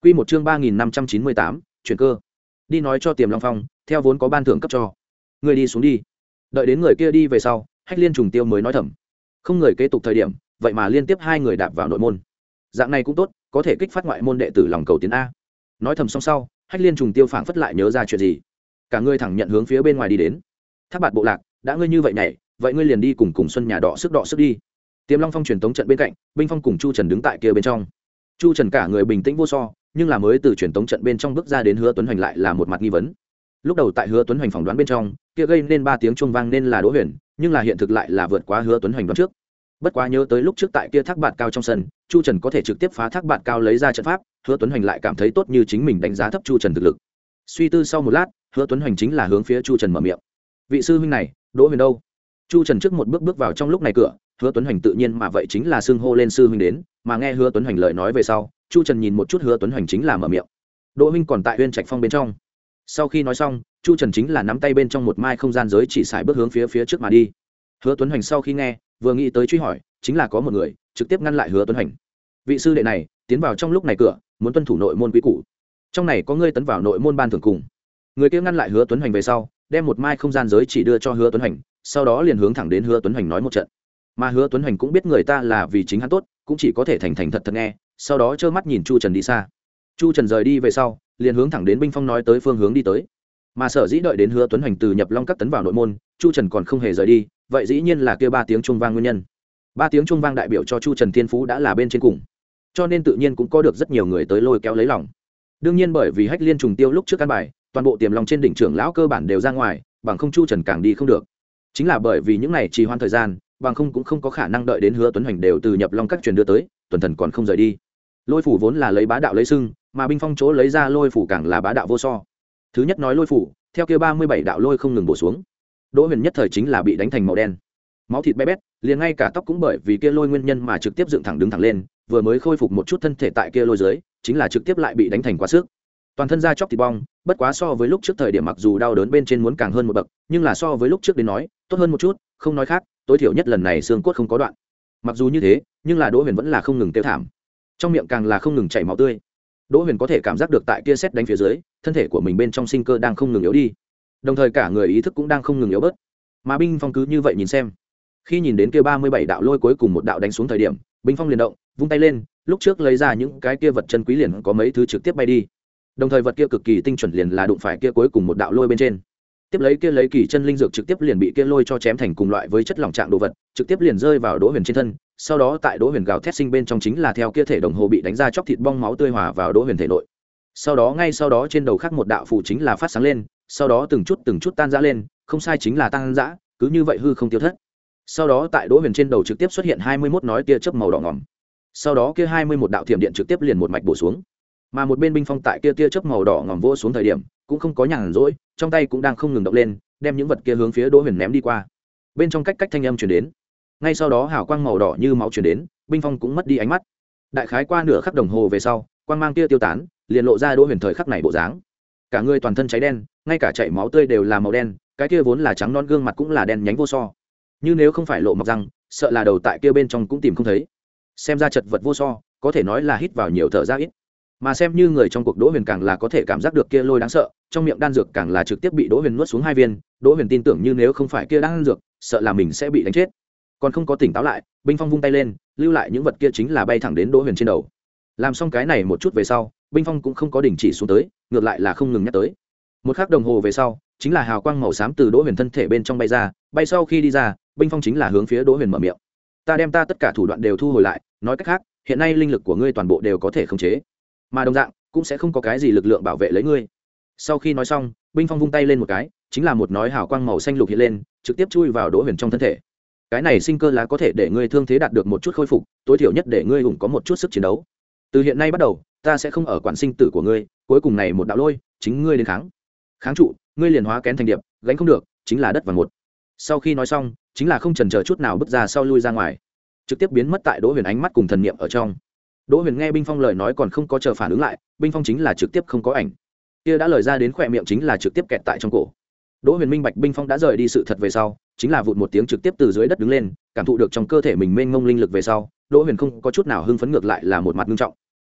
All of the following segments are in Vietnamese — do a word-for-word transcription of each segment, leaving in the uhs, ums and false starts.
Quy một chương ba nghìn năm trăm chín mươi tám, chuyển cơ. Đi nói cho Tiềm Long Phong, theo vốn có ban thưởng cấp cho. Người đi xuống đi. Đợi đến người kia đi về sau, Hách Liên Trùng Tiêu mới nói thầm. Không người kế tục thời điểm, vậy mà liên tiếp hai người đạp vào nội môn. Dạng này cũng tốt, có thể kích phát ngoại môn đệ tử lòng cầu tiến a. Nói thầm xong sau, Hách Liên Trùng Tiêu phảng phất lại nhớ ra chuyện gì. Cả người thẳng nhận hướng phía bên ngoài đi đến. Thác Bạt bộ lạc, đã ngươi như vậy nhảy, vậy ngươi liền đi cùng cùng Xuân nhà đỏ sức đỏ sức đi. Tiềm Long Phong truyền tống trận bên cạnh, Binh Phong cùng Chu Trần đứng tại kia bên trong. Chu Trần cả người bình tĩnh vô so, nhưng là mới từ truyền tống trận bên trong bước ra đến Hứa Tuấn Hoành lại là một mặt nghi vấn. Lúc đầu tại Hứa Tuấn Hoành phỏng đoán bên trong, kia gây nên ba tiếng chuông vang nên là Đỗ Huyền, nhưng là hiện thực lại là vượt quá Hứa Tuấn Hoành đoán trước. Bất quá nhớ tới lúc trước tại kia thác bạt cao trong sân, Chu Trần có thể trực tiếp phá thác bạt cao lấy ra trận pháp, Hứa Tuấn Hoành lại cảm thấy tốt như chính mình đánh giá thấp Chu Trần thực lực. Suy tư sau một lát, Hứa Tuấn Hoành chính là hướng phía Chu Trần mở miệng. Vị sư huynh này, Đỗ Huyền đâu? Chu Trần trước một bước bước vào trong lúc này cửa, Hứa Tuấn Hoành tự nhiên mà vậy chính là xưng hô lên sư huynh đến, mà nghe Hứa Tuấn Hoành lời nói về sau, Chu Trần nhìn một chút Hứa Tuấn Hoành chính là mở miệng. Đỗ huynh còn tại Uyên Trạch Phong bên trong. Sau khi nói xong, Chu Trần chính là nắm tay bên trong một mai không gian giới chỉ xài bước hướng phía phía trước mà đi. Hứa Tuấn Hoành sau khi nghe, vừa nghĩ tới truy hỏi, chính là có một người trực tiếp ngăn lại Hứa Tuấn Hoành. Vị sư đệ này, tiến vào trong lúc này cửa, muốn tuân thủ nội môn quý củ. Trong này có ngươi tấn vào nội môn ban thưởng cùng. Người kia ngăn lại Hứa Tuấn Hoành về sau, đem một mai không gian giới chỉ đưa cho Hứa Tuấn Hoành, sau đó liền hướng thẳng đến Hứa Tuấn Hoành nói một trận. Mà Hứa Tuấn Hoành cũng biết người ta là vì chính hắn tốt, cũng chỉ có thể thành thành thật thật nghe, sau đó trơ mắt nhìn Chu Trần đi xa. Chu Trần rời đi về sau, liền hướng thẳng đến Binh Phong nói tới phương hướng đi tới. Mà sở dĩ đợi đến Hứa Tuấn Hoành từ nhập Long Các tấn vào nội môn, Chu Trần còn không hề rời đi, vậy dĩ nhiên là kia ba tiếng chuông vang nguyên nhân. Ba tiếng chuông vang đại biểu cho Chu Trần thiên phú đã là bên trên cùng, cho nên tự nhiên cũng có được rất nhiều người tới lôi kéo lấy lòng. Đương nhiên bởi vì Hách Liên Trùng Tiêu lúc trước căn bài, toàn bộ Tiềm Long trên đỉnh trưởng lão cơ bản đều ra ngoài, bằng không Chu Trần càng đi không được. Chính là bởi vì những này trì hoãn thời gian, bằng không cũng không có khả năng đợi đến Hứa Tuấn Hoành đều từ nhập Long Các truyền đưa tới, tuần thần còn không rời đi. Lôi phủ vốn là lấy bá đạo lấy sưng, mà Binh Phong chỗ lấy ra lôi phủ càng là bá đạo vô so. Thứ nhất nói lôi phủ, theo kia ba mươi bảy đạo lôi không ngừng bổ xuống. Đỗ Huyền nhất thời chính là bị đánh thành màu đen, máu thịt bé bét, liền ngay cả tóc cũng bởi vì kia lôi nguyên nhân mà trực tiếp dựng thẳng đứng thẳng lên, vừa mới khôi phục một chút thân thể tại kia lôi dưới, chính là trực tiếp lại bị đánh thành quá sức. Toàn thân da chóc thịt bong, bất quá so với lúc trước thời điểm mặc dù đau đớn bên trên muốn càng hơn một bậc, nhưng là so với lúc trước đến nói, tốt hơn một chút, không nói khác, tối thiểu nhất lần này xương cốt không có đoạn. Mặc dù như thế, nhưng là Đỗ Huyền vẫn là không ngừng kêu thảm, trong miệng càng là không ngừng chảy máu tươi. Đỗ Huyền có thể cảm giác được tại kia sét đánh phía dưới, thân thể của mình bên trong sinh cơ đang không ngừng yếu đi, đồng thời cả người ý thức cũng đang không ngừng yếu bớt. Mà Binh Phong cứ như vậy nhìn xem, khi nhìn đến kia ba mươi bảy đạo lôi cuối cùng một đạo đánh xuống thời điểm, Binh Phong liền động, vung tay lên, lúc trước lấy ra những cái kia vật chân quý liền có mấy thứ trực tiếp bay đi, đồng thời vật kia cực kỳ tinh chuẩn liền là đụng phải kia cuối cùng một đạo lôi bên trên, tiếp lấy kia lấy kỳ chân linh dược trực tiếp liền bị kia lôi cho chém thành cùng loại với chất lỏng trạng đồ vật, trực tiếp liền rơi vào Đỗ Huyền trên thân. Sau đó tại Đỗ Huyền gào thét sinh bên trong chính là theo kia thể đồng hồ bị đánh ra chóc thịt bong máu tươi hòa vào Đỗ Huyền thể nội. Sau đó ngay sau đó trên đầu khác một đạo phù chính là phát sáng lên, sau đó từng chút từng chút tan rã lên, không sai chính là tan rã, cứ như vậy hư không tiêu thất. Sau đó tại Đỗ Huyền trên đầu trực tiếp xuất hiện hai mươi mốt nói tia chớp màu đỏ ngòm. Sau đó kia hai mươi mốt đạo thiểm điện trực tiếp liền một mạch bổ xuống. Mà một bên Binh Phong tại kia tia chớp màu đỏ ngòm vô xuống thời điểm, cũng không có nhàn rỗi, trong tay cũng đang không ngừng động lên, đem những vật kia hướng phía Đỗ Huyền ném đi qua. Bên trong cách cách thanh âm truyền đến. Ngay sau đó hào quang màu đỏ như máu truyền đến, Binh Phong cũng mất đi ánh mắt. Đại khái qua nửa khắc đồng hồ về sau, quang mang kia tiêu tán, liền lộ ra Đỗ Huyền thời khắc này bộ dáng. Cả người toàn thân cháy đen, ngay cả chảy máu tươi đều là màu đen, cái kia vốn là trắng non gương mặt cũng là đen nhánh vô so. Như nếu không phải lộ mọc răng, sợ là đầu tại kia bên trong cũng tìm không thấy. Xem ra chật vật vô so, có thể nói là hít vào nhiều thở ra ít. Mà xem như người trong cuộc Đỗ Huyền càng là có thể cảm giác được kia lôi đáng sợ, trong miệng đan dược càng là trực tiếp bị Đỗ Huyền nuốt xuống hai viên. Đỗ Huyền tin tưởng như nếu không phải kia đan dược, sợ là mình sẽ bị đánh chết. Còn không có tỉnh táo lại, Binh Phong vung tay lên, lưu lại những vật kia chính là bay thẳng đến Đỗ Huyền trên đầu. Làm xong cái này một chút về sau, Binh Phong cũng không có đình chỉ xuống tới, ngược lại là không ngừng nhắc tới. Một khắc đồng hồ về sau, chính là hào quang màu xám từ Đỗ Huyền thân thể bên trong bay ra, bay sau khi đi ra, Binh Phong chính là hướng phía Đỗ Huyền mở miệng. Ta đem ta tất cả thủ đoạn đều thu hồi lại, nói cách khác, hiện nay linh lực của ngươi toàn bộ đều có thể khống chế, mà đồng dạng cũng sẽ không có cái gì lực lượng bảo vệ lấy ngươi. Sau khi nói xong, Binh Phong vung tay lên một cái, chính là một nói hào quang màu xanh lục hiện lên, trực tiếp chui vào Đỗ Huyền trong thân thể. Cái này sinh cơ lá có thể để ngươi thương thế đạt được một chút khôi phục, tối thiểu nhất để ngươi ủng có một chút sức chiến đấu. Từ hiện nay bắt đầu, ta sẽ không ở quản sinh tử của ngươi, cuối cùng này một đạo lôi, chính ngươi đến kháng. Kháng trụ, ngươi liền hóa kén thành điệp, gánh không được, chính là đất vàng một. Sau khi nói xong, chính là không chần chờ chút nào bước ra sau lui ra ngoài, trực tiếp biến mất tại Đỗ Huyền ánh mắt cùng thần niệm ở trong. Đỗ Huyền nghe Binh Phong lời nói còn không có chờ phản ứng lại, Binh Phong chính là trực tiếp không có ảnh. Kia đã lời ra đến khóe miệng chính là trực tiếp kẹt tại trong cổ. Đỗ Huyền minh bạch Binh Phong đã rời đi sự thật về sau, chính là vụt một tiếng trực tiếp từ dưới đất đứng lên, cảm thụ được trong cơ thể mình mênh mông linh lực về sau, Đỗ Huyền không có chút nào hưng phấn, ngược lại là một mặt nghiêm trọng.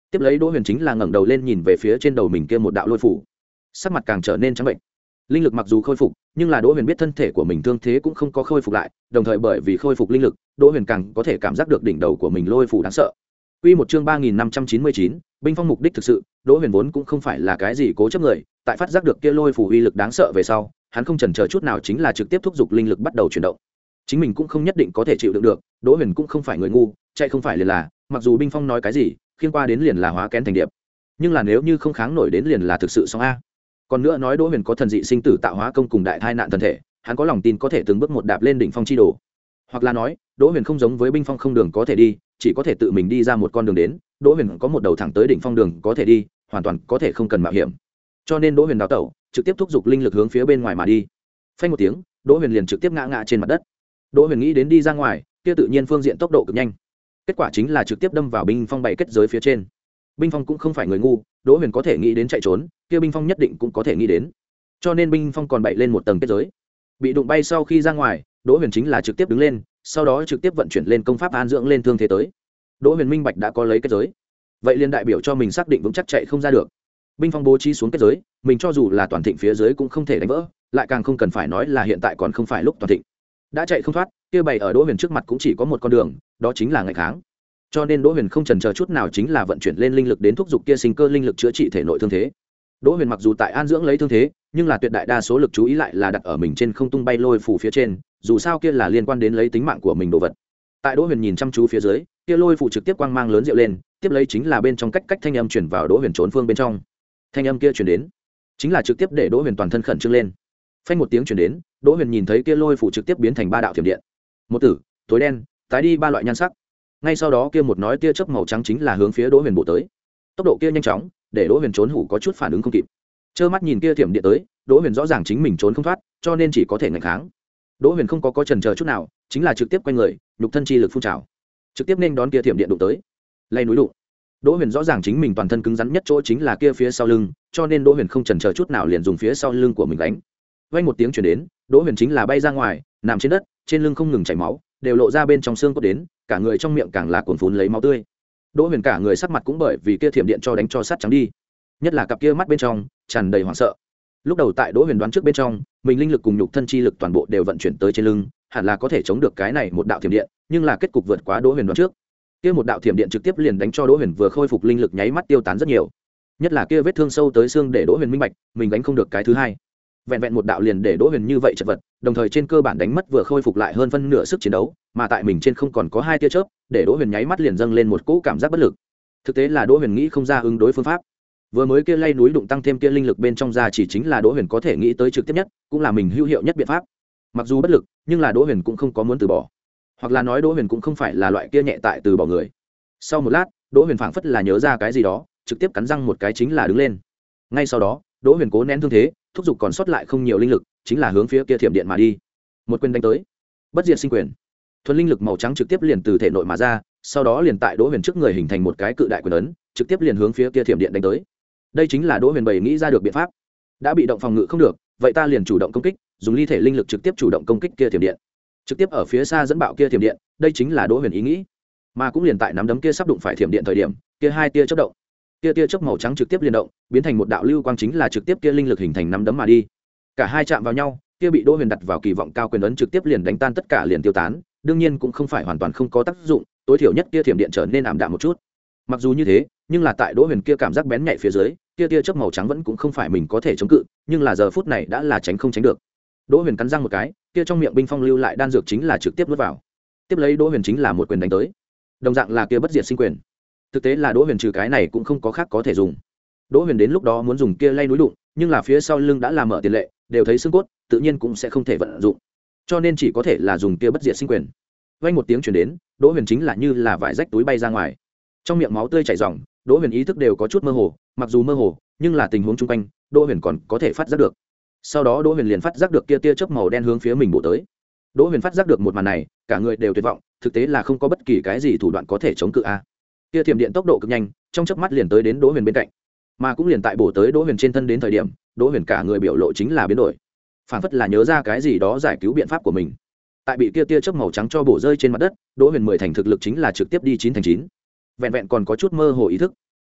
tiếp lấy đỗ huyền chính là ngẩng đầu lên nhìn về phía trên đầu mình kia một đạo lôi phủ, sắc mặt càng trở nên trắng bệnh. Linh lực mặc dù khôi phục, nhưng là đỗ huyền biết thân thể của mình thương thế cũng không có khôi phục lại, đồng thời bởi vì khôi phục linh lực, đỗ huyền càng có thể cảm giác được đỉnh đầu của mình lôi phủ đáng sợ. Quy một chương ba nghìn năm trăm chín mươi chín, binh phong mục đích thực sự, đỗ huyền vốn cũng không phải là cái gì cố chấp người, tại phát giác được kia lôi phủ uy lực đáng sợ về sau, hắn không chần chờ chút nào chính là trực tiếp thúc giục linh lực bắt đầu chuyển động. Chính mình cũng không nhất định có thể chịu đựng được, đỗ huyền cũng không phải người ngu, chạy không phải liền là, mặc dù binh phong nói cái gì khiêng qua đến liền là hóa kén thành điệp, nhưng là nếu như không kháng nổi đến liền là thực sự xong a. Còn nữa nói đỗ huyền có thần dị sinh tử tạo hóa công cùng đại tai nạn thần thể, hắn có lòng tin có thể từng bước một đạp lên đỉnh phong chi đồ. Hoặc là nói đỗ huyền không giống với binh phong không đường có thể đi, chỉ có thể tự mình đi ra một con đường đến, đỗ huyền có một đầu thẳng tới đỉnh phong đường có thể đi, hoàn toàn có thể không cần mạo hiểm. Cho nên đỗ huyền đào tẩu, trực tiếp thúc giục linh lực hướng phía bên ngoài mà đi. Phanh một tiếng, đỗ huyền liền trực tiếp ngã ngã trên mặt đất. Đỗ huyền nghĩ đến đi ra ngoài, kia tự nhiên phương diện tốc độ cực nhanh, kết quả chính là trực tiếp đâm vào binh phong bảy kết giới phía trên. Binh phong cũng không phải người ngu, đỗ huyền có thể nghĩ đến chạy trốn, kia binh phong nhất định cũng có thể nghĩ đến, cho nên binh phong còn bậy lên một tầng kết giới. Bị đụng bay sau khi ra ngoài, đỗ huyền chính là trực tiếp đứng lên, sau đó trực tiếp vận chuyển lên công pháp an dưỡng lên thương thế tới. Đỗ huyền minh bạch đã có lấy kết giới, vậy liền đại biểu cho mình xác định vững chắc chạy không ra được. Binh phong bố trí xuống kết giới, mình cho dù là toàn thịnh phía dưới cũng không thể đánh vỡ, lại càng không cần phải nói là hiện tại còn không phải lúc toàn thịnh. Đã chạy không thoát, kia bày ở đỗ huyền trước mặt cũng chỉ có một con đường, đó chính là ngày kháng. Cho nên đỗ huyền không chần chờ chút nào chính là vận chuyển lên linh lực đến thúc giục kia sinh cơ linh lực chữa trị thể nội thương thế. Đỗ huyền mặc dù tại an dưỡng lấy thương thế, nhưng là tuyệt đại đa số lực chú ý lại là đặt ở mình trên không tung bay lôi phủ phía trên, dù sao kia là liên quan đến lấy tính mạng của mình đồ vật. Tại đỗ huyền nhìn chăm chú phía dưới, kia lôi phủ trực tiếp quang mang lớn diệu lên, tiếp lấy chính là bên trong cách cách thanh âm chuyển vào đỗ huyền trốn phương bên trong. Thanh âm kia chuyển đến, chính là trực tiếp để đỗ huyền toàn thân khẩn trương lên. Phanh một tiếng chuyển đến, đỗ huyền nhìn thấy kia lôi phủ trực tiếp biến thành ba đạo thiểm điện, một tử, tối đen, tái đi ba loại nhan sắc. Ngay sau đó kia một nói tia chớp màu trắng chính là hướng phía đỗ huyền bổ tới, tốc độ kia nhanh chóng để đỗ huyền trốn hủ có chút phản ứng không kịp. Trơ mắt nhìn kia thiểm điện tới, đỗ huyền rõ ràng chính mình trốn không thoát, cho nên chỉ có thể ngăn kháng. Đỗ huyền không có có chần chờ chút nào, chính là trực tiếp quay người, nhục thân chi lực phun trào, trực tiếp nên đón kia thiểm điện đụng tới. Lay núi đụng, đỗ huyền rõ ràng chính mình toàn thân cứng rắn nhất chỗ chính là kia phía sau lưng, cho nên đỗ huyền không chần chờ chút nào liền dùng phía sau lưng của mình đánh. Vang một tiếng truyền đến, đỗ huyền chính là bay ra ngoài, nằm trên đất, trên lưng không ngừng chảy máu, đều lộ ra bên trong xương cốt đến, cả người trong miệng càng là cuồn phún lấy máu tươi. Đỗ huyền cả người sắc mặt cũng bởi vì kia thiểm điện cho đánh cho sát trắng đi, nhất là cặp kia mắt bên trong tràn đầy hoảng sợ. Lúc đầu tại đỗ huyền đoán trước bên trong, mình linh lực cùng nhục thân chi lực toàn bộ đều vận chuyển tới trên lưng, hẳn là có thể chống được cái này một đạo thiểm điện, nhưng là kết cục vượt quá đỗ huyền đoán trước. Kia một đạo thiểm điện trực tiếp liền đánh cho đỗ huyền vừa khôi phục linh lực nháy mắt tiêu tán rất nhiều, nhất là kia vết thương sâu tới xương để đỗ huyền minh bạch mình đánh không được cái thứ hai. Vẹn vẹn một đạo liền để đỗ huyền như vậy chật vật, đồng thời trên cơ bản đánh mất vừa khôi phục lại hơn phân nửa sức chiến đấu, mà tại mình trên không còn có hai tia chớp, để đỗ huyền nháy mắt liền dâng lên một cỗ cảm giác bất lực. Thực tế là đỗ huyền nghĩ không ra ứng đối phương pháp, vừa mới kia lay núi đụng tăng thêm kia linh lực bên trong ra chỉ chính là đỗ huyền có thể nghĩ tới trực tiếp nhất, cũng là mình hữu hiệu nhất biện pháp. Mặc dù bất lực, nhưng là đỗ huyền cũng không có muốn từ bỏ, hoặc là nói đỗ huyền cũng không phải là loại kia nhẹ tại từ bỏ người. Sau một lát, đỗ huyền phảng phất là nhớ ra cái gì đó, trực tiếp cắn răng một cái chính là đứng lên. Ngay sau đó, đỗ huyền cố nén thương thế, thúc giục còn sót lại không nhiều linh lực, chính là hướng phía kia thiểm điện mà đi. Một quyền đánh tới, bất diệt sinh quyền, thuần linh lực màu trắng trực tiếp liền từ thể nội mà ra, sau đó liền tại đỗ huyền trước người hình thành một cái cự đại quyền ấn, trực tiếp liền hướng phía kia thiểm điện đánh tới. Đây chính là đỗ huyền bày nghĩ ra được biện pháp. Đã bị động phòng ngự không được, vậy ta liền chủ động công kích, dùng ly thể linh lực trực tiếp chủ động công kích kia thiểm điện, trực tiếp ở phía xa dẫn bạo kia thiểm điện. Đây chính là đỗ huyền ý nghĩ, mà cũng liền tại nắm đấm kia sắp đụng phải thiểm điện thời điểm, kia hai tia chớp động, kia tia chớp màu trắng trực tiếp liên động, biến thành một đạo lưu quang chính là trực tiếp kia linh lực hình thành nắm đấm mà đi. Cả hai chạm vào nhau, kia bị đỗ huyền đặt vào kỳ vọng cao quyền ấn trực tiếp liền đánh tan tất cả liền tiêu tán, đương nhiên cũng không phải hoàn toàn không có tác dụng, tối thiểu nhất kia thiểm điện trở nên ảm đạm một chút. Mặc dù như thế, nhưng là tại đỗ huyền kia cảm giác bén nhạy phía dưới, kia tia chớp màu trắng vẫn cũng không phải mình có thể chống cự, nhưng là giờ phút này đã là tránh không tránh được. Đỗ huyền cắn răng một cái, kia trong miệng binh phong lưu lại đan dược chính là trực tiếp nuốt vào, tiếp lấy đỗ huyền chính là một quyền đánh tới, đồng dạng là kia bất diệt sinh quyền. Thực tế là đỗ huyền trừ cái này cũng không có khác có thể dùng. Đỗ huyền đến lúc đó muốn dùng kia lay núi đụng, nhưng là phía sau lưng đã làm mở tiền lệ, đều thấy xương cốt, tự nhiên cũng sẽ không thể vận dụng, cho nên chỉ có thể là dùng kia bất diệt sinh quyền. Vang một tiếng truyền đến, đỗ huyền chính là như là vải rách túi bay ra ngoài, trong miệng máu tươi chảy ròng, đỗ huyền ý thức đều có chút mơ hồ, mặc dù mơ hồ, nhưng là tình huống chung quanh, đỗ huyền còn có thể phát giác được. Sau đó đỗ huyền liền phát giác được kia tia chớp màu đen hướng phía mình bổ tới. Đỗ huyền phát giác được một màn này, cả người đều tuyệt vọng, thực tế là không có bất kỳ cái gì thủ đoạn có thể chống cự a. Kia thiểm điện tốc độ cực nhanh, trong chớp mắt liền tới đến đỗ huyền bên cạnh, mà cũng liền tại bổ tới đỗ huyền trên thân đến thời điểm, đỗ huyền cả người biểu lộ chính là biến đổi, phảng phất là nhớ ra cái gì đó giải cứu biện pháp của mình. Tại bị kia tia chớp màu trắng cho bổ rơi trên mặt đất, đỗ huyền mười thành thực lực chính là trực tiếp đi chín thành chín, vẹn vẹn còn có chút mơ hồ ý thức.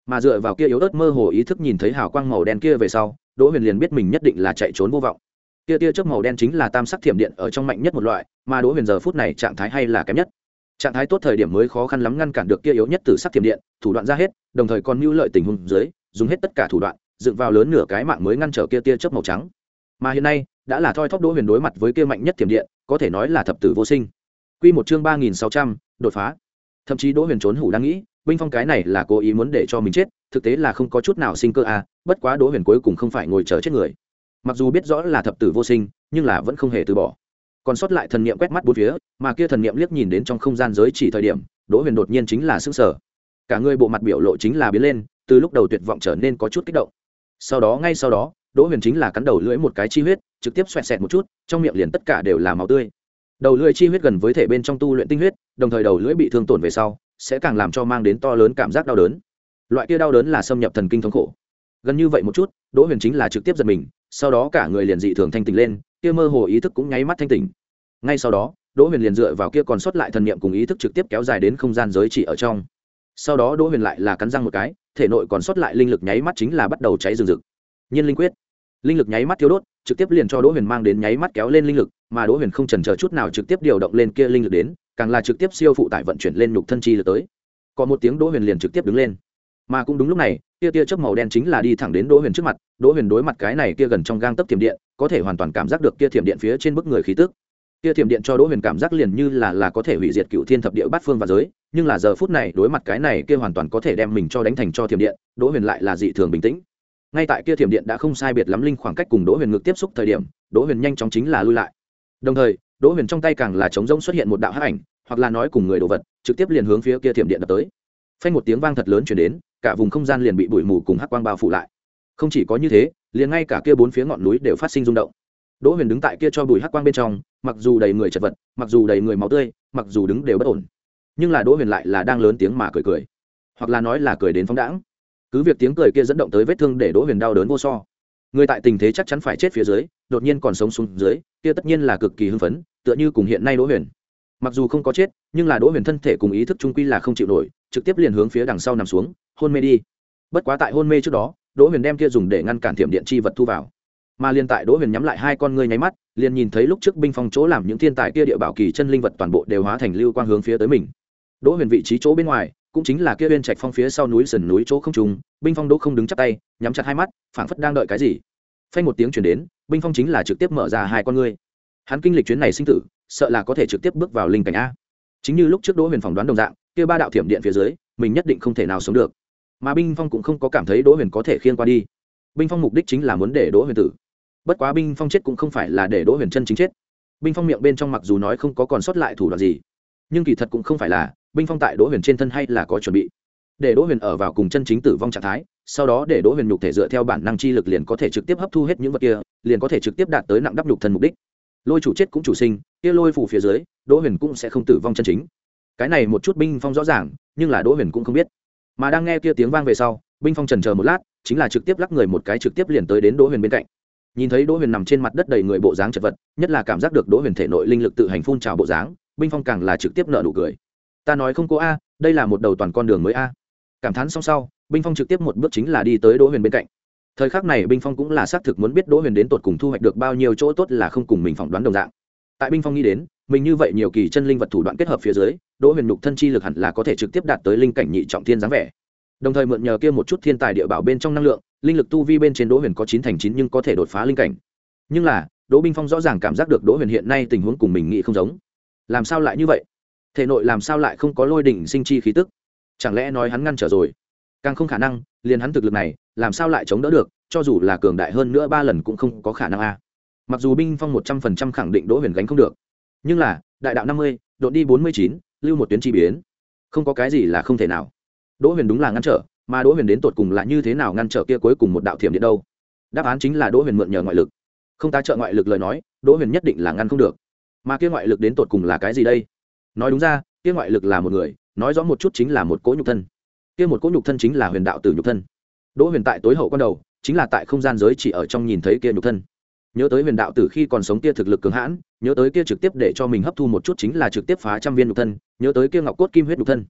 mà dựa vào kia yếu ớt mơ hồ ý thức nhìn thấy hào quang màu đen kia về sau, Đỗ Huyền liền biết mình nhất định là chạy trốn vô vọng. Kia tia chớp màu đen chính là tam sắc thiểm điện ở trong mạnh nhất một loại, mà Đỗ Huyền giờ phút này trạng thái hay là kém nhất. Trạng thái tốt thời điểm mới khó khăn lắm ngăn cản được kia yếu nhất tử sắc thiểm điện, thủ đoạn ra hết, đồng thời còn mưu lợi tình huống dưới, dùng hết tất cả thủ đoạn, dựng vào lớn nửa cái mạng mới ngăn trở kia tia chớp màu trắng. Mà hiện nay, đã là thoi thóp Đỗ Huyền đối mặt với kia mạnh nhất thiểm điện, có thể nói là thập tử vô sinh. Quy một chương ba nghìn sáu trăm, đột phá. Thậm chí Đỗ Huyền trốn hủ đang nghĩ, Binh Phong cái này là cố ý muốn để cho mình chết, thực tế là không có chút nào sinh cơ à, bất quá Đỗ Huyền cuối cùng không phải ngồi chờ chết người. Mặc dù biết rõ là thập tử vô sinh, nhưng là vẫn không hề từ bỏ. Còn sót lại thần niệm quét mắt bốn phía, mà kia thần niệm liếc nhìn đến trong không gian giới chỉ thời điểm, Đỗ Huyền đột nhiên chính là sửng sở. Cả người bộ mặt biểu lộ chính là biến lên, từ lúc đầu tuyệt vọng trở nên có chút kích động. Sau đó ngay sau đó, Đỗ Huyền chính là cắn đầu lưỡi một cái chi huyết, trực tiếp xoẹt xẹt một chút, trong miệng liền tất cả đều là máu tươi. Đầu lưỡi chi huyết gần với thể bên trong tu luyện tinh huyết, đồng thời đầu lưỡi bị thương tổn về sau, sẽ càng làm cho mang đến to lớn cảm giác đau đớn. Loại kia đau đớn là xâm nhập thần kinh thống khổ. Gần như vậy một chút, Đỗ Huyền chính là trực tiếp giật mình, sau đó cả người liền dị thường thanh tỉnh lên, kia mơ hồ ý thức cũng nháy mắt thanh tỉnh. Ngay sau đó, Đỗ Huyền liền dựa vào kia còn sót lại thần niệm cùng ý thức trực tiếp kéo dài đến không gian giới chỉ ở trong. Sau đó Đỗ Huyền lại là cắn răng một cái, thể nội còn sót lại linh lực nháy mắt chính là bắt đầu cháy rừng rực. Nhiên linh quyết, linh lực nháy mắt thiếu đốt, trực tiếp liền cho Đỗ Huyền mang đến nháy mắt kéo lên linh lực, mà Đỗ Huyền không chần chờ chút nào trực tiếp điều động lên kia linh lực đến, càng là trực tiếp siêu phụ tải vận chuyển lên nhục thân chi lực tới. Có một tiếng Đỗ Huyền liền trực tiếp đứng lên. Mà cũng đúng lúc này, kia tia chớp màu đen chính là đi thẳng đến Đỗ Huyền trước mặt, Đỗ Huyền đối mặt cái này kia gần trong gang tấc thiểm điện, có thể hoàn toàn cảm giác được kia thiểm điện phía trên bức người khí tức. Kia thiểm điện cho Đỗ Huyền cảm giác liền như là là có thể hủy diệt cựu thiên thập địa bát phương và giới, nhưng là giờ phút này đối mặt cái này kia hoàn toàn có thể đem mình cho đánh thành cho thiểm điện, Đỗ Huyền lại là dị thường bình tĩnh. Ngay tại kia thiểm điện đã không sai biệt lắm linh khoảng cách cùng Đỗ Huyền ngực tiếp xúc thời điểm, Đỗ Huyền nhanh chóng chính là lui lại. Đồng thời, Đỗ Huyền trong tay càng là trống rỗng xuất hiện một đạo hắc ảnh, hoặc là nói cùng người đồ vật, trực tiếp liền hướng phía kia thiểm điện đập tới. Phanh một tiếng vang thật lớn truyền đến, cả vùng không gian liền bị bụi mù cùng hắc quang bao phủ lại. Không chỉ có như thế, liền ngay cả kia bốn phía ngọn núi đều phát sinh rung động. Đỗ Huyền đứng tại kia cho bụi hắc quang bên trong, mặc dù đầy người chật vật, mặc dù đầy người máu tươi, mặc dù đứng đều bất ổn, nhưng là Đỗ Huyền lại là đang lớn tiếng mà cười cười, hoặc là nói là cười đến phóng đãng. Cứ việc tiếng cười kia dẫn động tới vết thương để Đỗ Huyền đau đớn vô so. Người tại tình thế chắc chắn phải chết phía dưới, đột nhiên còn sống xuống dưới, kia tất nhiên là cực kỳ hưng phấn, tựa như cùng hiện nay Đỗ Huyền. Mặc dù không có chết, nhưng là Đỗ Huyền thân thể cùng ý thức trung quy là không chịu nổi, trực tiếp liền hướng phía đằng sau nằm xuống, hôn mê đi. Bất quá tại hôn mê trước đó, Đỗ Huyền đem kia dùng để ngăn cản thiểm điện chi vật thu vào. Mà liên tại Đỗ Huyền nhắm lại hai con ngươi nháy mắt, liền nhìn thấy lúc trước binh phong chỗ làm những thiên tài kia địa bảo kỳ chân linh vật toàn bộ đều hóa thành lưu quang hướng phía tới mình. Đỗ Huyền vị trí chỗ bên ngoài, cũng chính là kia Uyên Trạch Phong phía sau núi sườn núi chỗ không trùng, binh phong Đỗ không đứng chắp tay, nhắm chặt hai mắt, phảng phất đang đợi cái gì. Phanh một tiếng truyền đến, binh phong chính là trực tiếp mở ra hai con ngươi. Hắn kinh lịch chuyến này sinh tử, sợ là có thể trực tiếp bước vào linh cảnh a. Chính như lúc trước Đỗ Huyền phỏng đoán đồng dạng, kia ba đạo thiểm điện phía dưới, mình nhất định không thể nào sống được. Mà binh phong cũng không có cảm thấy Đỗ Huyền có thể khiêng qua đi. Binh phong mục đích chính là muốn để Đỗ Huyền tử. Bất quá binh phong chết cũng không phải là để Đỗ Huyền chân chính chết. Binh phong miệng bên trong mặc dù nói không có còn sót lại thủ đoạn gì, nhưng kỳ thật cũng không phải là, binh phong tại Đỗ Huyền trên thân hay là có chuẩn bị, để Đỗ Huyền ở vào cùng chân chính tử vong trạng thái, sau đó để Đỗ Huyền nhục thể dựa theo bản năng chi lực liền có thể trực tiếp hấp thu hết những vật kia, liền có thể trực tiếp đạt tới nặng đắp nhục thân mục đích. Lôi chủ chết cũng chủ sinh, kia lôi phủ phía dưới, Đỗ Huyền cũng sẽ không tử vong chân chính. Cái này một chút binh phong rõ ràng, nhưng là Đỗ Huyền cũng không biết. Mà đang nghe kia tiếng vang về sau, binh phong chần chờ một lát, chính là trực tiếp lắc người một cái trực tiếp liền tới đến Đỗ Huyền bên cạnh. Nhìn thấy Đỗ Huyền nằm trên mặt đất đầy người bộ dáng chật vật, nhất là cảm giác được Đỗ Huyền thể nội linh lực tự hành phun trào bộ dáng, binh phong càng là trực tiếp nở nụ cười. Ta nói không cô a, đây là một đầu toàn con đường mới a. Cảm thán xong sau, binh phong trực tiếp một bước chính là đi tới Đỗ Huyền bên cạnh. Thời khắc này binh phong cũng là xác thực muốn biết Đỗ Huyền đến tột cùng thu hoạch được bao nhiêu chỗ tốt là không cùng mình phỏng đoán đồng dạng. Tại binh phong nghĩ đến, mình như vậy nhiều kỳ chân linh vật thủ đoạn kết hợp phía dưới, Đỗ Huyền nhục thân chi lực hẳn là có thể trực tiếp đạt tới linh cảnh nhị trọng thiên dáng vẻ. Đồng thời mượn nhờ kia một chút thiên tài địa bảo bên trong năng lượng, linh lực tu vi bên trên Đỗ Huyền có chín thành chín nhưng có thể đột phá linh cảnh. Nhưng là, Đỗ Binh Phong rõ ràng cảm giác được Đỗ Huyền hiện nay tình huống cùng mình nghĩ không giống. Làm sao lại như vậy? Thể nội làm sao lại không có lôi đỉnh sinh chi khí tức? Chẳng lẽ nói hắn ngăn trở rồi? Càng không khả năng, liền hắn thực lực này, làm sao lại chống đỡ được, cho dù là cường đại hơn nữa ba lần cũng không có khả năng a. Mặc dù Binh Phong một trăm phần trăm khẳng định Đỗ Huyền gánh không được, nhưng là, đại đạo năm mươi, độn đi bốn mươi chín, lưu một tuyến chi biến, không có cái gì là không thể nào. Đỗ Huyền đúng là ngăn trở, mà Đỗ Huyền đến tột cùng là như thế nào ngăn trở kia cuối cùng một đạo thiểm điện đâu? Đáp án chính là Đỗ Huyền mượn nhờ ngoại lực. Không tá trợ ngoại lực lời nói, Đỗ Huyền nhất định là ngăn không được. Mà kia ngoại lực đến tột cùng là cái gì đây? Nói đúng ra, kia ngoại lực là một người, nói rõ một chút chính là một cỗ nhục thân. Kia một cỗ nhục thân chính là Huyền đạo tử nhục thân. Đỗ Huyền tại tối hậu quan đầu, chính là tại không gian giới chỉ ở trong nhìn thấy kia nhục thân. Nhớ tới Huyền đạo tử khi còn sống kia thực lực cường hãn, nhớ tới kia trực tiếp để cho mình hấp thu một chút chính là trực tiếp phá trăm viên nhục thân, nhớ tới kia ngọc cốt kim huyết nhục thân.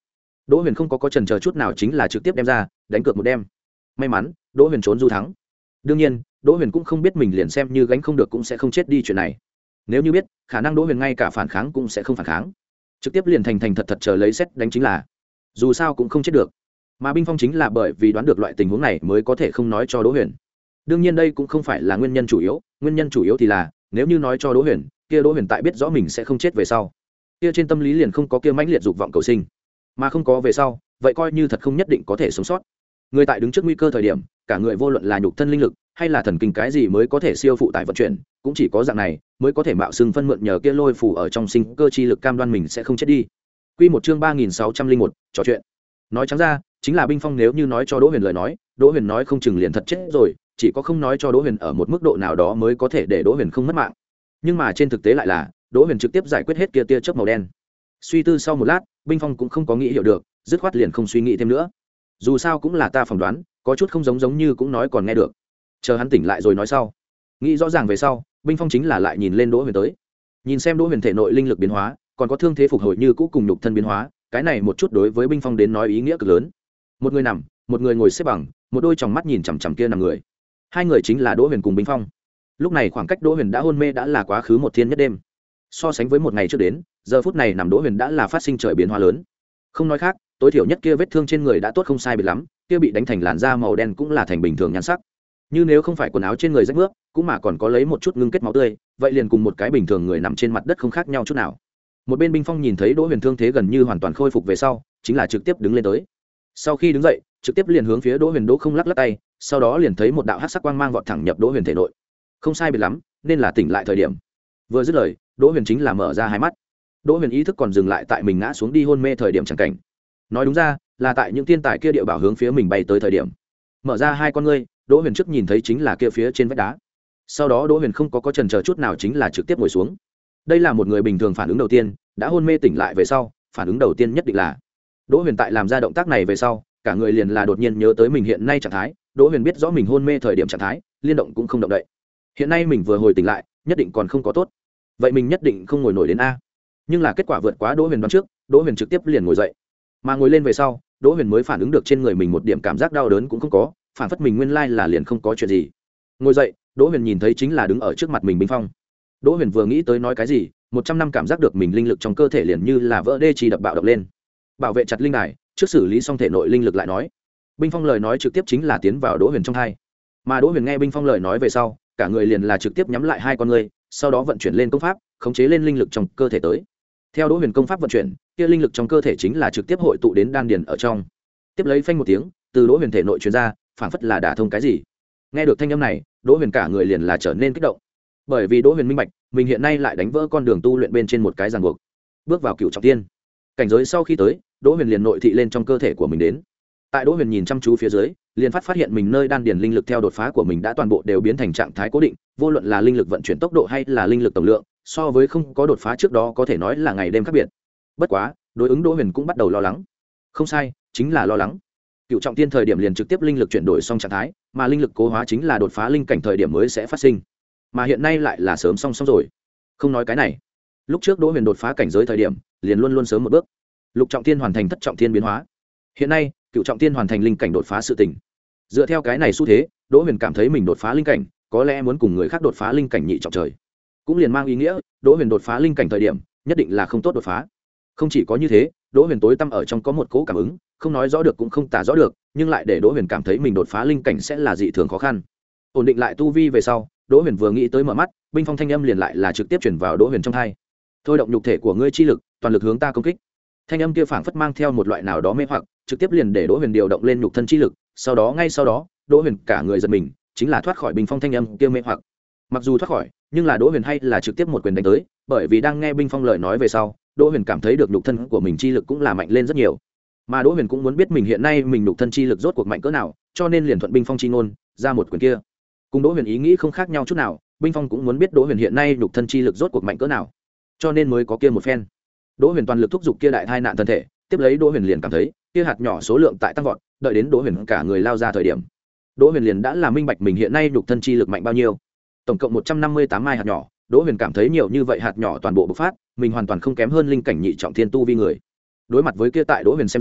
Đỗ Huyền không có có chần chờ chút nào, chính là trực tiếp đem ra đánh cược một đêm. May mắn Đỗ Huyền trốn du thắng. Đương nhiên Đỗ Huyền cũng không biết mình liền xem như gánh không được cũng sẽ không chết đi chuyện này. Nếu như biết, khả năng Đỗ Huyền ngay cả phản kháng cũng sẽ không phản kháng, trực tiếp liền thành thành thật thật chờ lấy xét đánh chính là. Dù sao cũng không chết được. Mà Binh Phong chính là bởi vì đoán được loại tình huống này mới có thể không nói cho Đỗ Huyền. Đương nhiên đây cũng không phải là nguyên nhân chủ yếu, nguyên nhân chủ yếu thì là nếu như nói cho Đỗ Huyền, kia Đỗ Huyền tại biết rõ mình sẽ không chết về sau, kia trên tâm lý liền không có kia mãnh liệt dục vọng cầu sinh, mà không có về sau, vậy coi như thật không nhất định có thể sống sót. Người tại đứng trước nguy cơ thời điểm, cả người vô luận là nhục thân linh lực hay là thần kinh cái gì mới có thể siêu phụ tải vận chuyển, cũng chỉ có dạng này mới có thể mạo xưng phân mượn nhờ kia lôi phù ở trong sinh cơ chi lực cam đoan mình sẽ không chết đi. Quy một chương ba nghìn sáu trăm linh một, trò chuyện. Nói trắng ra, chính là Binh Phong nếu như nói cho Đỗ Huyền lời nói, Đỗ Huyền nói không chừng liền thật chết rồi, chỉ có không nói cho Đỗ Huyền ở một mức độ nào đó mới có thể để Đỗ Huyền không mất mạng. Nhưng mà trên thực tế lại là, Đỗ Huyền trực tiếp giải quyết hết kia tia chớp màu đen. Suy tư sau một lát, Binh Phong cũng không có nghĩ hiểu được, dứt khoát liền không suy nghĩ thêm nữa. Dù sao cũng là ta phỏng đoán, có chút không giống giống như cũng nói còn nghe được. Chờ hắn tỉnh lại rồi nói sau. Nghĩ rõ ràng về sau, Binh Phong chính là lại nhìn lên Đỗ Huyền tới. Nhìn xem Đỗ Huyền thể nội linh lực biến hóa, còn có thương thế phục hồi như cũ cùng nhục thân biến hóa, cái này một chút đối với Binh Phong đến nói ý nghĩa cực lớn. Một người nằm, một người ngồi xếp bằng, một đôi tròng mắt nhìn chằm chằm kia nằm người. Hai người chính là Đỗ Huyền cùng Binh Phong. Lúc này khoảng cách Đỗ Huyền đã hôn mê đã là quá khứ một thiên nhất đêm. So sánh với một ngày trước đến, giờ phút này nằm Đỗ Huyền đã là phát sinh trời biến hóa lớn. Không nói khác, tối thiểu nhất kia vết thương trên người đã tốt không sai biệt lắm, kia bị đánh thành làn da màu đen cũng là thành bình thường nhan sắc. Như nếu không phải quần áo trên người rách rưới, cũng mà còn có lấy một chút ngưng kết máu tươi, vậy liền cùng một cái bình thường người nằm trên mặt đất không khác nhau chút nào. Một bên Binh Phong nhìn thấy Đỗ Huyền thương thế gần như hoàn toàn khôi phục về sau, chính là trực tiếp đứng lên tới. Sau khi đứng dậy, trực tiếp liền hướng phía Đỗ Huyền Đỗ không lắc lắc tay, sau đó liền thấy một đạo hắc sắc quang mang vọt thẳng nhập Đỗ Huyền thể nội. Không sai biệt lắm, nên là tỉnh lại thời điểm. Vừa dứt lời, Đỗ Huyền chính là mở ra hai mắt. Đỗ Huyền ý thức còn dừng lại tại mình ngã xuống đi hôn mê thời điểm chẳng cảnh. Nói đúng ra, là tại những thiên tài kia địa bảo hướng phía mình bay tới thời điểm. Mở ra hai con ngươi, Đỗ Huyền trước nhìn thấy chính là kia phía trên vách đá. Sau đó Đỗ Huyền không có có chần chờ chút nào, chính là trực tiếp ngồi xuống. Đây là một người bình thường phản ứng đầu tiên, đã hôn mê tỉnh lại về sau, phản ứng đầu tiên nhất định là Đỗ Huyền tại làm ra động tác này về sau, cả người liền là đột nhiên nhớ tới mình hiện nay trạng thái. Đỗ Huyền biết rõ mình hôn mê thời điểm trạng thái, liên động cũng không động đậy. Hiện nay mình vừa hồi tỉnh lại, nhất định còn không có tốt. Vậy mình nhất định không ngồi nổi đến a. Nhưng là kết quả vượt quá Đỗ Huyền đoán trước, Đỗ Huyền trực tiếp liền ngồi dậy. Mà ngồi lên về sau, Đỗ Huyền mới phản ứng được trên người mình một điểm cảm giác đau đớn cũng không có, phản phất mình nguyên lai là liền không có chuyện gì. Ngồi dậy, Đỗ Huyền nhìn thấy chính là đứng ở trước mặt mình Binh Phong. Đỗ Huyền vừa nghĩ tới nói cái gì, một trăm năm cảm giác được mình linh lực trong cơ thể liền như là vỡ đê chi đập bạo động lên. Bảo vệ chặt linh đài, trước xử lý xong thể nội linh lực lại nói. Binh Phong lời nói trực tiếp chính là tiến vào Đỗ Huyền trong tai. Mà Đỗ Huyền nghe Binh Phong lời nói về sau, cả người liền là trực tiếp nhắm lại hai con ngươi, sau đó vận chuyển lên công pháp, khống chế lên linh lực trong cơ thể tới. Theo Đỗ Huyền công pháp vận chuyển, kia linh lực trong cơ thể chính là trực tiếp hội tụ đến đan điền ở trong. Tiếp lấy phanh một tiếng, từ Đỗ Huyền thể nội truyền ra, phảng phất là đả thông cái gì. Nghe được thanh âm này, Đỗ Huyền cả người liền là trở nên kích động. Bởi vì Đỗ Huyền minh bạch, mình hiện nay lại đánh vỡ con đường tu luyện bên trên một cái ràng buộc, bước vào cựu trọng tiên cảnh giới. Sau khi tới, Đỗ Huyền liền nội thị lên trong cơ thể của mình đến. Tại Đỗ Huyền nhìn chăm chú phía dưới, liền phát phát hiện mình nơi đan điền linh lực theo đột phá của mình đã toàn bộ đều biến thành trạng thái cố định, vô luận là linh lực vận chuyển tốc độ hay là linh lực tổng lượng, so với không có đột phá trước đó có thể nói là ngày đêm khác biệt. Bất quá, đối ứng Đỗ Huyền cũng bắt đầu lo lắng. Không sai, chính là lo lắng. Cựu trọng tiên thời điểm liền trực tiếp linh lực chuyển đổi xong trạng thái, mà linh lực cố hóa chính là đột phá linh cảnh thời điểm mới sẽ phát sinh. Mà hiện nay lại là sớm song song rồi. Không nói cái này, lúc trước Đỗ Huyền đột phá cảnh giới thời điểm, liền luôn luôn sớm một bước. Lục trọng tiên hoàn thành thất trọng tiên biến hóa. Hiện nay, cựu trọng tiên hoàn thành linh cảnh đột phá sự tình. Dựa theo cái này xu thế, Đỗ Huyền cảm thấy mình đột phá linh cảnh, có lẽ muốn cùng người khác đột phá linh cảnh nhị trọng trời. Cũng liền mang ý nghĩa, Đỗ Huyền đột phá linh cảnh thời điểm, nhất định là không tốt đột phá. Không chỉ có như thế, Đỗ Huyền tối tăm ở trong có một cố cảm ứng, không nói rõ được cũng không tả rõ được, nhưng lại để Đỗ Huyền cảm thấy mình đột phá linh cảnh sẽ là dị thường khó khăn. Ổn định lại tu vi về sau, Đỗ Huyền vừa nghĩ tới mở mắt, Binh Phong thanh âm liền lại là trực tiếp truyền vào Đỗ Huyền trong tai. Thôi động nhục thể của ngươi chi lực, toàn lực hướng ta công kích. Thanh âm kia phảng phất mang theo một loại nào đó mê hoặc, trực tiếp liền để Đỗ Huyền điều động lên nhục thân chi lực, sau đó ngay sau đó, Đỗ Huyền cả người giật mình, chính là thoát khỏi Binh Phong thanh âm kia mê hoặc. Mặc dù thoát khỏi, nhưng là Đỗ Huyền hay là trực tiếp một quyền đánh tới, bởi vì đang nghe Binh Phong lời nói về sau, Đỗ Huyền cảm thấy được nhục thân của mình chi lực cũng là mạnh lên rất nhiều. Mà Đỗ Huyền cũng muốn biết mình hiện nay mình nhục thân chi lực rốt cuộc mạnh cỡ nào, cho nên liền thuận Binh Phong chi ngôn, ra một quyền kia. Cùng Đỗ Huyền ý nghĩ không khác nhau chút nào, Binh Phong cũng muốn biết Đỗ Huyền hiện nay nhục thân chi lực rốt cuộc mạnh cỡ nào, cho nên mới có kia một phen. Đỗ Huyền toàn lực thúc giục kia đại thai nạn thân thể, tiếp lấy Đỗ Huyền liền cảm thấy kia hạt nhỏ số lượng tại tăng vọt, đợi đến Đỗ Huyền cả người lao ra thời điểm, Đỗ Huyền liền đã là minh bạch mình hiện nay nhục thân chi lực mạnh bao nhiêu. Tổng cộng một trăm năm mươi tám mai hạt nhỏ, Đỗ Huyền cảm thấy nhiều như vậy hạt nhỏ toàn bộ bộc phát, mình hoàn toàn không kém hơn linh cảnh nhị trọng thiên tu vi người. Đối mặt với kia tại Đỗ Huyền xem ra,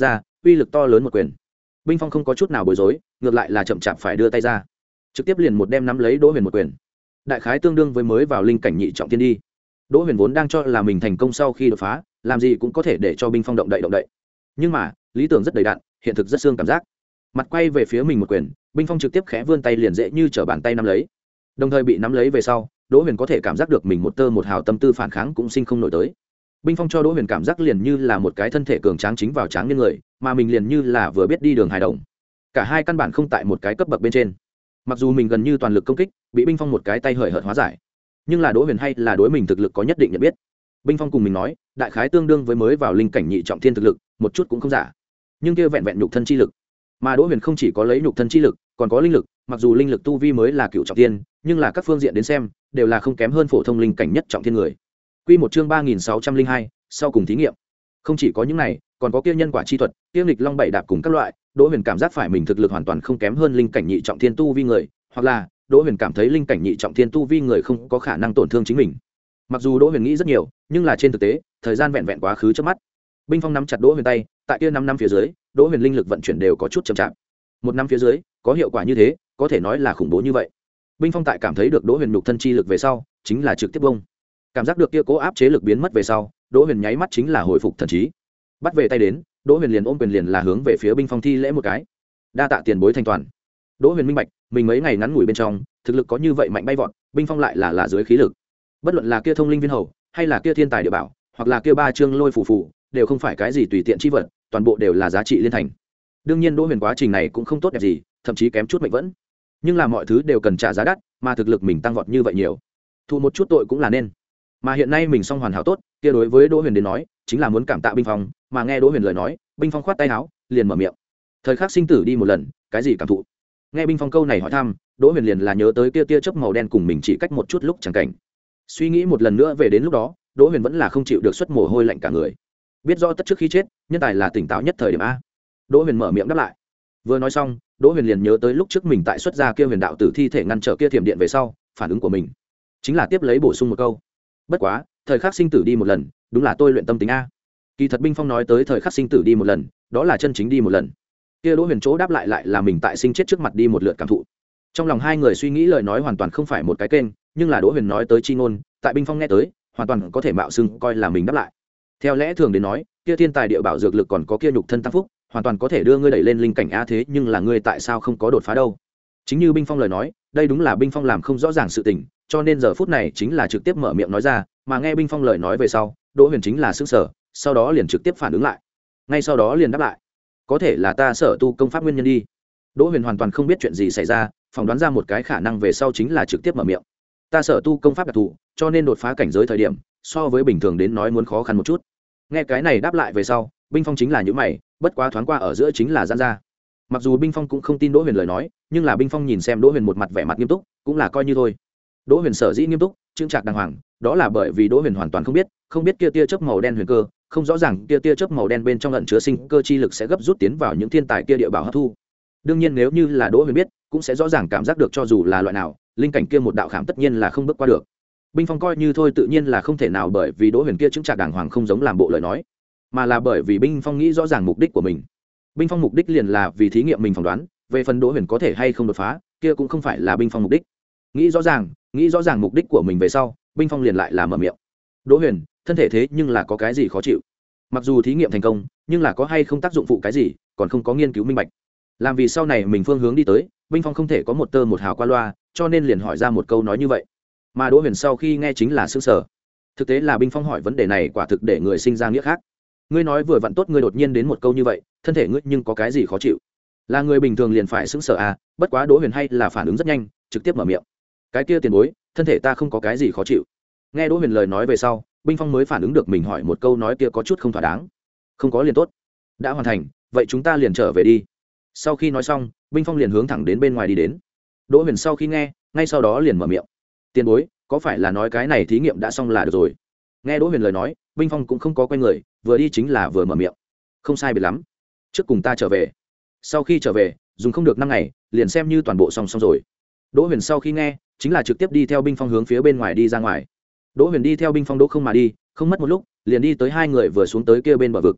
uy lực to lớn một quyền. Binh Phong không có chút nào bối rối, ngược lại là chậm chạp phải đưa tay ra, trực tiếp liền một đem nắm lấy Đỗ Huyền một quyền. Đại khái tương đương với mới vào linh cảnh nhị trọng thiên đi. Đỗ Huyền vốn đang cho là mình thành công sau khi đột phá, làm gì cũng có thể để cho Binh Phong động đậy động đậy. Nhưng mà, lý tưởng rất đầy đặn, hiện thực rất xương cảm giác. Mặt quay về phía mình một quyền, Binh Phong trực tiếp khẽ vươn tay liền dễ như trở bàn tay nắm lấy. Đồng thời bị nắm lấy về sau, Đỗ Huyền có thể cảm giác được mình một tơ một hào tâm tư phản kháng cũng sinh không nổi tới. Binh Phong cho Đỗ Huyền cảm giác liền như là một cái thân thể cường tráng chính vào tráng nhân người, mà mình liền như là vừa biết đi đường hài đồng. Cả hai căn bản không tại một cái cấp bậc bên trên. Mặc dù mình gần như toàn lực công kích, bị Binh Phong một cái tay hời hợt hóa giải, nhưng là Đỗ Huyền hay là đối mình thực lực có nhất định nhận biết. Binh Phong cùng mình nói, đại khái tương đương với mới vào linh cảnh nhị trọng thiên thực lực, một chút cũng không giả. Nhưng kia vẹn vẹn nhục thân chi lực, mà Đỗ Huyền không chỉ có lấy nhục thân chi lực, còn có linh lực, mặc dù linh lực tu vi mới là cựu trọng thiên, nhưng là các phương diện đến xem, đều là không kém hơn phổ thông linh cảnh nhất trọng thiên người. Quy một chương ba nghìn sáu trăm linh hai, sau cùng thí nghiệm. Không chỉ có những này, còn có kia nhân quả chi thuật, kia nghịch long bảy đạp cùng các loại, Đỗ Huyền cảm giác phải mình thực lực hoàn toàn không kém hơn linh cảnh nhị trọng thiên tu vi người, hoặc là Đỗ Huyền cảm thấy linh cảnh nhị trọng thiên tu vi người không có khả năng tổn thương chính mình. Mặc dù Đỗ Huyền nghĩ rất nhiều, nhưng là trên thực tế, thời gian vẹn vẹn quá khứ trước mắt. Binh Phong nắm chặt Đỗ Huyền tay, tại kia năm năm phía dưới, Đỗ Huyền linh lực vận chuyển đều có chút chậm chạp. Một năm phía dưới, có hiệu quả như thế, có thể nói là khủng bố như vậy. Binh Phong tại cảm thấy được Đỗ Huyền nhục thân chi lực về sau, chính là trực tiếp bông. Cảm giác được kia cố áp chế lực biến mất về sau, Đỗ Huyền nháy mắt chính là hồi phục thần trí. Bắt về tay đến, Đỗ Huyền liền ôm quyền liền là hướng về phía Binh Phong thi lễ một cái. Đa tạ tiền bối thanh toàn. Đỗ Huyền minh bạch, mình mấy ngày ngắn ngủi bên trong, thực lực có như vậy mạnh bay vọt, Binh Phong lại là là dưới khí lực. Bất luận là kia thông linh viên hầu, hay là kia thiên tài địa bảo, hoặc là kia ba chương lôi phù phù, đều không phải cái gì tùy tiện chi vật, toàn bộ đều là giá trị liên thành. Đương nhiên Đỗ Huyền quá trình này cũng không tốt đẹp gì, thậm chí kém chút mệnh vẫn. Nhưng là mọi thứ đều cần trả giá đắt, mà thực lực mình tăng vọt như vậy nhiều, thụ một chút tội cũng là nên. Mà hiện nay mình xong hoàn hảo tốt, kia đối với Đỗ Huyền đến nói, chính là muốn cảm tạ Binh Phong, mà nghe Đỗ Huyền lời nói, Binh Phong khoát tay áo, liền mở miệng. Thời khắc sinh tử đi một lần, cái gì cảm thụ? Nghe Binh Phong câu này hỏi thăm, Đỗ Huyền liền là nhớ tới kia tia chớp màu đen cùng mình chỉ cách một chút lúc chẳng cảnh. Suy nghĩ một lần nữa về đến lúc đó, Đỗ Huyền vẫn là không chịu được xuất mồ hôi lạnh cả người. Biết rõ tất trước khi chết, nhân tài là tỉnh táo nhất thời điểm a. Đỗ Huyền mở miệng đáp lại. Vừa nói xong, Đỗ Huyền liền nhớ tới lúc trước mình tại xuất gia kia huyền đạo tử thi thể ngăn trở kia thiểm điện về sau, phản ứng của mình chính là tiếp lấy bổ sung một câu. Bất quá, thời khắc sinh tử đi một lần, đúng là tôi luyện tâm tính a. Kỳ thật Binh Phong nói tới thời khắc sinh tử đi một lần, đó là chân chính đi một lần. Kia Đỗ Huyền chỗ đáp lại lại là mình tại sinh chết trước mặt đi một lượt cảm thụ. Trong lòng hai người suy nghĩ lời nói hoàn toàn không phải một cái kênh, nhưng là Đỗ Huyền nói tới chi ngôn, tại Binh Phong nghe tới, hoàn toàn có thể mạo xưng coi là mình đáp lại. Theo lẽ thường đến nói, kia thiên tài địa bảo dược lực còn có kia nhục thân tăng phúc, hoàn toàn có thể đưa ngươi đẩy lên linh cảnh a, thế nhưng là ngươi tại sao không có đột phá đâu? Chính như Binh Phong lời nói, đây đúng là Binh Phong làm không rõ ràng sự tình, cho nên giờ phút này chính là trực tiếp mở miệng nói ra, mà nghe Binh Phong lời nói về sau, Đỗ Huyền chính là sững sờ, sau đó liền trực tiếp phản ứng lại. Ngay sau đó liền đáp lại, có thể là ta sở tu công pháp nguyên nhân đi. Đỗ Huyền hoàn toàn không biết chuyện gì xảy ra, phỏng đoán ra một cái khả năng về sau chính là trực tiếp mở miệng. Ta sở tu công pháp đặc thù, cho nên đột phá cảnh giới thời điểm, so với bình thường đến nói muốn khó khăn một chút. Nghe cái này đáp lại về sau, Binh Phong chính là những mày, bất quá thoáng qua ở giữa chính là giãn ra. Mặc dù Binh Phong cũng không tin Đỗ Huyền lời nói, nhưng là Binh Phong nhìn xem Đỗ Huyền một mặt vẻ mặt nghiêm túc, cũng là coi như thôi. Đỗ Huyền sở dĩ nghiêm túc, trưng trạc đàng hoàng, đó là bởi vì Đỗ Huyền hoàn toàn không biết, không biết kia tia chớp màu đen huyền cơ, không rõ ràng kia tia chớp màu đen bên trong ẩn chứa sinh cơ chi lực sẽ gấp rút tiến vào những thiên tài kia địa bảo hấp thu. Đương nhiên nếu như là Đỗ Huyền biết, cũng sẽ rõ ràng cảm giác được cho dù là loại nào, linh cảnh kia một đạo khảm tất nhiên là không bước qua được. Binh Phong coi như thôi tự nhiên là không thể nào, bởi vì Đỗ Huyền kia chứng trạc đàng hoàng không giống làm bộ lời nói, mà là bởi vì Binh Phong nghĩ rõ ràng mục đích của mình. Binh Phong mục đích liền là vì thí nghiệm mình phỏng đoán, về phần Đỗ Huyền có thể hay không đột phá, kia cũng không phải là Binh Phong mục đích. Nghĩ rõ ràng, nghĩ rõ ràng mục đích của mình về sau, Binh Phong liền lại là mở miệng. Đỗ Huyền, thân thể thế nhưng là có cái gì khó chịu? Mặc dù thí nghiệm thành công, nhưng là có hay không tác dụng phụ cái gì, còn không có nghiên cứu minh bạch. Làm vì sau này mình phương hướng đi tới, Binh Phong không thể có một tơ một hào qua loa, cho nên liền hỏi ra một câu nói như vậy. Mà Đỗ Huyền sau khi nghe chính là sững sờ. Thực tế là Binh Phong hỏi vấn đề này quả thực để người sinh ra nghĩa khác. Ngươi nói vừa vặn tốt, ngươi đột nhiên đến một câu như vậy, thân thể ngươi nhưng có cái gì khó chịu? Là người bình thường liền phải sững sờ à, bất quá Đỗ Huyền hay là phản ứng rất nhanh, trực tiếp mở miệng. Cái kia tiền bối, thân thể ta không có cái gì khó chịu. Nghe Đỗ Huyền lời nói về sau, Binh Phong mới phản ứng được mình hỏi một câu nói kia có chút không thỏa đáng. Không có liền tốt. Đã hoàn thành, vậy chúng ta liền trở về đi. Sau khi nói xong, Binh Phong liền hướng thẳng đến bên ngoài đi đến. Đỗ Huyền sau khi nghe, ngay sau đó liền mở miệng. Tiền bối, có phải là nói cái này thí nghiệm đã xong là được rồi? Nghe Đỗ Huyền lời nói, Binh Phong cũng không có quay người, vừa đi chính là vừa mở miệng. Không sai biệt lắm, trước cùng ta trở về. Sau khi trở về, dùng không được năm ngày, liền xem như toàn bộ xong xong rồi. Đỗ Huyền sau khi nghe, chính là trực tiếp đi theo Binh Phong hướng phía bên ngoài đi ra ngoài. Đỗ Huyền đi theo Binh Phong đỗ không mà đi, không mất một lúc, liền đi tới hai người vừa xuống tới kia bên bờ vực.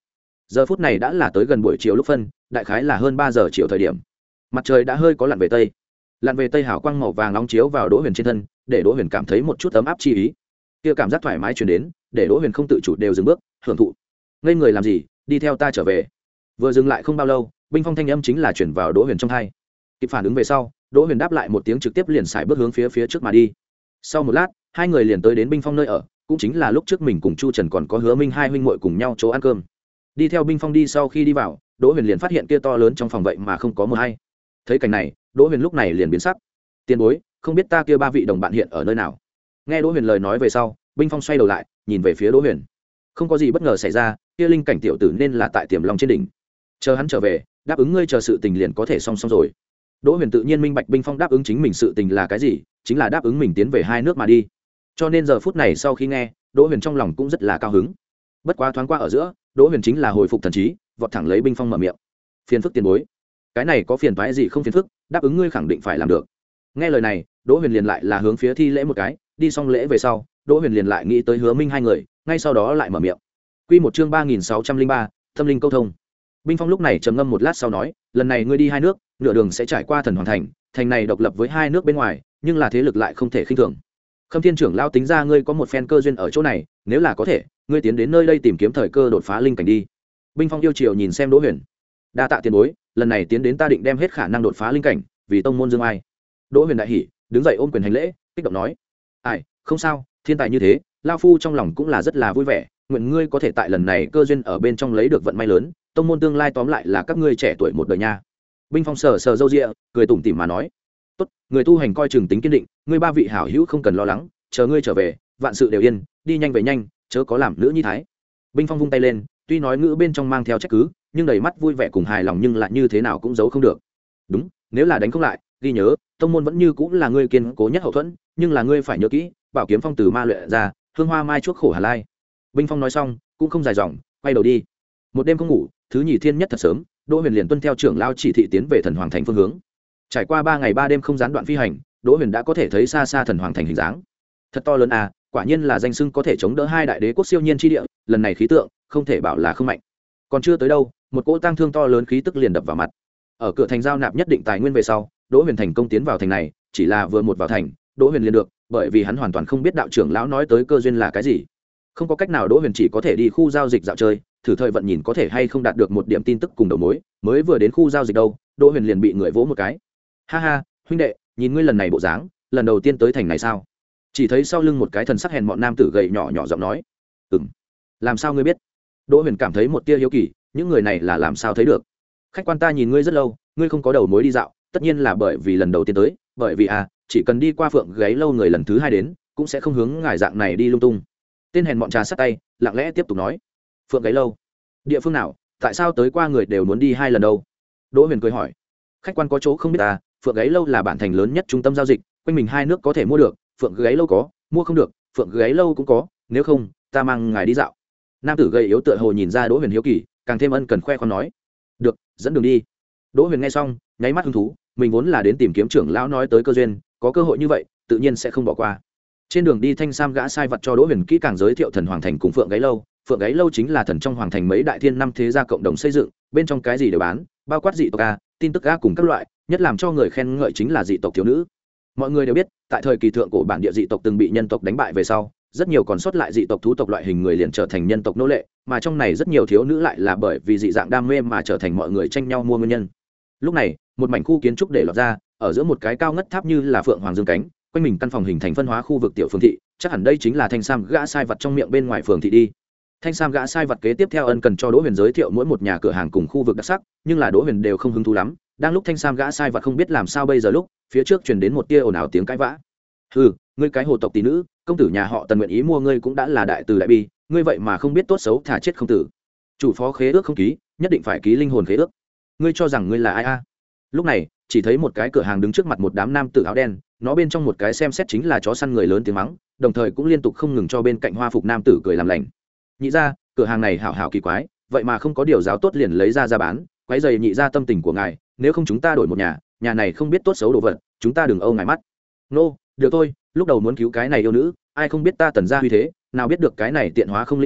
Giờ phút này đã là tới gần buổi chiều lúc phân, đại khái là hơn ba giờ chiều thời điểm. Mặt trời đã hơi có lặn về tây. Lặn về tây hào quang màu vàng nóng chiếu vào Đỗ Huyền trên thân, để Đỗ Huyền cảm thấy một chút ấm áp chi ý. Kia cảm giác thoải mái truyền đến, để Đỗ Huyền không tự chủ đều dừng bước, hưởng thụ. Ngây người làm gì, đi theo ta trở về. Vừa dừng lại không bao lâu, binh phong thanh âm chính là chuyển vào Đỗ Huyền trong tai. Kịp phản ứng về sau, Đỗ Huyền đáp lại một tiếng trực tiếp liền xài bước hướng phía phía trước mà đi. Sau một lát, hai người liền tới đến binh phong nơi ở, cũng chính là lúc trước mình cùng Chu Trần còn có Hứa Minh hai huynh muội cùng nhau chỗ ăn cơm. Đi theo binh phong đi, sau khi đi vào, Đỗ Huyền liền phát hiện kia to lớn trong phòng vậy mà không có một ai. Thấy cảnh này, Đỗ Huyền lúc này liền biến sắc. Tiền bối, không biết ta kia ba vị đồng bạn hiện ở nơi nào? Nghe Đỗ Huyền lời nói về sau, binh phong xoay đầu lại, nhìn về phía Đỗ Huyền. Không có gì bất ngờ xảy ra, kia linh cảnh tiểu tử nên là tại Tiềm Long trên đỉnh. Chờ hắn trở về, đáp ứng ngươi chờ sự tình liền có thể xong xong rồi. Đỗ Huyền tự nhiên minh bạch binh phong đáp ứng chính mình sự tình là cái gì, chính là đáp ứng mình tiến về hai nước mà đi. Cho nên giờ phút này sau khi nghe, Đỗ Huyền trong lòng cũng rất là cao hứng. Bất quá thoáng qua ở giữa, Đỗ Huyền chính là hồi phục thần trí, vọt thẳng lấy binh phong mở miệng. Phiền phức tiền bối. Cái này có phiền toái gì không phiền phức, đáp ứng ngươi khẳng định phải làm được. Nghe lời này, Đỗ Huyền liền lại là hướng phía thi lễ một cái, đi xong lễ về sau, Đỗ Huyền liền lại nghĩ tới Hứa Minh hai người, ngay sau đó lại mở miệng. Quy một chương ba nghìn sáu trăm linh ba, tâm linh câu thông. Binh phong lúc này trầm ngâm một lát sau nói, lần này ngươi đi hai nước, nửa đường sẽ trải qua Thần Hoàng thành, thành này độc lập với hai nước bên ngoài, nhưng là thế lực lại không thể khinh thường. Khâm Thiên trưởng lao tính ra ngươi có một phen cơ duyên ở chỗ này, nếu là có thể, ngươi tiến đến nơi đây tìm kiếm thời cơ đột phá linh cảnh đi. Binh phong yêu chiều nhìn xem Đỗ Huyền. Đa tạ tiền bối, lần này tiến đến ta định đem hết khả năng đột phá linh cảnh, vì tông môn dương ai. Đỗ Huyền đại hỉ, đứng dậy ôm quyền hành lễ, kích động nói: "Ai, không sao, thiên tài như thế, lão phu trong lòng cũng là rất là vui vẻ, nguyện ngươi có thể tại lần này cơ duyên ở bên trong lấy được vận may lớn, tông môn tương lai tóm lại là các ngươi trẻ tuổi một đời nha." Binh phong sờ sờ râu ria, cười tủm tỉm mà nói: "Tốt, người tu hành coi chừng tính kiên định, ngươi ba vị hảo hữu không cần lo lắng, chờ ngươi trở về, vạn sự đều yên, đi nhanh về nhanh, chớ có làm nữ nhi thái." Binh phong vung tay lên, tuy nói ngữ bên trong mang theo trách cứ, nhưng đầy mắt vui vẻ cùng hài lòng, nhưng lại như thế nào cũng giấu không được. "Đúng, nếu là đánh không lại, ghi nhớ, tông môn vẫn như cũng là ngươi kiên cố nhất hậu thuẫn, nhưng là ngươi phải nhớ kỹ, bảo kiếm phong từ ma luyện ra, hương hoa mai chuốc khổ hà lai." Binh phong nói xong, cũng không dài dòng, quay đầu đi. Một đêm không ngủ, thứ nhì thiên nhất thật sớm, Đỗ Huyền liền tuân theo trưởng lao chỉ thị tiến về Thần Hoàng thành phương hướng. Trải qua ba ngày ba đêm không gián đoạn phi hành, Đỗ Huyền đã có thể thấy xa xa Thần Hoàng thành hình dáng. Thật to lớn à, quả nhiên là danh xưng có thể chống đỡ hai đại đế quốc siêu nhiên chi địa, lần này khí tượng, không thể bảo là không mạnh. Còn chưa tới đâu, một cỗ tang thương to lớn khí tức liền đập vào mặt. Ở cửa thành giao nạp nhất định tài nguyên về sau, Đỗ Huyền thành công tiến vào thành này, chỉ là vừa một vào thành, Đỗ Huyền liền được, bởi vì hắn hoàn toàn không biết đạo trưởng lão nói tới cơ duyên là cái gì. Không có cách nào, Đỗ Huyền chỉ có thể đi khu giao dịch dạo chơi, thử thời vận nhìn có thể hay không đạt được một điểm tin tức cùng đầu mối. Mới vừa đến khu giao dịch đâu, Đỗ Huyền liền bị người vỗ một cái. "Ha ha, huynh đệ, nhìn ngươi lần này bộ dáng, lần đầu tiên tới thành này sao?" Chỉ thấy sau lưng một cái thần sắc hèn mọn nam tử gầy nhỏ nhỏ giọng nói. "Ừm, làm sao ngươi biết?" Đỗ Huyền cảm thấy một tia hiếu kỳ, những người này là làm sao thấy được? "Khách quan, ta nhìn ngươi rất lâu, ngươi không có đầu mối đi dạo, tất nhiên là bởi vì lần đầu tiên tới, bởi vì à, chỉ cần đi qua Phượng Gáy lâu người lần thứ hai đến, cũng sẽ không hướng ngài dạng này đi lung tung." Tên hèn mọn trà sát tay, lặng lẽ tiếp tục nói. "Phượng Gáy lâu? Địa phương nào? Tại sao tới qua người đều muốn đi hai lần đâu?" Đỗ Huyền cười hỏi. "Khách quan có chỗ không biết ta, Phượng Gáy lâu là bản thành lớn nhất trung tâm giao dịch, quanh mình hai nước có thể mua được, Phượng Gáy lâu có, mua không được, Phượng Gáy lâu cũng có, nếu không, ta mang ngài đi dạo." Nam tử gầy yếu tựa hồ nhìn ra Đỗ Huyền hiếu kỳ, càng thêm ân cần khoe khoang nói. "Được, dẫn đường đi." Đỗ Huyền nghe xong, nháy mắt hứng thú, mình vốn là đến tìm kiếm trưởng lão nói tới cơ duyên, có cơ hội như vậy, tự nhiên sẽ không bỏ qua. Trên đường đi, Thanh Sam gã sai vật cho Đỗ Huyền kỹ càng giới thiệu Thần Hoàng thành cùng Phượng Gáy lâu. Phượng Gáy lâu chính là thần trong hoàng thành mấy đại thiên năm thế gia cộng đồng xây dựng, bên trong cái gì đều bán, bao quát dị tộc a, tin tức a cùng các loại, nhất làm cho người khen ngợi chính là dị tộc thiếu nữ. Mọi người đều biết, tại thời kỳ thượng cổ bản địa dị tộc từng bị nhân tộc đánh bại về sau, rất nhiều còn sót lại dị tộc thú tộc loại hình người liền trở thành nhân tộc nô lệ, mà trong này rất nhiều thiếu nữ lại là bởi vì dị dạng đam mê mà trở thành mọi người tranh nhau mua nguyên nhân. Lúc này, một mảnh khu kiến trúc để lọt ra, ở giữa một cái cao ngất tháp như là phượng hoàng dương cánh, quanh mình căn phòng hình thành phân hóa khu vực tiểu phường thị, chắc hẳn đây chính là Thanh Sam gã sai vật trong miệng bên ngoài phường thị đi. Thanh Sam gã sai vật kế tiếp theo ân cần cho Đỗ Huyền giới thiệu mỗi một nhà cửa hàng cùng khu vực đặc sắc, nhưng là Đỗ Huyền đều không hứng thú lắm. Đang lúc Thanh Sam gã sai vật không biết làm sao bây giờ lúc, phía trước truyền đến một tia ồn ào tiếng cãi vã. "Hừ, ngươi cái hồ tộc tỷ nữ, công tử nhà họ Tần nguyện ý mua ngươi cũng đã là đại từ đại bi, ngươi vậy mà không biết tốt xấu, thả chết không tử. Chủ phó khế ước không ký, nhất định phải ký linh hồn khế ước. Ngươi cho rằng ngươi là ai a?" Lúc này, chỉ thấy một cái cửa hàng đứng trước mặt một đám nam tử áo đen, nó bên trong một cái xem xét chính là chó săn người lớn tiếng mắng, đồng thời cũng liên tục không ngừng cho bên cạnh hoa phục nam tử cười làm lành. "Nhị gia, cửa hàng này hảo hảo kỳ quái, vậy mà không có điều giáo tốt liền lấy ra ra bán, quấy rầy nhị gia tâm tình của ngài, nếu không chúng ta đổi một nhà, nhà này không biết tốt xấu đồ vật, chúng ta đừng âu ngài mắt." "Nô, được thôi, lúc đầu muốn cứu cái này yêu nữ, ai không biết ta Tần gia uy thế, nào biết được cái này tiện hóa không linh tình,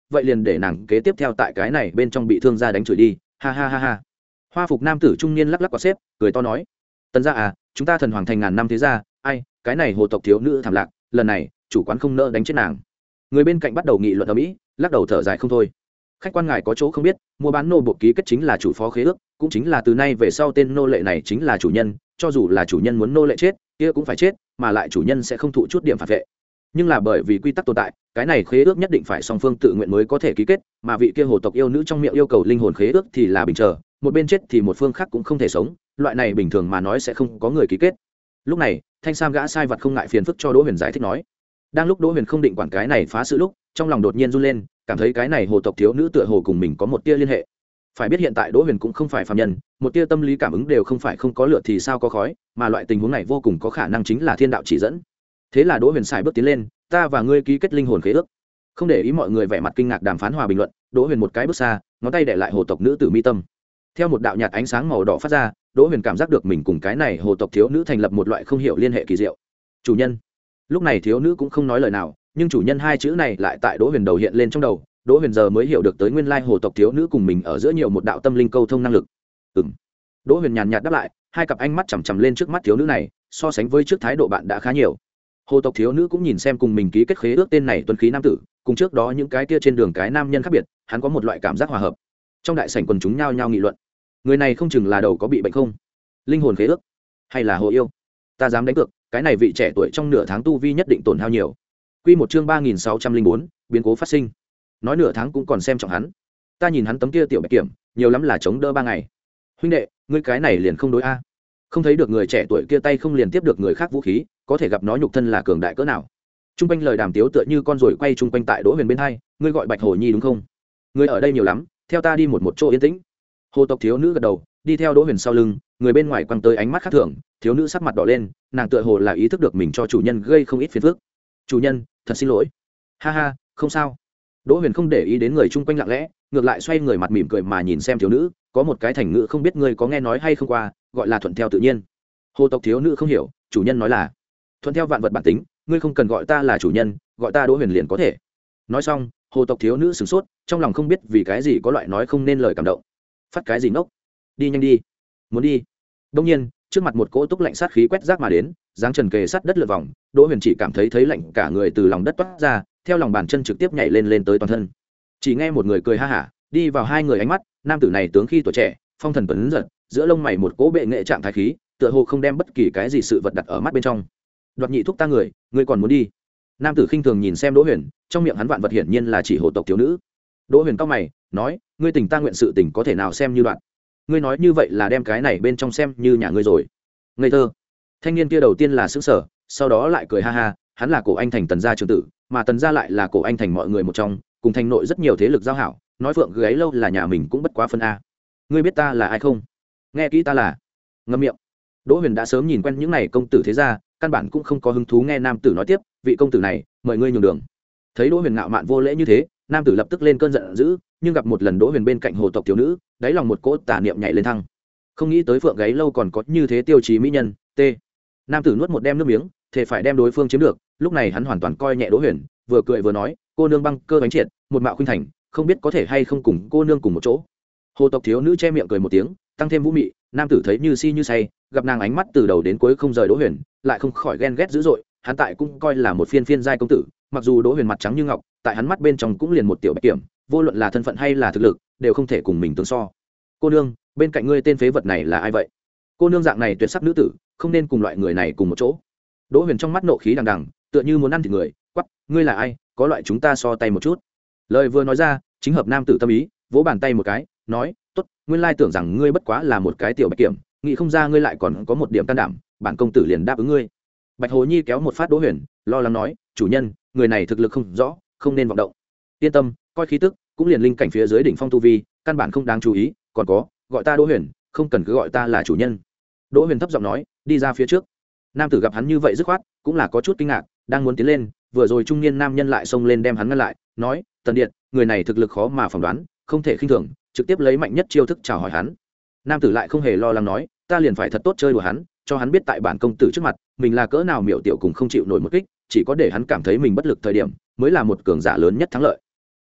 vậy liền để nàng kế tiếp theo tại cái này bên trong bị thương ra đánh chửi đi, ha ha ha ha. Hoa phục nam tử trung niên lắc lắc quả xếp, cười to nói, tần gia à, chúng ta thần hoàng thành ngàn năm thế gia, ai, cái này hồ tộc thiếu nữ thảm lạc, lần này chủ quán không nỡ đánh chết nàng. Người bên cạnh bắt đầu nghị luận ở mỹ, lắc đầu thở dài không thôi. Khách quan ngài có chỗ không biết, mua bán nô buộc ký kết chính là chủ phó khế ước, cũng chính là từ nay về sau tên nô lệ này chính là chủ nhân, cho dù là chủ nhân muốn nô lệ chết kia cũng phải chết, mà lại chủ nhân sẽ không thụ chút điểm phản vệ. Nhưng là bởi vì quy tắc tồn tại, cái này khế ước nhất định phải song phương tự nguyện mới có thể ký kết, mà vị kia hồ tộc yêu nữ trong miệng yêu cầu linh hồn khế ước thì là bình chờ, một bên chết thì một phương khác cũng không thể sống, loại này bình thường mà nói sẽ không có người ký kết. Lúc này thanh sam gã sai vật không ngại phiền phức cho Đỗ Huyền giải thích nói. Đang lúc Đỗ Huyền không định quản cái này phá sự lúc, trong lòng đột nhiên run lên, cảm thấy cái này hồ tộc thiếu nữ tựa hồ cùng mình có một tia liên hệ. Phải biết hiện tại Đỗ Huyền cũng không phải phàm nhân, một tia tâm lý cảm ứng đều không phải không có lửa thì sao có khói, mà loại tình huống này vô cùng có khả năng chính là thiên đạo chỉ dẫn. Thế là Đỗ Huyền xài bước tiến lên, ta và ngươi ký kết linh hồn khế ước. Không để ý mọi người vẻ mặt kinh ngạc đàm phán hòa bình luận, Đỗ Huyền một cái bước xa, ngón tay để lại hồ tộc nữ tử mi tâm. Theo một đạo nhạt ánh sáng màu đỏ phát ra, Đỗ Huyền cảm giác được mình cùng cái này hồ tộc thiếu nữ thành lập một loại không hiểu liên hệ kỳ diệu. Chủ nhân. Lúc này thiếu nữ cũng không nói lời nào, nhưng chủ nhân hai chữ này lại tại Đỗ Huyền đầu hiện lên trong đầu. Đỗ Huyền giờ mới hiểu được tới nguyên lai hồ tộc thiếu nữ cùng mình ở giữa nhiều một đạo tâm linh câu thông năng lực. Ừm. Đỗ Huyền nhàn nhạt đáp lại, hai cặp ánh mắt chằm chằm lên trước mắt thiếu nữ này, so sánh với trước thái độ bạn đã khá nhiều. Hồ tộc thiếu nữ cũng nhìn xem cùng mình ký kết khế ước tên này tuấn khí nam tử, cùng trước đó những cái kia trên đường cái nam nhân khác biệt, hắn có một loại cảm giác hòa hợp. Trong đại sảnh quần chúng nhao nhao nghị luận, người này không chừng là đầu có bị bệnh không, linh hồn khế ước, hay là hồ yêu. Ta dám đánh cược, cái này vị trẻ tuổi trong nửa tháng tu vi nhất định tổn hao nhiều. Quy một chương ba nghìn sáu trăm linh bốn, biến cố phát sinh. Nói nửa tháng cũng còn xem trọng hắn. Ta nhìn hắn tấm kia tiểu bạch kiểm, nhiều lắm là chống đỡ ba ngày. Huynh đệ, ngươi cái này liền không đối a. Không thấy được người trẻ tuổi kia tay không liền tiếp được người khác vũ khí, có thể gặp nó nhục thân là cường đại cỡ nào. Trung quanh lời đàm tiếu tựa như con rồi quay trung quanh tại Đỗ Huyền bên hai, ngươi gọi Bạch Hồ Nhi đúng không? Ngươi ở đây nhiều lắm, theo ta đi một một chỗ yên tĩnh. Hồ tộc thiếu nữ gật đầu, đi theo Đỗ Huyền sau lưng, người bên ngoài quăng tới ánh mắt khác thường, thiếu nữ sắc mặt đỏ lên, nàng tựa hồ là ý thức được mình cho chủ nhân gây không ít phiền phức. Chủ nhân, thật xin lỗi. Ha ha, không sao. Đỗ Huyền không để ý đến người chung quanh lặng lẽ, ngược lại xoay người mặt mỉm cười mà nhìn xem thiếu nữ, có một cái thành ngữ không biết ngươi có nghe nói hay không qua, gọi là thuận theo tự nhiên. Hồ tộc thiếu nữ không hiểu, chủ nhân nói là thuận theo vạn vật bản tính, ngươi không cần gọi ta là chủ nhân, gọi ta Đỗ Huyền liền có thể. Nói xong, hồ tộc thiếu nữ sửng sốt, trong lòng không biết vì cái gì có loại nói không nên lời cảm động. Phát cái gì ngốc? Đi nhanh đi. Muốn đi. Đông nhiên, trước mặt một cỗ túc lạnh sát khí quét rác mà đến, dáng trần kề sát đất lượn vòng, Đỗ Huyền chỉ cảm thấy thấy lạnh cả người từ lòng đất toát ra, theo lòng bàn chân trực tiếp nhảy lên lên tới toàn thân. Chỉ nghe một người cười ha hả, đi vào hai người ánh mắt, nam tử này tướng khi tuổi trẻ, phong thần tuấn giật, giữa lông mày một cỗ bệ nghệ trạng thái khí, tựa hồ không đem bất kỳ cái gì sự vật đặt ở mắt bên trong. Đoạt nhị thúc ta người, ngươi còn muốn đi? Nam tử khinh thường nhìn xem Đỗ Huyền, trong miệng hắn vạn vật hiển nhiên là chỉ hồ tộc thiếu nữ. Đỗ Huyền cau mày, nói, ngươi tình ta nguyện sự tình có thể nào xem như đoạn? Ngươi nói như vậy là đem cái này bên trong xem như nhà ngươi rồi. Ngây thơ. Thanh niên kia đầu tiên là sững sờ, sau đó lại cười ha ha, hắn là cổ anh thành Tần gia trưởng tử, mà Tần gia lại là cổ anh thành mọi người một trong, cùng thành nội rất nhiều thế lực giao hảo, nói phượng gáy lâu là nhà mình cũng bất quá phân a. Ngươi biết ta là ai không? Nghe kỹ ta là. Ngậm miệng. Đỗ Huyền đã sớm nhìn quen những này công tử thế gia, căn bản cũng không có hứng thú nghe nam tử nói tiếp, vị công tử này, mời ngươi nhường đường. Thấy Đỗ Huyền ngạo mạn vô lễ như thế, nam tử lập tức lên cơn giận dữ, nhưng gặp một lần Đỗ Huyền bên cạnh hồ tộc thiếu nữ, đáy lòng một cỗ tà niệm nhảy lên thăng. Không nghĩ tới phượng gáy lâu còn có như thế tiêu chí mỹ nhân. T. Nam tử nuốt một đem nước miếng, thể phải đem đối phương chiếm được, lúc này hắn hoàn toàn coi nhẹ Đỗ Huyền, vừa cười vừa nói, cô nương băng cơ bánh triệt, một mạo khuynh thành, không biết có thể hay không cùng cô nương cùng một chỗ. Hồ tộc thiếu nữ che miệng cười một tiếng, tăng thêm vũ mị, nam tử thấy như si như say, gặp nàng ánh mắt từ đầu đến cuối không rời Đỗ Huyền, lại không khỏi ghen ghét dữ dội, hắn tại cũng coi là một phiên phiên giai công tử, mặc dù Đỗ Huyền mặt trắng như ngọc, tại hắn mắt bên trong cũng liền một tiểu bạch kiểm, vô luận là thân phận hay là thực lực, đều không thể cùng mình tương so. Cô nương, bên cạnh ngươi tên phế vật này là ai vậy? Cô nương dạng này tuyệt sắc nữ tử, không nên cùng loại người này cùng một chỗ. Đỗ Huyền trong mắt nộ khí đằng đằng, tựa như muốn ăn thịt người, quắc, ngươi là ai, có loại chúng ta so tay một chút. Lời vừa nói ra, chính hợp nam tử tâm ý, vỗ bàn tay một cái, nói, tốt, nguyên lai tưởng rằng ngươi bất quá là một cái tiểu bạch kiểm, nghĩ không ra ngươi lại còn có một điểm can đảm, bản công tử liền đáp ứng ngươi. Bạch Hồ Nhi kéo một phát Đỗ Huyền, lo lắng nói, chủ nhân, người này thực lực không rõ, không nên vọng động. Yên tâm, coi khí tức, cũng liền linh cảnh phía dưới đỉnh phong tu vi, căn bản không đáng chú ý, còn có, gọi ta Đỗ Huyền, không cần cứ gọi ta là chủ nhân. Đỗ Huyền thấp giọng nói, đi ra phía trước. Nam tử gặp hắn như vậy dứt khoát, cũng là có chút kinh ngạc, đang muốn tiến lên, vừa rồi trung niên nam nhân lại xông lên đem hắn ngăn lại, nói, Tần Điện, người này thực lực khó mà phỏng đoán, không thể khinh thường, trực tiếp lấy mạnh nhất chiêu thức chào hỏi hắn. Nam tử lại không hề lo lắng nói, ta liền phải thật tốt chơi đùa hắn, cho hắn biết tại bản công tử trước mặt, mình là cỡ nào miểu tiểu cùng không chịu nổi một kích, chỉ có để hắn cảm thấy mình bất lực thời điểm, mới là một cường giả lớn nhất thắng lợi.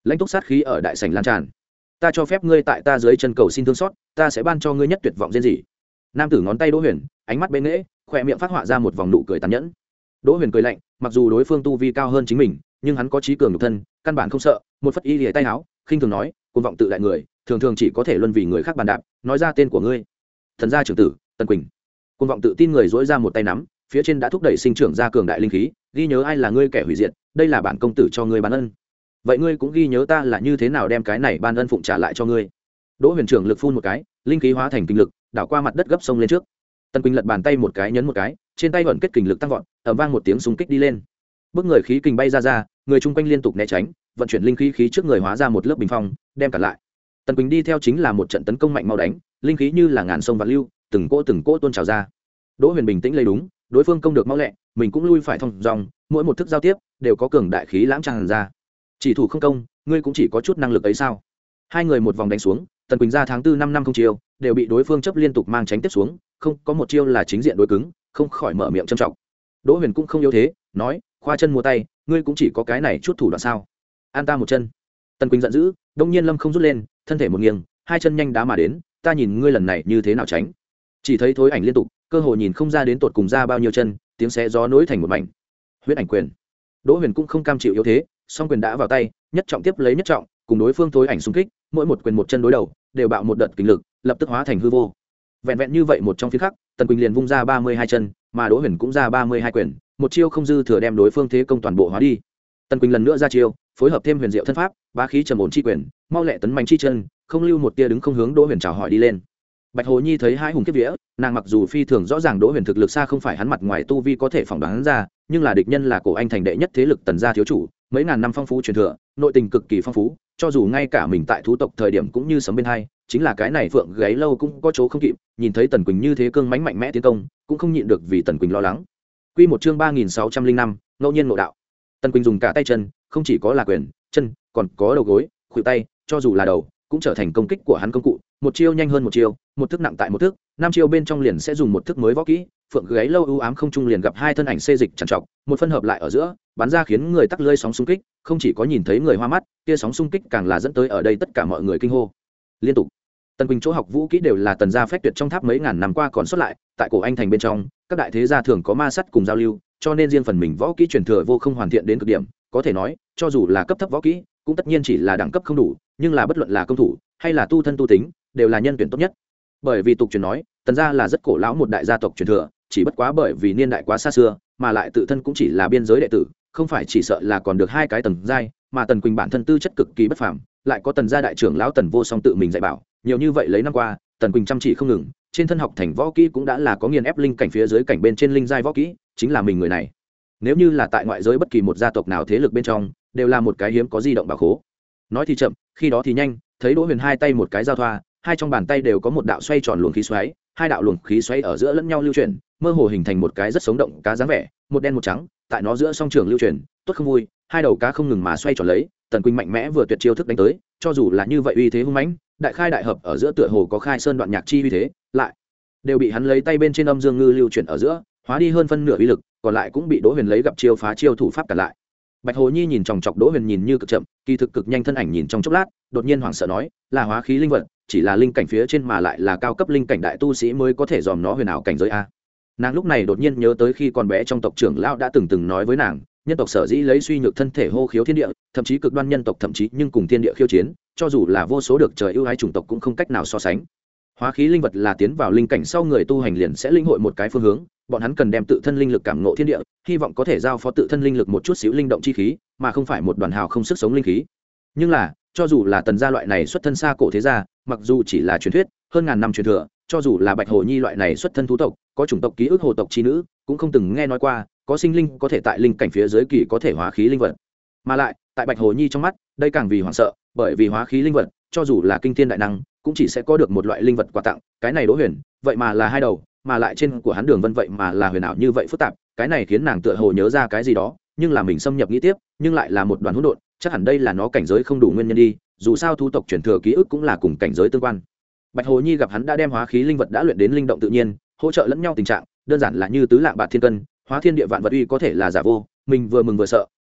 lãnh túc sát khí ở đại sảnh lan tràn. Ta cho phép ngươi tại ta dưới chân cầu xin thương xót, ta sẽ ban cho ngươi nhất tuyệt vọng riêng gì. Nam tử ngón tay Đỗ Huyền, ánh mắt bên nghễ, khỏe miệng phát họa ra một vòng nụ cười tàn nhẫn. Đỗ Huyền cười lạnh, mặc dù đối phương tu vi cao hơn chính mình, nhưng hắn có trí cường nhục thân, căn bản không sợ. Một phất y lìa tay áo, khinh thường nói, cuồng vọng tự đại người, thường thường chỉ có thể luân vì người khác bàn đạp. Nói ra tên của ngươi. Thần gia trưởng tử Tần Quỳnh. Cuồng vọng tự tin người dỗi ra một tay nắm, phía trên đã thúc đẩy sinh trưởng ra cường đại linh khí, ghi nhớ ai là ngươi kẻ hủy diệt, đây là bản công tử cho ngươi ban ân. Vậy ngươi cũng ghi nhớ ta là như thế nào đem cái này ban ân phụng trả lại cho ngươi. Đỗ Huyền trưởng lực phun một cái, linh khí hóa thành kinh lực, đảo qua mặt đất gấp sông lên trước. Tần Quỳnh lật bàn tay một cái nhấn một cái, trên tay vận kết kình lực tăng vọt, ầm vang một tiếng xung kích đi lên. Bước người khí kình bay ra ra, người chung quanh liên tục né tránh, vận chuyển linh khí khí trước người hóa ra một lớp bình phong, đem cả lại. Tần Quỳnh đi theo chính là một trận tấn công mạnh mau đánh, linh khí như là ngàn sông vạn lưu, từng cỗ từng cỗ tuôn trào ra. Đỗ Huyền bình tĩnh lấy đúng, đối phương công được mau lẹ, mình cũng lui phải thông dòng, mỗi một thức giao tiếp đều có cường đại khí lãng tràn ra. Chỉ thủ không công, ngươi cũng chỉ có chút năng lực ấy sao? Hai người một vòng đánh xuống, Tần Quỳnh ra tháng tư năm năm không chiêu, đều bị đối phương chấp liên tục mang tránh tiếp xuống, không có một chiêu là chính diện đối cứng, không khỏi mở miệng trầm trọng. Đỗ Huyền cũng không yếu thế, nói, khoa chân múa tay, ngươi cũng chỉ có cái này chút thủ đoạn sao? An ta một chân. Tần Quỳnh giận dữ, đông nhiên lâm không rút lên, thân thể một nghiêng, hai chân nhanh đá mà đến, ta nhìn ngươi lần này như thế nào tránh. Chỉ thấy thối ảnh liên tục, cơ hồ nhìn không ra đến tột cùng ra bao nhiêu chân, tiếng xé gió nối thành một mảnh. Huyết ảnh quyền. Đỗ Huyền cũng không cam chịu yếu thế, song quyền đã vào tay, nhất trọng tiếp lấy nhất trọng, cùng đối phương thối ảnh xung kích, mỗi một quyền một chân đối đầu, đều bạo một đợt kinh lực, lập tức hóa thành hư vô. Vẹn vẹn như vậy một trong phiến khắc, Tần Quỳnh liền vung ra ba mươi hai chân, mà Đỗ Huyền cũng ra ba mươi hai quyền, một chiêu không dư thừa đem đối phương thế công toàn bộ hóa đi. Tần Quỳnh lần nữa ra chiêu, phối hợp thêm huyền diệu thân pháp, bá khí trầm ổn chi quyền, mau lẹ tấn mạnh chi chân, không lưu một tia đứng không hướng Đỗ Huyền chào hỏi đi lên. Bạch Hồ Nhi thấy hai hùng kiếp vía, nàng mặc dù phi thường rõ ràng Đỗ Huyền thực lực xa không phải hắn mặt ngoài tu vi có thể phỏng đoán ra, nhưng là địch nhân là cổ anh thành đệ nhất thế lực Tần gia thiếu chủ, mấy ngàn năm phong phú truyền thừa, nội tình cực kỳ phong phú, cho dù ngay cả mình tại thú tộc thời điểm cũng như sấm bên hai, chính là cái này phượng gáy lâu cũng có chỗ không kịp, nhìn thấy Tần Quỳnh như thế cương mãnh mạnh mẽ tiến công, cũng không nhịn được vì Tần Quỳnh lo lắng. Quy một chương ba nghìn sáu trăm linh năm, ngẫu nhiên ngộ đạo. Tần Quỳnh dùng cả tay chân, không chỉ có là quyền, chân, còn có đầu gối, khuỷu tay, cho dù là đầu, cũng trở thành công kích của hắn công cụ, một chiêu nhanh hơn một chiêu, một thức nặng tại một thức, năm chiêu bên trong liền sẽ dùng một thức mới võ kỹ. Phượng gáy lâu ưu ám không trung liền gặp hai thân ảnh xê dịch trằn trọc, một phân hợp lại ở giữa, bắn ra khiến người tắc lơi sóng xung kích, không chỉ có nhìn thấy người hoa mắt, kia sóng xung kích càng là dẫn tới ở đây tất cả mọi người kinh hô. Liên tục, Tần Quỳnh chỗ học vũ kỹ đều là Tần gia phách tuyệt trong tháp mấy ngàn năm qua còn xuất lại, tại cổ anh thành bên trong, các đại thế gia thường có ma sắt cùng giao lưu, cho nên riêng phần mình võ kỹ truyền thừa vô không hoàn thiện đến cực điểm, có thể nói, cho dù là cấp thấp võ kỹ, cũng tất nhiên chỉ là đẳng cấp không đủ, nhưng là bất luận là công thủ hay là tu thân tu tính, đều là nhân tuyển tốt nhất. Bởi vì tục truyền nói, Tần gia là rất cổ lão một đại gia tộc truyền thừa, chỉ bất quá bởi vì niên đại quá xa xưa, mà lại tự thân cũng chỉ là biên giới đệ tử, không phải chỉ sợ là còn được hai cái tầng giai, mà Tần Quỳnh bản thân tư chất cực kỳ bất phàm, lại có Tần gia đại trưởng lão Tần Vô Song tự mình dạy bảo, nhiều như vậy lấy năm qua, Tần Quỳnh chăm chỉ không ngừng, trên thân học thành võ kỹ cũng đã là có nghiền ép linh cảnh phía dưới cảnh bên trên linh giai võ kỹ, chính là mình người này. Nếu như là tại ngoại giới bất kỳ một gia tộc nào thế lực bên trong, đều là một cái hiếm có di động bảo khố. Nói thì chậm, khi đó thì nhanh, thấy Đỗ Huyền hai tay một cái giao thoa, hai trong bàn tay đều có một đạo xoay tròn luồng khí xoáy, hai đạo luồng khí xoáy ở giữa lẫn nhau lưu chuyển, mơ hồ hình thành một cái rất sống động cá dáng vẻ, một đen một trắng, tại nó giữa song trường lưu chuyển, tốt không vui, hai đầu cá không ngừng mà xoay tròn lấy, Tần Quỳnh mạnh mẽ vừa tuyệt chiêu thức đánh tới, cho dù là như vậy uy thế hung mãnh, đại khai đại hợp ở giữa tựa hồ có khai sơn đoạn nhạc chi uy thế, lại đều bị hắn lấy tay bên trên âm dương ngư lưu chuyển ở giữa, hóa đi hơn phân nửa uy lực, còn lại cũng bị Đỗ Huyền lấy gặp chiêu phá chiêu thủ pháp cả lại. Bạch Hồ Nhi nhìn chòng chọc Đỗ Huyền nhìn như cực chậm, kỳ thực cực nhanh thân ảnh nhìn trong chốc lát, đột nhiên hoảng sợ nói, là hóa khí linh vật, chỉ là linh cảnh phía trên mà lại là cao cấp linh cảnh đại tu sĩ mới có thể dòm nó huyền ảo cảnh giới a. Nàng lúc này đột nhiên nhớ tới khi còn bé trong tộc trưởng lão đã từng từng nói với nàng, nhân tộc sở dĩ lấy suy nhược thân thể hô khiếu thiên địa, thậm chí cực đoan nhân tộc thậm chí nhưng cùng thiên địa khiêu chiến, cho dù là vô số được trời ưu ái chủng tộc cũng không cách nào so sánh. Hóa khí linh vật là tiến vào linh cảnh sau người tu hành liền sẽ linh hội một cái phương hướng, bọn hắn cần đem tự thân linh lực cảm ngộ thiên địa, hy vọng có thể giao phó tự thân linh lực một chút xíu linh động chi khí, mà không phải một đoàn hào không sức sống linh khí. Nhưng là, cho dù là Tần gia loại này xuất thân xa cổ thế gia, mặc dù chỉ là truyền thuyết, hơn ngàn năm truyền thừa, cho dù là Bạch Hồ Nhi loại này xuất thân thú tộc, có chủng tộc ký ức hồ tộc chi nữ, cũng không từng nghe nói qua, có sinh linh có thể tại linh cảnh phía dưới kỳ có thể hóa khí linh vật. Mà lại, tại Bạch Hồ Nhi trong mắt, đây càng vì hoảng sợ, bởi vì hóa khí linh vật, cho dù là kinh thiên đại năng, cũng chỉ sẽ có được một loại linh vật quà tặng, cái này Đỗ Huyền, vậy mà là hai đầu, mà lại trên của hắn đường vân vậy mà là huyền ảo như vậy phức tạp, cái này khiến nàng tựa hồ nhớ ra cái gì đó, nhưng là mình xâm nhập nghĩ tiếp, nhưng lại là một đoàn hỗn độn, chắc hẳn đây là nó cảnh giới không đủ nguyên nhân đi, dù sao thú tộc truyền thừa ký ức cũng là cùng cảnh giới tương quan. Bạch Hồ Nhi gặp hắn đã đem hóa khí linh vật đã luyện đến linh động tự nhiên, hỗ trợ lẫn nhau tình trạng, đơn giản là như tứ lạng bạc thiên cân, hóa thiên địa vạn vật uy có thể là giả vô, mình vừa mừng vừa sợ,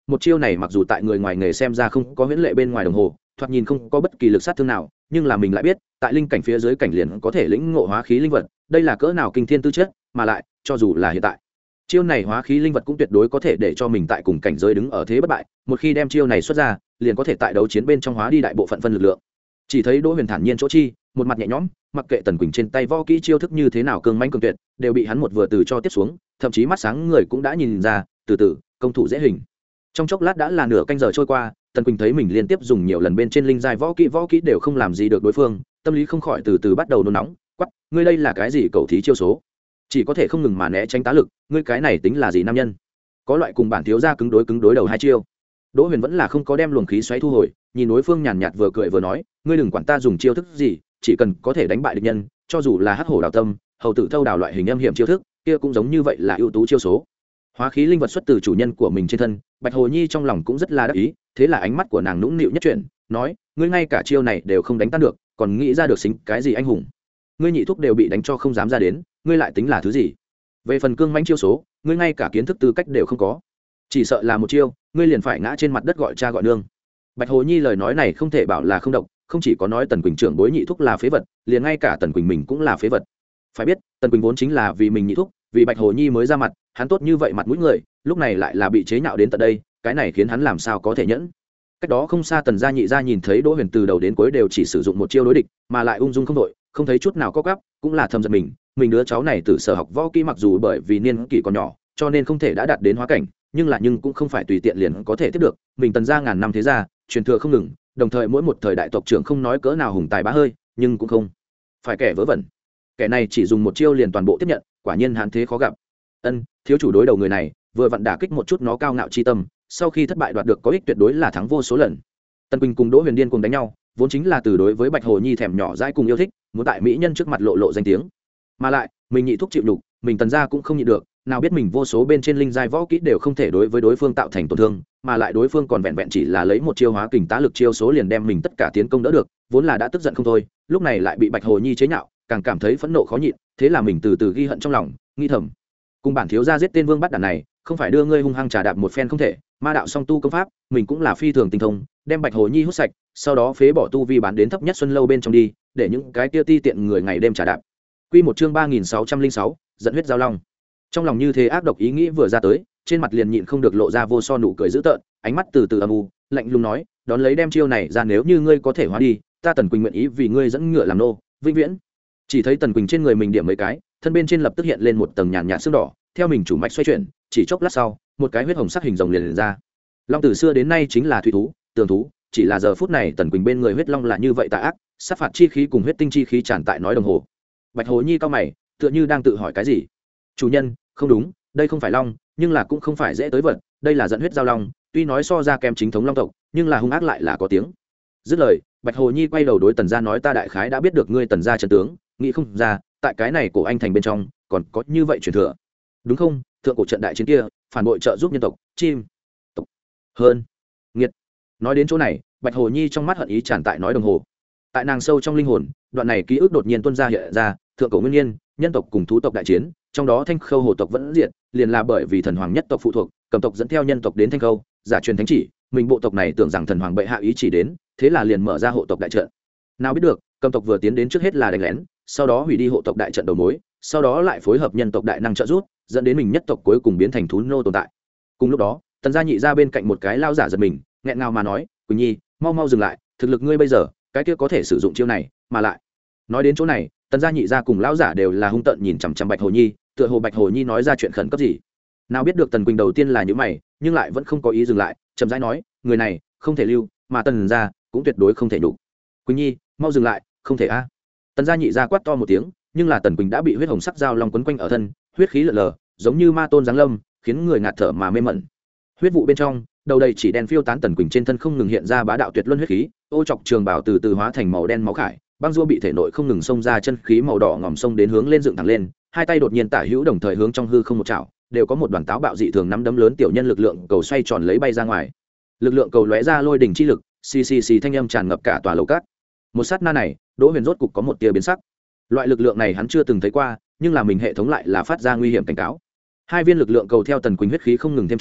một chiêu này mặc dù tại người ngoài nghề xem ra không có huyễn lệ bên ngoài đồng hồ, thoạt nhìn không có bất kỳ lực sát thương nào, nhưng là mình lại biết tại linh cảnh phía dưới cảnh liền có thể lĩnh ngộ hóa khí linh vật, đây là cỡ nào kinh thiên tư chất, mà lại cho dù là hiện tại chiêu này hóa khí linh vật cũng tuyệt đối có thể để cho mình tại cùng cảnh giới đứng ở thế bất bại, một khi đem chiêu này xuất ra liền có thể tại đấu chiến bên trong hóa đi đại bộ phận phân lực lượng. Chỉ thấy Đỗ Huyền thản nhiên chỗ chi, một mặt nhẹ nhõm, mặc kệ Tần Quỳnh trên tay võ kỹ chiêu thức như thế nào cường mãnh cường tuyệt, đều bị hắn một vừa từ cho tiếp xuống, thậm chí mắt sáng người cũng đã nhìn ra, từ từ, công thủ dễ hình. Trong chốc lát đã là nửa canh giờ trôi qua, Tần Quỳnh thấy mình liên tiếp dùng nhiều lần bên trên linh giai võ kỹ võ kỹ đều không làm gì được đối phương, tâm lý không khỏi từ từ bắt đầu nôn nóng, quắc, ngươi đây là cái gì cầu thí chiêu số? Chỉ có thể không ngừng mà né tránh tá lực, ngươi cái này tính là gì nam nhân? Có loại cùng bản thiếu gia cứng đối cứng đối đầu hai chiêu. Đỗ Huyền vẫn là không có đem luồng khí xoáy thu hồi, nhìn đối phương nhàn nhạt vừa cười vừa nói, ngươi đừng quản ta dùng chiêu thức gì, chỉ cần có thể đánh bại địch nhân, cho dù là hắc hổ đào tâm, hầu tử thâu đào loại hình âm hiểm chiêu thức, kia cũng giống như vậy là ưu tú chiêu số. Hóa khí linh vật xuất từ chủ nhân của mình trên thân, Bạch Hồ Nhi trong lòng cũng rất là đắc ý, thế là ánh mắt của nàng nũng nịu nhất chuyển, nói, ngươi ngay cả chiêu này đều không đánh tan được, còn nghĩ ra được xính cái gì anh hùng? Ngươi nhị thúc đều bị đánh cho không dám ra đến, ngươi lại tính là thứ gì? Về phần cương mãnh chiêu số, ngươi ngay cả kiến thức tư cách đều không có, chỉ sợ là một chiêu, ngươi liền phải ngã trên mặt đất gọi cha gọi nương. Bạch Hồ Nhi lời nói này không thể bảo là không độc, không chỉ có nói Tần Quỳnh trưởng bối nhị thúc là phế vật, liền ngay cả Tần Quỳnh mình cũng là phế vật. Phải biết, Tần Quỳnh vốn chính là vì mình nhị thúc, vì Bạch Hồ Nhi mới ra mặt, hắn tốt như vậy mặt mũi người, lúc này lại là bị chế nhạo đến tận đây, cái này khiến hắn làm sao có thể nhẫn. Cách đó không xa Tần gia nhị gia nhìn thấy Đỗ Huyền từ đầu đến cuối đều chỉ sử dụng một chiêu đối địch, mà lại ung dung không đội, không thấy chút nào có gấp, cũng là thầm giận mình, mình đứa cháu này từ sở học võ kỹ mặc dù bởi vì niên kỷ còn nhỏ, cho nên không thể đã đạt đến hóa cảnh, nhưng là nhưng cũng không phải tùy tiện liền có thể tiếp được, mình Tần gia ngàn năm thế gia, truyền thừa không ngừng, đồng thời mỗi một thời đại tộc trưởng không nói cỡ nào hùng tài bá hơi, nhưng cũng không phải kẻ vớ vẩn. Kẻ này chỉ dùng một chiêu liền toàn bộ tiếp nhận, quả nhiên hạn thế khó gặp. Ân, thiếu chủ đối đầu người này, vừa vặn đả kích một chút nó cao ngạo chi tâm, sau khi thất bại đoạt được có ích tuyệt đối là thắng vô số lần. Tần Quỳnh cùng Đỗ Huyền điên cùng đánh nhau, vốn chính là từ đối với Bạch Hồ Nhi thèm nhỏ dãi cùng yêu thích, muốn tại mỹ nhân trước mặt lộ lộ danh tiếng. Mà lại, mình nhị thúc chịu nhục, mình Tần gia cũng không nhịn được, nào biết mình vô số bên trên linh giai võ kỹ đều không thể đối với đối phương tạo thành tổn thương, mà lại đối phương còn vẹn vẹn chỉ là lấy một chiêu hóa kình tá lực chiêu số liền đem mình tất cả tiến công đỡ được, vốn là đã tức giận không thôi, lúc này lại bị Bạch Hồ Nhi chế nhạo, càng cảm thấy phẫn nộ khó nhịn, thế là mình từ từ ghi hận trong lòng, nghĩ thầm, cùng bản thiếu gia giết tên vương bắt đàn này, không phải đưa ngươi hung hăng trà đạp một phen không thể, ma đạo song tu công pháp, mình cũng là phi thường tinh thông, đem Bạch Hồ Nhi hút sạch, sau đó phế bỏ tu vi bán đến thấp nhất xuân lâu bên trong đi, để những cái kia ti tiện người ngày đêm trà đạp. Quy một chương ba nghìn sáu trăm linh sáu, giận huyết giao long. Trong lòng như thế ác độc ý nghĩ vừa ra tới, trên mặt liền nhịn không được lộ ra vô so nụ cười dữ tợn, ánh mắt từ từ âm u, lạnh lùng nói, đón lấy đem chiêu này ra, nếu như ngươi có thể hóa đi, ta Tần Quỳnh nguyện ý vì ngươi dẫn ngựa làm nô, vĩnh viễn. Chỉ thấy Tần Quỳnh trên người mình điểm mấy cái, thân bên trên lập tức hiện lên một tầng nhàn nhạt xương đỏ, theo mình chủ mạch xoay chuyển, chỉ chốc lát sau, một cái huyết hồng sắc hình rồng liền, liền ra. Long từ xưa đến nay chính là thủy thú, tường thú, chỉ là giờ phút này Tần Quỳnh bên người huyết long là như vậy tà ác, sát phạt chi khí cùng huyết tinh chi khí tràn tại nói đồng hồ. Bạch Hồ Nhi cao mày, tựa như đang tự hỏi cái gì. Chủ nhân, không đúng, đây không phải long, nhưng là cũng không phải dễ tới vật, đây là dẫn huyết giao long, tuy nói so ra kém chính thống long tộc, nhưng là hung ác lại là có tiếng. Dứt lời, Bạch Hồ Nhi quay đầu đối Tần gia nói, ta đại khái đã biết được ngươi Tần gia chân tướng, nghĩ không ra, tại cái này cổ anh thành bên trong còn có như vậy truyền thừa, đúng không? Thượng cổ trận đại chiến kia, phản bội trợ giúp nhân tộc, chim tộc hơn nghiệt. Nói đến chỗ này, Bạch Hồ Nhi trong mắt hận ý tràn tại nói đồng hồ. Tại nàng sâu trong linh hồn, đoạn này ký ức đột nhiên tuôn ra hiện ra, thượng cổ nguyên nhiên, nhân tộc cùng thú tộc đại chiến, trong đó Thanh Khâu hồ tộc vẫn diệt, liền là bởi vì thần hoàng nhất tộc phụ thuộc, Cầm tộc dẫn theo nhân tộc đến Thanh Khâu, giả truyền thánh chỉ, mình bộ tộc này tưởng rằng thần hoàng bệ hạ ý chỉ đến, thế là liền mở ra hộ tộc đại trận. Nào biết được, Cầm tộc vừa tiến đến trước hết là đánh lén, sau đó hủy đi hộ tộc đại trận đầu mối, sau đó lại phối hợp nhân tộc đại năng trợ giúp, dẫn đến mình nhất tộc cuối cùng biến thành thú nô tồn tại. Cùng lúc đó, Tần gia nhị ra bên cạnh một cái lao giả giật mình, nghẹn ngào mà nói, Quỳnh Nhi, mau mau dừng lại, thực lực ngươi bây giờ, cái kia có thể sử dụng chiêu này, mà lại. Nói đến chỗ này, Tần gia nhị gia cùng lão giả đều là hung tợn nhìn chằm chằm Bạch Hồ Nhi, tựa hồ Bạch Hồ Nhi nói ra chuyện khẩn cấp gì. Nào biết được Tần Quỳnh đầu tiên là những mày, nhưng lại vẫn không có ý dừng lại, chậm rãi nói, người này không thể lưu, mà Tần gia cũng tuyệt đối không thể nhục. Quỳnh Nhi, mau dừng lại, không thể a. À. Tần gia nhị gia quát to một tiếng, nhưng là Tần Quỳnh đã bị huyết hồng sắc dao long quấn quanh ở thân, huyết khí lở lờ, giống như ma tôn giáng lâm, khiến người ngạt thở mà mê mẩn. Huyết vụ bên trong, đầu đầy chỉ đen phiêu tán, Tần Quỳnh trên thân không ngừng hiện ra bá đạo tuyệt luân huyết khí, ô chọc trường bảo từ từ hóa thành màu đen máu khải, băng rua bị thể nội không ngừng xông ra chân khí màu đỏ ngòm sông đến hướng lên dựng thẳng lên, hai tay đột nhiên tả hữu đồng thời hướng trong hư không một chảo, đều có một đoàn táo bạo dị thường nắm đấm lớn tiểu nhân lực lượng cầu xoay tròn lấy bay ra ngoài. Lực lượng cầu lóe ra lôi đỉnh chi lực, xì xì xì thanh âm tràn ngập cả tòa lầu cát. Một sát na này, Đỗ Huyền rốt cục có một tia biến sắc. Loại lực lượng này hắn chưa từng thấy qua, nhưng là mình hệ thống lại là phát ra nguy hiểm cảnh cáo. Hai viên lực lượng cầu theo Tần Quỳnh huyết khí không ngừng thêm chú,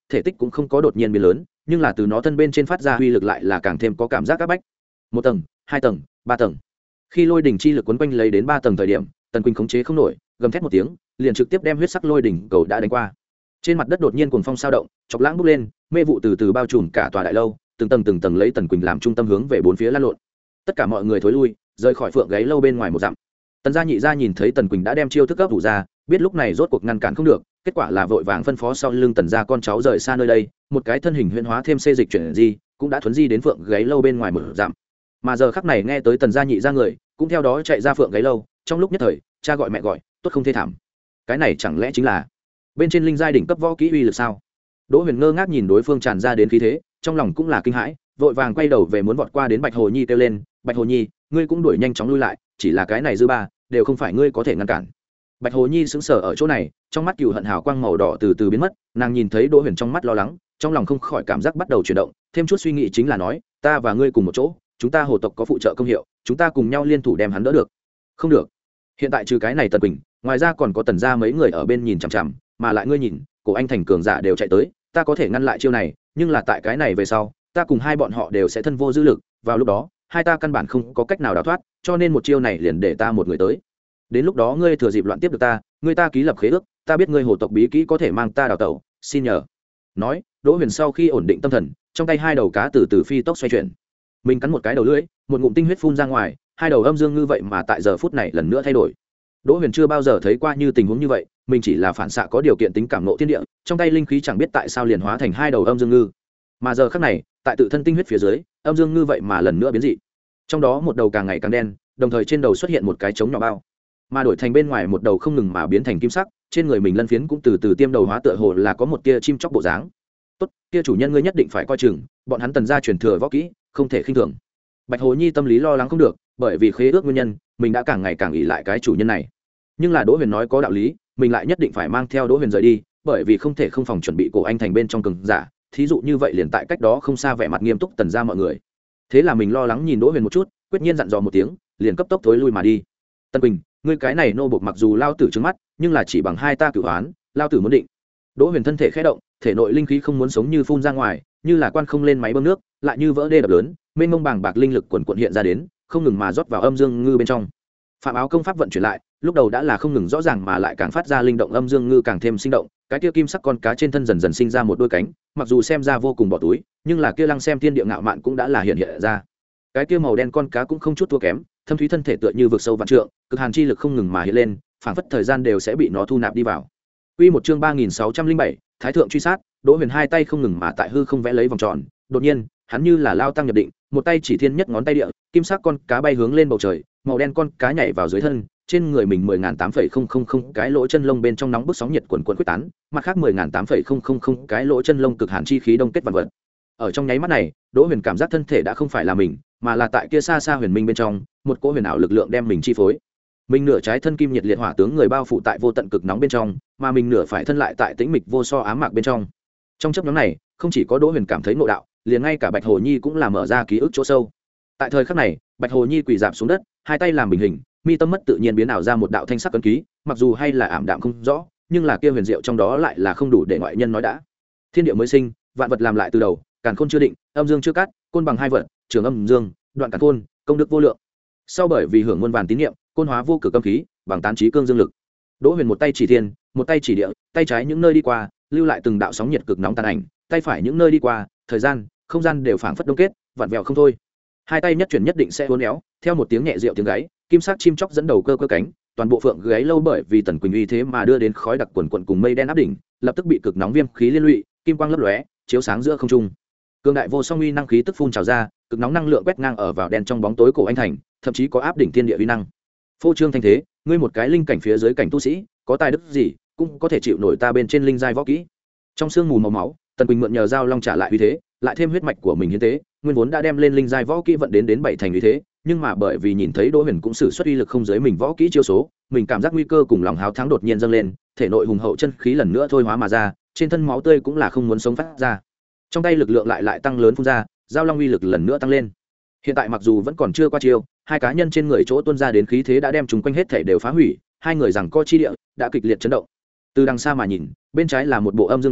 thể tích cũng không có đột nhiên biến lớn, nhưng là từ nó thân bên trên phát ra uy lực lại là càng thêm có cảm giác áp bách. Một tầng, hai tầng, ba tầng. Khi lôi đỉnh chi lực quấn quanh lấy đến ba tầng thời điểm, Tần Quỳnh khống chế không nổi, gầm thét một tiếng, liền trực tiếp đem huyết sắc lôi đỉnh cầu đã đánh qua. Trên mặt đất đột nhiên cuồng phong sao động, chọc lãng bốc lên, mê vụ từ từ bao trùm cả tòa đại lâu, từng tầng từng tầng lấy Tần Quỳnh làm trung tâm hướng về bốn phía lan lộn. Tất cả mọi người thối lui, rời khỏi phượng gáy lâu bên ngoài một dặm. Tần gia nhị gia nhìn thấy Tần Quỳnh đã đem chiêu thức ấp ủ ra, biết lúc này rốt cuộc ngăn cản không được, kết quả là vội vàng phân phó sau lưng Tần gia con cháu rời xa nơi đây, một cái thân hình huyễn hóa thêm xê dịch chuyển di, cũng đã thuấn di đến phượng gáy lâu bên ngoài một dặm. Mà giờ khắc này nghe tới Tần gia nhị gia người, cũng theo đó chạy ra phượng gáy lâu, trong lúc nhất thời, cha gọi mẹ gọi, tốt không thê thảm. Cái này chẳng lẽ chính là bên trên linh giai đỉnh cấp võ kỹ uy lực sao? Đỗ Huyền ngơ ngác nhìn đối phương tràn ra đến khí thế, trong lòng cũng là kinh hãi, vội vàng quay đầu về muốn vọt qua đến Bạch Hồ Nhi kêu lên, Bạch Hồ Nhi, ngươi cũng đuổi nhanh chóng lui lại, chỉ là cái này dư ba, đều không phải ngươi có thể ngăn cản. Bạch Hồ Nhi sững sờ ở chỗ này, trong mắt cừu hận hào quang màu đỏ từ từ biến mất, nàng nhìn thấy Đỗ Huyền trong mắt lo lắng, trong lòng không khỏi cảm giác bắt đầu chuyển động, thêm chút suy nghĩ chính là nói, ta và ngươi cùng một chỗ, chúng ta hồ tộc có phụ trợ công hiệu, chúng ta cùng nhau liên thủ đem hắn đỡ được. Không được. Hiện tại trừ cái này Tần Quỳnh, ngoài ra còn có Tần gia mấy người ở bên nhìn chằm chằm, mà lại ngươi nhìn, cổ anh thành cường giả đều chạy tới, ta có thể ngăn lại chiêu này, nhưng là tại cái này về sau, ta cùng hai bọn họ đều sẽ thân vô dư lực, vào lúc đó, hai ta căn bản không có cách nào đào thoát, cho nên một chiêu này liền để ta một người tới. Đến lúc đó ngươi thừa dịp loạn tiếp được ta, ngươi ta ký lập khế ước, ta biết ngươi hồ tộc bí kỹ có thể mang ta đào tẩu, xin nhờ. Nói, Đỗ Huyền sau khi ổn định tâm thần, trong tay hai đầu cá từ từ phi tốc xoay chuyển. Mình cắn một cái đầu lưỡi, một ngụm tinh huyết phun ra ngoài, hai đầu âm dương ngư vậy mà tại giờ phút này lần nữa thay đổi. Đỗ Huyền chưa bao giờ thấy qua như tình huống như vậy, mình chỉ là phản xạ có điều kiện tính cảm ngộ thiên địa, trong tay linh khí chẳng biết tại sao liền hóa thành hai đầu âm dương ngư. Mà giờ khắc này, tại tự thân tinh huyết phía dưới, âm dương ngư vậy mà lần nữa biến dị. Trong đó một đầu càng ngày càng đen, đồng thời trên đầu xuất hiện một cái trống nhỏ bao. Mà đổi thành bên ngoài một đầu không ngừng mà biến thành kim sắc, trên người mình lân phiến cũng từ từ tiêm đầu hóa tựa hồ là có một tia chim chóc bộ dáng. Tốt, kia chủ nhân ngươi nhất định phải coi chừng, bọn hắn Tần gia truyền thừa võ kỹ, không thể khinh thường. Bạch Hồ Nhi tâm lý lo lắng không được, bởi vì khế ước nguyên nhân, mình đã càng ngày càng ỷ lại cái chủ nhân này. Nhưng là Đỗ Huyền nói có đạo lý, mình lại nhất định phải mang theo Đỗ Huyền rời đi, bởi vì không thể không phòng chuẩn bị cổ anh thành bên trong cường giả, thí dụ như vậy liền tại cách đó không xa vẻ mặt nghiêm túc Tần gia mọi người. Thế là mình lo lắng nhìn Đỗ Huyền một chút, quyết nhiên dặn dò một tiếng, liền cấp tốc thối lui mà đi. Tân Quỳnh, ngươi cái này nô buộc mặc dù lao tử trứng mắt, nhưng là chỉ bằng hai ta cửu oán, lao tử muốn định. Đỗ Huyền thân thể khẽ động, thể nội linh khí không muốn sống như phun ra ngoài, như là quan không lên máy bơm nước, lại như vỡ đê đập lớn, mênh mông bàng bạc linh lực quần quần hiện ra đến, không ngừng mà rót vào âm dương ngư bên trong. Phạm áo công pháp vận chuyển lại, lúc đầu đã là không ngừng rõ ràng mà lại càng phát ra linh động, âm dương ngư càng thêm sinh động, cái kia kim sắc con cá trên thân dần dần sinh ra một đôi cánh, mặc dù xem ra vô cùng bỏ túi, nhưng là kia lăng xem thiên địa ngạo mạn cũng đã là hiện hiện ra. Cái kia màu đen con cá cũng không chút thua kém, thâm thúy thân thể tựa như vực sâu vạn trượng, cực hàn chi lực không ngừng mà hiện lên, phảng phất thời gian đều sẽ bị nó thu nạp đi vào. Quy một chương ba nghìn sáu trăm linh bảy, Thái thượng truy sát, Đỗ Huyền hai tay không ngừng mà tại hư không vẽ lấy vòng tròn, đột nhiên, hắn như là lao tăng nhập định, một tay chỉ thiên nhất ngón tay địa, kim sắc con cá bay hướng lên bầu trời, màu đen con cá nhảy vào dưới thân, trên người mình mười nghìn tám phẩy không không không cái lỗ chân lông bên trong nóng bức sóng nhiệt quần quần quyết tán, mặt khác mười nghìn tám phẩy không không không cái lỗ chân lông cực hàn chi khí đông kết vạn vật. Ở trong nháy mắt này, Đỗ Huyền cảm giác thân thể đã không phải là mình, mà là tại kia xa xa huyền minh bên trong, một cỗ huyền ảo lực lượng đem mình chi phối. Mình nửa trái thân kim nhiệt liệt hỏa tướng người bao phủ tại vô tận cực nóng bên trong, mà mình nửa phải thân lại tại tĩnh mịch vô so ám mạc bên trong. Trong chớp nhoáng này, không chỉ có Đỗ Huyền cảm thấy ngộ đạo, liền ngay cả Bạch Hồ Nhi cũng là mở ra ký ức chỗ sâu. Tại thời khắc này, Bạch Hồ Nhi quỳ rạp xuống đất, hai tay làm bình hình, mi tâm mất tự nhiên biến ảo ra một đạo thanh sắc cấn ký, mặc dù hay là ảm đạm không rõ, nhưng là kia huyền diệu trong đó lại là không đủ để ngoại nhân nói đã. Thiên địa mới sinh, vạn vật làm lại từ đầu, càn khôn chưa định, âm dương chưa cắt, côn bằng hai vật, trường âm dương, đoạn càn khôn, công đức vô lượng. Sau bởi vì hưởng muôn vàn tín niệm, côn hóa vô cực âm khí, bằng tán trí cương dương lực. Đỗ Huyền một tay chỉ thiên, một tay chỉ địa, tay trái những nơi đi qua, lưu lại từng đạo sóng nhiệt cực nóng tàn ảnh, tay phải những nơi đi qua, thời gian, không gian đều phảng phất đông kết, vặn vẹo không thôi. Hai tay nhất chuyển nhất định sẽ uốn éo, theo một tiếng nhẹ rượu tiếng gáy, kim sắc chim chóc dẫn đầu cơ cơ cánh, toàn bộ phượng gáy lâu bởi vì Tần Quỳnh uy thế mà đưa đến khói đặc quần quần cùng mây đen áp đỉnh, lập tức bị cực nóng viêm khí liên lụy, kim quang lấp lóe, chiếu sáng giữa không trung. Cương đại vô song uy năng khí tức phun trào ra, cực nóng năng lượng quét ngang ở vào đen trong bóng tối cổ anh thành, thậm chí có áp đỉnh thiên địa uy năng. Phô trương thanh thế, ngươi một cái linh cảnh phía dưới cảnh tu sĩ, có tài đức gì, cũng có thể chịu nổi ta bên trên linh giai võ kỹ. Trong sương mù màu máu, Tần Quỳnh mượn nhờ dao long trả lại uy thế, lại thêm huyết mạch của mình hiến tế, nguyên vốn đã đem lên linh giai võ kỹ vận đến đến bảy thành uy thế, nhưng mà bởi vì nhìn thấy Đỗ Huyền cũng sử xuất uy lực không giới mình võ kỹ chiêu số, mình cảm giác nguy cơ cùng lòng háo thắng đột nhiên dâng lên, thể nội hùng hậu chân khí lần nữa thôi hóa mà ra, trên thân máu tươi cũng là không muốn sống phát ra. Trong tay lực lượng lại lại tăng lớn phun ra, dao long uy lực lần nữa tăng lên. Hiện tại mặc dù vẫn còn chưa qua chiêu, hai cá nhân trên người chỗ tuôn ra đến khí thế đã đem chúng quanh hết thể đều phá hủy, hai người rằng co chi địa đã kịch liệt chấn động. Từ đằng xa mà nhìn, bên trái là một bộ âm dương đồ,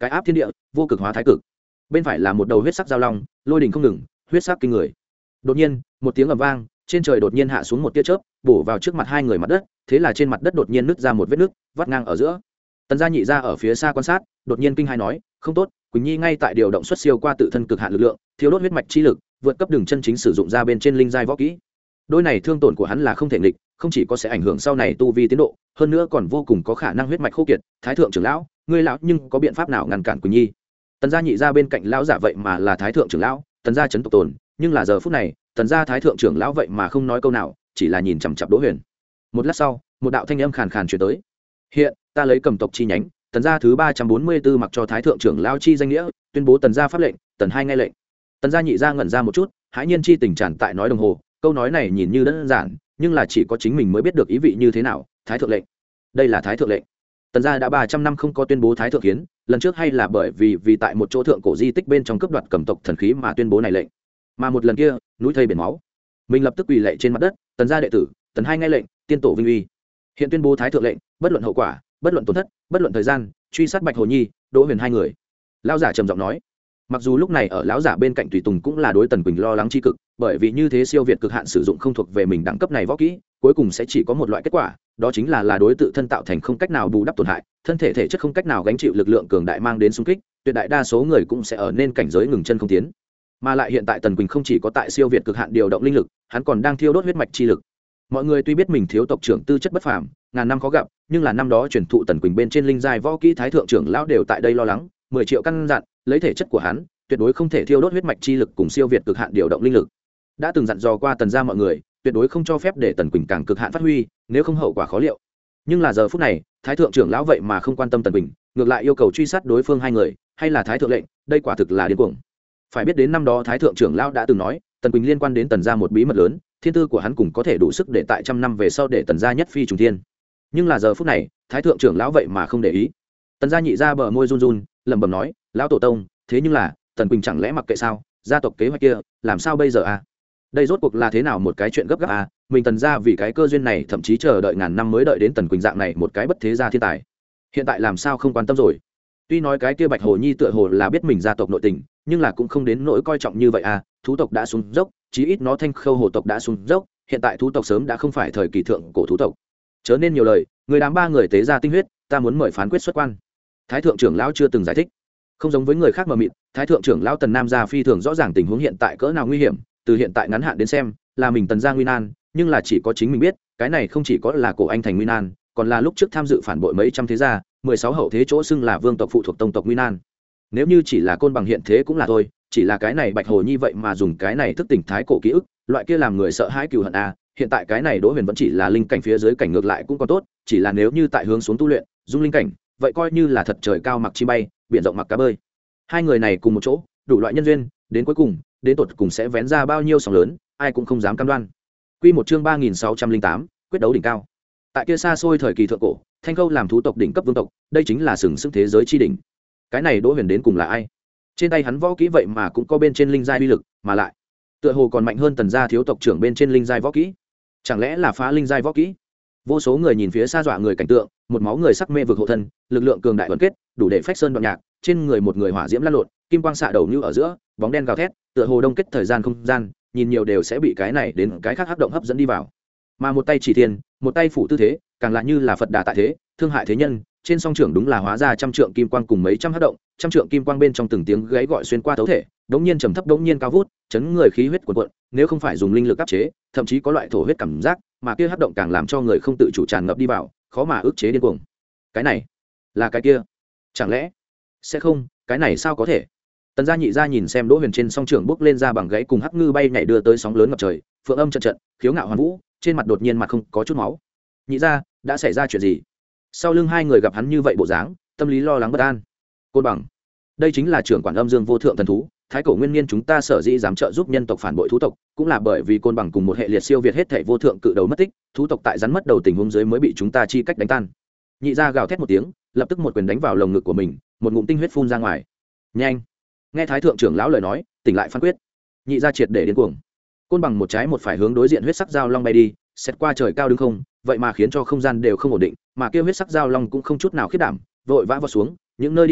cái áp thiên địa, vô cực hóa thái cực. Bên phải là một đầu huyết sắc giao long, lôi đình không ngừng, huyết sắc kinh người. Đột nhiên, một tiếng ầm vang, trên trời đột nhiên hạ xuống một tia chớp, bổ vào trước mặt hai người mặt đất, thế là trên mặt đất đột nhiên nứt ra một vết nứt, vắt ngang ở giữa. Tần Gia Nhị Gia ở phía xa quan sát, đột nhiên kinh hãi nói, không tốt, Quỳnh Nhi ngay tại điều động xuất siêu qua tự thân cực hạn lực lượng, thiếu đốt huyết mạch chi lực, vượt cấp đường chân chính sử dụng ra bên trên linh giai võ kỹ. Đôi này thương tổn của hắn là không thể nghịch, không chỉ có sẽ ảnh hưởng sau này tu vi tiến độ, hơn nữa còn vô cùng có khả năng huyết mạch khô kiệt. Thái thượng trưởng lão, ngươi lão nhưng có biện pháp nào ngăn cản Quỳnh Nhi? Tần Gia Nhị Gia bên cạnh lão giả vậy mà là Thái thượng trưởng lão, Tần gia chấn tộc tồn, nhưng là giờ phút này, Tần gia Thái thượng trưởng lão vậy mà không nói câu nào, chỉ là nhìn chằm chằm Đỗ Huyền. Một lát sau, một đạo thanh âm khàn khàn truyền tới. Hiện, ta lấy cầm tộc chi nhánh, Tần gia thứ ba trăm bốn mươi tư mặc cho Thái thượng trưởng lão chi danh nghĩa, tuyên bố Tần gia pháp lệnh, Tần hai nghe lệnh. Tần Gia Nhị Gia ngẩn ra một chút, hãi nhiên chi tình tràn tại nói đồng hồ, câu nói này nhìn như đơn giản, nhưng là chỉ có chính mình mới biết được ý vị như thế nào. Thái thượng lệnh, đây là Thái thượng lệnh. Tần gia đã ba trăm năm không có tuyên bố Thái thượng kiến, lần trước hay là bởi vì vì tại một chỗ thượng cổ di tích bên trong cướp đoạt cầm tộc thần khí mà tuyên bố này lệnh, mà một lần kia núi thây biển máu, mình lập tức quỳ lạy trên mặt đất. Tần gia đệ tử, Tần hai nghe lệnh, tiên tổ vinh uy, hiện tuyên bố Thái thượng lệnh, bất luận hậu quả, bất luận tổn thất, bất luận thời gian, truy sát Bạch Hồ Nhi, Đỗ Huyền hai người. Lão giả trầm giọng nói. Mặc dù lúc này ở lão giả bên cạnh tùy tùng cũng là đối Tần Quỳnh lo lắng chi cực, bởi vì như thế siêu việt cực hạn sử dụng không thuộc về mình đẳng cấp này võ kỹ, cuối cùng sẽ chỉ có một loại kết quả, đó chính là là đối tự thân tạo thành không cách nào bù đắp tổn hại, thân thể thể chất không cách nào gánh chịu lực lượng cường đại mang đến xung kích, tuyệt đại đa số người cũng sẽ ở nên cảnh giới ngừng chân không tiến. Mà lại hiện tại Tần Quỳnh không chỉ có tại siêu việt cực hạn điều động linh lực, hắn còn đang thiêu đốt huyết mạch chi lực. Mọi người tuy biết mình thiếu tộc trưởng tư chất bất phàm, ngàn năm khó gặp, nhưng là năm đó truyền thụ Tần Quỳnh bên trên linh giai võ kỹ Thái thượng trưởng lão đều tại đây lo lắng, mười triệu căn dặn, lấy thể chất của hắn, tuyệt đối không thể thiêu đốt huyết mạch chi lực cùng siêu việt cực hạn điều động linh lực. Đã từng dặn dò qua Tần gia mọi người, tuyệt đối không cho phép để Tần Quỳnh càng cực hạn phát huy, nếu không hậu quả khó liệu. Nhưng là giờ phút này, Thái thượng trưởng lão vậy mà không quan tâm Tần Quỳnh, ngược lại yêu cầu truy sát đối phương hai người, hay là Thái thượng lệnh, đây quả thực là điên cuồng. Phải biết đến năm đó Thái thượng trưởng lão đã từng nói, Tần Quỳnh liên quan đến Tần gia một bí mật lớn, thiên tư của hắn cũng có thể đủ sức để tại trăm năm về sau để Tần gia nhất phi trùng thiên. Nhưng là giờ phút này, Thái thượng trưởng lão vậy mà không để ý. Tần gia Nhị Gia bờ môi run run, lẩm bẩm nói, lão tổ tông, thế nhưng là Tần Quỳnh chẳng lẽ mặc kệ sao? Gia tộc kế hoạch kia, làm sao bây giờ à? Đây rốt cuộc là thế nào một cái chuyện gấp gáp à? Mình Tần gia vì cái cơ duyên này thậm chí chờ đợi ngàn năm mới đợi đến Tần Quỳnh dạng này một cái bất thế gia thiên tài. Hiện tại làm sao không quan tâm rồi? Tuy nói cái kia Bạch Hồ Nhi tựa hồ là biết mình gia tộc nội tình, nhưng là cũng không đến nỗi coi trọng như vậy à, thú tộc đã xuống dốc, chí ít nó Thanh Khâu hồ tộc đã xuống dốc, hiện tại thú tộc sớm đã không phải thời kỳ thượng cổ thú tộc. Chớ nên nhiều lời, người đám ba người tế ra tinh huyết, ta muốn mời phán quyết xuất quan. Thái thượng trưởng lão chưa từng giải thích. Không giống với người khác mờ mịt, Thái thượng trưởng lão Tần Nam gia phi thường rõ ràng tình huống hiện tại cỡ nào nguy hiểm, từ hiện tại ngắn hạn đến xem, là mình Tần gia nguy nan, nhưng là chỉ có chính mình biết, cái này không chỉ có là cổ anh thành nguy nan, còn là lúc trước tham dự phản bội mấy trăm thế gia, mười sáu hậu thế chỗ xưng là vương tộc phụ thuộc tông tộc nguy nan. Nếu như chỉ là Côn Bằng hiện thế cũng là thôi, chỉ là cái này Bạch Hồ Nhi vậy mà dùng cái này thức tỉnh thái cổ ký ức, loại kia làm người sợ hãi cừu hận à, hiện tại cái này Đỗ Huyền vẫn chỉ là linh cảnh phía dưới cảnh, ngược lại cũng còn tốt, chỉ là nếu như tại hướng xuống tu luyện, dung linh cảnh, vậy coi như là thật trời cao mặc chi bay, biển rộng mặc cá bơi. Hai người này cùng một chỗ, đủ loại nhân duyên, đến cuối cùng, đến tột cùng sẽ vén ra bao nhiêu sóng lớn, ai cũng không dám cam đoan. Quy một chương ba nghìn sáu trăm linh tám, quyết đấu đỉnh cao. Tại kia xa xôi thời kỳ thượng cổ, Thanh Khâu làm thú tộc đỉnh cấp vương tộc, đây chính là sừng sững thế giới chi đỉnh. Cái này Đỗ Huyền đến cùng là ai? Trên tay hắn võ kỹ vậy mà cũng có bên trên linh giai uy lực, mà lại tựa hồ còn mạnh hơn Tần gia thiếu tộc trưởng bên trên linh giai võ kỹ. Chẳng lẽ là phá linh giai võ kỹ? Vô số người nhìn phía xa dọa người cảnh tượng, một máu người sắc mê vực hộ thân, lực lượng cường đại đoàn kết, đủ để phách sơn đoạn nhạc, trên người một người hỏa diễm lăn lộn, kim quang xạ đầu như ở giữa, bóng đen gào thét, tựa hồ đông kết thời gian không gian, nhìn nhiều đều sẽ bị cái này đến cái khác hấp động hấp dẫn đi vào. Mà một tay chỉ thiên, một tay phủ tư thế, càng lại như là Phật đà tại thế, thương hại thế nhân, trên song trưởng đúng là hóa ra trăm trượng kim quang cùng mấy trăm hấp động, trăm trượng kim quang bên trong từng tiếng gáy gọi xuyên qua thấu thể, đống nhiên trầm thấp đống nhiên cao vút, chấn người khí huyết cuộn cuộn, nếu không phải dùng linh lực áp chế, thậm chí có loại thổ huyết cảm giác, mà kia hấp động càng làm cho người không tự chủ tràn ngập đi vào, khó mà ức chế điên cuồng. Cái này, là cái kia? Chẳng lẽ sẽ không, cái này sao có thể? Tần gia Nhị Gia nhìn xem Đỗ Huyền trên song trưởng bước lên ra bằng gáy cùng hắc ngư bay nhảy đưa tới sóng lớn ngập trời, phượng âm trận trận, khiếu ngạo hoàn vũ, trên mặt đột nhiên mặt không có chút máu. Nhị Gia, đã xảy ra chuyện gì? Sau lưng hai người gặp hắn như vậy bộ dáng, tâm lý lo lắng bất an. Côn Bằng, đây chính là trưởng quản âm dương vô thượng thần thú, thái cổ nguyên niên chúng ta sở dĩ dám trợ giúp nhân tộc phản bội thú tộc, cũng là bởi vì Côn Bằng cùng một hệ liệt siêu việt hết thảy vô thượng cự đầu mất tích, thú tộc tại rắn mất đầu tình huống dưới mới bị chúng ta chi cách đánh tan. Nhị Gia gào thét một tiếng, lập tức một quyền đánh vào lồng ngực của mình, một ngụm tinh huyết phun ra ngoài. Nhanh! Nghe thái thượng trưởng lão lời nói, tỉnh lại phán quyết. Nhị Gia triệt để điên cuồng. Côn Bằng một trái một phải hướng đối diện huyết sắc dao long bay đi, xét qua trời cao đứng không, vậy mà khiến cho không gian đều không ổn định, mà kia huyết sắc dao long cũng không chút nào khiết đảm, vội vã vọt xuống, những nơi đi qua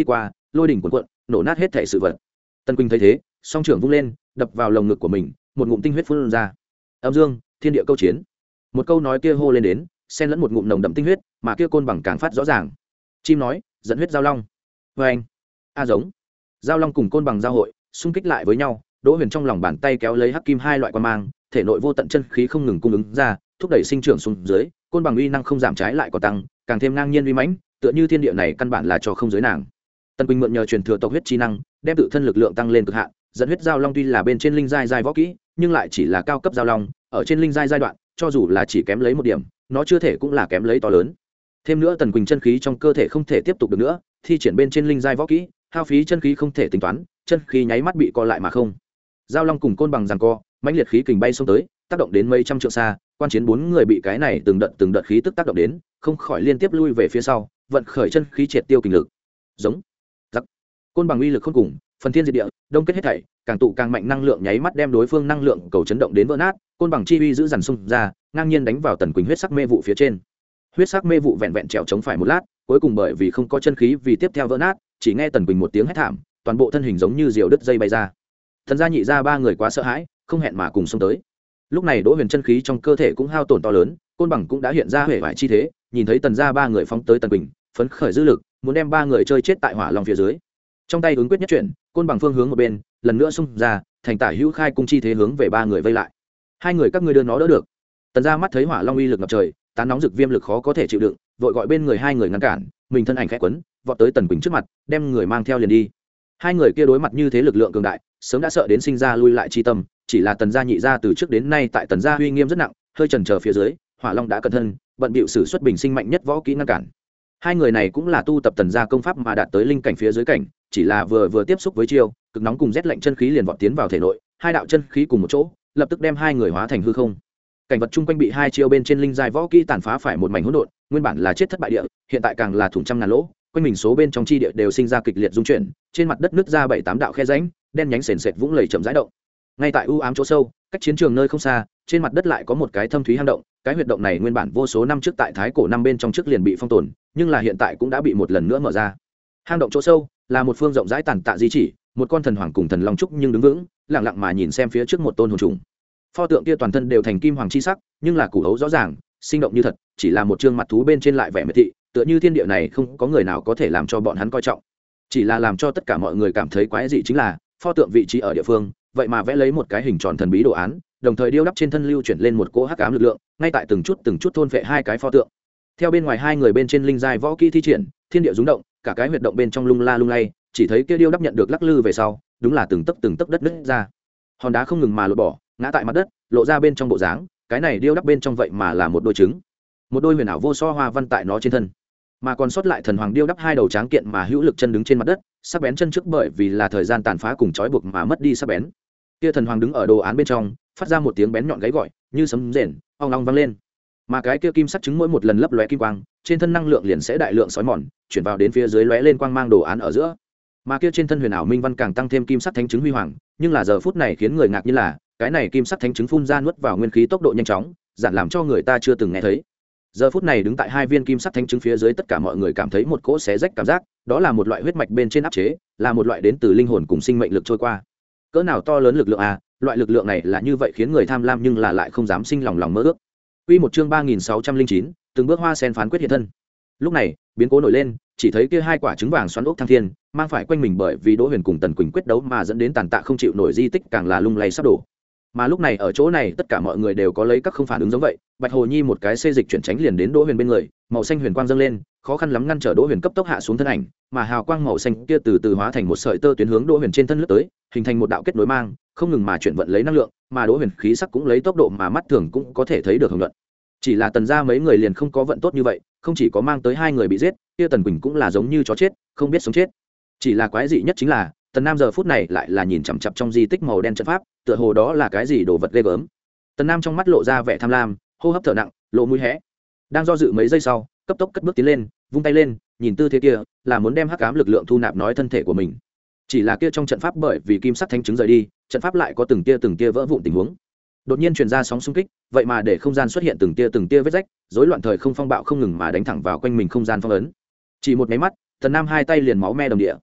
lôi đỉnh cuộn cuộn nổ nát hết thể sự vật. Tần Quỳnh thấy thế, song trưởng vung lên đập vào lồng ngực của mình, một ngụm tinh huyết phun ra. Âm dương thiên địa câu chiến, một câu nói kia hô lên đến, xen lẫn một ngụm nồng đậm tinh huyết, mà kia côn bằng càng phát rõ ràng. Chim nói dẫn huyết giao long, vê anh a giống giao long cùng côn bằng giao hội xung kích lại với nhau. Đỗ Huyền trong lòng bàn tay kéo lấy hắc kim hai loại quan mang, thể nội vô tận chân khí không ngừng cung ứng ra, thúc đẩy sinh trưởng xuống dưới. Côn bằng uy năng không giảm, trái lại còn tăng, càng thêm ngang nhiên uy mãnh, tựa như thiên địa này căn bản là cho không giới nàng. Tần Quỳnh mượn nhờ truyền thừa tộc huyết chi năng, đem tự thân lực lượng tăng lên cực hạn. Dẫn huyết giao long tuy là bên trên linh giai giai võ kỹ, nhưng lại chỉ là cao cấp giao long, ở trên linh giai giai đoạn, cho dù là chỉ kém lấy một điểm, nó chưa thể cũng là kém lấy to lớn. Thêm nữa Tần Quỳnh chân khí trong cơ thể không thể tiếp tục được nữa, thi triển bên trên linh giai võ kỹ, hao phí chân khí không thể tính toán, chân khí nháy mắt bị co lại mà không. Giao long cùng côn bằng giằng co, mãnh liệt khí kình bay xông tới, tác động đến mấy trăm trượng xa. Quan chiến bốn người bị cái này từng đợt từng đợt khí tức tác động đến, không khỏi liên tiếp lui về phía sau, vận khởi chân khí triệt tiêu kình lực. Giống, giặc, côn bằng uy lực không cùng, phần thiên diệt địa, đông kết hết thảy, càng tụ càng mạnh năng lượng nháy mắt đem đối phương năng lượng cầu chấn động đến vỡ nát. Côn bằng chi uy giữ dằn xung ra, ngang nhiên đánh vào Tần Quỳnh huyết sắc mê vụ phía trên. Huyết sắc mê vụ vẹn vẹn trèo chống phải một lát, cuối cùng bởi vì không có chân khí vì tiếp theo vỡ nát, chỉ nghe Tần Quỳnh một tiếng hét thảm, toàn bộ thân hình giống như diều đứt dây bay ra. Thần gia nhị ra ba người quá sợ hãi, không hẹn mà cùng xông tới. Lúc này Đỗ Huyền chân khí trong cơ thể cũng hao tổn to lớn, côn bằng cũng đã hiện ra huệ vải chi thế, nhìn thấy Tần gia ba người phóng tới Tần Quỳnh, phấn khởi dư lực, muốn đem ba người chơi chết tại hỏa long phía dưới. Trong tay ứng quyết nhất chuyển, côn bằng phương hướng một bên, lần nữa xung ra, thành tả hữu khai cung chi thế hướng về ba người vây lại. Hai người các ngươi đưa nó đỡ được. Tần gia mắt thấy hỏa long uy lực ngập trời, tán nóng rực viêm lực khó có thể chịu đựng, vội gọi bên người hai người ngăn cản, mình thân ảnh khẽ quấn, vọt tới Tần Quỳnh trước mặt, đem người mang theo liền đi. Hai người kia đối mặt như thế lực lượng cường đại, sớm đã sợ đến sinh ra lui lại chi tâm, chỉ là Tần gia nhị gia từ trước đến nay tại Tần gia uy nghiêm rất nặng, hơi chần chờ phía dưới, hỏa long đã cẩn thân, bận bịu sử xuất bình sinh mạnh nhất võ kỹ ngăn cản. Hai người này cũng là tu tập Tần gia công pháp mà đạt tới linh cảnh phía dưới cảnh, chỉ là vừa vừa tiếp xúc với chiêu, cực nóng cùng rét lạnh chân khí liền vọt tiến vào thể nội, hai đạo chân khí cùng một chỗ, lập tức đem hai người hóa thành hư không. Cảnh vật chung quanh bị hai chiêu bên trên linh giai võ kỹ tàn phá phải một mảnh hỗn độn, nguyên bản là chết thất bại địa, hiện tại càng là thủng trăm ngàn lỗ, quanh mình số bên trong chi địa đều sinh ra kịch liệt rung chuyển, trên mặt đất nứt ra bảy tám đạo khe rãnh, đen nhánh sền sệt vũng lầy chậm rãi động. Ngay tại u ám chỗ sâu, cách chiến trường nơi không xa, trên mặt đất lại có một cái thâm thúy hang động, cái huyệt động này nguyên bản vô số năm trước tại thái cổ năm bên trong trước liền bị phong tồn, nhưng là hiện tại cũng đã bị một lần nữa mở ra. Hang động chỗ sâu là một phương rộng rãi tàn tạ di chỉ, một con thần hoàng cùng thần long trúc nhưng đứng vững, lặng lặng mà nhìn xem phía trước một tôn hồn trùng. Pho tượng kia toàn thân đều thành kim hoàng chi sắc, nhưng là củ hấu rõ ràng, sinh động như thật, chỉ là một trương mặt thú bên trên lại vẻ miệt thị, tựa như thiên địa này không có người nào có thể làm cho bọn hắn coi trọng. Chỉ là làm cho tất cả mọi người cảm thấy quái dị chính là, pho tượng vị trí ở địa phương, vậy mà vẽ lấy một cái hình tròn thần bí đồ án, đồng thời điêu đắp trên thân lưu chuyển lên một cỗ hắc ám lực lượng, ngay tại từng chút từng chút thôn phệ hai cái pho tượng. Theo bên ngoài hai người bên trên linh giai võ kỹ thi triển, thiên địa rung động, cả cái huyệt động bên trong lung la lung lay, chỉ thấy kia điêu đắp nhận được lắc lư về sau, đúng là từng tấc từng tấc đất nứt ra. Hòn đá không ngừng mà lột bỏ, ngã tại mặt đất, lộ ra bên trong bộ dáng, cái này điêu đắp bên trong vậy mà là một đôi trứng, một đôi huyền ảo vô so hoa văn tại nó trên thân, mà còn sót lại thần hoàng điêu đắp hai đầu tráng kiện mà hữu lực chân đứng trên mặt đất, sắc bén chân trước bởi vì là thời gian tàn phá cùng trói buộc mà mất đi sắc bén. Kia thần hoàng đứng ở đồ án bên trong, phát ra một tiếng bén nhọn gáy gọi, như sấm rền, ong long vang lên. Mà cái kia kim sắc trứng mỗi một lần lấp lóe kim quang, trên thân năng lượng liền sẽ đại lượng sói mòn, chuyển vào đến phía dưới lóe lên quang mang đồ án ở giữa. Mà kia trên thân huyền ảo minh văn càng tăng thêm kim sắc thánh trứng huy hoàng, nhưng là giờ phút này khiến người ngạc nhiên là, cái này kim sắc thánh trứng phun ra nuốt vào nguyên khí tốc độ nhanh chóng, giản làm cho người ta chưa từng nghe thấy. Giờ phút này đứng tại hai viên kim sắc thánh trứng phía dưới, tất cả mọi người cảm thấy một cỗ xé rách cảm giác, đó là một loại huyết mạch bên trên áp chế, là một loại đến từ linh hồn cùng sinh mệnh lực trôi qua. Cỡ nào to lớn lực lượng à, loại lực lượng này là như vậy khiến người tham lam nhưng là lại không dám sinh lòng lòng mơ ước. Quy một chương ba nghìn sáu trăm linh chín, từng bước hoa sen phán quyết hiện thân. Lúc này, biến cố nổi lên, chỉ thấy kia hai quả trứng vàng xoắn ốc thăng thiên, mang phải quanh mình bởi vì Đỗ Huyền cùng Tần Quỳnh quyết đấu mà dẫn đến tàn tạ không chịu nổi di tích càng là lung lay sắp đổ. Mà lúc này ở chỗ này tất cả mọi người đều có lấy các không phản ứng giống vậy, Bạch Hồ Nhi một cái xê dịch chuyển tránh liền đến Đỗ Huyền bên người, màu xanh huyền quang dâng lên, khó khăn lắm ngăn trở Đỗ Huyền cấp tốc hạ xuống thân ảnh, mà hào quang màu xanh kia từ từ hóa thành một sợi tơ tuyến hướng Đỗ Huyền trên thân lướt tới, hình thành một đạo kết nối mang, không ngừng mà chuyển vận lấy năng lượng, mà Đỗ Huyền khí sắc cũng lấy tốc độ mà mắt thường cũng có thể thấy được hưởng luận. Chỉ là Tần gia mấy người liền không có vận tốt như vậy, không chỉ có mang tới hai người bị giết, kia Tần Quỳnh cũng là giống như chó chết, không biết sống chết. Chỉ là quái dị nhất chính là, Tần Nam giờ phút này lại là nhìn chằm chằm trong di tích màu đen trận pháp, tựa hồ đó là cái gì đồ vật ghê gớm. Tần Nam trong mắt lộ ra vẻ tham lam, hô hấp thở nặng, lộ mũi hé. Đang do dự mấy giây sau, cấp tốc cất bước tiến lên, vung tay lên, nhìn tư thế kia, là muốn đem hắc ám lực lượng thu nạp nói thân thể của mình. Chỉ là kia trong trận pháp bởi vì kim sắc thánh chứng rời đi, trận pháp lại có từng tia từng tia vỡ vụn tình huống. Đột nhiên truyền ra sóng xung kích, vậy mà để không gian xuất hiện từng tia từng tia vết rách, rối loạn thời không phong bạo không ngừng mà đánh thẳng vào quanh mình không gian phong ấn. Chỉ một cái mắt, Tần Nam hai tay liền máu me đồng địa.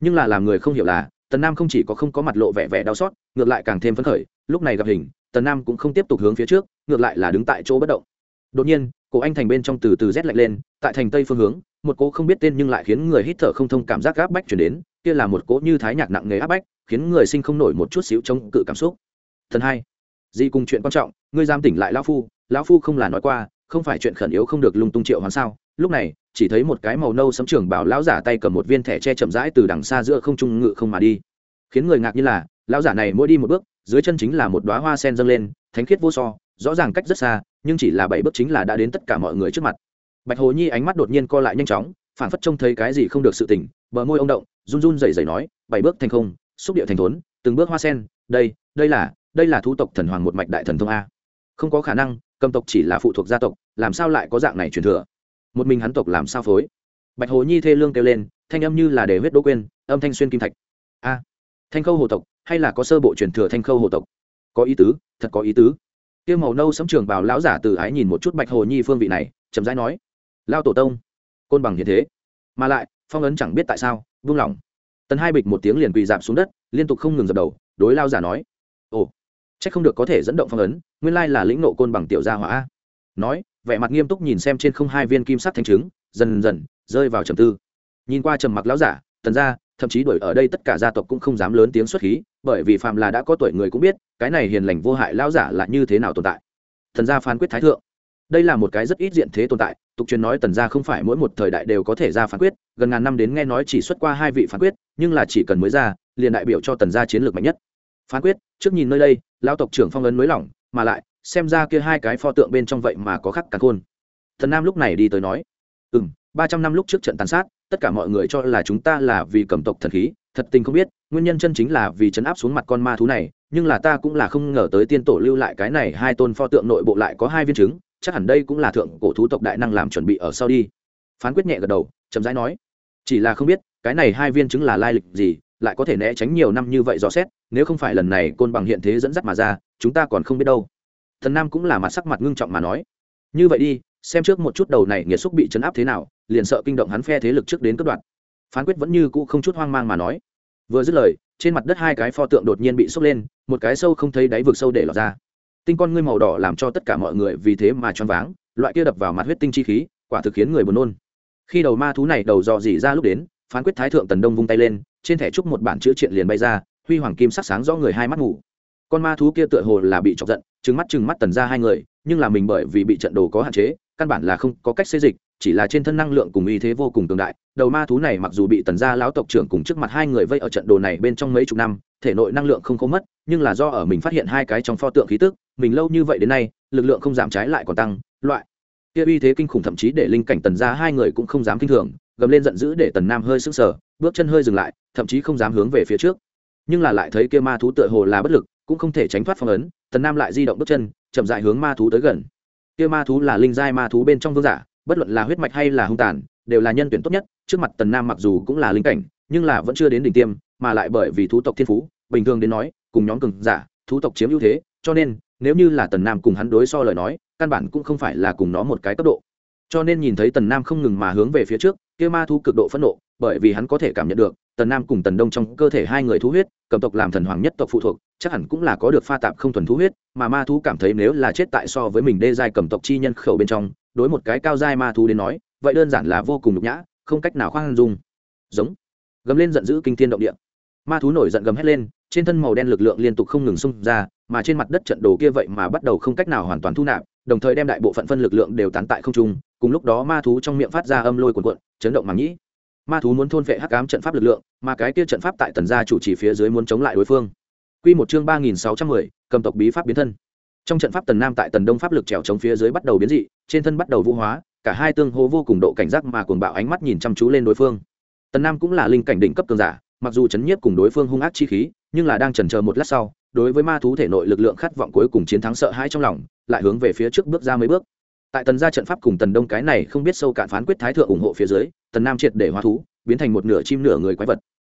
nhưng là làm người không hiểu là tần nam không chỉ có không có mặt lộ vẻ vẻ đau xót, ngược lại càng thêm phấn khởi. Lúc này gặp hình, tần nam cũng không tiếp tục hướng phía trước, ngược lại là đứng tại chỗ bất động. Đột nhiên cổ anh thành bên trong từ từ rét lạnh lên, tại thành tây phương hướng một cỗ không biết tên nhưng lại khiến người hít thở không thông cảm giác áp bách chuyển đến, kia là một cỗ như thái nhạc nặng nề áp bách, khiến người sinh không nổi một chút xíu chống cự cảm xúc. Thần hai, di cùng chuyện quan trọng, ngươi giam tỉnh lại lão phu, lão phu không là nói qua, không phải chuyện khẩn yếu không được lung tung triệu hoán sao? Lúc này chỉ thấy một cái màu nâu sẫm trưởng bảo lão giả tay cầm một viên thẻ tre chậm rãi từ đằng xa giữa không trung ngự không mà đi, khiến người ngạc như là lão giả này mỗi đi một bước dưới chân chính là một đóa hoa sen dâng lên, thánh khiết vô so, rõ ràng cách rất xa, nhưng chỉ là bảy bước chính là đã đến tất cả mọi người trước mặt. Bạch Hồ Nhi ánh mắt đột nhiên co lại nhanh chóng, phản phất trông thấy cái gì không được sự tỉnh, bờ môi ông động, run run rẩy rẩy nói, bảy bước thành không, xúc địa thành thốn, từng bước hoa sen, đây, đây là, đây là thú tộc thần hoàng một mạch đại thần thông a. Không có khả năng, Cầm tộc chỉ là phụ thuộc gia tộc, làm sao lại có dạng này truyền thừa? Một mình hắn tộc làm sao phối? Bạch Hồ Nhi thê lương kêu lên, thanh âm như là để huyết đỗ quên, âm thanh xuyên kim thạch. A, Thanh Khâu hồ tộc, hay là có sơ bộ truyền thừa Thanh Khâu hồ tộc? Có ý tứ, thật có ý tứ. Tiêu màu nâu sẫm trường bào lão giả từ ái nhìn một chút Bạch Hồ Nhi phương vị này, chậm rãi nói, lao tổ tông, côn bằng hiện thế, mà lại phong ấn chẳng biết tại sao buông lỏng. Tần hai bịch một tiếng liền quỳ dạp xuống đất, liên tục không ngừng dập đầu, đối lao giả nói, ồ, chắc không được có thể dẫn động phong ấn, nguyên lai là lĩnh nộ côn bằng tiểu gia hỏa. Nói vẻ mặt nghiêm túc nhìn xem trên không hai viên kim sắc thanh trứng, dần dần rơi vào trầm tư. Nhìn qua trầm mặc lão giả, Tần gia thậm chí đuổi ở đây tất cả gia tộc cũng không dám lớn tiếng xuất khí, bởi vì phàm là đã có tuổi người cũng biết cái này hiền lành vô hại lão giả là như thế nào tồn tại. Tần gia phán quyết thái thượng, đây là một cái rất ít diện thế tồn tại. Tục truyền nói Tần gia không phải mỗi một thời đại đều có thể ra phán quyết, gần ngàn năm đến nghe nói chỉ xuất qua hai vị phán quyết, nhưng là chỉ cần mới ra liền đại biểu cho Tần gia chiến lược mạnh nhất. Phán quyết trước nhìn nơi đây, lão tộc trưởng phong ấn mới lỏng, mà lại xem ra kia hai cái pho tượng bên trong vậy mà có khắc cả khôn. Thần Nam lúc này đi tới nói, ừm, ba trăm năm lúc trước trận tàn sát, tất cả mọi người cho là chúng ta là vì Cầm tộc thần khí, thật tình không biết nguyên nhân chân chính là vì chấn áp xuống mặt con ma thú này, nhưng là ta cũng là không ngờ tới tiên tổ lưu lại cái này hai tôn pho tượng nội bộ lại có hai viên trứng, chắc hẳn đây cũng là thượng cổ thú tộc đại năng làm chuẩn bị ở sau đi. Phán quyết nhẹ gật đầu, chậm rãi nói, chỉ là không biết cái này hai viên trứng là lai lịch gì, lại có thể né tránh nhiều năm như vậy dò xét, nếu không phải lần này côn bằng hiện thế dẫn dắt mà ra, chúng ta còn không biết đâu. Thần Nam cũng là mặt sắc mặt ngưng trọng mà nói, như vậy đi, xem trước một chút đầu này nghiệt xúc bị chấn áp thế nào, liền sợ kinh động hắn phe thế lực trước đến cướp đoạt. Phán quyết vẫn như cũ không chút hoang mang mà nói. Vừa dứt lời, trên mặt đất hai cái pho tượng đột nhiên bị sốc lên, một cái sâu không thấy đáy vực sâu để lọt ra. Tinh con ngươi màu đỏ làm cho tất cả mọi người vì thế mà choáng váng, loại kia đập vào mặt huyết tinh chi khí, quả thực khiến người buồn nôn. Khi đầu ma thú này đầu dò dỉ ra lúc đến, phán quyết thái thượng Tần Đông vung tay lên, trên thẻ trúc một bản chữ triện liền bay ra, huy hoàng kim sắc sáng rõ người hai mắt ngủ. Con ma thú kia tựa hồ là bị chọc giận, trừng mắt trừng mắt Tần ra hai người, nhưng là mình bởi vì bị trận đồ có hạn chế, căn bản là không có cách xê dịch, chỉ là trên thân năng lượng cùng uy thế vô cùng cường đại. Đầu ma thú này mặc dù bị Tần gia lão tộc trưởng cùng trước mặt hai người vây ở trận đồ này bên trong mấy chục năm, thể nội năng lượng không khô mất, nhưng là do ở mình phát hiện hai cái trong pho tượng khí tức, mình lâu như vậy đến nay, lực lượng không giảm trái lại còn tăng, loại kia uy thế kinh khủng thậm chí để linh cảnh Tần gia hai người cũng không dám kinh thường, gầm lên giận dữ để Tần Nam hơi sững sờ, bước chân hơi dừng lại, thậm chí không dám hướng về phía trước. Nhưng là lại thấy kia ma thú tựa hồ là bất lực, cũng không thể tránh thoát phong ấn, Tần Nam lại di động bước chân, chậm rãi hướng ma thú tới gần. Kia ma thú là linh giai ma thú bên trong vương giả, bất luận là huyết mạch hay là hung tàn, đều là nhân tuyển tốt nhất. Trước mặt Tần Nam mặc dù cũng là linh cảnh, nhưng là vẫn chưa đến đỉnh tiêm, mà lại bởi vì thú tộc thiên phú, bình thường đến nói, cùng nhóm cường giả, thú tộc chiếm ưu thế, cho nên nếu như là Tần Nam cùng hắn đối so lời nói, căn bản cũng không phải là cùng nó một cái cấp độ. Cho nên nhìn thấy Tần Nam không ngừng mà hướng về phía trước, kia ma thú cực độ phẫn nộ, bởi vì hắn có thể cảm nhận được, Tần Nam cùng Tần Đông trong cơ thể hai người thú huyết, Cầm tộc làm thần hoàng nhất tộc phụ thuộc, chắc hẳn cũng là có được pha tạp không thuần thú huyết, mà ma thú cảm thấy nếu là chết tại so với mình đê giai Cầm tộc chi nhân khẩu bên trong, đối một cái cao giai ma thú đến nói, vậy đơn giản là vô cùng nhục nhã, không cách nào khoan dung. Giống, gầm lên giận dữ kinh thiên động địa. Ma thú nổi giận gầm hét lên, trên thân màu đen lực lượng liên tục không ngừng xung ra, mà trên mặt đất trận đồ kia vậy mà bắt đầu không cách nào hoàn toàn thu nạp, đồng thời đem đại bộ phận phân lực lượng đều tán tại không trung, cùng lúc đó ma thú trong miệng phát ra âm lôi cuồn cuộn, chấn động màng nhĩ. Ma thú muốn thôn phệ hắc ám trận pháp lực lượng, mà cái kia trận pháp tại Tần gia chủ trì phía dưới muốn chống lại đối phương. Quy một chương ba nghìn sáu trăm mười, Cầm tộc bí pháp biến thân. Trong trận pháp Tần Nam tại Tần Đông pháp lực trèo chống phía dưới bắt đầu biến dị, trên thân bắt đầu vũ hóa, cả hai tương hô vô cùng độ cảnh giác mà cuồng bạo ánh mắt nhìn chăm chú lên đối phương. Tần Nam cũng là linh cảnh đỉnh cấp cường giả, mặc dù chấn nhiếp cùng đối phương hung ác chi khí, nhưng là đang chần chờ một lát sau, đối với ma thú thể nội lực lượng khát vọng cuối cùng chiến thắng sợ hãi trong lòng, lại hướng về phía trước bước ra mấy bước. Tại Tần gia trận pháp cùng Tần Đông cái này không biết sâu cạn phán quyết thái thượng ủng hộ phía dưới, Tần Nam triệt để hóa thú, biến thành một nửa chim nửa người quái vật.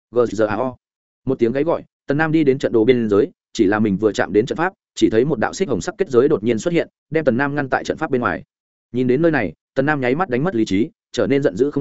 Gzao. Một tiếng gáy gọi, Tần Nam đi đến trận đồ bên giới, chỉ là mình vừa chạm đến trận pháp, chỉ thấy một đạo xích hồng sắc kết giới đột nhiên xuất hiện, đem Tần Nam ngăn tại trận pháp bên ngoài. Nhìn đến nơi này, Tần Nam nháy mắt đánh mất lý trí, trở nên giận dữ không thôi,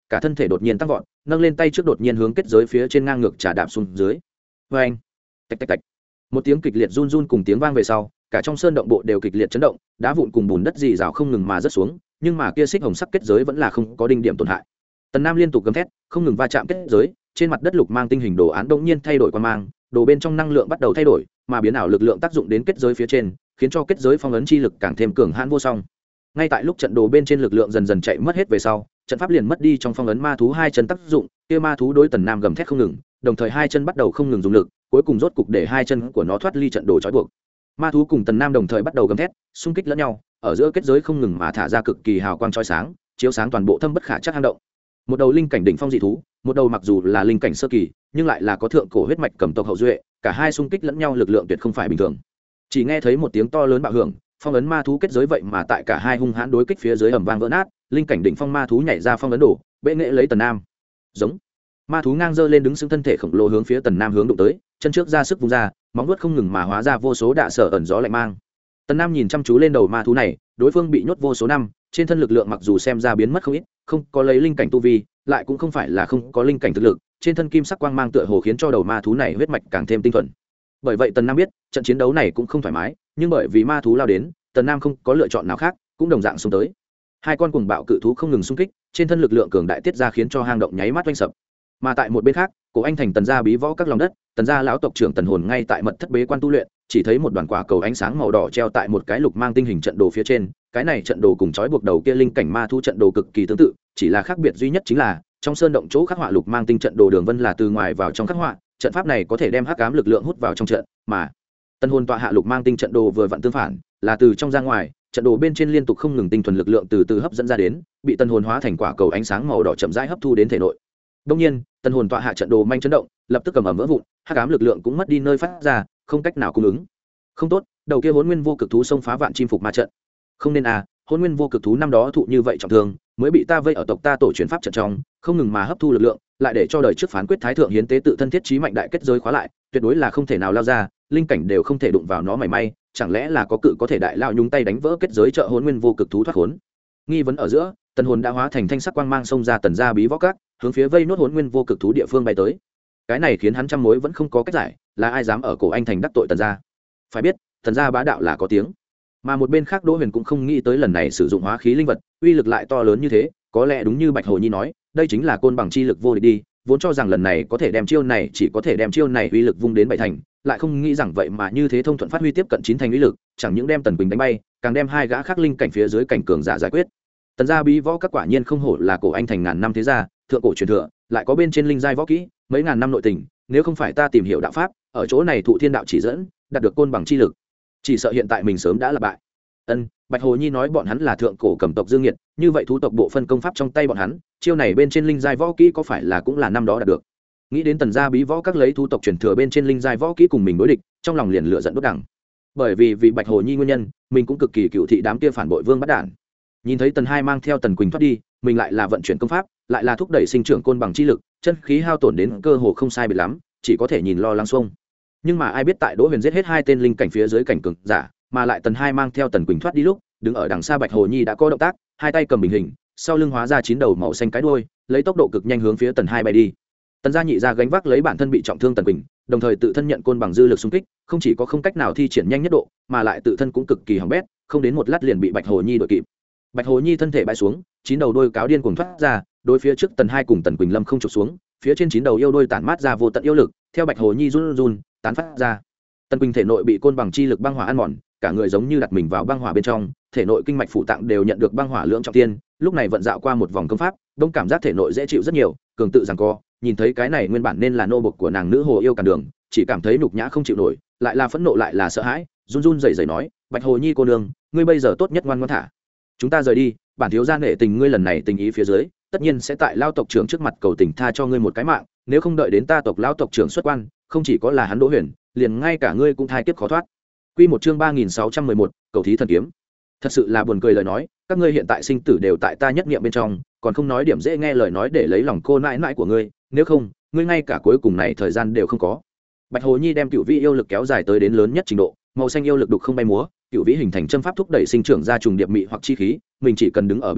cả thân thể đột nhiên tăng vọt, nâng lên tay trước đột nhiên hướng kết giới phía trên ngang ngược trả đạp xuống dưới. Vê anh, tạch tạch tạch, một tiếng kịch liệt run run cùng tiếng vang về sau, cả trong sơn động bộ đều kịch liệt chấn động, đá vụn cùng bùn đất dì rào không ngừng mà rớt xuống, nhưng mà kia xích hồng sắc kết giới vẫn là không có đinh điểm tổn hại. Tần Nam liên tục gầm thét, không ngừng va chạm kết giới, trên mặt đất lục mang tinh hình đồ án đột nhiên thay đổi qua mang, đồ bên trong năng lượng bắt đầu thay đổi, mà biến ảo lực lượng tác dụng đến kết giới phía trên, khiến cho kết giới phong ấn chi lực càng thêm cường hãn vô song. Ngay tại lúc trận đồ bên trên lực lượng dần dần chạy mất hết về sau, trận pháp liền mất đi trong phong ấn ma thú hai chân tác dụng, kia ma thú đối Tần Nam gầm thét không ngừng, đồng thời hai chân bắt đầu không ngừng dùng lực, cuối cùng rốt cục để hai chân của nó thoát ly trận đồ trói buộc. Ma thú cùng Tần Nam đồng thời bắt đầu gầm thét, xung kích lẫn nhau, ở giữa kết giới không ngừng mà thả ra cực kỳ hào quang chói sáng, chiếu sáng toàn bộ thâm bất khả trắc hang động. Một đầu linh cảnh đỉnh phong dị thú, một đầu mặc dù là linh cảnh sơ kỳ, nhưng lại là có thượng cổ huyết mạch cầm tộc hậu duệ, cả hai xung kích lẫn nhau lực lượng tuyệt không phải bình thường. Chỉ nghe thấy một tiếng to lớn bạo hưởng, phong ấn ma thú kết giới vậy mà tại cả hai hung hãn đối kích phía dưới ầm vang vỡ nát, linh cảnh đỉnh phong ma thú nhảy ra phong ấn đổ, bệ nghệ lấy Tần Nam. Giống. Ma thú ngang giơ lên đứng sững thân thể khổng lồ hướng phía Tần Nam hướng đụng tới, chân trước ra sức vung ra, móng vuốt không ngừng mà hóa ra vô số đạ sở ẩn gió lạnh mang. Tần Nam nhìn chăm chú lên đầu ma thú này, đối phương bị nhốt vô số năm, trên thân lực lượng mặc dù xem ra biến mất không ít, không có lấy linh cảnh tu vi, lại cũng không phải là không có linh cảnh thực lực, trên thân kim sắc quang mang tựa hồ khiến cho đầu ma thú này huyết mạch càng thêm tinh thuần. Bởi vậy Tần Nam biết, trận chiến đấu này cũng không thoải mái, nhưng bởi vì ma thú lao đến, Tần Nam không có lựa chọn nào khác, cũng đồng dạng xông tới. Hai con cuồng bạo cự thú không ngừng xung kích, trên thân lực lượng cường đại tiết ra khiến cho hang động nháy mắt oanh sập. Mà tại một bên khác, Cổ Anh thành Tần gia bí võ các lòng đất, Tần gia lão tộc trưởng Tần Hồn ngay tại mật thất bế quan tu luyện, chỉ thấy một đoàn quả cầu ánh sáng màu đỏ treo tại một cái lục mang tinh hình trận đồ phía trên, cái này trận đồ cùng trói buộc đầu kia linh cảnh ma thú trận đồ cực kỳ tương tự, chỉ là khác biệt duy nhất chính là trong sơn động chỗ khắc họa lục mang tinh trận đồ đường vân là từ ngoài vào trong khắc họa, trận pháp này có thể đem hắc ám lực lượng hút vào trong trận, mà Tần Hồn tọa hạ lục mang tinh trận đồ vừa vặn tương phản, là từ trong ra ngoài, trận đồ bên trên liên tục không ngừng tinh thuần lực lượng từ từ hấp dẫn ra đến, bị Tần Hồn hóa thành quả cầu ánh sáng màu đỏ chậm rãi hấp thu đến thể nội. Đương nhiên, Tần Hồn tọa hạ trận đồ manh chấn động, lập tức cầm ẩm vỡ vụn, hắc ám lực lượng cũng mất đi nơi phát ra, không cách nào cung ứng. Không tốt, đầu kia Hỗn Nguyên vô cực thú xông phá vạn chim phục ma trận. Không nên à, Hỗn Nguyên vô cực thú năm đó thụ như vậy trọng thương, mới bị ta vây ở tộc ta tổ truyền pháp trận trong, không ngừng mà hấp thu lực lượng, lại để cho đời trước phán quyết thái thượng hiến tế tự thân thiết trí mạnh đại kết giới khóa lại, tuyệt đối là không thể nào lao ra, linh cảnh đều không thể đụng vào nó mảy may, chẳng lẽ là có cự có thể đại lao nhúng tay đánh vỡ kết giới trợ Hỗn Nguyên vô cực thú thoát khốn. Nghi vấn ở giữa, Tần Hồn đã hóa thành thanh sắc quang mang xông ra Tần gia bí võ các, hướng phía vây nốt Hỗn Nguyên vô cực thú địa phương bay tới. Cái này khiến hắn trăm mối vẫn không có cách giải, là ai dám ở Cổ Anh thành đắc tội Tần gia? Phải biết, Tần gia bá đạo là có tiếng. Mà một bên khác Đỗ Huyền cũng không nghĩ tới lần này sử dụng hóa khí linh vật, uy lực lại to lớn như thế, có lẽ đúng như Bạch Hồ Nhi nói, đây chính là côn bằng chi lực vô địch đi, vốn cho rằng lần này có thể đem chiêu này chỉ có thể đem chiêu này uy lực vung đến bảy thành, lại không nghĩ rằng vậy mà như thế thông thuận phát huy tiếp cận chín thành uy lực, chẳng những đem Tần Quỳnh đánh bay, càng đem hai gã khác linh cảnh phía dưới cảnh cường giả giải quyết. Tần gia bí võ các quả nhiên không hổ là Cổ Anh thành ngàn năm thế gia, thượng cổ truyền thừa, lại có bên trên linh giai võ kỹ, mấy ngàn năm nội tình, nếu không phải ta tìm hiểu đạo pháp, ở chỗ này thụ thiên đạo chỉ dẫn, đạt được côn bằng chi lực, chỉ sợ hiện tại mình sớm đã là bại. Ân, Bạch Hồ Nhi nói bọn hắn là thượng cổ cẩm tộc Dương Nghiệt, như vậy thú tộc bộ phân công pháp trong tay bọn hắn, chiêu này bên trên linh giai võ kỹ có phải là cũng là năm đó đạt được. Nghĩ đến Tần gia bí võ các lấy thú tộc truyền thừa bên trên linh giai võ kỹ cùng mình đối địch, trong lòng liền lửa giận đốt đằng. Bởi vì vì Bạch Hồ Nhi nguyên nhân, mình cũng cực kỳ cựu thị đám kia phản bội vương bắt đản. Nhìn thấy Tần Hai mang theo Tần Quỳnh thoát đi, mình lại là vận chuyển công pháp, lại là thúc đẩy sinh trưởng côn bằng chi lực, chân khí hao tổn đến cơ hồ không sai biệt lắm, chỉ có thể nhìn lo lắng xuông. Nhưng mà ai biết tại Đỗ Huyền giết hết hai tên linh cảnh phía dưới cảnh cường giả, mà lại Tần Hai mang theo Tần Quỳnh thoát đi lúc, đứng ở đằng xa Bạch Hồ Nhi đã có động tác, hai tay cầm bình hình, sau lưng hóa ra chín đầu màu xanh cái đuôi, lấy tốc độ cực nhanh hướng phía Tần Hai bay đi. Tần gia nhị gia gánh vác lấy bản thân bị trọng thương Tần Quỳnh, đồng thời tự thân nhận côn bằng dư lực xung kích, không chỉ có không cách nào thi triển nhanh nhất độ, mà lại tự thân cũng cực kỳ hỏng bét, không đến một lát liền bị Bạch Hồ Nhi đuổi kịp. Bạch Hồ Nhi thân thể bay xuống, chín đầu đuôi cáo điên cuồng thoát ra, đối phía trước Tần Hai cùng Tần Quỳnh lâm không chụp xuống, phía trên chín đầu yêu đuôi tản mát ra vô tận yêu lực, theo Bạch Hồ Nhi run run tán phát ra. Tần Quỳnh thể nội bị côn bằng chi lực băng hỏa ăn mòn, cả người giống như đặt mình vào băng hỏa bên trong, thể nội kinh mạch phụ tạng đều nhận được băng hỏa lượng trọng thiên, lúc này vận dạo qua một vòng công pháp, đông cảm giác thể nội dễ chịu rất nhiều, cường tự giằng co, nhìn thấy cái này nguyên bản nên là nô bộc của nàng nữ hồ yêu cản đường, chỉ cảm thấy nhục nhã không chịu nổi, lại là phẫn nộ lại là sợ hãi, run run rẩy rẩy nói, Bạch Hồ Nhi cô nương, ngươi bây giờ tốt nhất ngoan ngoãn thả chúng ta rời đi, bản thiếu gia nể tình ngươi lần này tình ý phía dưới, tất nhiên sẽ tại lao tộc trưởng trước mặt cầu tình tha cho ngươi một cái mạng, nếu không đợi đến ta tộc lao tộc trưởng xuất quan, không chỉ có là hắn Đỗ Huyền, liền ngay cả ngươi cũng thai kiếp khó thoát. Quy một chương ba nghìn sáu trăm mười một, cầu thí thần kiếm. Thật sự là buồn cười lời nói, các ngươi hiện tại sinh tử đều tại ta nhất niệm bên trong, còn không nói điểm dễ nghe lời nói để lấy lòng cô nãi nãi của ngươi, nếu không, ngươi ngay cả cuối cùng này thời gian đều không có. Bạch Hồ Nhi đem cựu vĩ yêu lực kéo dài tới đến lớn nhất trình độ, màu xanh yêu lực đục không bay múa, cựu vĩ hình thành châm pháp thúc đẩy sinh trưởng ra trùng điệp mị hoặc chi khí, mình chỉ cần đứng ở bên ngoài,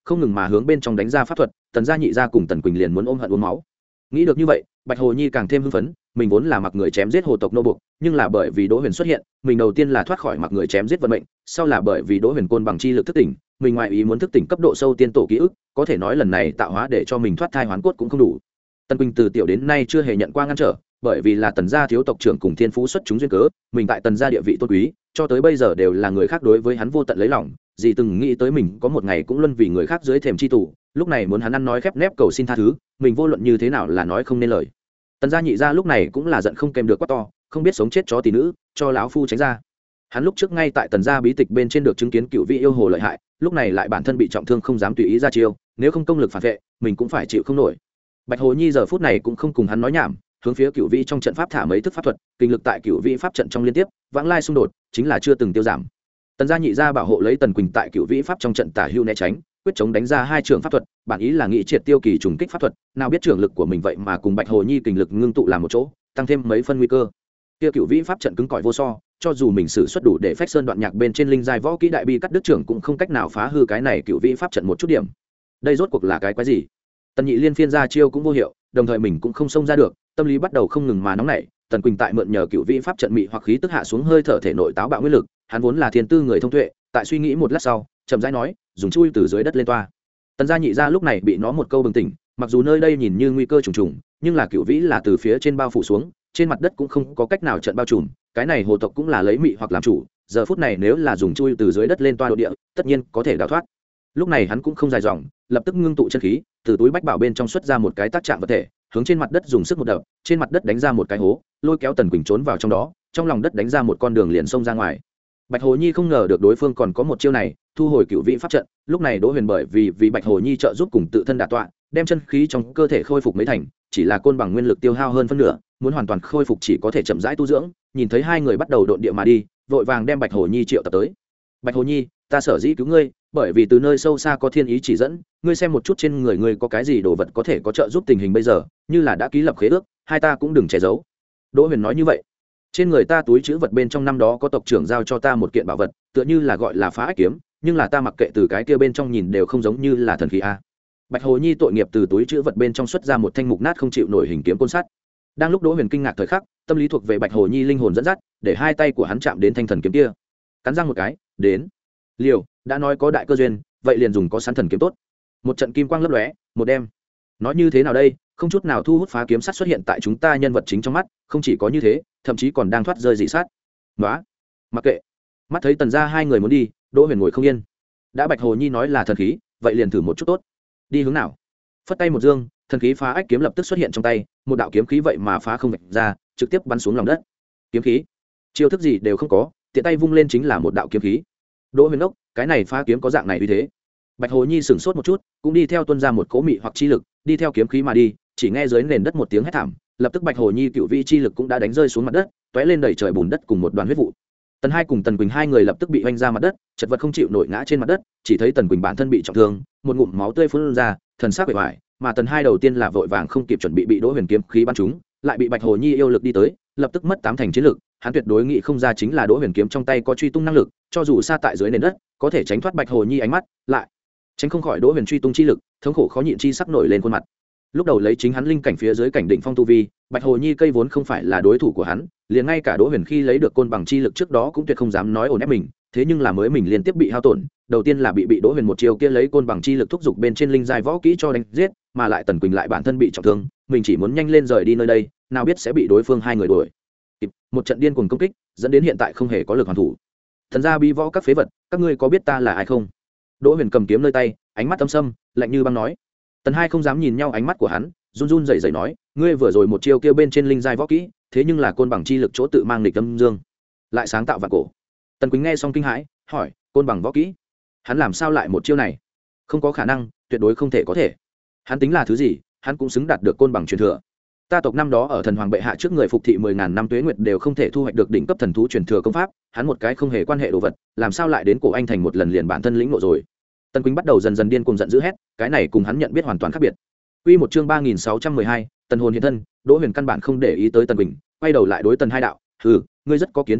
không ngừng mà hướng bên trong đánh ra pháp thuật. Tần gia nhị gia cùng Tần Quỳnh liền muốn ôm hận uống máu. Nghĩ được như vậy, Bạch Hồ Nhi càng thêm hưng phấn. Mình vốn là mặc người chém giết hồ tộc nô buộc, nhưng là bởi vì Đỗ Huyền xuất hiện, mình đầu tiên là thoát khỏi mặc người chém giết vận mệnh, sau là bởi vì Đỗ Huyền côn bằng chi lực thức tỉnh, mình ngoại ý muốn thức tỉnh cấp độ sâu tiên tổ ký ức, có thể nói lần này tạo hóa để cho mình thoát thai hoán cốt cũng không đủ. Tần Quỳnh từ tiểu đến nay chưa hề nhận qua ngăn trở, bởi vì là Tần gia thiếu tộc trưởng cùng thiên phú xuất chúng duyên cớ, mình tại Tần gia địa vị tôn quý, cho tới bây giờ đều là người khác đối với hắn vô tận lấy lòng, gì từng nghĩ tới mình có một ngày cũng luân vì người khác dưới thềm chi tù, lúc này muốn hắn ăn nói khép nép cầu xin tha thứ, mình vô luận như thế nào là nói không nên lời. Tần gia nhị gia lúc này cũng là giận không kèm được quá to, không biết sống chết chó tỷ nữ, cho lão phu tránh ra. Hắn lúc trước ngay tại Tần gia bí tịch bên trên được chứng kiến cựu vị yêu hồ lợi hại, lúc này lại bản thân bị trọng thương không dám tùy ý ra chiêu, nếu không công lực phản vệ, mình cũng phải chịu không nổi. Bạch Hồ Nhi giờ phút này cũng không cùng hắn nói nhảm, hướng phía cựu vị trong trận pháp thả mấy thức pháp thuật, kinh lực tại cựu vị pháp trận trong liên tiếp, vãng lai xung đột, chính là chưa từng tiêu giảm. Tần gia nhị gia bảo hộ lấy Tần Quỳnh tại cựu vị pháp trong trận tả hưu né tránh, quyết chống đánh ra hai trường pháp thuật, bản ý là nghị triệt tiêu kỳ trùng kích pháp thuật, nào biết trưởng lực của mình vậy mà cùng Bạch Hồ Nhi kinh lực ngưng tụ làm một chỗ, tăng thêm mấy phân nguy cơ. Kia cựu vĩ pháp trận cứng cỏi vô so, cho dù mình sử xuất đủ để phách sơn đoạn nhạc bên trên linh giai võ kỹ đại bi cắt đứt trưởng cũng không cách nào phá hư cái này cựu vĩ pháp trận một chút điểm. Đây rốt cuộc là cái quái gì? Tần Nhị liên phiên ra chiêu cũng vô hiệu, đồng thời mình cũng không xông ra được, tâm lý bắt đầu không ngừng mà nóng nảy. Tần Quỳnh tại mượn nhờ cựu vĩ pháp trận mị hoặc khí tức hạ xuống hơi thở thể nội táo bạo nguyên lực, hắn vốn là thiên tư người thông tuệ, tại suy nghĩ một lát sau, chậm rãi nói, dùng chui từ dưới đất lên toa. Tần gia nhị gia lúc này bị nó một câu bừng tỉnh, mặc dù nơi đây nhìn như nguy cơ trùng trùng, nhưng là cựu vĩ là từ phía trên bao phủ xuống, trên mặt đất cũng không có cách nào trận bao trùm, cái này hồ tộc cũng là lấy mị hoặc làm chủ, giờ phút này nếu là dùng chui từ dưới đất lên toa độ địa, tất nhiên có thể đào thoát. Lúc này hắn cũng không dài dòng, lập tức ngưng tụ chân khí, từ túi bách bảo bên trong xuất ra một cái tác trạng vật thể, hướng trên mặt đất dùng sức một đập, trên mặt đất đánh ra một cái hố, lôi kéo Tần Quỳnh trốn vào trong đó, trong lòng đất đánh ra một con đường liền xông ra ngoài. Bạch Hồ Nhi không ngờ được đối phương còn có một chiêu này, thu hồi cựu vị pháp trận, lúc này Đỗ Huyền bởi vì vì Bạch Hồ Nhi trợ giúp cùng tự thân đả tọa, đem chân khí trong cơ thể khôi phục mấy thành, chỉ là côn bằng nguyên lực tiêu hao hơn phân nửa, muốn hoàn toàn khôi phục chỉ có thể chậm rãi tu dưỡng, nhìn thấy hai người bắt đầu độn địa mà đi, vội vàng đem Bạch Hồ Nhi triệu tập tới. Bạch Hồ Nhi, ta sở dĩ cứu ngươi, bởi vì từ nơi sâu xa có thiên ý chỉ dẫn, ngươi xem một chút trên người ngươi có cái gì đồ vật có thể có trợ giúp tình hình bây giờ, như là đã ký lập khế ước, hai ta cũng đừng che giấu. Đỗ Huyền nói như vậy. Trên người ta túi chữ vật bên trong năm đó có tộc trưởng giao cho ta một kiện bảo vật, tựa như là gọi là phá ách kiếm, nhưng là ta mặc kệ từ cái kia bên trong nhìn đều không giống như là thần khí a. Bạch Hồ Nhi tội nghiệp từ túi chữ vật bên trong xuất ra một thanh mục nát không chịu nổi hình kiếm côn sắt. Đang lúc Đỗ Huyền kinh ngạc thời khắc, tâm lý thuộc về Bạch Hồ Nhi linh hồn dẫn dắt, để hai tay của hắn chạm đến thanh thần kiếm kia. Cắn răng một cái, đến. Liều, đã nói có đại cơ duyên, vậy liền dùng có sẵn thần kiếm tốt. Một trận kim quang lấp lóe, một đêm. Nói như thế nào đây, không chút nào thu hút phá kiếm sắt xuất hiện tại chúng ta nhân vật chính trong mắt, không chỉ có như thế, thậm chí còn đang thoát rơi dị sát. Nóa, mặc kệ. Mắt thấy Tần gia hai người muốn đi, Đỗ Huyền ngồi không yên. Đã Bạch Hồ Nhi nói là thần khí, vậy liền thử một chút tốt. Đi hướng nào? Phất tay một dương, thần khí phá ách kiếm lập tức xuất hiện trong tay, một đạo kiếm khí vậy mà phá không vạch ra, trực tiếp bắn xuống lòng đất. Kiếm khí, chiêu thức gì đều không có, tiện tay vung lên chính là một đạo kiếm khí. Đỗ Huyền đốc, cái này phá kiếm có dạng này uy thế. Bạch Hồ Nhi sửng sốt một chút, cũng đi theo tuân ra một cỗ mị hoặc chi lực, đi theo kiếm khí mà đi, chỉ nghe dưới nền đất một tiếng hét thảm, lập tức Bạch Hồ Nhi cựu vị chi lực cũng đã đánh rơi xuống mặt đất, tóe lên đầy trời bùn đất cùng một đoàn huyết vụ. Tần Hai cùng Tần Quỳnh hai người lập tức bị oanh ra mặt đất, chật vật không chịu nổi ngã trên mặt đất, chỉ thấy Tần Quỳnh bản thân bị trọng thương, một ngụm máu tươi phun ra, thần sắc bề ngoài, mà Tần Hai đầu tiên là vội vàng không kịp chuẩn bị bị Đỗ Huyền kiếm khí bắn trúng, lại bị Bạch Hồ Nhi yêu lực đi tới, lập tức mất tám thành chiến lực, hắn tuyệt đối nghĩ không ra chính là Đỗ Huyền kiếm trong tay có truy tung năng lực, cho dù xa tại dưới nền đất, có thể tránh thoát Bạch Hồ Nhi ánh mắt, lại tránh không khỏi Đỗ Huyền truy tung chi lực, thống khổ khó nhịn chi sắc nổi lên khuôn mặt. Lúc đầu lấy chính hắn linh cảnh phía dưới cảnh định phong tu vi, Bạch Hồ Nhi cây vốn không phải là đối thủ của hắn, liền ngay cả Đỗ Huyền khi lấy được côn bằng chi lực trước đó cũng tuyệt không dám nói ổn ép mình, thế nhưng là mới mình liên tiếp bị hao tổn, đầu tiên là bị bị Đỗ Huyền một chiều kia lấy côn bằng chi lực thúc giục bên trên linh giai võ kỹ cho đánh giết, mà lại Tần Quỳnh lại bản thân bị trọng thương, mình chỉ muốn nhanh lên rời đi nơi đây, nào biết sẽ bị đối phương hai người đuổi. Một trận điên cuồng công kích, dẫn đến hiện tại không hề có lực hoàn thủ. Thần gia bi võ các phế vật, các ngươi có biết ta là ai không? Đỗ Huyền cầm kiếm nơi tay, ánh mắt âm sâm, lạnh như băng nói. Tần Hai không dám nhìn nhau ánh mắt của hắn, run run rẩy rẩy nói, ngươi vừa rồi một chiêu kia bên trên linh giai võ kỹ, thế nhưng là côn bằng chi lực chỗ tự mang nghịch âm dương, lại sáng tạo vạn cổ. Tần Quỳnh nghe xong kinh hãi, hỏi, côn bằng võ kỹ, hắn làm sao lại một chiêu này? Không có khả năng, tuyệt đối không thể có thể. Hắn tính là thứ gì, hắn cũng xứng đạt được côn bằng truyền thừa. Ta tộc năm đó ở thần hoàng bệ hạ trước người phục thị mười ngàn năm tuế nguyệt đều không thể thu hoạch được đỉnh cấp thần thú truyền thừa công pháp, hắn một cái không hề quan hệ đồ vật, làm sao lại đến cổ anh thành một lần liền bản thân lĩnh ngộ rồi? Tần Quỳnh bắt đầu dần dần điên cuồng giận dữ hét, cái này cùng hắn nhận biết hoàn toàn khác biệt. Quy một chương ba nghìn sáu trăm mười hai, Tần hồn hiện thân, Đỗ Huyền căn bản không để ý tới Tần Quỳnh, quay đầu lại đối Tần Hai đạo, "Hừ, ngươi rất có kiến thức nha,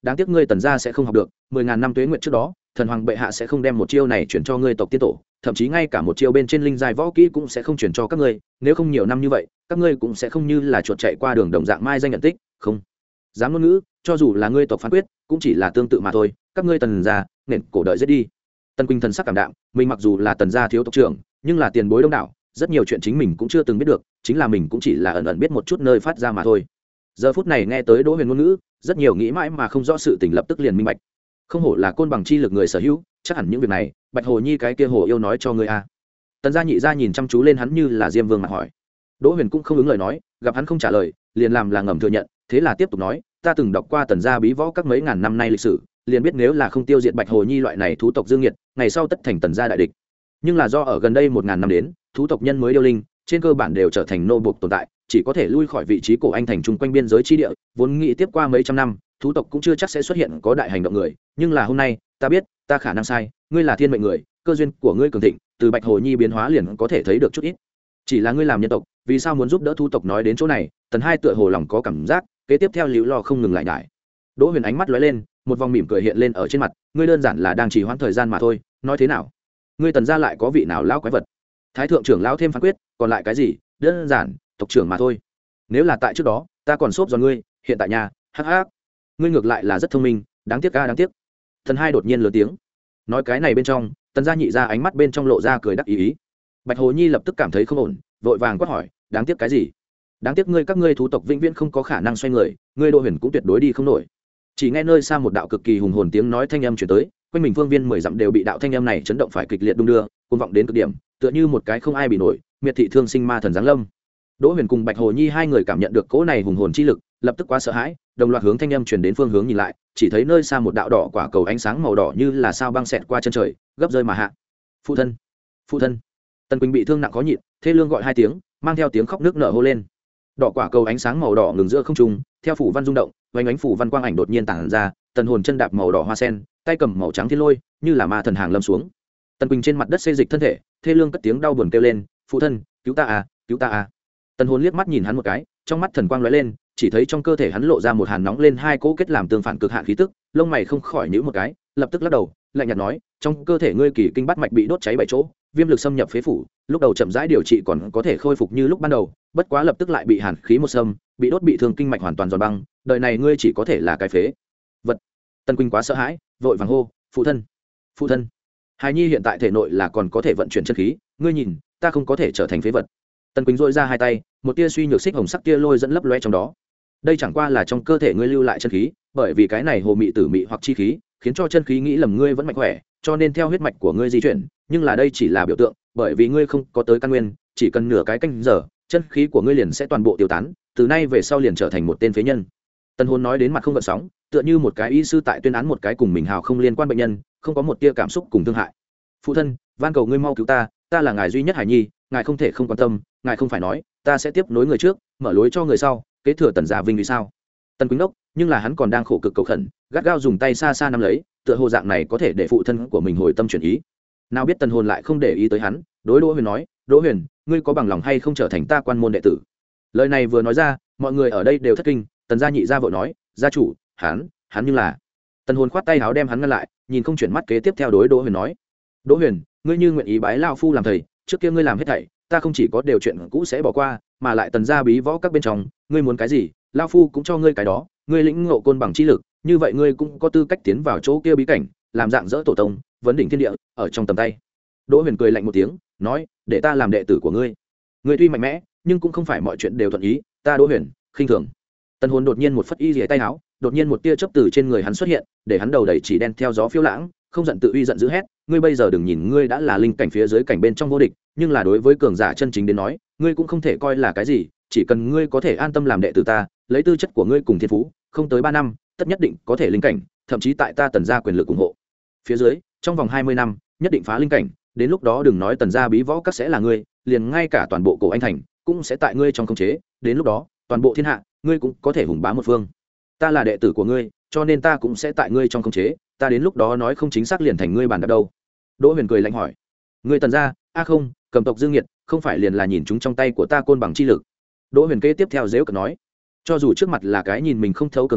đáng tiếc ngươi tần gia sẽ không học được, mười ngàn năm tuế nguyện trước đó thần hoàng bệ hạ sẽ không đem một chiêu này chuyển cho ngươi tộc tiên tổ, thậm chí ngay cả một chiêu bên trên linh giai võ kỹ cũng sẽ không chuyển cho các ngươi, nếu không nhiều năm như vậy các ngươi cũng sẽ không như là chuột chạy qua đường đồng dạng mai danh nhận tích. Không dám ngôn ngữ, cho dù là ngươi tộc phán quyết cũng chỉ là tương tự mà thôi, các ngươi tần gia nền cổ đợi giết đi. Tần Quỳnh thần sắc cảm đạm, mình mặc dù là tần gia thiếu tộc trưởng nhưng là tiền bối đông đảo, rất nhiều chuyện chính mình cũng chưa từng biết được, chính là mình cũng chỉ là ẩn ẩn biết một chút nơi phát ra mà thôi. Giờ phút này nghe tới Đỗ Huyền ngôn ngữ, rất nhiều nghĩ mãi mà không rõ sự tình lập tức liền minh bạch. Không hổ là côn bằng chi lực người sở hữu, chắc hẳn những việc này Bạch Hồ Nhi cái kia hồ yêu nói cho ngươi a. Tần gia nhị gia nhìn chăm chú lên hắn như là Diêm Vương mà hỏi. Đỗ Huyền cũng không ứng lời nói, gặp hắn không trả lời liền làm là ngầm thừa nhận, thế là tiếp tục nói, ta từng đọc qua tần gia bí võ các mấy ngàn năm nay lịch sử, liền biết nếu là không tiêu diệt Bạch Hồ Nhi loại này thú tộc dương nghiệt, ngày sau tất thành tần gia đại địch. Nhưng là do ở gần đây một ngàn năm đến, thú tộc nhân mới điêu linh trên cơ bản đều trở thành nô buộc tồn tại, chỉ có thể lui khỏi vị trí cổ anh thành chung quanh biên giới chi địa, vốn nghĩ tiếp qua mấy trăm năm thú tộc cũng chưa chắc sẽ xuất hiện có đại hành động người, nhưng là hôm nay ta biết ta khả năng sai, ngươi là thiên mệnh người, cơ duyên của ngươi cường thịnh, từ Bạch Hồ Nhi biến hóa liền có thể thấy được chút ít. Chỉ là ngươi làm nhân tộc, vì sao muốn giúp đỡ thú tộc? Nói đến chỗ này tần hai tựa hồ lòng có cảm giác, kế tiếp theo liễu lo không ngừng lại nhải. Đỗ Huyền ánh mắt lóe lên, một vòng mỉm cười hiện lên ở trên mặt, ngươi đơn giản là đang trì hoãn thời gian mà thôi. Nói thế nào, ngươi tần gia lại có vị nào lão quái vật? Thái thượng trưởng lão thêm phán quyết, còn lại cái gì? Đơn giản tộc trưởng mà thôi. Nếu là tại trước đó ta còn xốp giòn ngươi, hiện tại nhà hắc hắc, ngươi ngược lại là rất thông minh, đáng tiếc ca đáng tiếc. Thần hai đột nhiên lớn tiếng nói cái này bên trong, tần gia nhị gia ánh mắt bên trong lộ ra cười đắc ý ý. Bạch Hồ Nhi lập tức cảm thấy không ổn, vội vàng quát hỏi, đáng tiếc cái gì? Đáng tiếc ngươi các ngươi thú tộc vĩnh viễn không có khả năng xoay người, ngươi Đỗ Huyền cũng tuyệt đối đi không nổi. Chỉ nghe nơi xa một đạo cực kỳ hùng hồn tiếng nói thanh âm truyền tới, quanh mình phương viên mười dặm đều bị đạo thanh âm này chấn động phải kịch liệt đung đưa, cuồng vọng đến cực điểm, tựa như một cái không ai bị nổi miệt thị thương sinh ma thần giáng lâm. Đỗ Huyền cùng Bạch Hồ Nhi hai người cảm nhận được cỗ này hùng hồn chi lực, lập tức quá sợ hãi, đồng loạt hướng thanh âm truyền đến phương hướng nhìn lại, chỉ thấy nơi xa một đạo đỏ quả cầu ánh sáng màu đỏ như là sao băng xẹt qua chân trời, gấp rơi mà hạ. Phụ thân, phụ thân! Tần Quỳnh bị thương nặng khó nhịn, thê lương gọi hai tiếng, mang theo tiếng khóc nước nở hô lên. Đỏ quả cầu ánh sáng màu đỏ ngừng giữa không trung, theo phủ văn rung động, vành ánh phủ văn quang ảnh đột nhiên tản ra, tần hồn chân đạp màu đỏ hoa sen, tay cầm màu trắng thiên lôi, như là ma thần hàng lâm xuống. Tần Quỳnh trên mặt đất xê dịch thân thể, thê lương cất tiếng đau buồn kêu lên, phụ thân, cứu ta à, cứu ta à. Tần hồn liếc mắt nhìn hắn một cái, trong mắt thần quang lóe lên, chỉ thấy trong cơ thể hắn lộ ra một hàn nóng lên hai cỗ kết làm tương phản cực hạn khí tức, lông mày không khỏi nhíu một cái, lập tức lắc đầu, lạnh nhạt nói, trong cơ thể ngươi kỳ kinh bát mạch bị đốt cháy bảy chỗ, viêm lực xâm nhập phế phủ, lúc đầu chậm rãi điều trị còn có thể khôi phục như lúc ban đầu, bất quá lập tức lại bị hàn khí một xâm, bị đốt bị thương kinh mạch hoàn toàn giòn băng, đời này ngươi chỉ có thể là cái phế vật. Tần Quỳnh quá sợ hãi, vội vàng hô, phụ thân, phụ thân. Hài Nhi hiện tại thể nội là còn có thể vận chuyển chân khí, ngươi nhìn, ta không có thể trở thành phế vật. Tần Quỳnh dội ra hai tay, một tia suy nhược xích hồng sắc tia lôi dẫn lấp loe trong đó. Đây chẳng qua là trong cơ thể ngươi lưu lại chân khí, bởi vì cái này hồ mị tử mị hoặc chi khí, khiến cho chân khí nghĩ lầm ngươi vẫn mạnh khỏe, cho nên theo huyết mạch của ngươi di chuyển, nhưng là đây chỉ là biểu tượng, bởi vì ngươi không có tới căn nguyên, chỉ cần nửa cái canh giờ, chân khí của ngươi liền sẽ toàn bộ tiêu tán, từ nay về sau liền trở thành một tên phế nhân. Tần Hồn nói đến mặt không gợn sóng, tựa như một cái y sư tại tuyên án một cái cùng mình hào không liên quan bệnh nhân, không có một tia cảm xúc cùng thương hại. Phụ thân, van cầu ngươi mau cứu ta, ta là ngài duy nhất Hải Nhi, ngài không thể không quan tâm, ngài không phải nói, ta sẽ tiếp nối người trước, mở lối cho người sau, kế thừa Tần gia vinh vì sao? Tần Quỳnh đốc, nhưng là hắn còn đang khổ cực cầu khẩn, gắt gao dùng tay xa xa nắm lấy, tựa hồ dạng này có thể để phụ thân của mình hồi tâm chuyển ý. Nào biết Tần Hồn lại không để ý tới hắn, đối Đỗ Huyền nói, Đỗ Huyền, ngươi có bằng lòng hay không trở thành ta quan môn đệ tử? Lời này vừa nói ra, mọi người ở đây đều thất kinh. Tần gia nhị gia vội nói, gia chủ, hắn, hắn nhưng là. Tần Hồn khoát tay áo đem hắn ngăn lại, nhìn không chuyển mắt kế tiếp theo đối Đỗ Huyền nói, Đỗ Huyền, ngươi như nguyện ý bái lão phu làm thầy, trước kia ngươi làm hết thảy, ta không chỉ có đều chuyện cũ sẽ bỏ qua, mà lại Tần gia bí võ các bên trong, ngươi muốn cái gì, lão phu cũng cho ngươi cái đó, ngươi lĩnh ngộ côn bằng chi lực, như vậy ngươi cũng có tư cách tiến vào chỗ kia bí cảnh, làm dạng dỡ tổ tông, vấn đỉnh thiên địa, ở trong tầm tay. Đỗ Huyền cười lạnh một tiếng, nói, để ta làm đệ tử của ngươi. Ngươi tuy mạnh mẽ, nhưng cũng không phải mọi chuyện đều thuận ý, ta Đỗ Huyền, khinh thường. Tần Hồn đột nhiên một phất y rìa tay áo, đột nhiên một tia chớp từ trên người hắn xuất hiện, để hắn đầu đầy chỉ đen theo gió phiêu lãng, không giận tự uy giận dữ hét, ngươi bây giờ đừng nhìn ngươi đã là linh cảnh phía dưới cảnh bên trong vô địch, nhưng là đối với cường giả chân chính đến nói, ngươi cũng không thể coi là cái gì, chỉ cần ngươi có thể an tâm làm đệ tử ta, lấy tư chất của ngươi cùng thiên phú, không tới ba năm, tất nhất định có thể linh cảnh, thậm chí tại ta Tần gia quyền lực ủng hộ phía dưới, trong vòng hai mươi năm, nhất định phá linh cảnh, đến lúc đó đừng nói Tần gia bí võ các sẽ là ngươi, liền ngay cả toàn bộ cổ anh thành cũng sẽ tại ngươi trong khống chế, đến lúc đó, toàn bộ thiên hạ, ngươi cũng có thể hùng bá một phương. Ta là đệ tử của ngươi, cho nên ta cũng sẽ tại ngươi trong khống chế, ta đến lúc đó nói không chính xác liền thành ngươi bàn đạp đâu. Đỗ Huyền cười lạnh hỏi, ngươi Tần gia, a không, cầm tộc Dương Nghiệt, không phải liền là nhìn chúng trong tay của ta côn bằng chi lực? Đỗ Huyền kế tiếp theo dễu cợt nói, cho dù trước mặt là cái nhìn mình không thấu cường giả,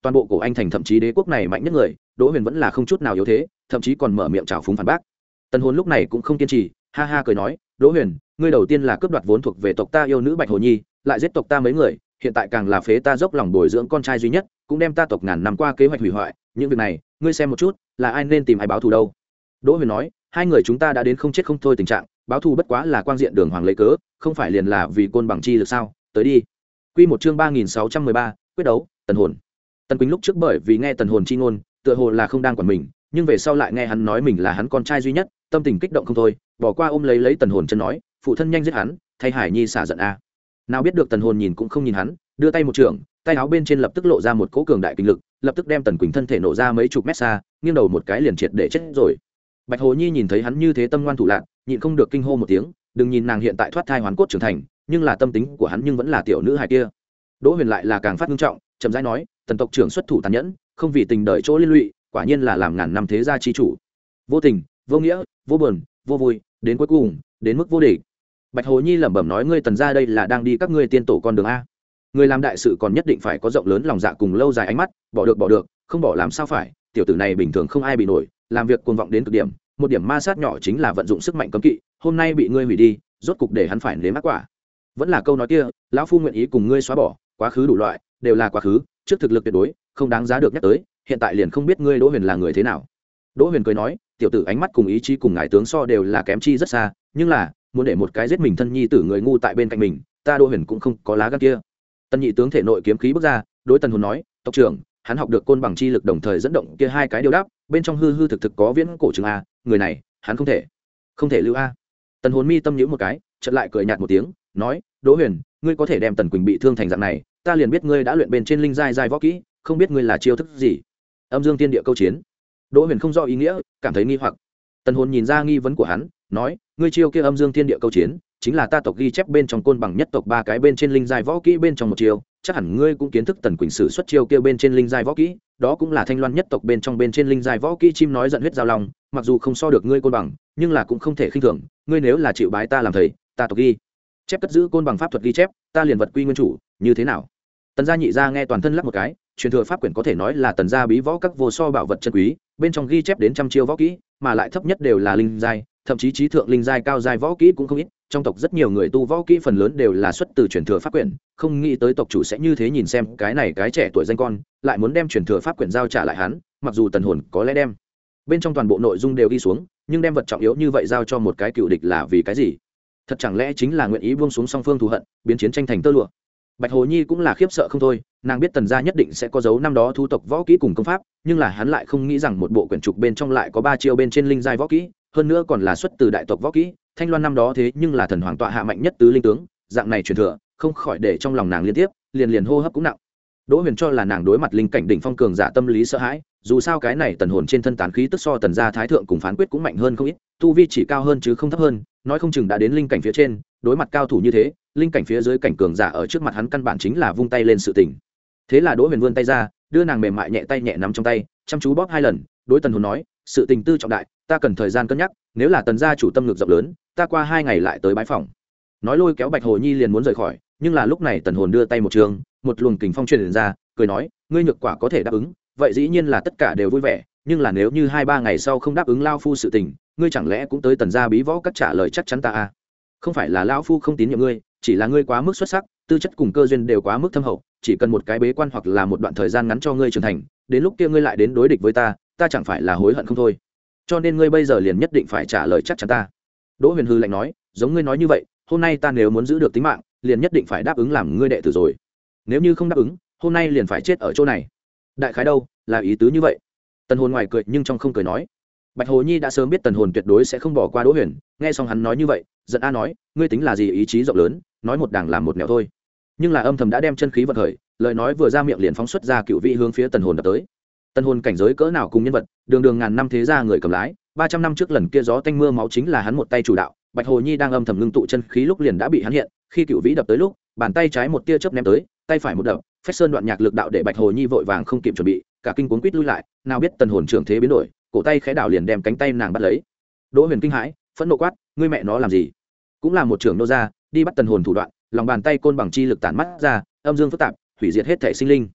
toàn bộ cổ anh thành thậm chí đế quốc này mạnh nhất người, Đỗ Huyền vẫn là không chút nào yếu thế, thậm chí còn mở miệng chào phúng phản bác. Tần Hồn lúc này cũng không kiên trì, ha ha cười nói, Đỗ Huyền, ngươi đầu tiên là cướp đoạt vốn thuộc về tộc ta yêu nữ Bạch Hồ Nhi, lại giết tộc ta mấy người, hiện tại càng là phế ta dốc lòng bồi dưỡng con trai duy nhất, cũng đem ta tộc ngàn năm qua kế hoạch hủy hoại, những việc này, ngươi xem một chút, là ai nên tìm ai báo thù đâu? Đỗ Huyền nói, hai người chúng ta đã đến không chết không thôi tình trạng, báo thù bất quá là quang diện đường hoàng lấy cớ, không phải liền là vì côn bằng chi lực sao? Tới đi. Quy một chương ba nghìn sáu trăm mười ba, quyết đấu, Tần Hồn. Tần Quỳnh lúc trước bởi vì nghe Tần Hồn chi ngôn, tựa hồ là không đang quản mình, nhưng về sau lại nghe hắn nói mình là hắn con trai duy nhất, tâm tình kích động không thôi, bỏ qua ôm lấy lấy Tần Hồn chân nói, phụ thân nhanh giết hắn, thay Hải Nhi xả giận a. Nào biết được Tần Hồn nhìn cũng không nhìn hắn, đưa tay một trường, tay áo bên trên lập tức lộ ra một cỗ cường đại kinh lực, lập tức đem Tần Quỳnh thân thể nổ ra mấy chục mét xa, nghiêng đầu một cái liền triệt để chết rồi. Bạch Hồ Nhi nhìn thấy hắn như thế tâm ngoan thủ lạn, nhịn không được kinh hô một tiếng, đừng nhìn nàng hiện tại thoát thai hoàn cốt trưởng thành, nhưng là tâm tính của hắn nhưng vẫn là tiểu nữ hài kia. Đỗ Huyền lại là càng phát nghiêm trọng, chậm rãi nói, Tần tộc trưởng xuất thủ tàn nhẫn, không vì tình đời chỗ liên lụy, quả nhiên là làm ngàn năm thế gia chi chủ. Vô tình, vô nghĩa, vô buồn, vô vui, đến cuối cùng, đến mức vô địch. Bạch Hồ Nhi lẩm bẩm nói, ngươi Tần gia đây là đang đi các ngươi tiên tổ con đường a. Người làm đại sự còn nhất định phải có rộng lớn lòng dạ cùng lâu dài ánh mắt, bỏ được bỏ được, không bỏ làm sao phải, tiểu tử này bình thường không ai bị nổi, làm việc cuồng vọng đến cực điểm, một điểm ma sát nhỏ chính là vận dụng sức mạnh cấm kỵ, hôm nay bị ngươi hủy đi, rốt cục để hắn phải nếm ác quả. Vẫn là câu nói kia, lão phu nguyện ý cùng ngươi xóa bỏ, quá khứ đủ loại, đều là quá khứ, trước thực lực tuyệt đối, không đáng giá được nhắc tới, hiện tại liền không biết ngươi Đỗ Huyền là người thế nào. Đỗ Huyền cười nói, tiểu tử ánh mắt cùng ý chí cùng ngài tướng so đều là kém chi rất xa, nhưng là, muốn để một cái giết mình thân nhi tử người ngu tại bên cạnh mình, ta Đỗ Huyền cũng không có lá gan kia. Tân nhị tướng thể nội kiếm khí bước ra, đối Tần Hồn nói, tộc trưởng, hắn học được côn bằng chi lực đồng thời dẫn động kia hai cái điều đáp, bên trong hư hư thực thực có viễn cổ trường a, người này, hắn không thể, không thể lưu a. Tần Hồn mi tâm nhíu một cái, chợt lại cười nhạt một tiếng, nói, Đỗ Huyền, ngươi có thể đem Tần Quỳnh bị thương thành dạng này, ta liền biết ngươi đã luyện bên trên linh giai giai võ kỹ, không biết ngươi là chiêu thức gì. Âm Dương Tiên Địa câu chiến. Đỗ Huyền không rõ ý nghĩa, cảm thấy nghi hoặc. Tần Hồn nhìn ra nghi vấn của hắn, nói, ngươi chiêu kia Âm Dương Tiên Địa câu chiến, chính là ta tộc ghi chép bên trong côn bằng nhất tộc ba cái bên trên linh giai võ kỹ bên trong một chiêu, chắc hẳn ngươi cũng kiến thức Tần Quỳnh sử xuất chiêu kia bên trên linh giai võ kỹ, đó cũng là Thanh Loan nhất tộc bên trong bên trên linh giai võ kỹ chim nói giận huyết giao long, mặc dù không so được ngươi côn bằng, nhưng là cũng không thể khinh thường, ngươi nếu là chịu bái ta làm thầy, ta tộc ghi chép cất giữ côn bằng pháp thuật ghi chép, ta liền vật quy nguyên chủ, như thế nào? Tần gia nhị gia nghe toàn thân lắc một cái, truyền thừa pháp quyển có thể nói là Tần gia bí võ các vô so bảo vật chân quý, bên trong ghi chép đến trăm chiêu võ kỹ, mà lại thấp nhất đều là linh giai, thậm chí trí thượng linh giai cao giai võ kỹ cũng không ít, trong tộc rất nhiều người tu võ kỹ phần lớn đều là xuất từ truyền thừa pháp quyển, không nghĩ tới tộc chủ sẽ như thế nhìn xem cái này cái trẻ tuổi danh con, lại muốn đem truyền thừa pháp quyển giao trả lại hắn, mặc dù Tần Hồn có lẽ đem bên trong toàn bộ nội dung đều ghi xuống, nhưng đem vật trọng yếu như vậy giao cho một cái cựu địch là vì cái gì? Thật chẳng lẽ chính là nguyện ý buông xuống song phương thù hận, biến chiến tranh thành tơ lụa? Bạch Hồ Nhi cũng là khiếp sợ không thôi, nàng biết Tần gia nhất định sẽ có dấu năm đó thu tộc võ kỹ cùng công pháp, nhưng là hắn lại không nghĩ rằng một bộ quyển trục bên trong lại có ba chiêu bên trên linh giai võ kỹ, hơn nữa còn là xuất từ đại tộc võ kỹ. Thanh Loan năm đó thế nhưng là thần hoàng tọa hạ mạnh nhất tứ linh tướng, dạng này truyền thừa, không khỏi để trong lòng nàng liên tiếp, liền liền hô hấp cũng nặng. Đỗ Huyền cho là nàng đối mặt linh cảnh đỉnh phong cường giả tâm lý sợ hãi, dù sao cái này Tần Hồn trên thân tán khí tức so Tần gia thái thượng cùng phán quyết cũng mạnh hơn không ít, tu vi chỉ cao hơn chứ không thấp hơn, nói không chừng đã đến linh cảnh phía trên, đối mặt cao thủ như thế, linh cảnh phía dưới cảnh cường giả ở trước mặt hắn căn bản chính là vung tay lên sự tình. Thế là Đỗ Huyền vươn tay ra, đưa nàng mềm mại nhẹ tay nhẹ nắm trong tay, chăm chú bóp hai lần, đối Tần Hồn nói, sự tình tư trọng đại, ta cần thời gian cân nhắc, nếu là Tần gia chủ tâm ngực rộng lớn, ta qua hai ngày lại tới bái phòng. Nói lôi kéo Bạch Hồ Nhi liền muốn rời khỏi, nhưng là lúc này Tần Hồn đưa tay một trường, một luồng kình phong truyền ra, cười nói, ngươi nhược quả có thể đáp ứng, vậy dĩ nhiên là tất cả đều vui vẻ, nhưng là nếu như hai ba ngày sau không đáp ứng lao phu sự tình, ngươi chẳng lẽ cũng tới Tần gia bí võ các trả lời chắc chắn ta à? Không phải là lão phu không tín nhiệm ngươi, chỉ là ngươi quá mức xuất sắc, tư chất cùng cơ duyên đều quá mức thâm hậu, chỉ cần một cái bế quan hoặc là một đoạn thời gian ngắn cho ngươi trưởng thành, đến lúc kia ngươi lại đến đối địch với ta, ta chẳng phải là hối hận không thôi. Cho nên ngươi bây giờ liền nhất định phải trả lời chắc chắn ta. Đỗ Huyền hư lạnh nói, giống ngươi nói như vậy, hôm nay ta nếu muốn giữ được tính mạng, liền nhất định phải đáp ứng làm ngươi đệ tử rồi. Nếu như không đáp ứng, hôm nay liền phải chết ở chỗ này. Đại khái đâu, là ý tứ như vậy. Tần Hồn ngoài cười nhưng trong không cười nói. Bạch Hồ Nhi đã sớm biết Tần Hồn tuyệt đối sẽ không bỏ qua Đỗ Huyền, nghe xong hắn nói như vậy, giận a nói, ngươi tính là gì ý chí rộng lớn, nói một đảng làm một nẻo thôi. Nhưng là âm thầm đã đem chân khí vận khởi, lời nói vừa ra miệng liền phóng xuất ra cựu vị hướng phía Tần Hồn đập tới. Tần Hồn cảnh giới cỡ nào cùng nhân vật, đường đường ngàn năm thế gia người cầm lái, ba trăm năm trước lần kia gió tanh mưa máu chính là hắn một tay chủ đạo. Bạch Hồ Nhi đang âm thầm ngưng tụ chân khí lúc liền đã bị hắn hiện, khi cựu vĩ đập tới lúc, bàn tay trái một tia chớp ném tới, tay phải một đập, phách sơn đoạn nhạc lực đạo để Bạch Hồ Nhi vội vàng không kịp chuẩn bị, cả kinh cuốn quýt lui lại, nào biết Tần Hồn trưởng thế biến đổi, cổ tay khẽ đảo liền đem cánh tay nàng bắt lấy. Đỗ Huyền kinh hãi, phẫn nộ quát, ngươi mẹ nó làm gì? Cũng là một trưởng nô ra, đi bắt Tần Hồn thủ đoạn, lòng bàn tay côn bằng chi lực tản mắt ra, âm dương phức tạp, hủy diệt hết thể sinh linh.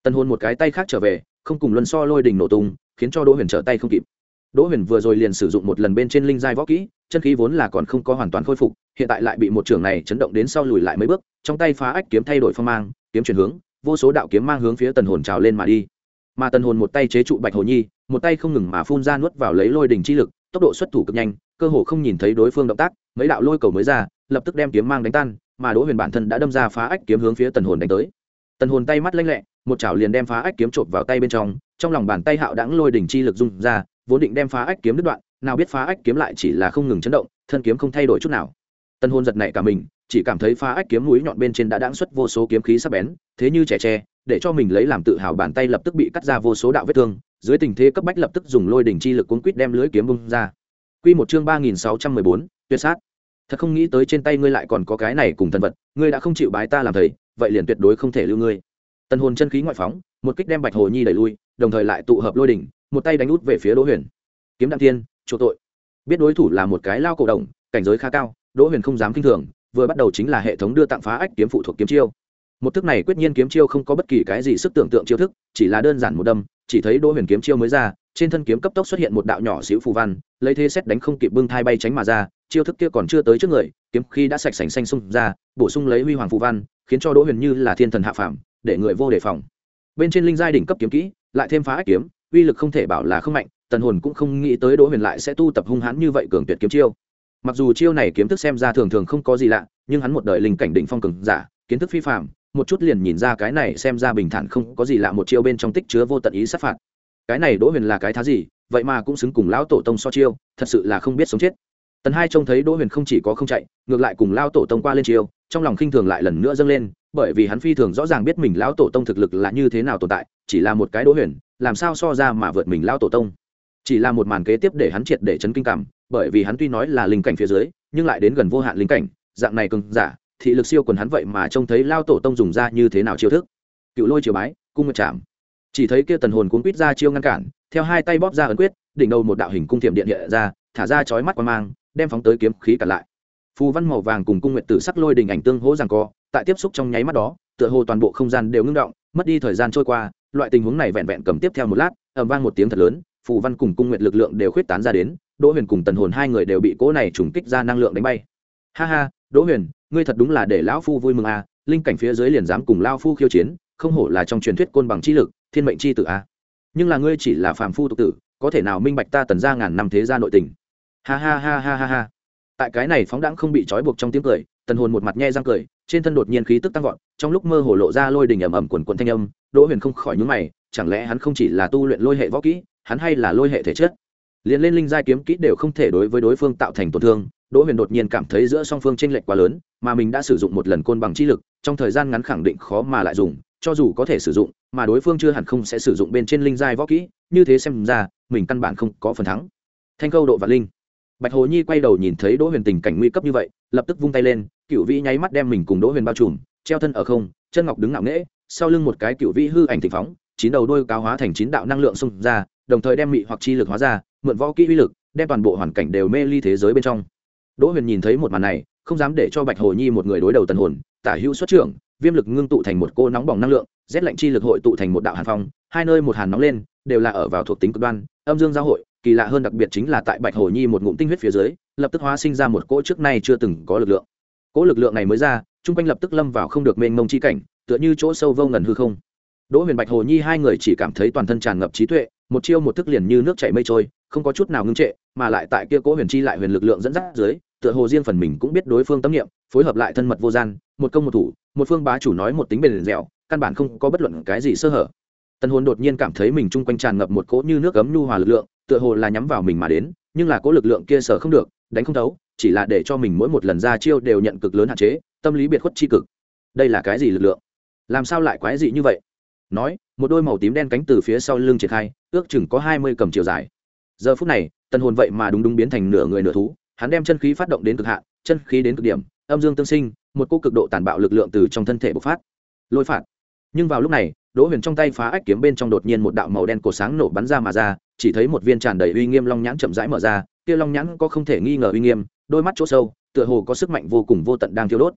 Tần Hồn một cái tay khác trở về, không cùng luân so lôi đình nổ tung, khiến cho Đỗ Huyền trở tay không kịp. Đỗ Huyền vừa rồi liền sử dụng một lần bên trên linh giai võ kỹ, chân khí vốn là còn không có hoàn toàn khôi phục, hiện tại lại bị một trường này chấn động đến sau lùi lại mấy bước, trong tay phá ách kiếm thay đổi phong mang, kiếm chuyển hướng, vô số đạo kiếm mang hướng phía Tần Hồn trào lên mà đi. Mà Tần Hồn một tay chế trụ Bạch Hồ Nhi, một tay không ngừng mà phun ra nuốt vào lấy lôi đỉnh chi lực, tốc độ xuất thủ cực nhanh, cơ hồ không nhìn thấy đối phương động tác, mấy đạo lôi cầu mới ra, lập tức đem kiếm mang đánh tan, mà Đỗ Huyền bản thân đã đâm ra phá ách kiếm hướng phía Tần Hồn đánh tới. Tần Hồn tay mắt lanh lẹ, một chảo liền đem phá ách kiếm chộp vào tay bên trong, trong lòng bàn tay hạo đãng lôi đỉnh chi lực dung ra, vốn định đem phá ách kiếm đứt đoạn, nào biết phá ách kiếm lại chỉ là không ngừng chấn động, thân kiếm không thay đổi chút nào. Tần Hồn giật nảy cả mình, chỉ cảm thấy phá ách kiếm mũi nhọn bên trên đã đãng xuất vô số kiếm khí sắc bén, thế như trẻ tre, để cho mình lấy làm tự hào, bàn tay lập tức bị cắt ra vô số đạo vết thương, dưới tình thế cấp bách lập tức dùng lôi đỉnh chi lực cuốn quýt đem lưỡi kiếm bung ra. Quy một chương ba nghìn sáu trăm mười bốn, tuyệt sát. Thật không nghĩ tới trên tay ngươi lại còn có cái này cùng thần vật, ngươi đã không chịu bái ta làm thầy, vậy liền tuyệt đối không thể lưu ngươi. Tần Hồn chân khí ngoại phóng, một kích đem Bạch Hồ Nhi đẩy lui, đồng thời lại tụ hợp lôi đỉnh, một tay đánh út về phía Đỗ Huyền. Kiếm Đăng Thiên, chỗ tội. Biết đối thủ là một cái lao cổ đồng, cảnh giới khá cao, Đỗ Huyền không dám kinh thường, vừa bắt đầu chính là hệ thống đưa tặng phá ách kiếm phụ thuộc kiếm chiêu. Một thức này quyết nhiên kiếm chiêu không có bất kỳ cái gì sức tưởng tượng chiêu thức, chỉ là đơn giản một đâm, chỉ thấy Đỗ Huyền kiếm chiêu mới ra, trên thân kiếm cấp tốc xuất hiện một đạo nhỏ xíu phù văn, lấy thế xét đánh không kịp bưng thai bay tránh mà ra, chiêu thức kia còn chưa tới trước người, kiếm khí đã sạch sành xanh xung ra, bổ sung lấy huy hoàng phù văn, khiến cho Đỗ Huyền như là thiên thần hạ phàm, để người vô đề phòng. Bên trên linh giai đỉnh cấp kiếm kỹ, lại thêm phá ách kiếm, uy lực không thể bảo là không mạnh, Tần Hồn cũng không nghĩ tới Đỗ Huyền lại sẽ tu tập hung hãn như vậy cường tuyệt kiếm chiêu. Mặc dù chiêu này kiếm thức xem ra thường thường không có gì lạ, nhưng hắn một đời linh cảnh đỉnh phong cường giả, kiến thức phi phàm, một chút liền nhìn ra cái này xem ra bình thản không có gì lạ một chiêu bên trong tích chứa vô tận ý sát phạt. Cái này Đỗ Huyền là cái thá gì, vậy mà cũng xứng cùng lão tổ tông so chiêu, thật sự là không biết sống chết. Tần Hai trông thấy Đỗ Huyền không chỉ có không chạy, ngược lại cùng lão tổ tông qua lên chiêu, trong lòng khinh thường lại lần nữa dâng lên, bởi vì hắn phi thường rõ ràng biết mình lão tổ tông thực lực là như thế nào tồn tại, chỉ là một cái Đỗ Huyền, làm sao so ra mà vượt mình lão tổ tông. Chỉ là một màn kế tiếp để hắn triệt để chấn kinh cảm, bởi vì hắn tuy nói là linh cảnh phía dưới, nhưng lại đến gần vô hạn linh cảnh, dạng này cường giả, thị lực siêu quần hắn vậy mà trông thấy lão tổ tông dùng ra như thế nào chiêu thức. Cựu Lôi Triều Bái, cung nguyệt chạm. Chỉ thấy kia Tần Hồn cuốn quýt ra chiêu ngăn cản, theo hai tay bóp ra ấn quyết, đỉnh đầu một đạo hình cung thiểm điện hiện ra, thả ra chói mắt quang mang, đem phóng tới kiếm khí cản lại. Phù văn màu vàng cùng cung nguyệt tử sắc lôi đình ảnh tương hỗ giằng co, tại tiếp xúc trong nháy mắt đó, tựa hồ toàn bộ không gian đều ngưng động, mất đi thời gian trôi qua, loại tình huống này vẹn vẹn cầm tiếp theo một lát, ầm vang một tiếng thật lớn, phù văn cùng cung nguyệt lực lượng đều khuyết tán ra đến, Đỗ Huyền cùng Tần Hồn hai người đều bị cỗ này trùng kích ra năng lượng đánh bay. Ha ha, Đỗ Huyền, ngươi thật đúng là để lão phu vui mừng a, linh cảnh phía dưới liền dám cùng lão phu khiêu chiến, không hổ là trong truyền thuyết côn bằng chi lực, thiên mệnh chi tử a. Nhưng là ngươi chỉ là phàm phu tục tử, có thể nào minh bạch ta Tần gia ngàn năm thế gia nội tình. Ha ha ha ha ha ha. Tại cái này phóng đãng không bị trói buộc trong tiếng cười, Tần Hồn một mặt nhe răng cười, trên thân đột nhiên khí tức tăng vọt, trong lúc mơ hồ lộ ra lôi đình ầm ầm quần quần thanh âm, Đỗ Huyền không khỏi nhướng mày, chẳng lẽ hắn không chỉ là tu luyện lôi hệ võ kỹ, hắn hay là lôi hệ thể chất? Liên lên linh giai kiếm kỹ đều không thể đối với đối phương tạo thành tổn thương, Đỗ Huyền đột nhiên cảm thấy giữa song phương chênh lệch quá lớn, mà mình đã sử dụng một lần côn bằng chi lực, trong thời gian ngắn khẳng định khó mà lại dùng, cho dù có thể sử dụng, mà đối phương chưa hẳn không sẽ sử dụng bên trên linh giai võ kỹ, như thế xem ra, mình căn bản không có phần thắng. Thanh câu độ và linh. Bạch Hồ Nhi quay đầu nhìn thấy Đỗ Huyền tình cảnh nguy cấp như vậy, lập tức vung tay lên, Cửu Vĩ nháy mắt đem mình cùng Đỗ Huyền bao trùm, treo thân ở không, chân ngọc đứng ngạo nghễ, sau lưng một cái Cửu Vĩ hư ảnh thịnh phóng, chín đầu đuôi cáo hóa thành chín đạo năng lượng xung ra, đồng thời đem mị hoặc chi lực hóa ra, mượn võ kỹ uy lực, đem toàn bộ hoàn cảnh đều mê ly thế giới bên trong. Đỗ Huyền nhìn thấy một màn này, không dám để cho Bạch Hồ Nhi một người đối đầu Tần Hồn, tả hữu xuất trưởng, viêm lực ngưng tụ thành một cô nóng bỏng năng lượng, rét lạnh chi lực hội tụ thành một đạo hàn phong, hai nơi một hàn nóng lên, đều là ở vào thuộc tính cực đoan, âm dương giao hội, kỳ lạ hơn đặc biệt chính là tại Bạch Hồ Nhi một ngụm tinh huyết phía dưới, lập tức hóa sinh ra một cỗ trước nay chưa từng có lực lượng. Cỗ lực lượng này mới ra, trung quanh lập tức lâm vào không được mênh mông chi cảnh, tựa như chỗ sâu vô ngần hư không. Đỗ Huyền Bạch Hồ Nhi hai người chỉ cảm thấy toàn thân tràn ngập trí tuệ, một chiêu một thức liền như nước chảy mây trôi, không có chút nào ngưng trệ, mà lại tại kia cỗ huyền chi lại huyền lực lượng dẫn dắt dưới, tựa hồ riêng phần mình cũng biết đối phương tâm niệm, phối hợp lại thân mật vô gian, một công một thủ, một phương bá chủ nói một tính bền dẻo, căn bản không có bất luận cái gì sơ hở. Tần Hồn đột nhiên cảm thấy mình trung quanh tràn ngập một cỗ như nước ấm nhu hòa lực lượng, tựa hồ là nhắm vào mình mà đến, nhưng là cỗ lực lượng kia sở không được, đánh không thấu, chỉ là để cho mình mỗi một lần ra chiêu đều nhận cực lớn hạn chế, tâm lý biệt khuất chi cực. Đây là cái gì lực lượng? Làm sao lại quái dị như vậy? Nói, một đôi màu tím đen cánh từ phía sau lưng triển khai, ước chừng có hai mươi cầm chiều dài. Giờ phút này, Tần Hồn vậy mà đúng đúng biến thành nửa người nửa thú, hắn đem chân khí phát động đến cực hạn, chân khí đến cực điểm, âm dương tương sinh, một cỗ cực độ tàn bạo lực lượng từ trong thân thể bộc phát. Lôi phạt. Nhưng vào lúc này, Đỗ Huyền trong tay phá ách kiếm bên trong đột nhiên một đạo màu đen cổ sáng nổ bắn ra mà ra, chỉ thấy một viên tràn đầy uy nghiêm long nhãn chậm rãi mở ra, kia long nhãn có không thể nghi ngờ uy nghiêm, đôi mắt chỗ sâu, tựa hồ có sức mạnh vô cùng vô tận đang thiêu đốt.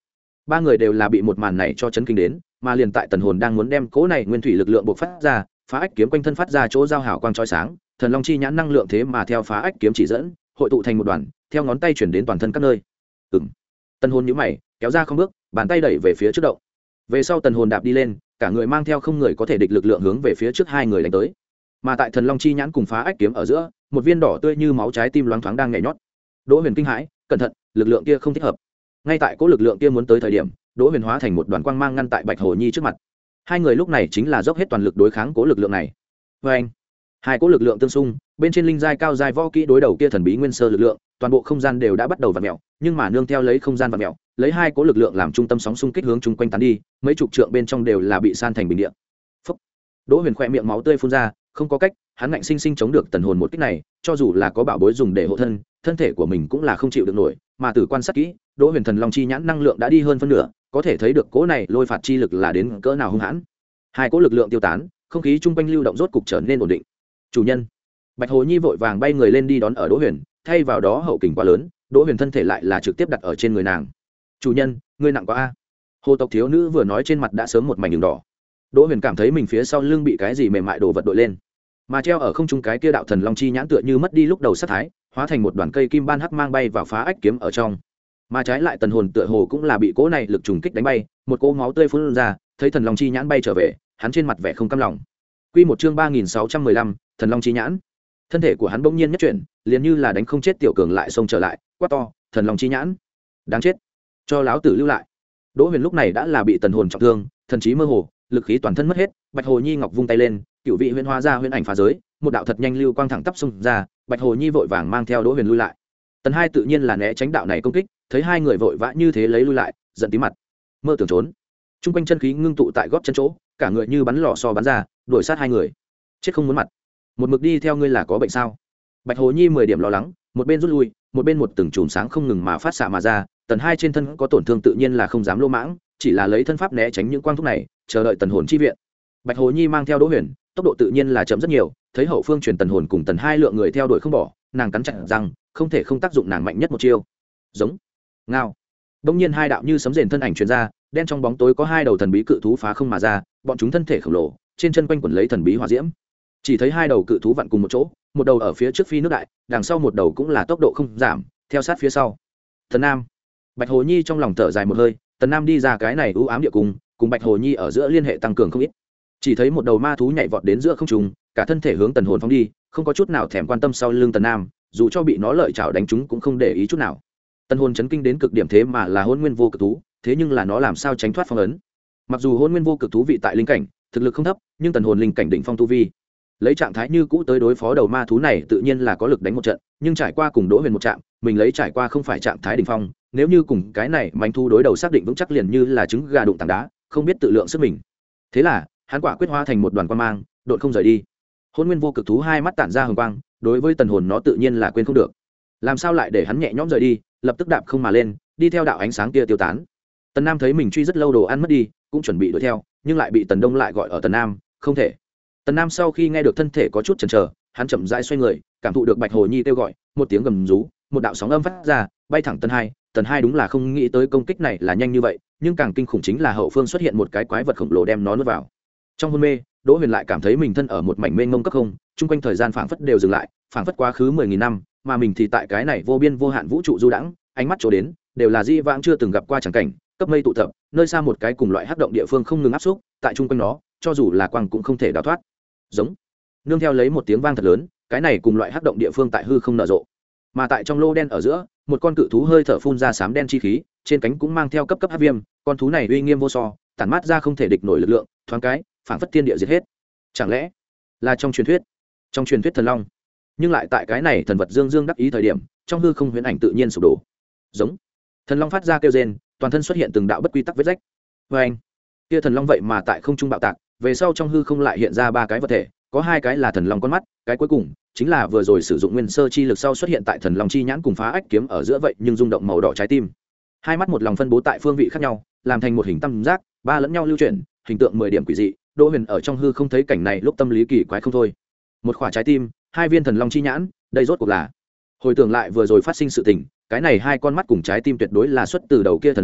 ba người đều là bị một màn này cho chấn kinh đến, mà liền tại tần hồn đang muốn đem cỗ này nguyên thủy lực lượng bộc phát ra, phá ách kiếm quanh thân phát ra chỗ giao hảo quang chói sáng, thần long chi nhãn năng lượng thế mà theo phá ách kiếm chỉ dẫn hội tụ thành một đoàn, theo ngón tay chuyển đến toàn thân các nơi. Ừm. Tần hồn nhíu mày, kéo ra không bước, bàn tay đẩy về phía trước động. Về sau tần hồn đạp đi lên, cả người mang theo không người có thể địch lực lượng hướng về phía trước hai người đánh tới. Mà tại thần long chi nhãn cùng phá ách kiếm ở giữa, một viên đỏ tươi như máu trái tim loáng thoáng đang nhảy nhót. Đỗ Huyền kinh hãi, cẩn thận, lực lượng kia không thích hợp. Ngay tại cỗ lực lượng kia muốn tới thời điểm, Đỗ Huyền hóa thành một đoàn quang mang ngăn tại Bạch Hồ Nhi trước mặt. Hai người lúc này chính là dốc hết toàn lực đối kháng cỗ lực lượng này. Và anh, hai cỗ lực lượng tương xung, bên trên linh giai cao giai võ kỹ đối đầu kia thần bí nguyên sơ lực lượng, toàn bộ không gian đều đã bắt đầu vặn mèo, nhưng mà nương theo lấy không gian vặn mèo, lấy hai cỗ lực lượng làm trung tâm sóng xung kích hướng chung quanh tán đi, mấy chục trượng bên trong đều là bị san thành bình địa. Phốc. Đỗ Huyền khẽ miệng máu tươi phun ra, không có cách, hắn ngạnh sinh sinh chống được tần hồn một kích này, cho dù là có bảo bối dùng để hộ thân, thân thể của mình cũng là không chịu được nổi, mà từ quan sát kỹ, Đỗ Huyền thần long chi nhãn năng lượng đã đi hơn phân nửa, có thể thấy được cỗ này lôi phạt chi lực là đến cỡ nào hung hãn. Hai cỗ lực lượng tiêu tán, không khí chung quanh lưu động rốt cục trở nên ổn định. Chủ nhân. Bạch Hồ Nhi vội vàng bay người lên đi đón ở Đỗ Huyền, thay vào đó hậu kình quá lớn, Đỗ Huyền thân thể lại là trực tiếp đặt ở trên người nàng. Chủ nhân, ngươi nặng quá a. Hồ tộc thiếu nữ vừa nói trên mặt đã sớm một mảnh đường đỏ. Đỗ Huyền cảm thấy mình phía sau lưng bị cái gì mềm mại đổ vật đội lên, mà treo ở không trung cái kia đạo thần long chi nhãn tựa như mất đi lúc đầu sát thái, hóa thành một đoàn cây kim ban hắc mang bay vào phá ách kiếm ở trong. Mà trái lại tần hồn tựa hồ cũng là bị cỗ này lực trùng kích đánh bay, một cỗ máu tươi phun ra, thấy thần long chi nhãn bay trở về, hắn trên mặt vẻ không cam lòng. Quy một chương ba nghìn sáu trăm mười lăm, thần long chi nhãn. Thân thể của hắn bỗng nhiên nhất chuyển, liền như là đánh không chết tiểu cường lại xông trở lại, quát to, thần long chi nhãn, đáng chết, cho láo tử lưu lại. Đỗ Huyền lúc này đã là bị tần hồn trọng thương, thần trí mơ hồ, lực khí toàn thân mất hết. Bạch Hồ Nhi ngọc vung tay lên, cựu vị huyễn hóa ra huyễn ảnh phá giới, một đạo thật nhanh lưu quang thẳng tắp xông ra. Bạch Hồ Nhi vội vàng mang theo Đỗ Huyền lui lại. Tần Hai tự nhiên là né tránh đạo này công kích, thấy hai người vội vã như thế lấy lui lại, giận tí mặt, mơ tưởng trốn. Trung quanh chân khí ngưng tụ tại gót chân chỗ, cả người như bắn lò xo bắn ra, đuổi sát hai người. Chết không muốn mặt, một mực đi theo ngươi là có bệnh sao? Bạch Hồ Nhi mười điểm lo lắng, một bên rút lui, một bên một từng chùm sáng không ngừng mà phát xạ mà ra. Tần Hai trên thân có tổn thương tự nhiên là không dám lô mãng, chỉ là lấy thân pháp né tránh những quang thúc này, chờ đợi tần hồn chi viện. Bạch Hồ Nhi mang theo Đỗ Huyền, tốc độ tự nhiên là chậm rất nhiều, thấy hậu phương truyền tần hồn cùng tần hai lượng người theo đuổi không bỏ, nàng cắn chặt răng, không thể không tác dụng nàng mạnh nhất một chiêu. Giống, ngao. Đông nhiên hai đạo như sấm rền thân ảnh truyền ra, đen trong bóng tối có hai đầu thần bí cự thú phá không mà ra, bọn chúng thân thể khổng lồ, trên chân quanh quẩn lấy thần bí hỏa diễm. Chỉ thấy hai đầu cự thú vặn cùng một chỗ, một đầu ở phía trước phi nước đại, đằng sau một đầu cũng là tốc độ không giảm, theo sát phía sau. Thần Nam. Bạch Hồ Nhi trong lòng thở dài một hơi, Tần Nam đi ra cái này u ám địa cung, cùng Bạch Hồ Nhi ở giữa liên hệ tăng cường không ít. Chỉ thấy một đầu ma thú nhảy vọt đến giữa không trung, cả thân thể hướng tần hồn phóng đi, không có chút nào thèm quan tâm sau lưng Tần Nam, dù cho bị nó lợi chảo đánh trúng cũng không để ý chút nào. Tần hồn chấn kinh đến cực điểm, thế mà là hôn nguyên vô cực thú, thế nhưng là nó làm sao tránh thoát phong ấn? Mặc dù hôn nguyên vô cực thú vị tại linh cảnh, thực lực không thấp, nhưng tần hồn linh cảnh đỉnh phong tu vi, lấy trạng thái như cũ tới đối phó đầu ma thú này tự nhiên là có lực đánh một trận, nhưng trải qua cùng Đỗ Huyền một trận, mình lấy trải qua không phải trạng thái đỉnh phong, nếu như cùng cái này manh thu đối đầu xác định vững chắc liền như là trứng gà đụng tảng đá, không biết tự lượng sức mình. Thế là hắn quả quyết hóa thành một đoàn quang mang, độn không rời đi. Hôn nguyên vô cực thú hai mắt tản ra hồng quang, đối với tần hồn nó tự nhiên là quên không được, làm sao lại để hắn nhẹ nhõm rời đi, lập tức đạp không mà lên, đi theo đạo ánh sáng kia tiêu tán. Tần Nam thấy mình truy rất lâu đồ ăn mất đi, cũng chuẩn bị đuổi theo, nhưng lại bị Tần Đông lại gọi ở Tần Nam, không thể. Tần Nam sau khi nghe được thân thể có chút chần chờ, hắn chậm rãi xoay người, cảm thụ được Bạch Hồ Nhi kêu gọi, một tiếng gầm rú, một đạo sóng âm phát ra, bay thẳng Tần Hai. Tần Hai đúng là không nghĩ tới công kích này là nhanh như vậy, nhưng càng kinh khủng chính là hậu phương xuất hiện một cái quái vật khổng lồ đem nó nuốt vào. Trong hôn mê, Đỗ Huyền lại cảm thấy mình thân ở một mảnh mênh mông cấp không, chung quanh thời gian phảng phất đều dừng lại, phảng phất quá khứ mười nghìn năm, mà mình thì tại cái này vô biên vô hạn vũ trụ du đãng, ánh mắt chỗ đến đều là di vãng chưa từng gặp qua chẳng cảnh, cấp mây tụ tập, nơi xa một cái cùng loại hắc động địa phương không ngừng áp xúc, tại chung quanh nó, cho dù là quang cũng không thể đào thoát. Giống. Nương theo lấy một tiếng vang thật lớn, cái này cùng loại hắc động địa phương tại hư không nở rộ. Mà tại trong lô đen ở giữa, một con cự thú hơi thở phun ra xám đen chi khí, trên cánh cũng mang theo cấp cấp hắc viêm, con thú này uy nghiêm vô so, tản mát ra không thể địch nổi lực lượng, thoáng cái, phảng phất thiên địa diệt hết. Chẳng lẽ là trong truyền thuyết, trong truyền thuyết thần long? Nhưng lại tại cái này thần vật dương dương đắc ý thời điểm, trong hư không huyễn ảnh tự nhiên sụp đổ. Giống. Thần long phát ra kêu rên, toàn thân xuất hiện từng đạo bất quy tắc vết rách. Và anh, kia thần long vậy mà tại không trung bạo tạc, về sau trong hư không lại hiện ra ba cái vật thể, có hai cái là thần long con mắt, cái cuối cùng chính là vừa rồi sử dụng nguyên sơ chi lực sau xuất hiện tại thần long chi nhãn cùng phá ách kiếm ở giữa vậy nhưng rung động màu đỏ trái tim. Hai mắt một lòng phân bố tại phương vị khác nhau, làm thành một hình tam giác, ba lẫn nhau lưu chuyển, hình tượng mười điểm quỷ dị. Đỗ Huyền ở trong hư không thấy cảnh này lúc tâm lý kỳ quái không thôi. Một quả trái tim, hai viên thần long chi nhãn, đây rốt cuộc là? Hồi tưởng lại vừa rồi phát sinh sự tình, cái này hai con mắt cùng trái tim tuyệt đối là xuất từ đầu kia thần long,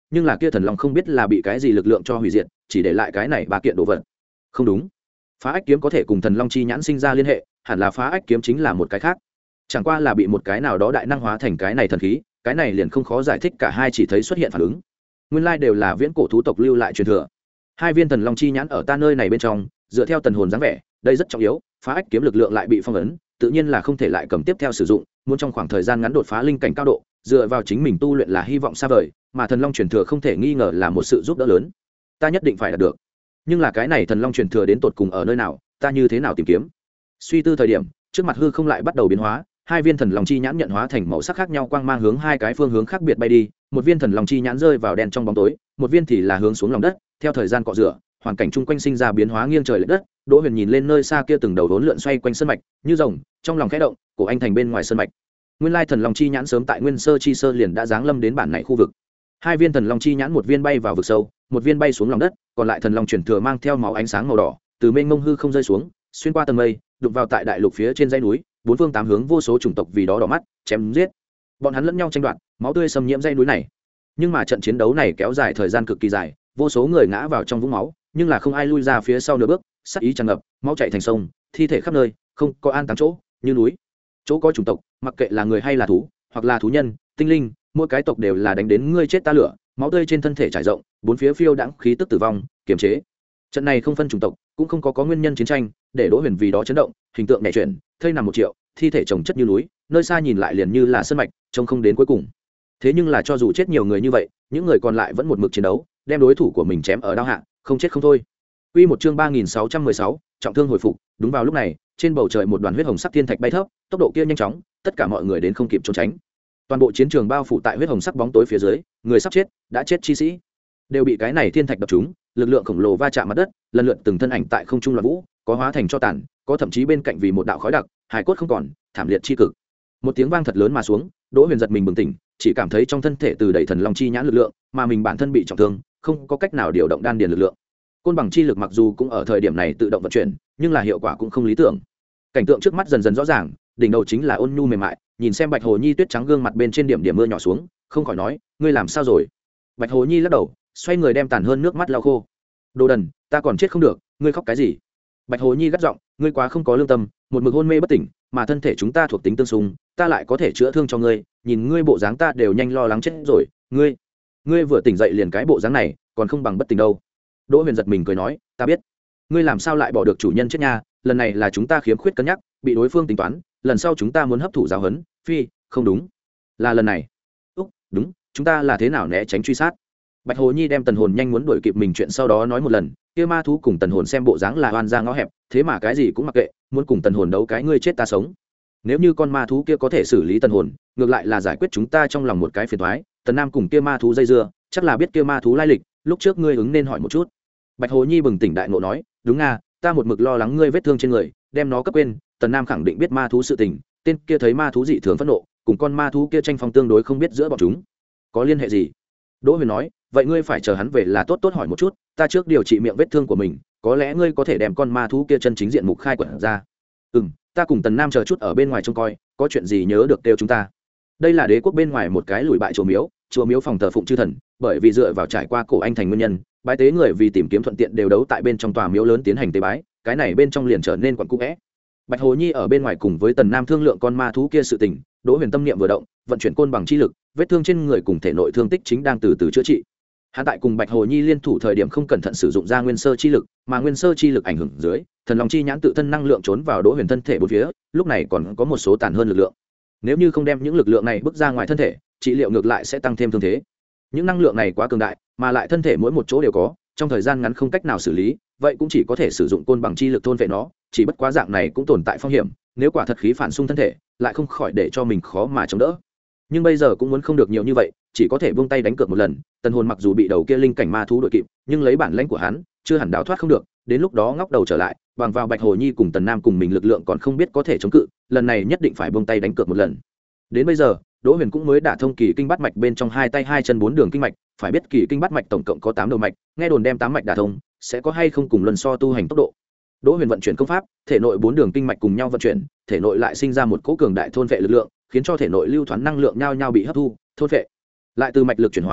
nhưng là kia thần long không biết là bị cái gì lực lượng cho hủy diệt, chỉ để lại cái này ba kiện đồ vật. Không đúng, phá ách kiếm có thể cùng thần long chi nhãn sinh ra liên hệ, hẳn là phá ách kiếm chính là một cái khác, chẳng qua là bị một cái nào đó đại năng hóa thành cái này thần khí, cái này liền không khó giải thích, cả hai chỉ thấy xuất hiện phản ứng. Nguyên lai đều là viễn cổ thú tộc lưu lại truyền thừa. Hai viên thần long chi nhãn ở ta nơi này bên trong, dựa theo tần hồn dáng vẻ, đây rất trọng yếu, phá ách kiếm lực lượng lại bị phong ấn, tự nhiên là không thể lại cầm tiếp theo sử dụng, muốn trong khoảng thời gian ngắn đột phá linh cảnh cao độ, dựa vào chính mình tu luyện là hy vọng xa vời, mà thần long truyền thừa không thể nghi ngờ là một sự giúp đỡ lớn. Ta nhất định phải đạt được. Nhưng là cái này thần long truyền thừa đến tột cùng ở nơi nào, ta như thế nào tìm kiếm? Suy tư thời điểm, trước mặt hư không lại bắt đầu biến hóa, hai viên thần long chi nhãn nhận hóa thành màu sắc khác nhau, quang mang hướng hai cái phương hướng khác biệt bay đi, một viên thần long chi nhãn rơi vào đen trong bóng tối, một viên thì là hướng xuống lòng đất. Theo thời gian cọ rửa, hoàn cảnh chung quanh sinh ra biến hóa nghiêng trời lệch đất. Đỗ Huyền nhìn lên nơi xa kia từng đầu đốn lượn xoay quanh sơn mạch như rồng, trong lòng khẽ động, cổ anh thành bên ngoài sơn mạch. Nguyên lai thần long chi nhãn sớm tại nguyên sơ chi sơ liền đã giáng lâm đến bản này khu vực. Hai viên thần long chi nhãn, một viên bay vào vực sâu, một viên bay xuống lòng đất, còn lại thần long chuyển thừa mang theo máu ánh sáng màu đỏ, từ mênh mông hư không rơi xuống, xuyên qua tầng mây, đụng vào tại đại lục phía trên dãy núi, bốn phương tám hướng vô số chủng tộc vì đó đỏ mắt, chém giết. Bọn hắn lẫn nhau tranh đoạt, máu tươi xâm nhiễm dãy núi này. Nhưng mà trận chiến đấu này kéo dài thời gian cực kỳ dài, vô số người ngã vào trong vũng máu, nhưng là không ai lui ra phía sau nửa bước, sát ý tràn ngập, máu chảy thành sông, thi thể khắp nơi, không có an táng chỗ, như núi. Chỗ có chủng tộc, mặc kệ là người hay là thú, hoặc là thú nhân, tinh linh, mỗi cái tộc đều là đánh đến ngươi chết ta lửa, máu tươi trên thân thể trải rộng, bốn phía phiêu đãng khí tức tử vong, kiềm chế. Trận này không phân chủng tộc, cũng không có có nguyên nhân chiến tranh, để Đỗ Huyền vì đó chấn động, hình tượng nhảy chuyển, thây nằm một triệu, thi thể chồng chất như núi, nơi xa nhìn lại liền như là sơn mạch, trông không đến cuối cùng. Thế nhưng là cho dù chết nhiều người như vậy, những người còn lại vẫn một mực chiến đấu, đem đối thủ của mình chém ở đao hạ, không chết không thôi. Quy một chương ba nghìn sáu trăm mười sáu, trọng thương hồi phục. Đúng vào lúc này, trên bầu trời một đoàn huyết hồng sắc thiên thạch bay thấp, tốc độ kia nhanh chóng, tất cả mọi người đến không kịp trốn tránh. Toàn bộ chiến trường bao phủ tại huyết hồng sắc bóng tối phía dưới, người sắp chết, đã chết chi sĩ, đều bị cái này thiên thạch đập trúng, lực lượng khổng lồ va chạm mặt đất, lần lượt từng thân ảnh tại không trung loạn vũ, có hóa thành cho tàn, có thậm chí bên cạnh vì một đạo khói đặc, hải cốt không còn, thảm liệt chi cực. Một tiếng vang thật lớn mà xuống, Đỗ Huyền giật mình bừng tỉnh, chỉ cảm thấy trong thân thể từ đầy thần long chi nhãn lực lượng, mà mình bản thân bị trọng thương, không có cách nào điều động đan điền lực lượng. Côn bằng chi lực mặc dù cũng ở thời điểm này tự động vận chuyển, nhưng là hiệu quả cũng không lý tưởng. Cảnh tượng trước mắt dần dần rõ ràng, đỉnh đầu chính là ôn nhu mềm mại, nhìn xem Bạch Hồ Nhi tuyết trắng gương mặt bên trên điểm điểm mưa nhỏ xuống, không khỏi nói, ngươi làm sao rồi? Bạch Hồ Nhi lắc đầu, xoay người đem tàn hơn nước mắt lau khô. Đồ đần, ta còn chết không được, ngươi khóc cái gì? Bạch Hồ Nhi gắt giọng, ngươi quá không có lương tâm, một mực hôn mê bất tỉnh, mà thân thể chúng ta thuộc tính tương xung, ta lại có thể chữa thương cho ngươi, nhìn ngươi bộ dáng ta đều nhanh lo lắng chết rồi, ngươi, ngươi vừa tỉnh dậy liền cái bộ dáng này, còn không bằng bất tỉnh đâu. Đỗ Huyền giật mình cười nói, ta biết, ngươi làm sao lại bỏ được chủ nhân chết nha, lần này là chúng ta khiếm khuyết cân nhắc, bị đối phương tính toán, lần sau chúng ta muốn hấp thụ giáo huấn, phi, không đúng, là lần này. Úc, đúng, chúng ta là thế nào né tránh truy sát? Bạch Hồ Nhi đem tần hồn nhanh muốn đuổi kịp mình chuyện sau đó nói một lần, kia ma thú cùng tần hồn xem bộ dáng là oan ra ngõ hẹp, thế mà cái gì cũng mặc kệ, muốn cùng tần hồn đấu cái ngươi chết ta sống. Nếu như con ma thú kia có thể xử lý tần hồn, ngược lại là giải quyết chúng ta trong lòng một cái phiền toái. Tần Nam cùng kia ma thú dây dưa, chắc là biết kia ma thú lai lịch, lúc trước ngươi ứng nên hỏi một chút. Bạch Hồ Nhi bừng tỉnh đại ngộ nói, đúng nga, ta một mực lo lắng ngươi vết thương trên người, đem nó cấp quên. Tần Nam khẳng định biết ma thú sự tình, tên kia thấy ma thú dị thường phẫn nộ, cùng con ma thú kia tranh phong tương đối không biết giữa bọn chúng có liên hệ gì. Đỗ Huyền nói, vậy ngươi phải chờ hắn về là tốt tốt hỏi một chút, ta trước điều trị miệng vết thương của mình, có lẽ ngươi có thể đem con ma thú kia chân chính diện mục khai quật ra. Ừm, ta cùng Tần Nam chờ chút ở bên ngoài trông coi, có chuyện gì nhớ được kêu chúng ta. Đây là đế quốc bên ngoài một cái lùi bại chùa miếu, chùa miếu phòng thờ phụng chư thần, bởi vì dựa vào trải qua cổ anh thành nguyên nhân, bái tế người vì tìm kiếm thuận tiện đều đấu tại bên trong tòa miếu lớn tiến hành tế bái, cái này bên trong liền trở nên quặn cũ vẽ. Bạch Hồ Nhi ở bên ngoài cùng với Tần Nam thương lượng con ma thú kia sự tình, Đỗ Huyền tâm niệm vừa động, vận chuyển côn bằng chi lực, vết thương trên người cùng thể nội thương tích chính đang từ từ chữa trị. Hắn tại cùng Bạch Hồ Nhi liên thủ thời điểm không cẩn thận sử dụng ra nguyên sơ chi lực, mà nguyên sơ chi lực ảnh hưởng dưới, thần long chi nhãn tự thân năng lượng trốn vào Đỗ Huyền thân thể bốn phía, lúc này còn có một số tàn hơn lực lượng. Nếu như không đem những lực lượng này bước ra ngoài thân thể, trị liệu ngược lại sẽ tăng thêm thương thế. Những năng lượng này quá cường đại, mà lại thân thể mỗi một chỗ đều có, trong thời gian ngắn không cách nào xử lý, vậy cũng chỉ có thể sử dụng côn bằng chi lực thôn vệ nó, chỉ bất quá dạng này cũng tồn tại phong hiểm, nếu quả thật khí phản xung thân thể, lại không khỏi để cho mình khó mà chống đỡ. Nhưng bây giờ cũng muốn không được nhiều như vậy, chỉ có thể buông tay đánh cược một lần. Tần hồn mặc dù bị đầu kia linh cảnh ma thú đuổi kịp, nhưng lấy bản lãnh của hắn, chưa hẳn đào thoát không được, đến lúc đó ngóc đầu trở lại, bằng vào Bạch Hồ Nhi cùng Tần Nam cùng mình lực lượng còn không biết có thể chống cự, lần này nhất định phải buông tay đánh cược một lần. Đến bây giờ, Đỗ Huyền cũng mới đả thông kỳ kinh bát mạch bên trong hai tay hai chân bốn đường kinh mạch, phải biết kỳ kinh bát mạch tổng cộng có tám đầu mạch, nghe đồn đem tám mạch đả thông, sẽ có hay không cùng luân so tu hành tốc độ. Đỗ Huyền vận chuyển công pháp, thể nội bốn đường kinh mạch cùng nhau vận chuyển, thể nội lại sinh ra một cỗ cường đại thôn vệ lực lượng, khiến cho thể nội lưu thoáng năng lượng nhau nhau bị hấp thu, thôn vệ. Lại từ mạch lực chuyển hóa,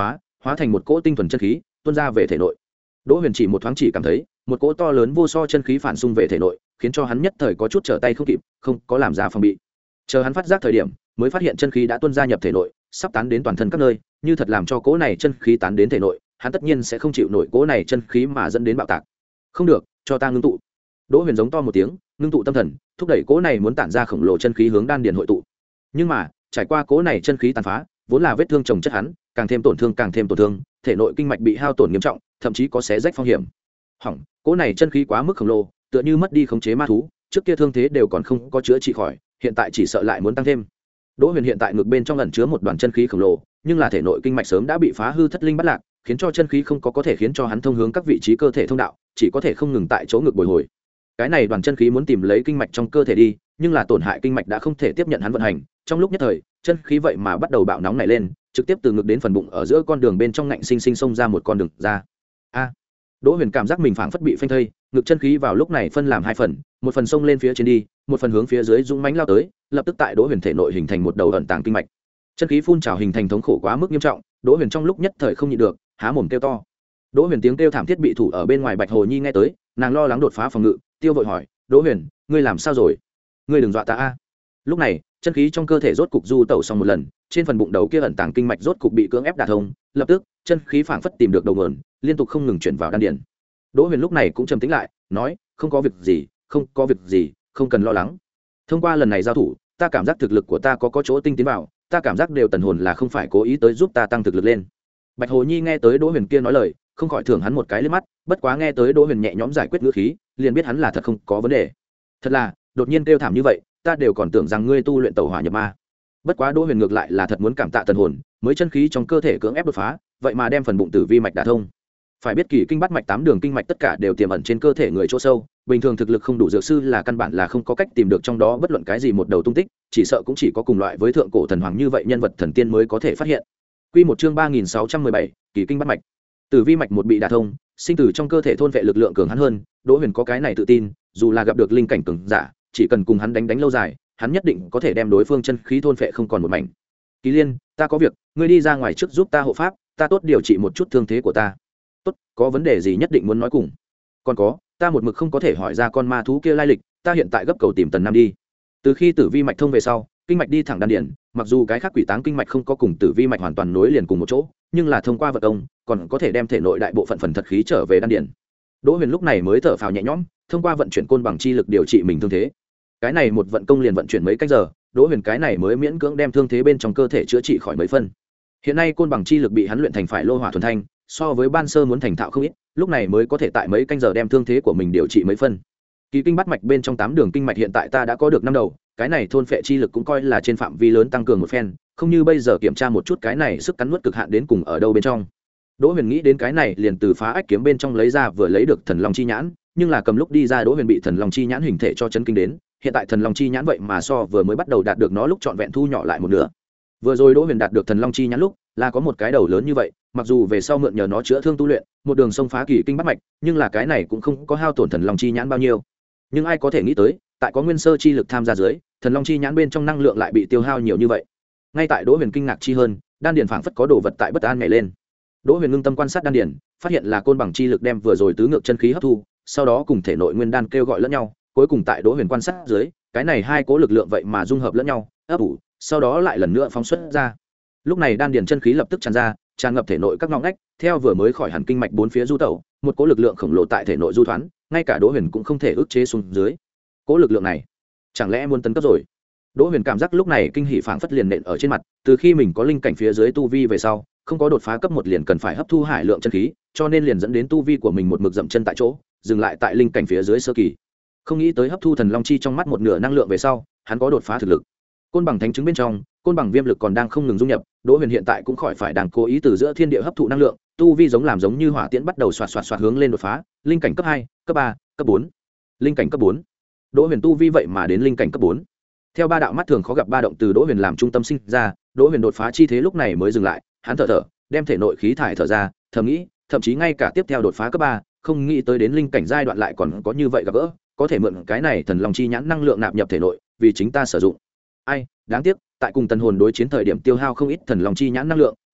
hóa thành một cỗ tinh thuần chân khí tuôn ra về thể nội. Đỗ Huyền chỉ một thoáng chỉ cảm thấy một cỗ to lớn vô so chân khí phản xung về thể nội, khiến cho hắn nhất thời có chút trở tay không kịp, không có làm ra phòng bị. Chờ hắn phát giác thời điểm, mới phát hiện chân khí đã tuôn ra nhập thể nội, sắp tán đến toàn thân các nơi, như thật làm cho cỗ này chân khí tán đến thể nội, hắn tất nhiên sẽ không chịu nổi cỗ này chân khí mà dẫn đến bạo tạc. Không được, cho ta ngưng tụ. Đỗ Huyền giống to một tiếng, ngưng tụ tâm thần, thúc đẩy cỗ này muốn tản ra khổng lồ chân khí hướng đan điền hội tụ. Nhưng mà, trải qua cỗ này chân khí tàn phá, vốn là vết thương chồng chất hắn, càng thêm tổn thương càng thêm tổn thương, thể nội kinh mạch bị hao tổn nghiêm trọng, thậm chí có xé rách phong hiểm. Hỏng, cỗ này chân khí quá mức khổng lồ, tựa như mất đi khống chế ma thú, trước kia thương thế đều còn không có chữa trị khỏi, hiện tại chỉ sợ lại muốn tăng thêm. Đỗ Huyền hiện tại ngực bên trong ẩn chứa một đoàn chân khí khổng lồ, nhưng là thể nội kinh mạch sớm đã bị phá hư thất linh bất lạc, khiến cho chân khí không có có thể khiến cho hắn thông hướng các vị trí cơ thể thông đạo, chỉ có thể không ngừng tại chỗ ngực bồi hồi. Cái này đoàn chân khí muốn tìm lấy kinh mạch trong cơ thể đi, nhưng là tổn hại kinh mạch đã không thể tiếp nhận hắn vận hành, trong lúc nhất thời, chân khí vậy mà bắt đầu bạo nóng nảy lên, trực tiếp từ ngực đến phần bụng ở giữa con đường bên trong ngạnh sinh sinh xông ra một con đường ra. A! Đỗ Huyền cảm giác mình phảng phất bị phanh thây, ngực chân khí vào lúc này phân làm hai phần, một phần xông lên phía trên đi, một phần hướng phía dưới dũng mãnh lao tới, lập tức tại Đỗ Huyền thể nội hình thành một đầu ẩn tàng kinh mạch. Chân khí phun trào hình thành thống khổ quá mức nghiêm trọng, Đỗ Huyền trong lúc nhất thời không nhịn được, há mồm kêu to. Đỗ Huyền tiếng kêu thảm thiết bị thủ ở bên ngoài Bạch Hồ Nhi nghe tới, nàng lo lắng đột phá phòng ngự, tiêu vội hỏi, "Đỗ Huyền, ngươi làm sao rồi? Ngươi đừng dọa ta a." Lúc này, chân khí trong cơ thể rốt cục du tẩu xong một lần, trên phần bụng đầu kia ẩn tàng kinh mạch rốt cục bị cưỡng ép đả thông, lập tức, chân khí phảng phất tìm được đầu nguồn, liên tục không ngừng chuyển vào đan điền. Đỗ Huyền lúc này cũng trầm tĩnh lại, nói, "Không có việc gì, không có việc gì, không cần lo lắng. Thông qua lần này giao thủ, ta cảm giác thực lực của ta có có chỗ tinh tiến vào, ta cảm giác đều tần hồn là không phải cố ý tới giúp ta tăng thực lực lên." Bạch Hồ Nhi nghe tới Đỗ Huyền kia nói lời, không khỏi thưởng hắn một cái liếc mắt, bất quá nghe tới Đỗ Huyền nhẹ nhõm giải quyết ngữ khí, liền biết hắn là thật không có vấn đề. Thật là, đột nhiên kêu thảm như vậy, ta đều còn tưởng rằng ngươi tu luyện tẩu hỏa nhập ma. Bất quá Đỗ Huyền ngược lại là thật muốn cảm tạ tần hồn, mới chân khí trong cơ thể cưỡng ép đột phá, vậy mà đem phần bụng tử vi mạch đả thông. Phải biết kỳ kinh bát mạch tám đường kinh mạch tất cả đều tiềm ẩn trên cơ thể người chỗ sâu, bình thường thực lực không đủ dược sư là căn bản là không có cách tìm được trong đó bất luận cái gì một đầu tung tích, chỉ sợ cũng chỉ có cùng loại với thượng cổ thần hoàng như vậy nhân vật thần tiên mới có thể phát hiện. Quy một chương ba nghìn sáu trăm mười bảy, kỳ kinh bát mạch. Tử vi mạch một bị đả thông, sinh tử trong cơ thể thôn vệ lực lượng cường hắn hơn, Đỗ Huyền có cái này tự tin, dù là gặp được linh cảnh cường giả, chỉ cần cùng hắn đánh đánh lâu dài, hắn nhất định có thể đem đối phương chân khí thôn vệ không còn một mảnh. Kỳ Liên, ta có việc, ngươi đi ra ngoài trước giúp ta hộ pháp, ta tốt điều trị một chút thương thế của ta. Tốt, có vấn đề gì nhất định muốn nói cùng. Còn có, ta một mực không có thể hỏi ra con ma thú kia lai lịch, ta hiện tại gấp cầu tìm Tần Nam đi. Từ khi tử vi mạch thông về sau, kinh mạch đi thẳng đan điền, mặc dù cái khác quỷ táng kinh mạch không có cùng tử vi mạch hoàn toàn nối liền cùng một chỗ, nhưng là thông qua vận công, còn có thể đem thể nội đại bộ phận phần thật khí trở về đan điền. Đỗ Huyền lúc này mới thở phào nhẹ nhõm, thông qua vận chuyển côn bằng chi lực điều trị mình thương thế. Cái này một vận công liền vận chuyển mấy cách giờ, Đỗ Huyền cái này mới miễn cưỡng đem thương thế bên trong cơ thể chữa trị khỏi mấy phân. Hiện nay côn bằng chi lực bị hắn luyện thành phải lô hỏa thuần thanh, so với ban sơ muốn thành thạo không ít, lúc này mới có thể tại mấy canh giờ đem thương thế của mình điều trị mấy phân. Kỳ kinh bát mạch bên trong tám đường kinh mạch hiện tại ta đã có được năm đầu, cái này thôn phệ chi lực cũng coi là trên phạm vi lớn tăng cường một phen, không như bây giờ kiểm tra một chút cái này sức cắn nuốt cực hạn đến cùng ở đâu bên trong. Đỗ Huyền nghĩ đến cái này liền từ phá ách kiếm bên trong lấy ra vừa lấy được thần long chi nhãn, nhưng là cầm lúc đi ra Đỗ Huyền bị thần long chi nhãn hình thể cho chấn kinh đến, hiện tại thần long chi nhãn vậy mà so vừa mới bắt đầu đạt được nó lúc trọn vẹn thu nhỏ lại một nửa. Vừa rồi Đỗ Huyền đạt được thần long chi nhãn lúc là có một cái đầu lớn như vậy, mặc dù về sau mượn nhờ nó chữa thương tu luyện, một đường sông phá kỳ kinh bát mạch, nhưng là cái này cũng không có hao tổn thần long chi nhãn bao nhiêu. Nhưng ai có thể nghĩ tới, tại có nguyên sơ chi lực tham gia dưới, thần long chi nhãn bên trong năng lượng lại bị tiêu hao nhiều như vậy. Ngay tại Đỗ Huyền kinh ngạc chi hơn, đan điền phảng phất có đồ vật tại bất an nhảy lên. Đỗ Huyền ngưng tâm quan sát đan điền, phát hiện là côn bằng chi lực đem vừa rồi tứ ngược chân khí hấp thu, sau đó cùng thể nội nguyên đan kêu gọi lẫn nhau, cuối cùng tại Đỗ Huyền quan sát dưới, cái này hai cố lực lượng vậy mà dung hợp lẫn nhau, ấp ủ, sau đó lại lần nữa phóng xuất ra. Lúc này đan điền chân khí lập tức tràn ra, tràn ngập thể nội các ngõ ngách, theo vừa mới khỏi hẳn kinh mạch bốn phía du tẩu, một cố lực lượng khổng lồ tại thể nội du thoán, ngay cả Đỗ Huyền cũng không thể ức chế xuống dưới. Cố lực lượng này, chẳng lẽ muốn tấn cấp rồi? Đỗ Huyền cảm giác lúc này kinh hỉ phảng phất liền nện ở trên mặt, từ khi mình có linh cảnh phía dưới tu vi về sau, không có đột phá cấp một liền cần phải hấp thu hải lượng chân khí, cho nên liền dẫn đến tu vi của mình một mực dậm chân tại chỗ, dừng lại tại linh cảnh phía dưới sơ kỳ. Không nghĩ tới hấp thu thần long chi trong mắt một nửa năng lượng về sau, hắn có đột phá thực lực. Côn bằng thánh chứng bên trong, côn bằng viêm lực còn đang không ngừng dung nhập, Đỗ Huyền hiện tại cũng khỏi phải đang cố ý từ giữa thiên địa hấp thụ năng lượng, tu vi giống làm giống như hỏa tiễn bắt đầu xoạt xoạt xoạt hướng lên đột phá, linh cảnh cấp hai, cấp ba, cấp bốn. Linh cảnh cấp bốn. Đỗ Huyền tu vi vậy mà đến linh cảnh cấp bốn. Theo ba đạo mắt thường khó gặp ba động từ Đỗ Huyền làm trung tâm sinh ra, Đỗ Huyền đột phá chi thế lúc này mới dừng lại, hắn thở thở, đem thể nội khí thải thở ra, thầm nghĩ, thậm chí ngay cả tiếp theo đột phá cấp ba, không nghĩ tới đến linh cảnh giai đoạn lại còn có như vậy gặp gỡ, có thể mượn cái này thần long chi nhãn năng lượng nạp nhập thể nội, vì chính ta sử dụng. Ai, đáng tiếc, tại cùng tần hồn đối chiến thời điểm tiêu hao không ít thần long chi nhãn năng lượng,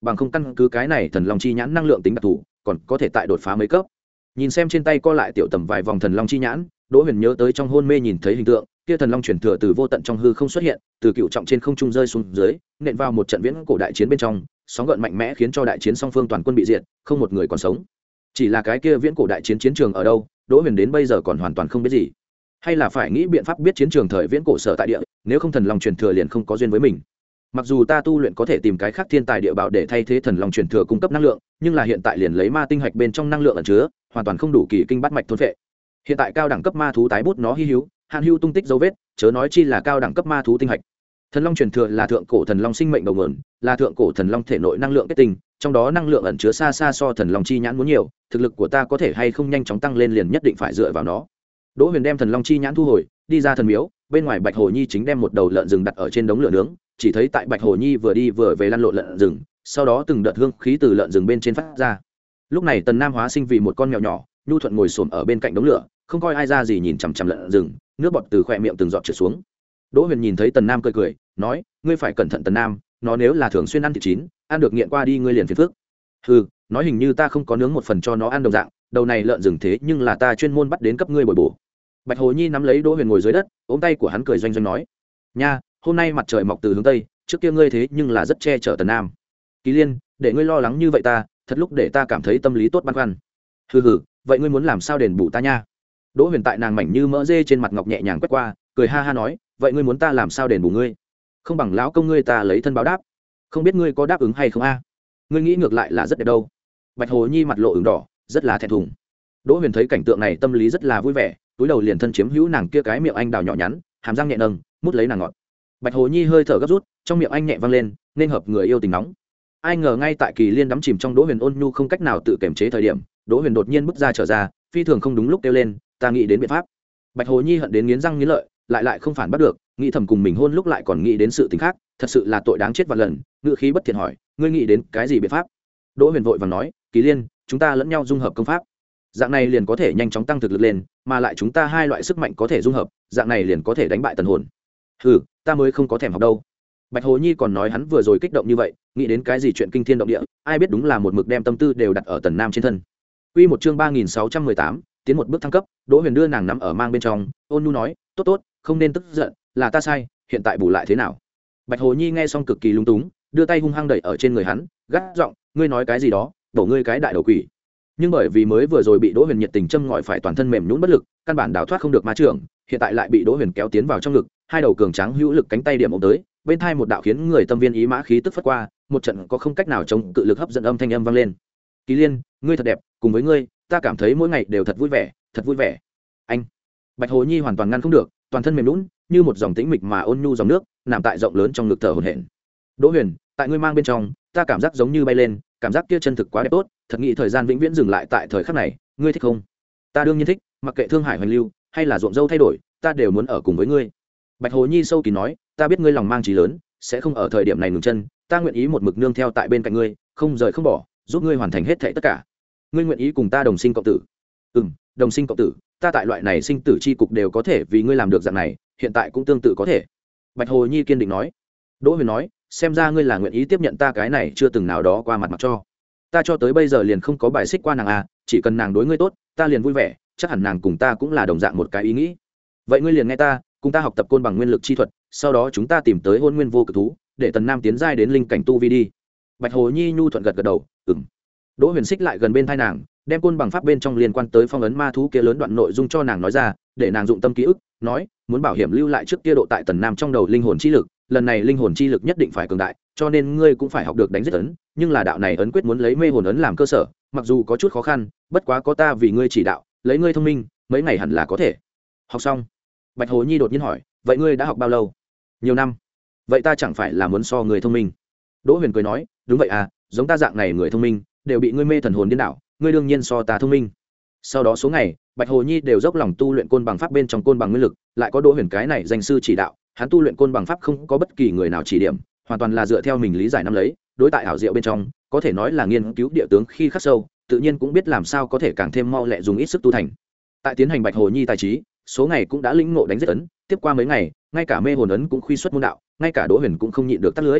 bằng không căn cứ cái này thần long chi nhãn năng lượng tính đặc thù còn có thể tại đột phá mấy cấp. Nhìn xem trên tay co lại tiểu tầm vài vòng thần long chi nhãn, Đỗ Huyền nhớ tới trong hôn mê nhìn thấy hình tượng kia, thần long chuyển thừa từ vô tận trong hư không xuất hiện, từ cựu trọng trên không trung rơi xuống dưới, nện vào một trận viễn cổ đại chiến bên trong, sóng gợn mạnh mẽ khiến cho đại chiến song phương toàn quân bị diệt, không một người còn sống. Chỉ là cái kia viễn cổ đại chiến chiến trường ở đâu, Đỗ Huyền đến bây giờ còn hoàn toàn không biết gì. Hay là phải nghĩ biện pháp biết chiến trường thời viễn cổ sở tại địa, nếu không thần long truyền thừa liền không có duyên với mình. Mặc dù ta tu luyện có thể tìm cái khác thiên tài địa bảo để thay thế thần long truyền thừa cung cấp năng lượng, nhưng là hiện tại liền lấy ma tinh hạch bên trong năng lượng ẩn chứa, hoàn toàn không đủ kỳ kinh bắt mạch thôn phệ. Hiện tại cao đẳng cấp ma thú tái bút nó hi hữu, hạn hữu tung tích dấu vết, chớ nói chi là cao đẳng cấp ma thú tinh hạch. Thần long truyền thừa là thượng cổ thần long sinh mệnh đầu nguồn, là thượng cổ thần long thể nội năng lượng kết tinh, trong đó năng lượng ẩn chứa xa xa so thần long chi nhãn muốn nhiều, thực lực của ta có thể hay không nhanh chóng tăng lên liền nhất định phải dựa vào nó. Đỗ Huyền đem thần long chi nhãn thu hồi, đi ra thần miếu, bên ngoài Bạch Hồ Nhi chính đem một đầu lợn rừng đặt ở trên đống lửa nướng, chỉ thấy tại Bạch Hồ Nhi vừa đi vừa về lăn lộn lợn rừng, sau đó từng đợt hương khí từ lợn rừng bên trên phát ra. Lúc này Tần Nam hóa sinh vì một con mèo nhỏ, nhu thuận ngồi xổm ở bên cạnh đống lửa, không coi ai ra gì nhìn chằm chằm lợn rừng, nước bọt từ khóe miệng từng giọt trượt xuống. Đỗ Huyền nhìn thấy Tần Nam cười cười, nói: "Ngươi phải cẩn thận Tần Nam, nó nếu là thường xuyên ăn thịt chín, ăn được nghiện qua đi ngươi liền phiền phức." "Hừ, nói hình như ta không có nướng một phần cho nó ăn đồng dạng, đầu này lợn rừng thế nhưng là ta chuyên môn bắt đến cấp ngươi bồi bổ." Bạch Hồ Nhi nắm lấy Đỗ Huyền ngồi dưới đất, ôm tay của hắn cười doanh doanh nói: "Nha, hôm nay mặt trời mọc từ hướng tây, trước kia ngươi thế nhưng là rất che chở Tần Nam. Kỳ Liên, để ngươi lo lắng như vậy ta, thật lúc để ta cảm thấy tâm lý tốt băn khoăn." "Hừ hừ, vậy ngươi muốn làm sao đền bù ta nha?" Đỗ Huyền tại nàng mảnh như mỡ dê trên mặt ngọc nhẹ nhàng quét qua, cười ha ha nói: "Vậy ngươi muốn ta làm sao đền bù ngươi? Không bằng lão công ngươi ta lấy thân báo đáp. Không biết ngươi có đáp ứng hay không a? Ngươi nghĩ ngược lại là rất đẹp đâu." Bạch Hồ Nhi mặt lộ ửng đỏ, rất là thẹn thùng. Đỗ Huyền thấy cảnh tượng này tâm lý rất là vui vẻ, túi đầu liền thân chiếm hữu nàng kia cái miệng anh đào nhỏ nhắn, hàm răng nhẹ nâng, mút lấy nàng ngọt. Bạch Hồ Nhi hơi thở gấp rút, trong miệng anh nhẹ vang lên, nên hợp người yêu tình nóng. Ai ngờ ngay tại Kỳ Liên đắm chìm trong Đỗ Huyền ôn nhu không cách nào tự kiềm chế thời điểm, Đỗ Huyền đột nhiên bước ra trở ra, phi thường không đúng lúc kêu lên: "Ta nghĩ đến biện pháp." Bạch Hồ Nhi hận đến nghiến răng nghiến lợi, lại lại không phản bắt được, nghĩ thầm cùng mình hôn lúc lại còn nghĩ đến sự tình khác, thật sự là tội đáng chết vạn lần. Ngữ khí bất thiện hỏi: "Ngươi nghĩ đến cái gì biện pháp?" Đỗ Huyền vội vàng nói: "Kỳ Liên, chúng ta lẫn nhau dung hợp công pháp, dạng này liền có thể nhanh chóng tăng thực lực lên, mà lại chúng ta hai loại sức mạnh có thể dung hợp, dạng này liền có thể đánh bại tần hồn." "Hừ, ta mới không có thèm học đâu." Bạch Hồ Nhi còn nói hắn vừa rồi kích động như vậy, nghĩ đến cái gì chuyện kinh thiên động địa, ai biết đúng là một mực đem tâm tư đều đặt ở Tần Nam trên thân. Quy một chương ba nghìn sáu trăm mười tám, tiến một bước thăng cấp. Đỗ Huyền đưa nàng nắm ở mang bên trong, ôn nhu nói: "Tốt tốt, không nên tức giận, là ta sai, hiện tại bù lại thế nào?" Bạch Hồ Nhi nghe xong cực kỳ lung túng, đưa tay hung hăng đẩy ở trên người hắn, gắt giọng: "Ngươi nói cái gì đó, đổ ngươi cái đại đầu quỷ." Nhưng bởi vì mới vừa rồi bị Đỗ Huyền nhiệt tình châm ngòi phải toàn thân mềm nhũn bất lực, căn bản đào thoát không được ma trưởng, hiện tại lại bị Đỗ Huyền kéo tiến vào trong ngực, hai đầu cường tráng hữu lực cánh tay điểm ôm tới, bên thai một đạo khiến người tâm viên ý mã khí tức phất qua, một trận có không cách nào chống cự lực hấp dẫn âm thanh âm vang lên: "Kỳ Liên, ngươi thật đẹp, cùng với ngươi, ta cảm thấy mỗi ngày đều thật vui vẻ, thật vui vẻ." Anh. Bạch Hồ Nhi hoàn toàn ngăn không được, toàn thân mềm nhũn, như một dòng tĩnh mịch mà ôn nhu dòng nước, nằm tại rộng lớn trong ngực thở hổn hển. "Đỗ Huyền, tại ngươi mang bên trong, ta cảm giác giống như bay lên, cảm giác kia chân thực quá đẹp tốt, thật nghĩ thời gian vĩnh viễn dừng lại tại thời khắc này, ngươi thích không?" "Ta đương nhiên thích, mặc kệ thương hải hoành lưu, hay là ruộng dâu thay đổi, ta đều muốn ở cùng với ngươi." Bạch Hồ Nhi sâu kín nói: "Ta biết ngươi lòng mang chí lớn, sẽ không ở thời điểm này ngừng chân, ta nguyện ý một mực nương theo tại bên cạnh ngươi, không rời không bỏ, giúp ngươi hoàn thành hết thảy tất cả. Ngươi nguyện ý cùng ta đồng sinh cộng tử?" "Ừm, đồng sinh cộng tử, ta tại loại này sinh tử chi cục đều có thể vì ngươi làm được dạng này, hiện tại cũng tương tự có thể." Bạch Hồ Nhi kiên định nói. Đỗ Huyền nói: "Xem ra ngươi là nguyện ý tiếp nhận ta cái này chưa từng nào đó qua mặt mặc cho. Ta cho tới bây giờ liền không có bài xích qua nàng à, chỉ cần nàng đối ngươi tốt, ta liền vui vẻ, chắc hẳn nàng cùng ta cũng là đồng dạng một cái ý nghĩ. Vậy ngươi liền nghe ta, cùng ta học tập côn bằng nguyên lực chi thuật, sau đó chúng ta tìm tới hôn nguyên vô cực thú, để Tần Nam tiến giai đến linh cảnh tu vi đi." Bạch Hồ Nhi nhu thuận gật gật đầu, ừm. Đỗ Huyền xích lại gần bên thai nàng, đem côn bằng pháp bên trong liên quan tới phong ấn ma thú kia lớn đoạn nội dung cho nàng nói ra, để nàng dụng tâm ký ức, nói: "Muốn bảo hiểm lưu lại trước kia độ tại Tần Nam trong đầu linh hồn chi lực, lần này linh hồn chi lực nhất định phải cường đại, cho nên ngươi cũng phải học được đánh giết ấn, nhưng là đạo này ấn quyết muốn lấy mê hồn ấn làm cơ sở, mặc dù có chút khó khăn, bất quá có ta vì ngươi chỉ đạo, lấy ngươi thông minh, mấy ngày hẳn là có thể học xong." Bạch Hồ Nhi đột nhiên hỏi: "Vậy ngươi đã học bao lâu?" "Nhiều năm." "Vậy ta chẳng phải là muốn so người thông minh?" Đỗ Huyền cười nói: "Đúng vậy à, giống ta dạng này người thông minh, đều bị ngươi mê thần hồn điên đảo, ngươi đương nhiên so ta thông minh." Sau đó số ngày, Bạch Hồ Nhi đều dốc lòng tu luyện côn bằng pháp bên trong côn bằng nguyên lực, lại có Đỗ Huyền cái này danh sư chỉ đạo, hắn tu luyện côn bằng pháp không có bất kỳ người nào chỉ điểm, hoàn toàn là dựa theo mình lý giải năm lấy, đối tại ảo diệu bên trong, có thể nói là nghiên cứu địa tướng khi khắc sâu, tự nhiên cũng biết làm sao có thể càng thêm mau lẹ dùng ít sức tu thành. Tại tiến hành Bạch Hồ Nhi tài trí, số ngày cũng đã lĩnh ngộ đánh giết ấn, tiếp qua mấy ngày, ngay cả mê hồn ấn cũng khuy xuất môn đạo, ngay cả Đỗ Huyền cũng không nhịn được tắt lưới.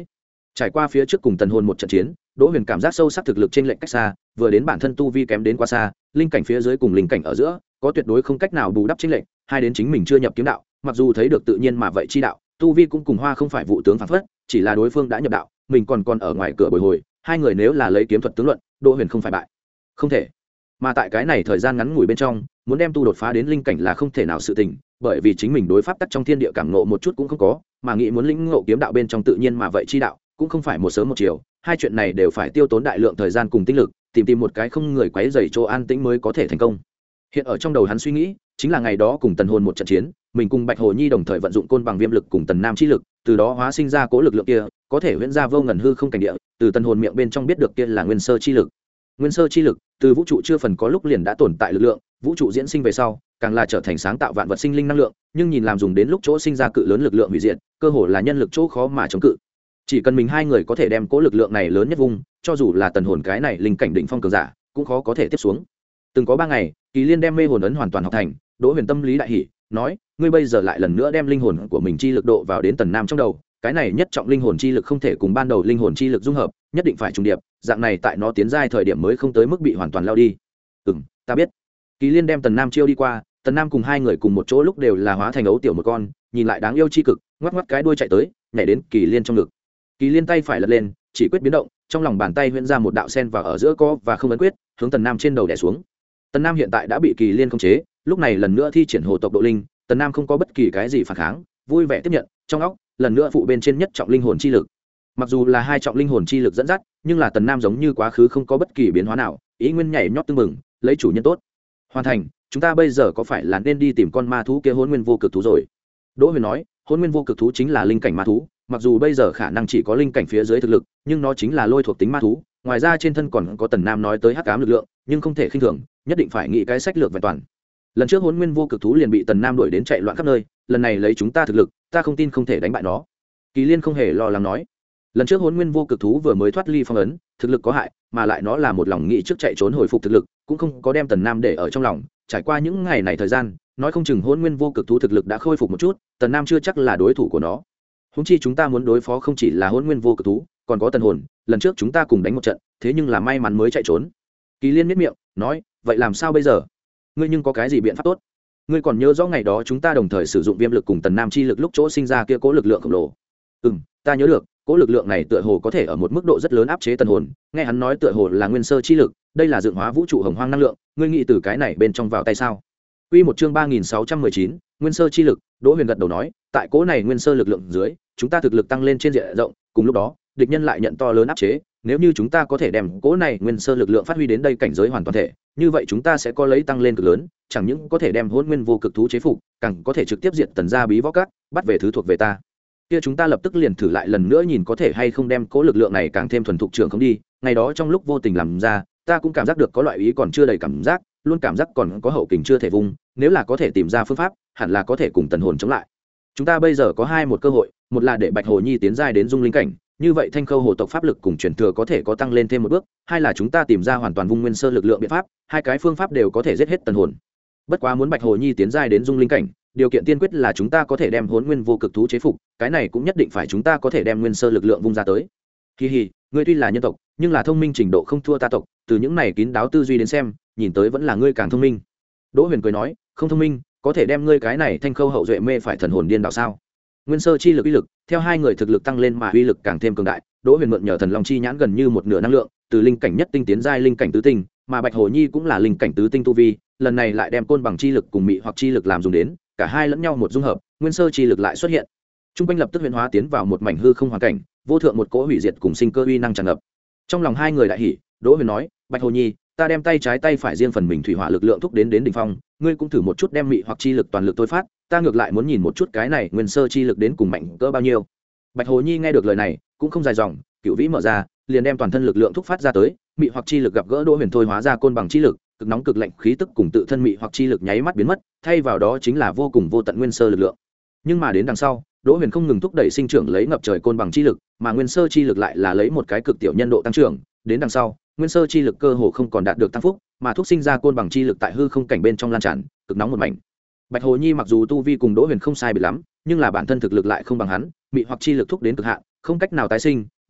Trải qua phía trước cùng tần hồn một trận chiến, Đỗ Huyền cảm giác sâu sắc thực lực trên lệnh cách xa, vừa đến bản thân tu vi kém đến quá xa, linh cảnh phía dưới cùng linh cảnh ở giữa, có tuyệt đối không cách nào bù đắp chênh lệnh, hai đến chính mình chưa nhập kiếm đạo, mặc dù thấy được tự nhiên mà vậy chi đạo, tu vi cũng cùng Hoa không phải vụ tướng phản phất, chỉ là đối phương đã nhập đạo, mình còn còn ở ngoài cửa bồi hồi, hai người nếu là lấy kiếm thuật tướng luận, Đỗ Huyền không phải bại. Không thể. Mà tại cái này thời gian ngắn ngủi bên trong, muốn đem tu đột phá đến linh cảnh là không thể nào sự tình, bởi vì chính mình đối pháp tắc trong thiên địa cảm ngộ một chút cũng không có, mà nghĩ muốn lĩnh ngộ kiếm đạo bên trong tự nhiên mà vậy chi đạo, cũng không phải một sớm một chiều, hai chuyện này đều phải tiêu tốn đại lượng thời gian cùng tinh lực, tìm tìm một cái không người quấy rầy chỗ an tĩnh mới có thể thành công. Hiện ở trong đầu hắn suy nghĩ, chính là ngày đó cùng Tần Hồn một trận chiến, mình cùng Bạch Hồ Nhi đồng thời vận dụng côn bằng viêm lực cùng Tần Nam chi lực, từ đó hóa sinh ra cố lực lượng kia, có thể huyễn ra vô ngần hư không cảnh địa, từ Tần Hồn miệng bên trong biết được kia là nguyên sơ chi lực. Nguyên sơ chi lực, từ vũ trụ chưa phần có lúc liền đã tồn tại lực lượng, vũ trụ diễn sinh về sau, càng là trở thành sáng tạo vạn vật sinh linh năng lượng, nhưng nhìn làm dùng đến lúc chỗ sinh ra cự lớn lực lượng hủy diệt, cơ hồ là nhân lực chỗ khó mà chống cự. Chỉ cần mình hai người có thể đem cố lực lượng này lớn nhất vùng, cho dù là Tần Hồn cái này linh cảnh đỉnh phong cường giả, cũng khó có thể tiếp xuống. Từng có ba ngày, Kỳ Liên đem mê hồn ấn hoàn toàn học thành, Đỗ Huyền tâm lý đại hỉ, nói: "Ngươi bây giờ lại lần nữa đem linh hồn của mình chi lực độ vào đến Tần Nam trong đầu, cái này nhất trọng linh hồn chi lực không thể cùng ban đầu linh hồn chi lực dung hợp, nhất định phải trùng điệp, dạng này tại nó tiến giai thời điểm mới không tới mức bị hoàn toàn lao đi." "Ừm, ta biết." Kỳ Liên đem Tần Nam chiêu đi qua, Tần Nam cùng hai người cùng một chỗ lúc đều là hóa thành ấu tiểu một con, nhìn lại đáng yêu chi cực, ngoắc ngoắc cái đuôi chạy tới, nhảy đến Kỳ Liên trong ngực. Kỳ Liên tay phải lật lên, chỉ quyết biến động, trong lòng bàn tay huyễn ra một đạo sen vào ở giữa có và không ấn quyết, hướng Tần Nam trên đầu đè xuống. Tần Nam hiện tại đã bị Kỳ Liên khống chế, lúc này lần nữa thi triển hồ tộc độ linh, Tần Nam không có bất kỳ cái gì phản kháng, vui vẻ tiếp nhận, trong óc lần nữa phụ bên trên nhất trọng linh hồn chi lực. Mặc dù là hai trọng linh hồn chi lực dẫn dắt, nhưng là Tần Nam giống như quá khứ không có bất kỳ biến hóa nào, ý nguyên nhảy nhót tưng mừng, lấy chủ nhân tốt. Hoàn thành, chúng ta bây giờ có phải là nên đi tìm con ma thú kia Hỗn Nguyên Vô Cực thú rồi? Đỗ Huyền nói, Hỗn Nguyên Vô Cực thú chính là linh cảnh ma thú, mặc dù bây giờ khả năng chỉ có linh cảnh phía dưới thực lực, nhưng nó chính là lôi thuộc tính ma thú, ngoài ra trên thân còn có Tần Nam nói tới hắc ám lực lượng, nhưng không thể khinh thường, nhất định phải nghĩ cái sách lược vẹn toàn. Lần trước Hỗn Nguyên Vô Cực thú liền bị Tần Nam đuổi đến chạy loạn khắp nơi, lần này lấy chúng ta thực lực, ta không tin không thể đánh bại nó. Kỳ Liên không hề lo lắng nói, lần trước Hỗn Nguyên Vô Cực thú vừa mới thoát ly phong ấn, thực lực có hại, mà lại nó là một lòng nghĩ trước chạy trốn hồi phục thực lực, cũng không có đem Tần Nam để ở trong lòng, trải qua những ngày này thời gian, nói không chừng Hỗn Nguyên Vô Cực thú thực lực đã khôi phục một chút, Tần Nam chưa chắc là đối thủ của nó. Huống chi chúng ta muốn đối phó không chỉ là Hỗn Nguyên Vô Cực thú, còn có Tần Hồn, lần trước chúng ta cùng đánh một trận, thế nhưng là may mắn mới chạy trốn. Kỳ Liên miết miệng, nói, vậy làm sao bây giờ? Ngươi nhưng có cái gì biện pháp tốt? Ngươi còn nhớ rõ ngày đó chúng ta đồng thời sử dụng viêm lực cùng Tần Nam chi lực lúc chỗ sinh ra kia cố lực lượng khổng lồ? Ừm, ta nhớ được, cố lực lượng này tựa hồ có thể ở một mức độ rất lớn áp chế Tần Hồn, nghe hắn nói tựa hồ là nguyên sơ chi lực, đây là dựng hóa vũ trụ hồng hoang năng lượng, ngươi nghĩ từ cái này bên trong vào tay sao? Quy một chương ba nghìn sáu trăm mười chín, nguyên sơ chi lực, Đỗ Huyền gật đầu nói, tại cố này nguyên sơ lực lượng dưới, chúng ta thực lực tăng lên trên diện rộng, cùng lúc đó, địch nhân lại nhận to lớn áp chế, nếu như chúng ta có thể đem cố này nguyên sơ lực lượng phát huy đến đây cảnh giới hoàn toàn thể, như vậy chúng ta sẽ có lấy tăng lên cực lớn, chẳng những có thể đem Hỗn Nguyên Vô Cực thú chế phục, càng có thể trực tiếp diệt Tần gia bí võ các, bắt về thứ thuộc về ta. Kia chúng ta lập tức liền thử lại lần nữa nhìn có thể hay không đem cố lực lượng này càng thêm thuần thục trưởng không đi, ngày đó trong lúc vô tình làm ra, ta cũng cảm giác được có loại ý còn chưa đầy cảm giác, luôn cảm giác còn có hậu kình chưa thể vùng, nếu là có thể tìm ra phương pháp, hẳn là có thể cùng Tần Hồn chống lại. Chúng ta bây giờ có hai một cơ hội, một là để Bạch Hồ Nhi tiến giai đến dung linh cảnh, như vậy Thanh Khâu hồ tộc pháp lực cùng truyền thừa có thể có tăng lên thêm một bước, hai là chúng ta tìm ra hoàn toàn vung nguyên sơ lực lượng biện pháp, hai cái phương pháp đều có thể giết hết Tần Hồn. Bất quá muốn Bạch Hồ Nhi tiến giai đến dung linh cảnh, điều kiện tiên quyết là chúng ta có thể đem Hỗn Nguyên Vô Cực thú chế phục, cái này cũng nhất định phải chúng ta có thể đem nguyên sơ lực lượng vung ra tới. Hi hi, ngươi tuy là nhân tộc, nhưng là thông minh trình độ không thua ta tộc, từ những này kín đáo tư duy đến xem, nhìn tới vẫn là ngươi càng thông minh. Đỗ Huyền cười nói, không thông minh, có thể đem ngươi cái này Thanh Khâu hậu duệ mê phải thần hồn điên đạo sao? Nguyên sơ chi lực uy lực, theo hai người thực lực tăng lên mà uy lực càng thêm cường đại, Đỗ Huyền mượn nhờ thần long chi nhãn gần như một nửa năng lượng, từ linh cảnh nhất tinh tiến giai linh cảnh tứ tinh, mà Bạch Hồ Nhi cũng là linh cảnh tứ tinh tu vi, lần này lại đem côn bằng chi lực cùng mị hoặc chi lực làm dùng đến, cả hai lẫn nhau một dung hợp, nguyên sơ chi lực lại xuất hiện. Trung quanh lập tức huyễn hóa tiến vào một mảnh hư không hoàn cảnh, vô thượng một cỗ hủy diệt cùng sinh cơ uy năng tràn ngập. Trong lòng hai người đại hỉ, Đỗ Huyền nói, Bạch Hồ Nhi, ta đem tay trái tay phải riêng phần mình thủy hỏa lực lượng thúc đến đến đỉnh phong, ngươi cũng thử một chút đem mị hoặc chi lực toàn lực thôi phát, ta ngược lại muốn nhìn một chút cái này nguyên sơ chi lực đến cùng mạnh cỡ bao nhiêu. Bạch Hồ Nhi nghe được lời này, cũng không dài dòng, cửu vĩ mở ra, liền đem toàn thân lực lượng thúc phát ra tới, mị hoặc chi lực gặp gỡ Đỗ Huyền thôi hóa ra côn bằng chi lực, cực nóng cực lạnh khí tức cùng tự thân mị hoặc chi lực nháy mắt biến mất, thay vào đó chính là vô cùng vô tận nguyên sơ lực lượng. Nhưng mà đến đằng sau, Đỗ Huyền không ngừng thúc đẩy sinh trưởng lấy ngập trời côn bằng chi lực, mà nguyên sơ chi lực lại là lấy một cái cực tiểu nhân độ tăng trưởng, đến đằng sau, nguyên sơ chi lực cơ hồ không còn đạt được tăng phúc, mà thúc sinh ra côn bằng chi lực tại hư không cảnh bên trong lan tràn, cực nóng một mảnh. Bạch Hồ Nhi mặc dù tu vi cùng Đỗ Huyền không sai biệt lắm, nhưng là bản thân thực lực lại không bằng hắn, mị hoặc chi lực thúc đến cực hạn, không cách nào tái sinh,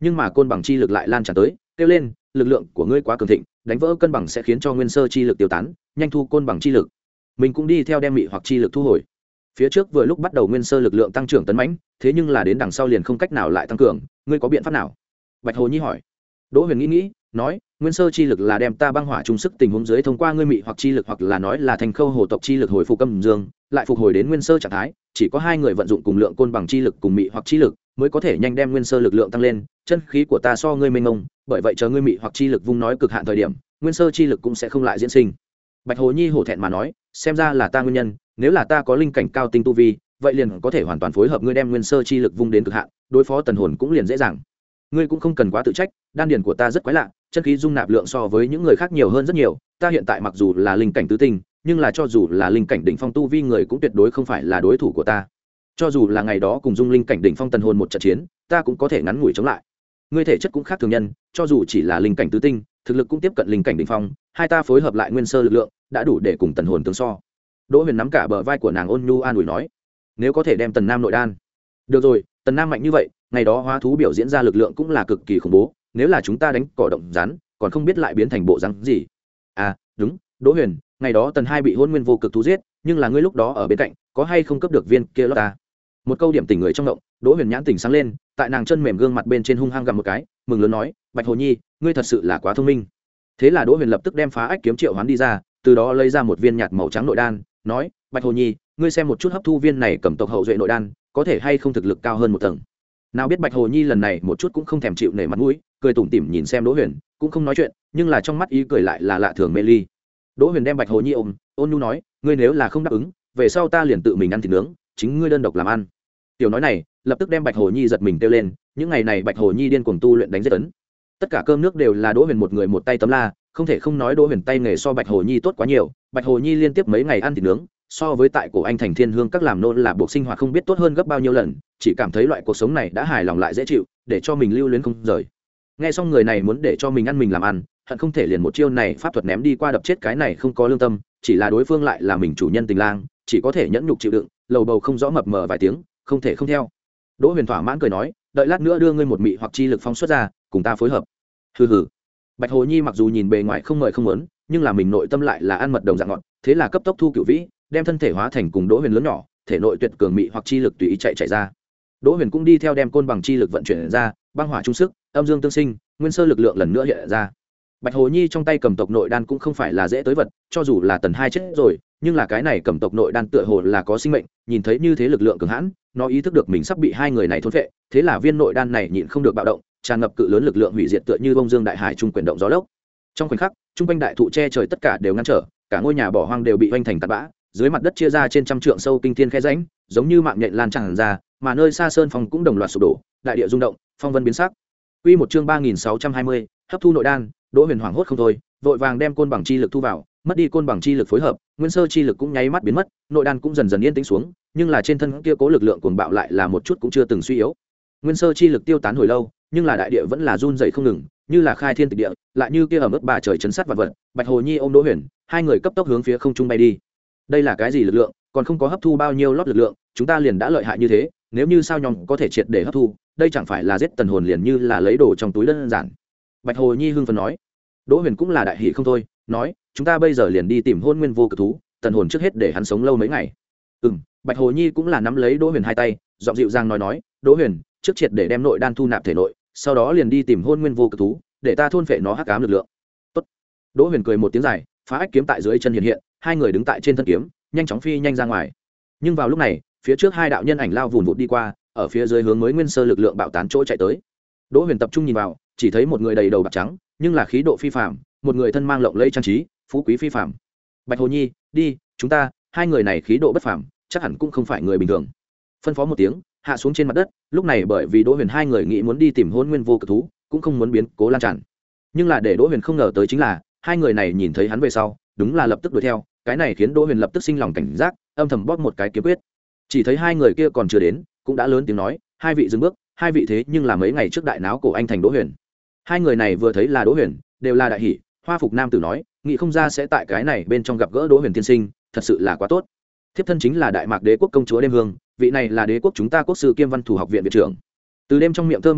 nhưng mà côn bằng chi lực lại lan tràn tới kêu lên lực lượng của ngươi quá cường thịnh, đánh vỡ cân bằng sẽ khiến cho nguyên sơ chi lực tiêu tán, nhanh thu côn bằng chi lực. Mình cũng đi theo đem mị hoặc chi lực thu hồi. Phía trước vừa lúc bắt đầu nguyên sơ lực lượng tăng trưởng tấn mãnh, thế nhưng là đến đằng sau liền không cách nào lại tăng cường, ngươi có biện pháp nào? Bạch Hồ Nhi hỏi. Đỗ Huyền nghĩ nghĩ, nói, nguyên sơ chi lực là đem ta băng hỏa trung sức tình huống dưới thông qua ngươi mị hoặc chi lực hoặc là nói là thành khâu hồ tộc chi lực hồi phục âm dương, lại phục hồi đến nguyên sơ trạng thái, chỉ có hai người vận dụng cùng lượng côn bằng chi lực cùng mị hoặc chi lực, mới có thể nhanh đem nguyên sơ lực lượng tăng lên, chân khí của ta so ngươi mênh mông, bởi vậy chờ ngươi mị hoặc chi lực vung nói cực hạn thời điểm, nguyên sơ chi lực cũng sẽ không lại diễn sinh. Bạch Hồ Nhi hổ thẹn mà nói, xem ra là ta nguyên nhân, nếu là ta có linh cảnh cao tinh tu vi, vậy liền có thể hoàn toàn phối hợp ngươi đem nguyên sơ chi lực vung đến cực hạn, đối phó tần hồn cũng liền dễ dàng. Ngươi cũng không cần quá tự trách, đan điền của ta rất quái lạ, chân khí dung nạp lượng so với những người khác nhiều hơn rất nhiều, ta hiện tại mặc dù là linh cảnh tứ tinh, nhưng là cho dù là linh cảnh đỉnh phong tu vi người cũng tuyệt đối không phải là đối thủ của ta. Cho dù là ngày đó cùng dung linh cảnh đỉnh phong tần hồn một trận chiến, ta cũng có thể ngắn ngủi chống lại. Ngươi thể chất cũng khác thường nhân, cho dù chỉ là linh cảnh tứ tinh, thực lực cũng tiếp cận linh cảnh đỉnh phong, hai ta phối hợp lại nguyên sơ lực lượng, đã đủ để cùng tần hồn tương so. Đỗ Huyền nắm cả bờ vai của nàng ôn nhu an ủi nói, nếu có thể đem tần nam nội đan. Được rồi, tần nam mạnh như vậy, ngày đó hóa thú biểu diễn ra lực lượng cũng là cực kỳ khủng bố, nếu là chúng ta đánh cỏ động rắn, còn không biết lại biến thành bộ rắn gì. À, đúng, Đỗ Huyền, ngày đó tần hai bị hôn nguyên vô cực thú giết, nhưng là ngươi lúc đó ở bên cạnh, có hay không cấp được viên kia lót ta? Một câu điểm tỉnh người trong động, Đỗ Huyền nhãn tỉnh sáng lên, tại nàng chân mềm gương mặt bên trên hung hăng gặm một cái, mừng lớn nói, Bạch Hồ Nhi, ngươi thật sự là quá thông minh. Thế là Đỗ Huyền lập tức đem phá ách kiếm triệu hoán đi ra, từ đó lấy ra một viên nhạt màu trắng nội đan, nói, Bạch Hồ Nhi, ngươi xem một chút hấp thu viên này cầm tộc hậu duệ nội đan, có thể hay không thực lực cao hơn một tầng. Nào biết Bạch Hồ Nhi lần này một chút cũng không thèm chịu nể mặt mũi, cười tủm tỉm nhìn xem Đỗ Huyền, cũng không nói chuyện, nhưng là trong mắt ý cười lại là lạ thường mê ly. Đỗ Huyền đem Bạch Hồ Nhi ôm, ôn nhu nói, ngươi nếu là không đáp ứng, về sau ta liền tự mình ăn thịt nướng, chính ngươi đơn độc làm ăn. Tiểu nói này, lập tức đem Bạch Hồ Nhi giật mình kêu lên, những ngày này Bạch Hồ Nhi điên cuồng tu luyện đánh giết tấn. Tất cả cơm nước đều là Đỗ Huyền một người một tay tấm la, không thể không nói Đỗ Huyền tay nghề so Bạch Hồ Nhi tốt quá nhiều, Bạch Hồ Nhi liên tiếp mấy ngày ăn thịt nướng, so với tại cổ anh thành Thiên Hương các làm nôn là buộc sinh hoạt không biết tốt hơn gấp bao nhiêu lần, chỉ cảm thấy loại cuộc sống này đã hài lòng lại dễ chịu, để cho mình lưu luyến không rời. Nghe xong người này muốn để cho mình ăn mình làm ăn, hận không thể liền một chiêu này pháp thuật ném đi qua đập chết cái này không có lương tâm, chỉ là đối phương lại là mình chủ nhân tình lang, chỉ có thể nhẫn nhục chịu đựng, lầu bầu không rõ mập mờ vài tiếng, không thể không theo. Đỗ Huyền thỏa mãn cười nói, đợi lát nữa đưa ngươi một mị hoặc chi lực phong xuất ra, cùng ta phối hợp. Hừ hừ. Bạch Hồ Nhi mặc dù nhìn bề ngoài không mời không muốn, nhưng là mình nội tâm lại là ăn mật đồng dạng ngọt, thế là cấp tốc thu cửu vĩ, đem thân thể hóa thành cùng Đỗ Huyền lớn nhỏ, thể nội tuyệt cường mị hoặc chi lực tùy ý chạy chạy ra. Đỗ Huyền cũng đi theo đem côn bằng chi lực vận chuyển ra, băng hỏa trung sức, âm dương tương sinh, nguyên sơ lực lượng lần nữa hiện ra. Bạch Hồ Nhi trong tay cầm tộc nội đan cũng không phải là dễ tới vật, cho dù là tần hai chết rồi, nhưng là cái này cầm tộc nội đan tựa hồ là có sinh mệnh, nhìn thấy như thế lực lượng cường hãn, nó ý thức được mình sắp bị hai người này thôn phệ, thế là viên nội đan này nhịn không được bạo động, tràn ngập cự lớn lực lượng hủy diệt tựa như bông dương đại hải trung quyển động gió lốc. Trong khoảnh khắc, trung quanh đại thụ che trời tất cả đều ngăn trở, cả ngôi nhà bỏ hoang đều bị hoành thành tạt bã, dưới mặt đất chia ra trên trăm trượng sâu kinh thiên khe rãnh, giống như mạng nhện lan tràn ra, mà nơi xa sơn phong cũng đồng loạt sụp đổ, đại địa rung động, phong vân biến sắc. Quy một chương ba nghìn sáu trăm hai mươi, hấp thu nội đan, Đỗ Huyền hoảng hốt không thôi, vội vàng đem côn bằng chi lực thu vào, mất đi côn bằng chi lực phối hợp, nguyên sơ chi lực cũng nháy mắt biến mất, nội đan cũng dần dần yên tĩnh xuống, nhưng là trên thân kia cố lực lượng cuồng bạo lại là một chút cũng chưa từng suy yếu. Nguyên sơ chi lực tiêu tán hồi lâu, nhưng là đại địa vẫn là run rẩy không ngừng, như là khai thiên tịch địa, lại như kia ở mức bà trời chấn sát vật vật. Bạch Hồ Nhi ôm Đỗ Huyền, hai người cấp tốc hướng phía không trung bay đi. Đây là cái gì lực lượng, còn không có hấp thu bao nhiêu lót lực lượng, chúng ta liền đã lợi hại như thế, nếu như sao nhong có thể triệt để hấp thu, đây chẳng phải là giết tần hồn liền như là lấy đồ trong túi đơn giản. Bạch Hồ Nhi hưng phấn nói. Đỗ Huyền cũng là đại hỷ không thôi, nói, chúng ta bây giờ liền đi tìm hôn nguyên vô cực thú, tần hồn trước hết để hắn sống lâu mấy ngày. Ừm, Bạch Hồ Nhi cũng là nắm lấy Đỗ Huyền hai tay, giọng dịu dàng nói nói, Đỗ Huyền, trước triệt để đem nội đan thu nạp thể nội, sau đó liền đi tìm hôn nguyên vô cực thú, để ta thôn phệ nó hắc ám lực lượng. Tốt. Đỗ Huyền cười một tiếng dài, phá ách kiếm tại dưới chân hiện hiện, hai người đứng tại trên thân kiếm, nhanh chóng phi nhanh ra ngoài. Nhưng vào lúc này, phía trước hai đạo nhân ảnh lao vùn vụt đi qua, ở phía dưới hướng mới nguyên sơ lực lượng bạo tán chỗ chạy tới. Đỗ Huyền tập trung nhìn vào, chỉ thấy một người đầy đầu bạc trắng, nhưng là khí độ phi phàm, một người thân mang lộng lẫy trang trí, phú quý phi phàm. Bạch Hồ Nhi, đi, chúng ta, hai người này khí độ bất phàm, chắc hẳn cũng không phải người bình thường. Phân phó một tiếng, hạ xuống trên mặt đất, lúc này bởi vì Đỗ Huyền hai người nghĩ muốn đi tìm hôn nguyên vô cực thú, cũng không muốn biến cố lan tràn. Nhưng là để Đỗ Huyền không ngờ tới chính là, hai người này nhìn thấy hắn về sau, đúng là lập tức đuổi theo, cái này khiến Đỗ Huyền lập tức sinh lòng cảnh giác, âm thầm bóp một cái kiếm quyết. Chỉ thấy hai người kia còn chưa đến, cũng đã lớn tiếng nói, hai vị dừng bước, hai vị thế nhưng là mấy ngày trước đại náo cổ anh thành Đỗ Huyền. Hai người này vừa thấy là Đỗ Huyền, đều là đại hỉ, hoa phục nam tử nói, nghĩ không ra sẽ tại cái này bên trong gặp gỡ Đỗ Huyền tiên sinh, thật sự là quá tốt. Thiếp thân chính là đại mạc đế quốc công chúa đêm hương, vị này là đế quốc chúng ta quốc sư kiêm văn thủ học viện viện trưởng. Từ đêm trong miệng thơm biết được,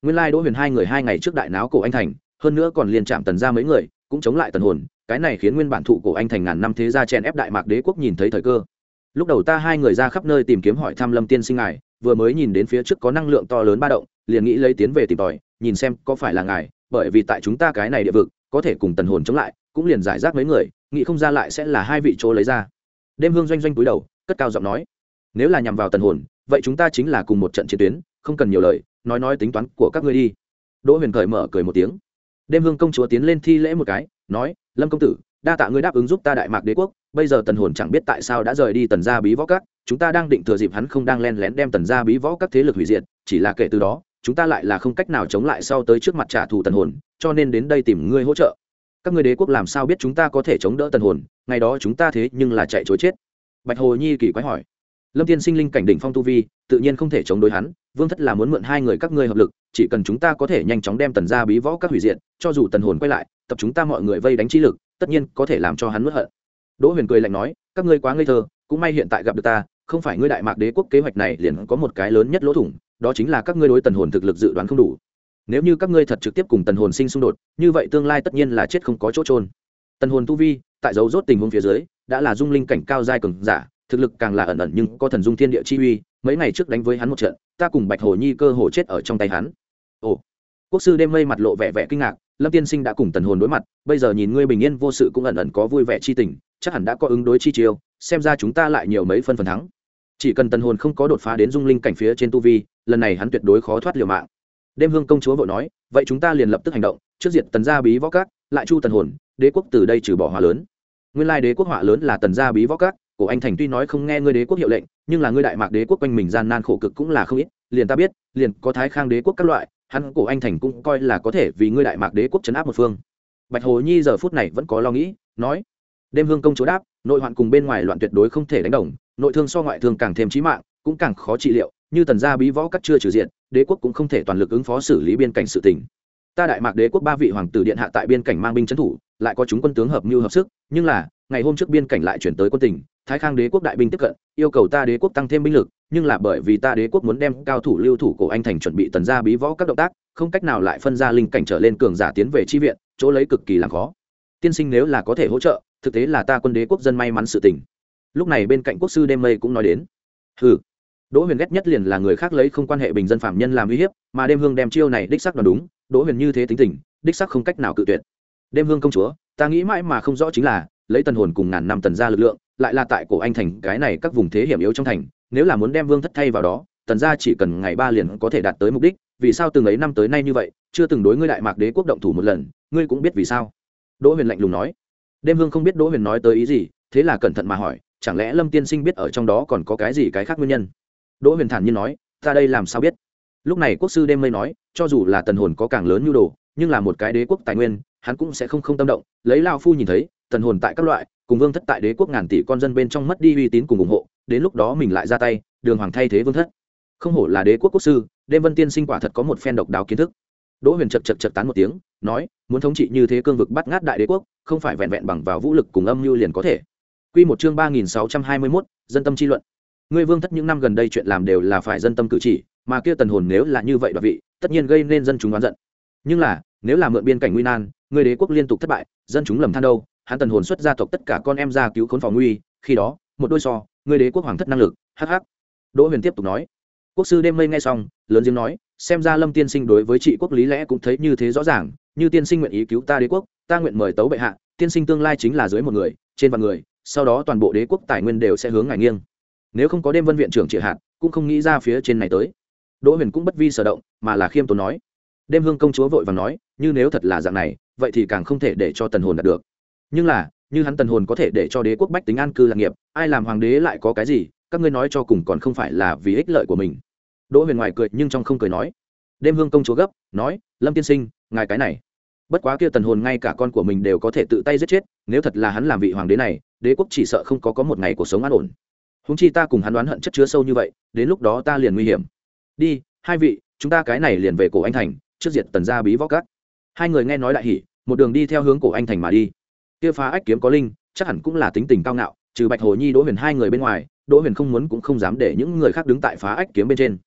nguyên lai đỗ huyền hai người hai ngày trước đại náo cổ anh thành, hơn nữa còn liên chạm tần ra mấy người cũng chống lại tần hồn, cái này khiến nguyên bản thụ cổ anh thành ngàn năm thế gia chen ép đại mạc đế quốc nhìn thấy thời cơ. Lúc đầu ta hai người ra khắp nơi tìm kiếm hỏi thăm Lâm tiên sinh ngài, vừa mới nhìn đến phía trước có năng lượng to lớn ba động, liền nghĩ lấy tiến về tìm tòi nhìn xem có phải là ngài, bởi vì tại chúng ta cái này địa vực có thể cùng tần hồn chống lại, cũng liền giải rác mấy người, nghĩ không ra lại sẽ là hai vị chỗ lấy ra. Đêm Hương doanh doanh cúi đầu cất cao giọng nói, nếu là nhằm vào tần hồn, vậy chúng ta chính là cùng một trận chiến tuyến, không cần nhiều lời, nói nói tính toán của các ngươi đi. Đỗ Huyền cởi mở cười một tiếng. Đêm Hương công chúa tiến lên thi lễ một cái, nói, Lâm công tử, đa tạ ngươi đáp ứng giúp ta đại mạc đế quốc, bây giờ tần hồn chẳng biết tại sao đã rời đi tần gia bí võ các, chúng ta đang định thừa dịp hắn không đang len lén đem tần gia bí võ các thế lực hủy diệt, chỉ là kể từ đó chúng ta lại là không cách nào chống lại sau tới trước mặt trả thù tần hồn, cho nên đến đây tìm ngươi hỗ trợ. Các ngươi đế quốc làm sao biết chúng ta có thể chống đỡ tần hồn, ngày đó chúng ta thế nhưng là chạy chối chết. Bạch Hồ Nhi kỳ quái hỏi. Lâm tiên sinh linh cảnh đỉnh phong tu vi, tự nhiên không thể chống đối hắn, vương thất là muốn mượn hai người các ngươi hợp lực, chỉ cần chúng ta có thể nhanh chóng đem tần gia bí võ các hủy diệt, cho dù tần hồn quay lại tập chúng ta mọi người vây đánh trí lực, tất nhiên có thể làm cho hắn nuốt hận. Đỗ Huyền cười lạnh nói, các ngươi quá ngây thơ, cũng may hiện tại gặp được ta, không phải ngươi đại mạc đế quốc kế hoạch này liền có một cái lớn nhất lỗ thủng, đó chính là các ngươi đối tần hồn thực lực dự đoán không đủ. Nếu như các ngươi thật trực tiếp cùng tần hồn sinh xung đột, như vậy tương lai tất nhiên là chết không có chỗ trôn. Tần hồn tu vi tại dấu rốt tình huống phía dưới đã là dung linh cảnh cao giai cường giả, thực lực càng là ẩn ẩn nhưng có thần dung thiên địa chi uy, mấy ngày trước đánh với hắn một trận, ta cùng Bạch Hồ Nhi cơ hồ chết ở trong tay hắn. Ồ. Quốc sư đêm mây mặt lộ vẻ vẻ kinh ngạc, Lâm tiên sinh đã cùng tần hồn đối mặt, bây giờ nhìn ngươi bình yên vô sự cũng ẩn ẩn có vui vẻ chi tình, chắc hẳn đã có ứng đối chi chiêu, xem ra chúng ta lại nhiều mấy phân phần thắng. Chỉ cần tần hồn không có đột phá đến dung linh cảnh phía trên tu vi, lần này hắn tuyệt đối khó thoát liều mạng. Đêm Hương công chúa vội nói, vậy chúng ta liền lập tức hành động, trước diệt tần gia bí võ các, lại chu tần hồn, đế quốc từ đây trừ bỏ họa lớn. Nguyên lai đế quốc họa lớn là tần gia bí võ các, cổ anh thành tuy nói không nghe ngươi đế quốc hiệu lệnh, nhưng là ngươi đại mạc đế quốc quanh mình gian nan khổ cực cũng là không ít, liền ta biết, liền có thái khang đế quốc các loại, hắn cổ anh thành cũng coi là có thể vì ngươi đại mạc đế quốc chấn áp một phương. Bạch Hồ Nhi giờ phút này vẫn có lo nghĩ, nói. Đêm Hương công chúa đáp, nội hoạn cùng bên ngoài loạn tuyệt đối không thể đánh đồng, nội thương so ngoại thương càng thêm chí mạng, cũng càng khó trị liệu, như tần gia bí võ các chưa trừ diện, đế quốc cũng không thể toàn lực ứng phó xử lý biên cảnh sự tình. Ta đại mạc đế quốc ba vị hoàng tử điện hạ tại biên cảnh mang binh trấn thủ, lại có chúng quân tướng hợp mưu hợp sức, nhưng là ngày hôm trước biên cảnh lại chuyển tới quân tình, thái khang đế quốc đại binh tiếp cận, yêu cầu ta đế quốc tăng thêm binh lực, nhưng là bởi vì ta đế quốc muốn đem cao thủ lưu thủ cổ anh thành chuẩn bị tần gia bí võ các động tác, không cách nào lại phân ra linh cảnh trở lên cường giả tiến về chi viện, chỗ lấy cực kỳ làm khó. Tiên sinh nếu là có thể hỗ trợ, thực tế là ta quân đế quốc dân may mắn sự tình. Lúc này bên cạnh quốc sư đêm mây cũng nói đến. Hừ. Đỗ Huyền ghét nhất liền là người khác lấy không quan hệ bình dân phạm nhân làm uy hiếp, mà Đêm Hương đem chiêu này đích xác đoán đúng, Đỗ Huyền như thế tính tình, đích xác không cách nào cự tuyệt. Đêm Hương công chúa, ta nghĩ mãi mà không rõ chính là, lấy tần hồn cùng ngàn năm tần gia lực lượng, lại là tại cổ anh thành cái này các vùng thế hiểm yếu trong thành, nếu là muốn đem vương thất thay vào đó, tần gia chỉ cần ngày ba liền có thể đạt tới mục đích, vì sao từng ấy năm tới nay như vậy, chưa từng đối ngươi đại mạc đế quốc động thủ một lần, ngươi cũng biết vì sao. Đỗ Huyền lạnh lùng nói. Đêm Hương không biết Đỗ Huyền nói tới ý gì, thế là cẩn thận mà hỏi, chẳng lẽ Lâm tiên sinh biết ở trong đó còn có cái gì cái khác nguyên nhân? Đỗ Huyền thản nhiên nói, ta đây làm sao biết. Lúc này quốc sư đêm mây nói, cho dù là tần hồn có càng lớn nhu đồ, nhưng là một cái đế quốc tài nguyên, hắn cũng sẽ không không tâm động, lấy lao phu nhìn thấy, tần hồn tại các loại, cùng vương thất tại đế quốc ngàn tỷ con dân bên trong mất đi uy tín cùng ủng hộ, đến lúc đó mình lại ra tay, đường hoàng thay thế vương thất. Không hổ là đế quốc quốc sư, đêm vân tiên sinh quả thật có một phen độc đáo kiến thức. Đỗ Huyền chật chật chật tán một tiếng, nói, muốn thống trị như thế cương vực bắt ngát đại đế quốc, không phải vẹn vẹn bằng vào vũ lực cùng âm mưu liền có thể. Quy một chương ba nghìn sáu trăm hai mươi mốt, dân tâm chi luận. Ngươi vương thất những năm gần đây chuyện làm đều là phải dân tâm cử chỉ, mà kia tần hồn nếu là như vậy đoạt vị, tất nhiên gây nên dân chúng oán giận. Nhưng là, nếu là mượn biên cảnh nguy nan, ngươi đế quốc liên tục thất bại, dân chúng lầm than đâu, hắn tần hồn xuất gia tộc tất cả con em ra cứu khốn phòng nguy, khi đó, một đôi so, ngươi đế quốc hoàng thất năng lực, hắc hắc. Đỗ Huyền tiếp tục nói. Quốc sư đêm mây nghe xong, lớn tiếng nói, xem ra Lâm tiên sinh đối với trị quốc lý lẽ cũng thấy như thế rõ ràng, như tiên sinh nguyện ý cứu ta đế quốc, ta nguyện mời tấu bệ hạ, tiên sinh tương lai chính là dưới một người, trên vạn người, sau đó toàn bộ đế quốc tài nguyên đều sẽ hướng ngài nghiêng. Nếu không có đêm vân viện trưởng trị hạt, cũng không nghĩ ra phía trên này tới. Đỗ Huyền cũng bất vi sở động, mà là khiêm tốn nói. Đêm Hương công chúa vội vàng nói, như nếu thật là dạng này, vậy thì càng không thể để cho tần hồn đạt được. Nhưng là, như hắn tần hồn có thể để cho đế quốc bách tính an cư lạc nghiệp, ai làm hoàng đế lại có cái gì, các ngươi nói cho cùng còn không phải là vì ích lợi của mình. Đỗ Huyền ngoài cười nhưng trong không cười nói. Đêm Hương công chúa gấp, nói, Lâm tiên sinh, ngài cái này, bất quá kia tần hồn ngay cả con của mình đều có thể tự tay giết chết, nếu thật là hắn làm vị hoàng đế này, đế quốc chỉ sợ không có có một ngày cuộc sống an ổn. Huống chi ta cùng hắn đoán hận chất chứa sâu như vậy, đến lúc đó ta liền nguy hiểm. Đi, hai vị, chúng ta cái này liền về cổ anh thành, trước diệt tần gia bí võ các. Hai người nghe nói đại hỉ, một đường đi theo hướng cổ anh thành mà đi. Kia phá ách kiếm có linh, chắc hẳn cũng là tính tình cao ngạo, trừ Bạch Hồ Nhi Đỗ Huyền hai người bên ngoài, Đỗ Huyền không muốn cũng không dám để những người khác đứng tại phá ách kiếm bên trên.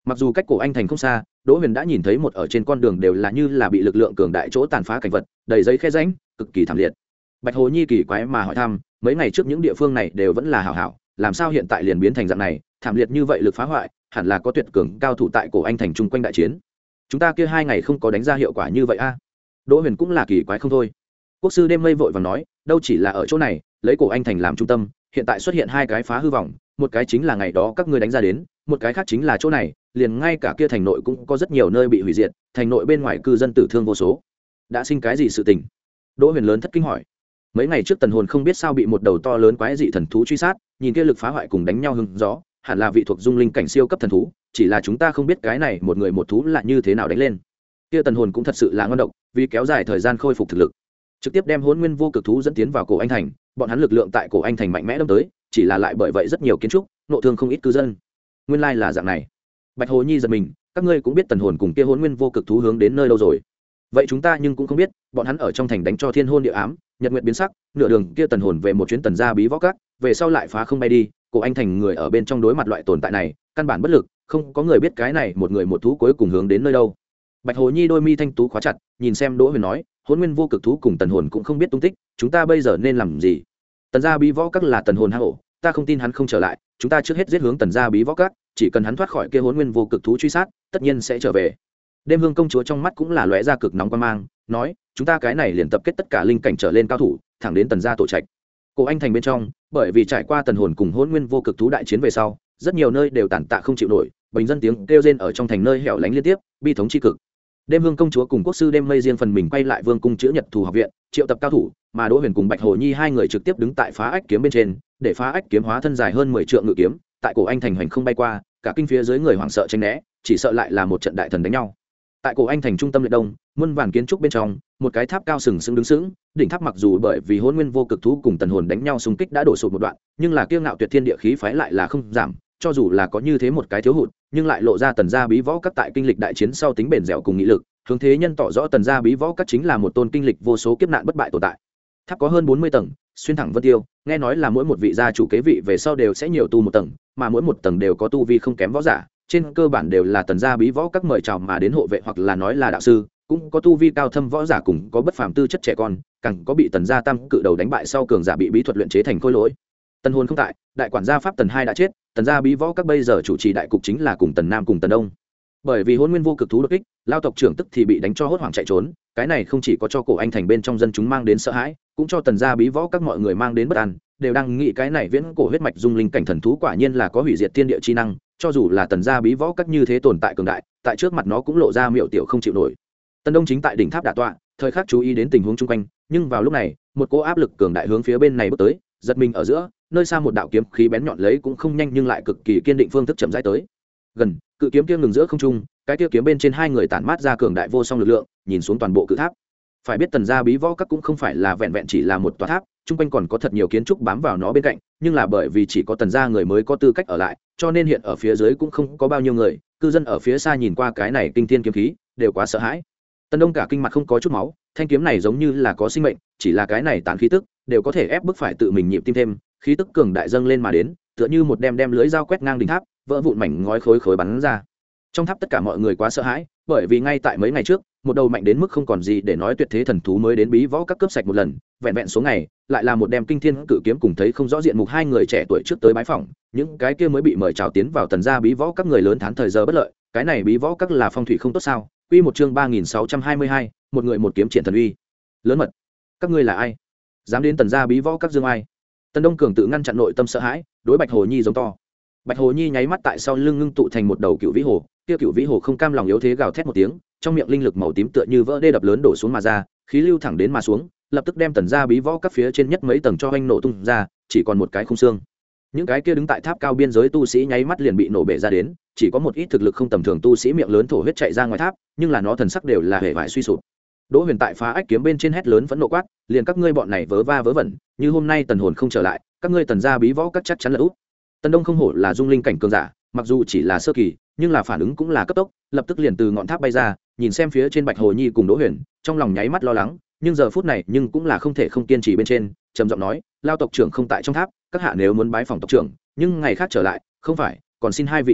Mặc dù cách cổ anh thành không xa, Đỗ Huyền đã nhìn thấy một ở trên con đường đều là như là bị lực lượng cường đại chỗ tàn phá cảnh vật, đầy giấy khe rãnh, cực kỳ thảm liệt. Bạch Hồ Nhi kỳ quái mà hỏi thăm, mấy ngày trước những địa phương này đều vẫn là hảo hảo, làm sao hiện tại liền biến thành dạng này, thảm liệt như vậy, lực phá hoại, hẳn là có tuyệt cường cao thủ tại cổ anh thành chung quanh đại chiến. Chúng ta kia hai ngày không có đánh ra hiệu quả như vậy a? Đỗ Huyền cũng là kỳ quái không thôi. Quốc sư đêm mây vội vàng nói, đâu chỉ là ở chỗ này, lấy cổ anh thành làm trung tâm, hiện tại xuất hiện hai cái phá hư vòng, một cái chính là ngày đó các ngươi đánh ra đến, một cái khác chính là chỗ này, liền ngay cả kia thành nội cũng có rất nhiều nơi bị hủy diệt, thành nội bên ngoài cư dân tử thương vô số. Đã sinh cái gì sự tình? Đỗ Huyền lớn thất kinh hỏi. Mấy ngày trước tần hồn không biết sao bị một đầu to lớn quái dị thần thú truy sát, nhìn kia lực phá hoại cùng đánh nhau hứng gió, hẳn là vị thuộc dung linh cảnh siêu cấp thần thú, chỉ là chúng ta không biết cái này một người một thú là như thế nào đánh lên. Kia tần hồn cũng thật sự là ngon độc, vì kéo dài thời gian khôi phục thực lực, trực tiếp đem hỗn nguyên vô cực thú dẫn tiến vào cổ anh thành, bọn hắn lực lượng tại cổ anh thành mạnh mẽ đâm tới, chỉ là lại bởi vậy rất nhiều kiến trúc nộ thương không ít cư dân. Nguyên lai là dạng này. Bạch Hồ Nhi giật mình, các ngươi cũng biết tần hồn cùng kia hỗn nguyên vô cực thú hướng đến nơi đâu rồi? Vậy chúng ta nhưng cũng không biết, bọn hắn ở trong thành đánh cho thiên hôn địa ám, nhật nguyệt biến sắc, nửa đường kia tần hồn về một chuyến tần gia bí võ các, về sau lại phá không bay đi, cổ anh thành người ở bên trong đối mặt loại tồn tại này, căn bản bất lực, không có người biết cái này một người một thú cuối cùng hướng đến nơi đâu. Bạch Hồ Nhi đôi mi thanh tú khóa chặt, nhìn xem Đỗ Huyền nói, hỗn nguyên vô cực thú cùng tần hồn cũng không biết tung tích, chúng ta bây giờ nên làm gì? Tần gia bí võ các là tần hồn hang ổ, ta không tin hắn không trở lại, chúng ta trước hết giết hướng tần gia bí võ các, chỉ cần hắn thoát khỏi kia hỗn nguyên vô cực thú truy sát, tất nhiên sẽ trở về. Đêm Hương công chúa trong mắt cũng là lóe ra cực nóng quan mang, nói, chúng ta cái này liền tập kết tất cả linh cảnh trở lên cao thủ, thẳng đến tần gia tổ trạch. Cổ anh thành bên trong, bởi vì trải qua tần hồn cùng hỗn nguyên vô cực thú đại chiến về sau, rất nhiều nơi đều tàn tạ không chịu nổi, bình dân tiếng kêu rên ở trong thành nơi hẻo lánh liên tiếp, bi thống chi cực. Đêm Hương công chúa cùng quốc sư Đêm Mây riêng phần mình quay lại vương cung chữa nhật thù học viện, triệu tập cao thủ, mà Đỗ Huyền cùng Bạch Hồ Nhi hai người trực tiếp đứng tại phá ách kiếm bên trên, để phá ách kiếm hóa thân dài hơn mười trượng ngự kiếm, tại cổ anh thành hành không bay qua, cả kinh phía dưới người hoảng sợ tránh né, chỉ sợ lại là một trận đại thần đánh nhau. Tại cổ anh thành trung tâm liệt đông, muôn vàn kiến trúc bên trong, một cái tháp cao sừng sững đứng sững, đỉnh tháp mặc dù bởi vì hỗn nguyên vô cực thú cùng tần hồn đánh nhau xung kích đã đổ sụt một đoạn, nhưng là kiêu ngạo tuyệt thiên địa khí phái lại là không giảm, cho dù là có như thế một cái thiếu hụt, nhưng lại lộ ra tần gia bí võ các tại kinh lịch đại chiến sau tính bền dẻo cùng nghị lực, hướng thế nhân tỏ rõ tần gia bí võ các chính là một tôn kinh lịch vô số kiếp nạn bất bại tồn tại. Tháp có hơn bốn mươi tầng, xuyên thẳng vân tiêu, nghe nói là mỗi một vị gia chủ kế vị về sau đều sẽ nhiều tu một tầng, mà mỗi một tầng đều có tu vi không kém võ giả, trên cơ bản đều là tần gia bí võ các mời chào mà đến hộ vệ hoặc là nói là đạo sư, cũng có tu vi cao thâm võ giả cùng có bất phàm tư chất trẻ con, càng có bị tần gia tam cự đầu đánh bại sau cường giả bị bí thuật luyện chế thành khôi lỗi. Tần hồn không tại, đại quản gia pháp tần hai đã chết, tần gia bí võ các bây giờ chủ trì đại cục chính là cùng tần nam cùng tần đông. Bởi vì hôn nguyên vô cực thú đột kích, lao tộc trưởng tức thì bị đánh cho hốt hoảng chạy trốn, cái này không chỉ có cho cổ anh thành bên trong dân chúng mang đến sợ hãi, cũng cho tần gia bí võ các mọi người mang đến bất an, đều đang nghĩ cái này viễn cổ huyết mạch dung linh cảnh thần thú quả nhiên là có hủy diệt thiên địa chi năng, cho dù là tần gia bí võ các như thế tồn tại cường đại, tại trước mặt nó cũng lộ ra miệu tiểu không chịu nổi. Tần Đông chính tại đỉnh tháp đả tọa, thời khắc chú ý đến tình huống chung quanh, nhưng vào lúc này, một cỗ áp lực cường đại hướng phía bên này bước tới, giật mình ở giữa, nơi xa một đạo kiếm khí bén nhọn lấy cũng không nhanh nhưng lại cực kỳ kiên định phương thức chậm rãi tới. Gần, cự kiếm kia ngừng giữa không trung, cái kia kiếm bên trên hai người tản mát ra cường đại vô song lực lượng, nhìn xuống toàn bộ cự tháp. Phải biết tần gia bí võ các cũng không phải là vẹn vẹn chỉ là một tòa tháp, chung quanh còn có thật nhiều kiến trúc bám vào nó bên cạnh, nhưng là bởi vì chỉ có tần gia người mới có tư cách ở lại, cho nên hiện ở phía dưới cũng không có bao nhiêu người, cư dân ở phía xa nhìn qua cái này kinh thiên kiếm khí, đều quá sợ hãi. Tần Đông cả kinh mặt không có chút máu, thanh kiếm này giống như là có sinh mệnh, chỉ là cái này tán khí tức, đều có thể ép bức phải tự mình nhịp tim thêm, khí tức cường đại dâng lên mà đến, tựa như một đem đem lưới dao quét ngang đỉnh tháp, vỡ vụn mảnh ngói khối khối bắn ra. Trong tháp tất cả mọi người quá sợ hãi, bởi vì ngay tại mấy ngày trước, một đầu mạnh đến mức không còn gì để nói tuyệt thế thần thú mới đến bí võ các cướp sạch một lần, vẹn vẹn số ngày, lại là một đem kinh thiên cự kiếm cùng thấy không rõ diện mục hai người trẻ tuổi trước tới bái phỏng, những cái kia mới bị mời chào tiến vào tần gia bí võ các người lớn thán thời giờ bất lợi, cái này bí võ các là phong thủy không tốt sao? Quy một chương ba nghìn sáu trăm hai mươi hai, một người một kiếm triển thần uy. Lớn mật, các ngươi là ai? Dám đến tần gia bí võ các dương ai? Tần Đông cường tự ngăn chặn nội tâm sợ hãi, đối Bạch Hồ Nhi giống to. Bạch Hồ Nhi nháy mắt tại sau lưng ngưng tụ thành một đầu cựu vĩ hồ, kia cựu vĩ hồ không cam lòng yếu thế gào thét một tiếng, trong miệng linh lực màu tím tựa như vỡ đê đập lớn đổ xuống mà ra, khí lưu thẳng đến mà xuống, lập tức đem tần gia bí võ các phía trên nhất mấy tầng cho hoành nổ tung ra, chỉ còn một cái khung xương. Những cái kia đứng tại tháp cao biên giới tu sĩ nháy mắt liền bị nổ bể ra đến, chỉ có một ít thực lực không tầm thường tu sĩ miệng lớn thổ huyết chạy ra ngoài tháp, nhưng là nó thần sắc đều là hề vải suy sụp. Đỗ Huyền tại phá ách kiếm bên trên hét lớn phẫn nộ quát, liền các ngươi bọn này vớ va vớ vẩn, như hôm nay tần hồn không trở lại, các ngươi tần gia bí võ các chắc chắn là út. Tần Đông không hổ là dung linh cảnh cường giả, mặc dù chỉ là sơ kỳ, nhưng là phản ứng cũng là cấp tốc, lập tức liền từ ngọn tháp bay ra, nhìn xem phía trên Bạch Hồ Nhi cùng Đỗ Huyền, trong lòng nháy mắt lo lắng, nhưng giờ phút này nhưng cũng là không thể không kiên trì bên trên, trầm giọng nói, lao tộc trưởng không tại trong tháp, các hạ nếu muốn bái phòng tộc trưởng, nhưng ngày khác trở lại, không phải, còn xin hai vị nhập tọa,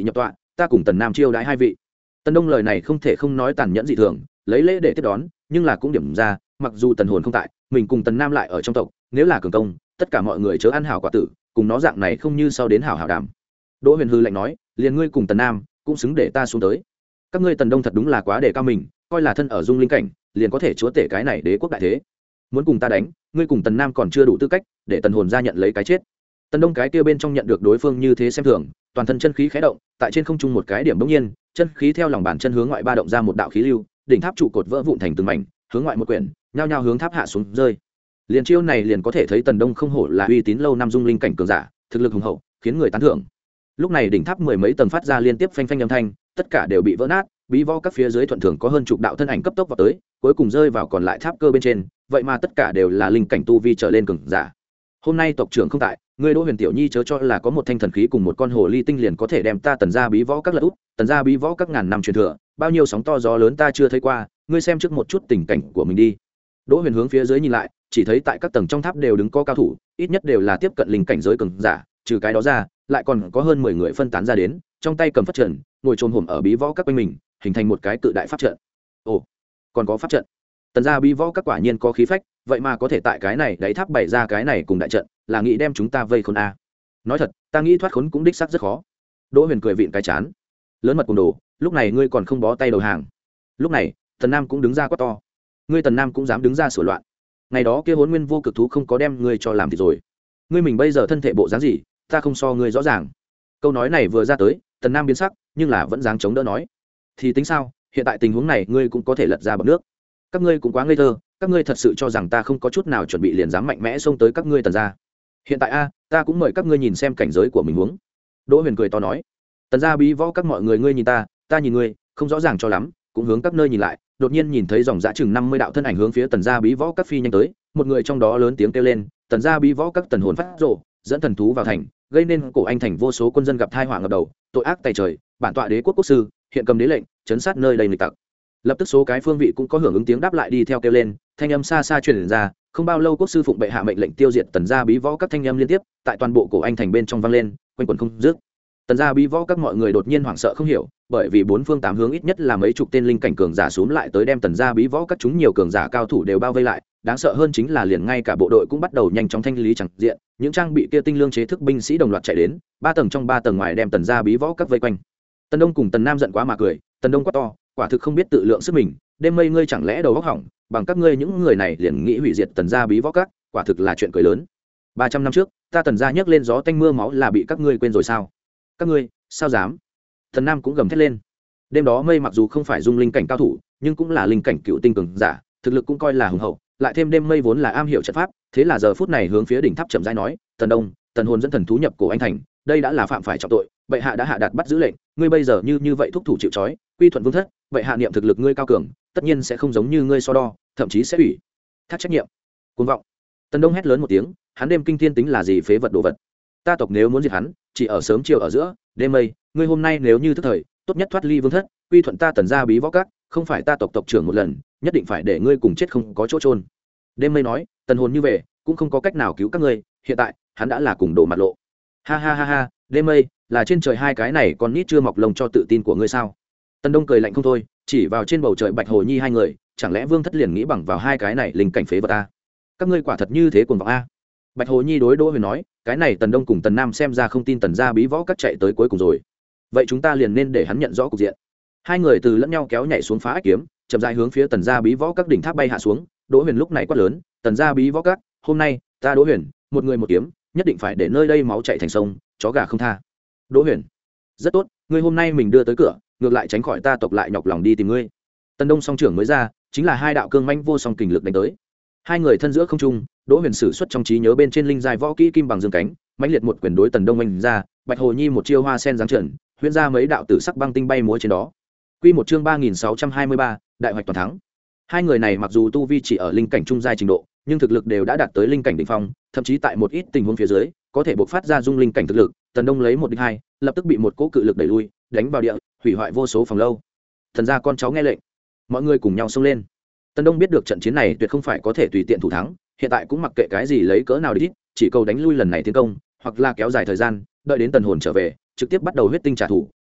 ta cùng tần nam chiêu đãi hai vị. Tần Đông lời này không thể không nói tàn nhẫn dị thường, lấy lễ để tiếp đón, nhưng là cũng điểm ra, mặc dù tần hồn không tại, mình cùng tần nam lại ở trong tộc, nếu là cường công, tất cả mọi người chớ ăn hảo quả tử, cùng nó dạng này không như sau đến hảo hảo đàm. Đỗ Huyền hư lạnh nói, liền ngươi cùng tần nam cũng xứng để ta xuống tới. Các ngươi Tần Đông thật đúng là quá đề cao mình, coi là thân ở dung linh cảnh liền có thể chúa tể cái này đế quốc đại thế. Muốn cùng ta đánh, ngươi cùng tần nam còn chưa đủ tư cách để tần hồn ra nhận lấy cái chết. Tần Đông cái kia bên trong nhận được đối phương như thế xem thường, toàn thân chân khí khẽ động, tại trên không trung một cái điểm bỗng nhiên, chân khí theo lòng bàn chân hướng ngoại ba động ra một đạo khí lưu, đỉnh tháp trụ cột vỡ vụn thành từng mảnh, hướng ngoại một quyển, nhao nhao hướng tháp hạ xuống rơi. Liền chiêu này liền có thể thấy Tần Đông không hổ là uy tín lâu năm dung linh cảnh cường giả, thực lực hùng hậu, khiến người tán thưởng. Lúc này đỉnh tháp mười mấy tầng phát ra liên tiếp phanh phanh âm thanh, tất cả đều bị vỡ nát, bí võ các phía dưới thuận thường có hơn chục đạo thân ảnh cấp tốc vào tới, cuối cùng rơi vào còn lại tháp cơ bên trên, vậy mà tất cả đều là linh cảnh tu vi trở lên cường giả. Hôm nay tộc trưởng không tại, ngươi Đỗ Huyền tiểu nhi chớ cho là có một thanh thần khí cùng một con hồ ly tinh liền có thể đem ta Tần gia bí võ các lật úp, Tần gia bí võ các ngàn năm truyền thừa, bao nhiêu sóng to gió lớn ta chưa thấy qua, ngươi xem trước một chút tình cảnh của mình đi. Đỗ Huyền hướng phía dưới nhìn lại, chỉ thấy tại các tầng trong tháp đều đứng có cao thủ, ít nhất đều là tiếp cận linh cảnh giới cường giả, trừ cái đó ra, lại còn có hơn mười người phân tán ra đến, trong tay cầm pháp trận, ngồi trồm hổm ở bí võ các quanh mình, hình thành một cái cự đại pháp trận. Ồ, còn có pháp trận. Tần gia bí võ các quả nhiên có khí phách, vậy mà có thể tại cái này đáy tháp bày ra cái này cùng đại trận, là nghĩ đem chúng ta vây khốn a. Nói thật, ta nghĩ thoát khốn cũng đích xác rất khó. Đỗ Huyền cười vịn cái chán. Lớn mật cùng đồ, lúc này ngươi còn không bó tay đầu hàng. Lúc này, Tần Nam cũng đứng ra quát to. Ngươi Tần Nam cũng dám đứng ra sửa loạn. Ngày đó kia Hỗn Nguyên vô cực thú không có đem ngươi cho làm thì rồi. Ngươi mình bây giờ thân thể bộ dáng gì, ta không so ngươi rõ ràng. Câu nói này vừa ra tới, Tần Nam biến sắc, nhưng là vẫn dáng chống đỡ nói. Thì tính sao, hiện tại tình huống này ngươi cũng có thể lật ra bọt nước. Các ngươi cũng quá ngây thơ, các ngươi thật sự cho rằng ta không có chút nào chuẩn bị liền dám mạnh mẽ xông tới các ngươi Tần gia. Hiện tại a, ta cũng mời các ngươi nhìn xem cảnh giới của mình huống. Đỗ Huyền cười to nói. Tần gia bí võ các mọi người ngươi nhìn ta, ta nhìn ngươi, không rõ ràng cho lắm, cũng hướng các nơi nhìn lại, đột nhiên nhìn thấy dòng dã chừng năm mươi đạo thân ảnh hướng phía Tần gia bí võ các phi nhanh tới, một người trong đó lớn tiếng kêu lên, Tần gia bí võ các tần hồn phát rộ, dẫn thần thú vào thành, gây nên cổ anh thành vô số quân dân gặp tai họa ngập đầu, tội ác tày trời, bản tọa đế quốc quốc sư, hiện cầm đế lệnh, chấn sát nơi đầy nghịch tặc. Lập tức số cái phương vị cũng có hưởng ứng tiếng đáp lại đi theo kêu lên, thanh âm xa xa truyền ra, không bao lâu quốc sư phụng bệ hạ mệnh lệnh tiêu diệt Tần gia bí võ các thanh âm liên tiếp, tại toàn bộ cổ anh thành bên trong vang lên, quanh quẩn không dứt. Tần gia bí võ các mọi người đột nhiên hoảng sợ không hiểu, bởi vì bốn phương tám hướng ít nhất là mấy chục tên linh cảnh cường giả xuống lại tới đem Tần gia bí võ các chúng nhiều cường giả cao thủ đều bao vây lại, đáng sợ hơn chính là liền ngay cả bộ đội cũng bắt đầu nhanh chóng thanh lý chẳng diện, những trang bị kia tinh lương chế thức binh sĩ đồng loạt chạy đến, ba tầng trong ba tầng ngoài đem Tần gia bí võ các vây quanh. Tần Đông cùng Tần Nam giận quá mà cười, Tần Đông quát to, quả thực không biết tự lượng sức mình, đêm mây ngươi chẳng lẽ đầu óc hỏng, bằng các ngươi những người này liền nghĩ hủy diệt Tần gia bí võ các, quả thực là chuyện cười lớn. ba trăm năm trước, ta Tần gia nhấc lên gió tanh mưa máu là bị các ngươi quên rồi sao? Các ngươi, sao dám? Tần Nam cũng gầm thét lên. Đêm đó mây mặc dù không phải dung linh cảnh cao thủ, nhưng cũng là linh cảnh cựu tinh cường giả, thực lực cũng coi là hùng hậu, lại thêm đêm mây vốn là am hiểu trận pháp, thế là giờ phút này hướng phía đỉnh tháp chậm rãi nói, Tần Đông, Tần hồn dẫn thần thú nhập cổ anh thành, đây đã là phạm phải trọng tội, bệ hạ đã hạ đạt bắt giữ lệnh, ngươi bây giờ như như vậy thúc thủ chịu trói, quy thuận vương thất, bệ hạ niệm thực lực ngươi cao cường, tất nhiên sẽ không giống như ngươi so đo, thậm chí sẽ ủy thác trách nhiệm. Cuồng vọng. Tần Đông hét lớn một tiếng, hắn đêm kinh thiên tính là gì phế vật đồ vật, ta tộc nếu muốn diệt hắn, chỉ ở sớm chiều ở giữa, đêm mây, ngươi hôm nay nếu như thức thời, tốt nhất thoát ly vương thất, quy thuận ta Tần gia bí võ các, không phải ta tộc tộc trưởng một lần, nhất định phải để ngươi cùng chết không có chỗ trôn. Đêm mây nói, Tần hồn như về, cũng không có cách nào cứu các ngươi, hiện tại, hắn đã là cùng đổ mặt lộ. Ha ha ha ha, đêm mây, là trên trời hai cái này còn nít chưa mọc lông cho tự tin của ngươi sao? Tần Đông cười lạnh không thôi, chỉ vào trên bầu trời Bạch Hồ Nhi hai người, chẳng lẽ vương thất liền nghĩ bằng vào hai cái này linh cảnh phế vật ta? Các ngươi quả thật như thế cuồng vọng a. Bạch Hồ Nhi đối Đỗ Huyền nói, cái này Tần Đông cùng Tần Nam xem ra không tin Tần gia bí võ các chạy tới cuối cùng rồi. Vậy chúng ta liền nên để hắn nhận rõ cục diện. Hai người từ lẫn nhau kéo nhảy xuống phá ách kiếm, chậm rãi hướng phía Tần gia bí võ các đỉnh tháp bay hạ xuống. Đỗ Huyền lúc này quát lớn, Tần gia bí võ các, hôm nay ta Đỗ Huyền, một người một kiếm, nhất định phải để nơi đây máu chảy thành sông, chó gà không tha. Đỗ Huyền, rất tốt, ngươi hôm nay mình đưa tới cửa, ngược lại tránh khỏi ta tộc lại nhọc lòng đi tìm ngươi. Tần Đông song trưởng mới ra, chính là hai đạo cương mãnh vô song kình lực đánh tới. Hai người thân giữa không trung, Đỗ Huyền sử xuất trong trí nhớ bên trên linh giai võ kỹ kim bằng dương cánh, mãnh liệt một quyền đối Tần Đông oanh ra, Bạch Hồ Nhi một chiêu hoa sen giáng trần, huyễn ra mấy đạo tử sắc băng tinh bay múa trên đó. Quy một chương ba nghìn sáu trăm hai mươi ba, đại hoạch toàn thắng. Hai người này mặc dù tu vi chỉ ở linh cảnh trung giai trình độ, nhưng thực lực đều đã đạt tới linh cảnh đỉnh phong, thậm chí tại một ít tình huống phía dưới, có thể bộc phát ra dung linh cảnh thực lực. Tần Đông lấy một địch hai, lập tức bị một cỗ cự lực đẩy lui, đánh vào địa, hủy hoại vô số phòng lâu. Thần gia con cháu nghe lệnh, mọi người cùng nhau xông lên. Tần Đông biết được trận chiến này tuyệt không phải có thể tùy tiện thủ thắng, hiện tại cũng mặc kệ cái gì lấy cỡ nào đi, chỉ cầu đánh lui lần này tiến công, hoặc là kéo dài thời gian, đợi đến Tần hồn trở về, trực tiếp bắt đầu huyết tinh trả thù,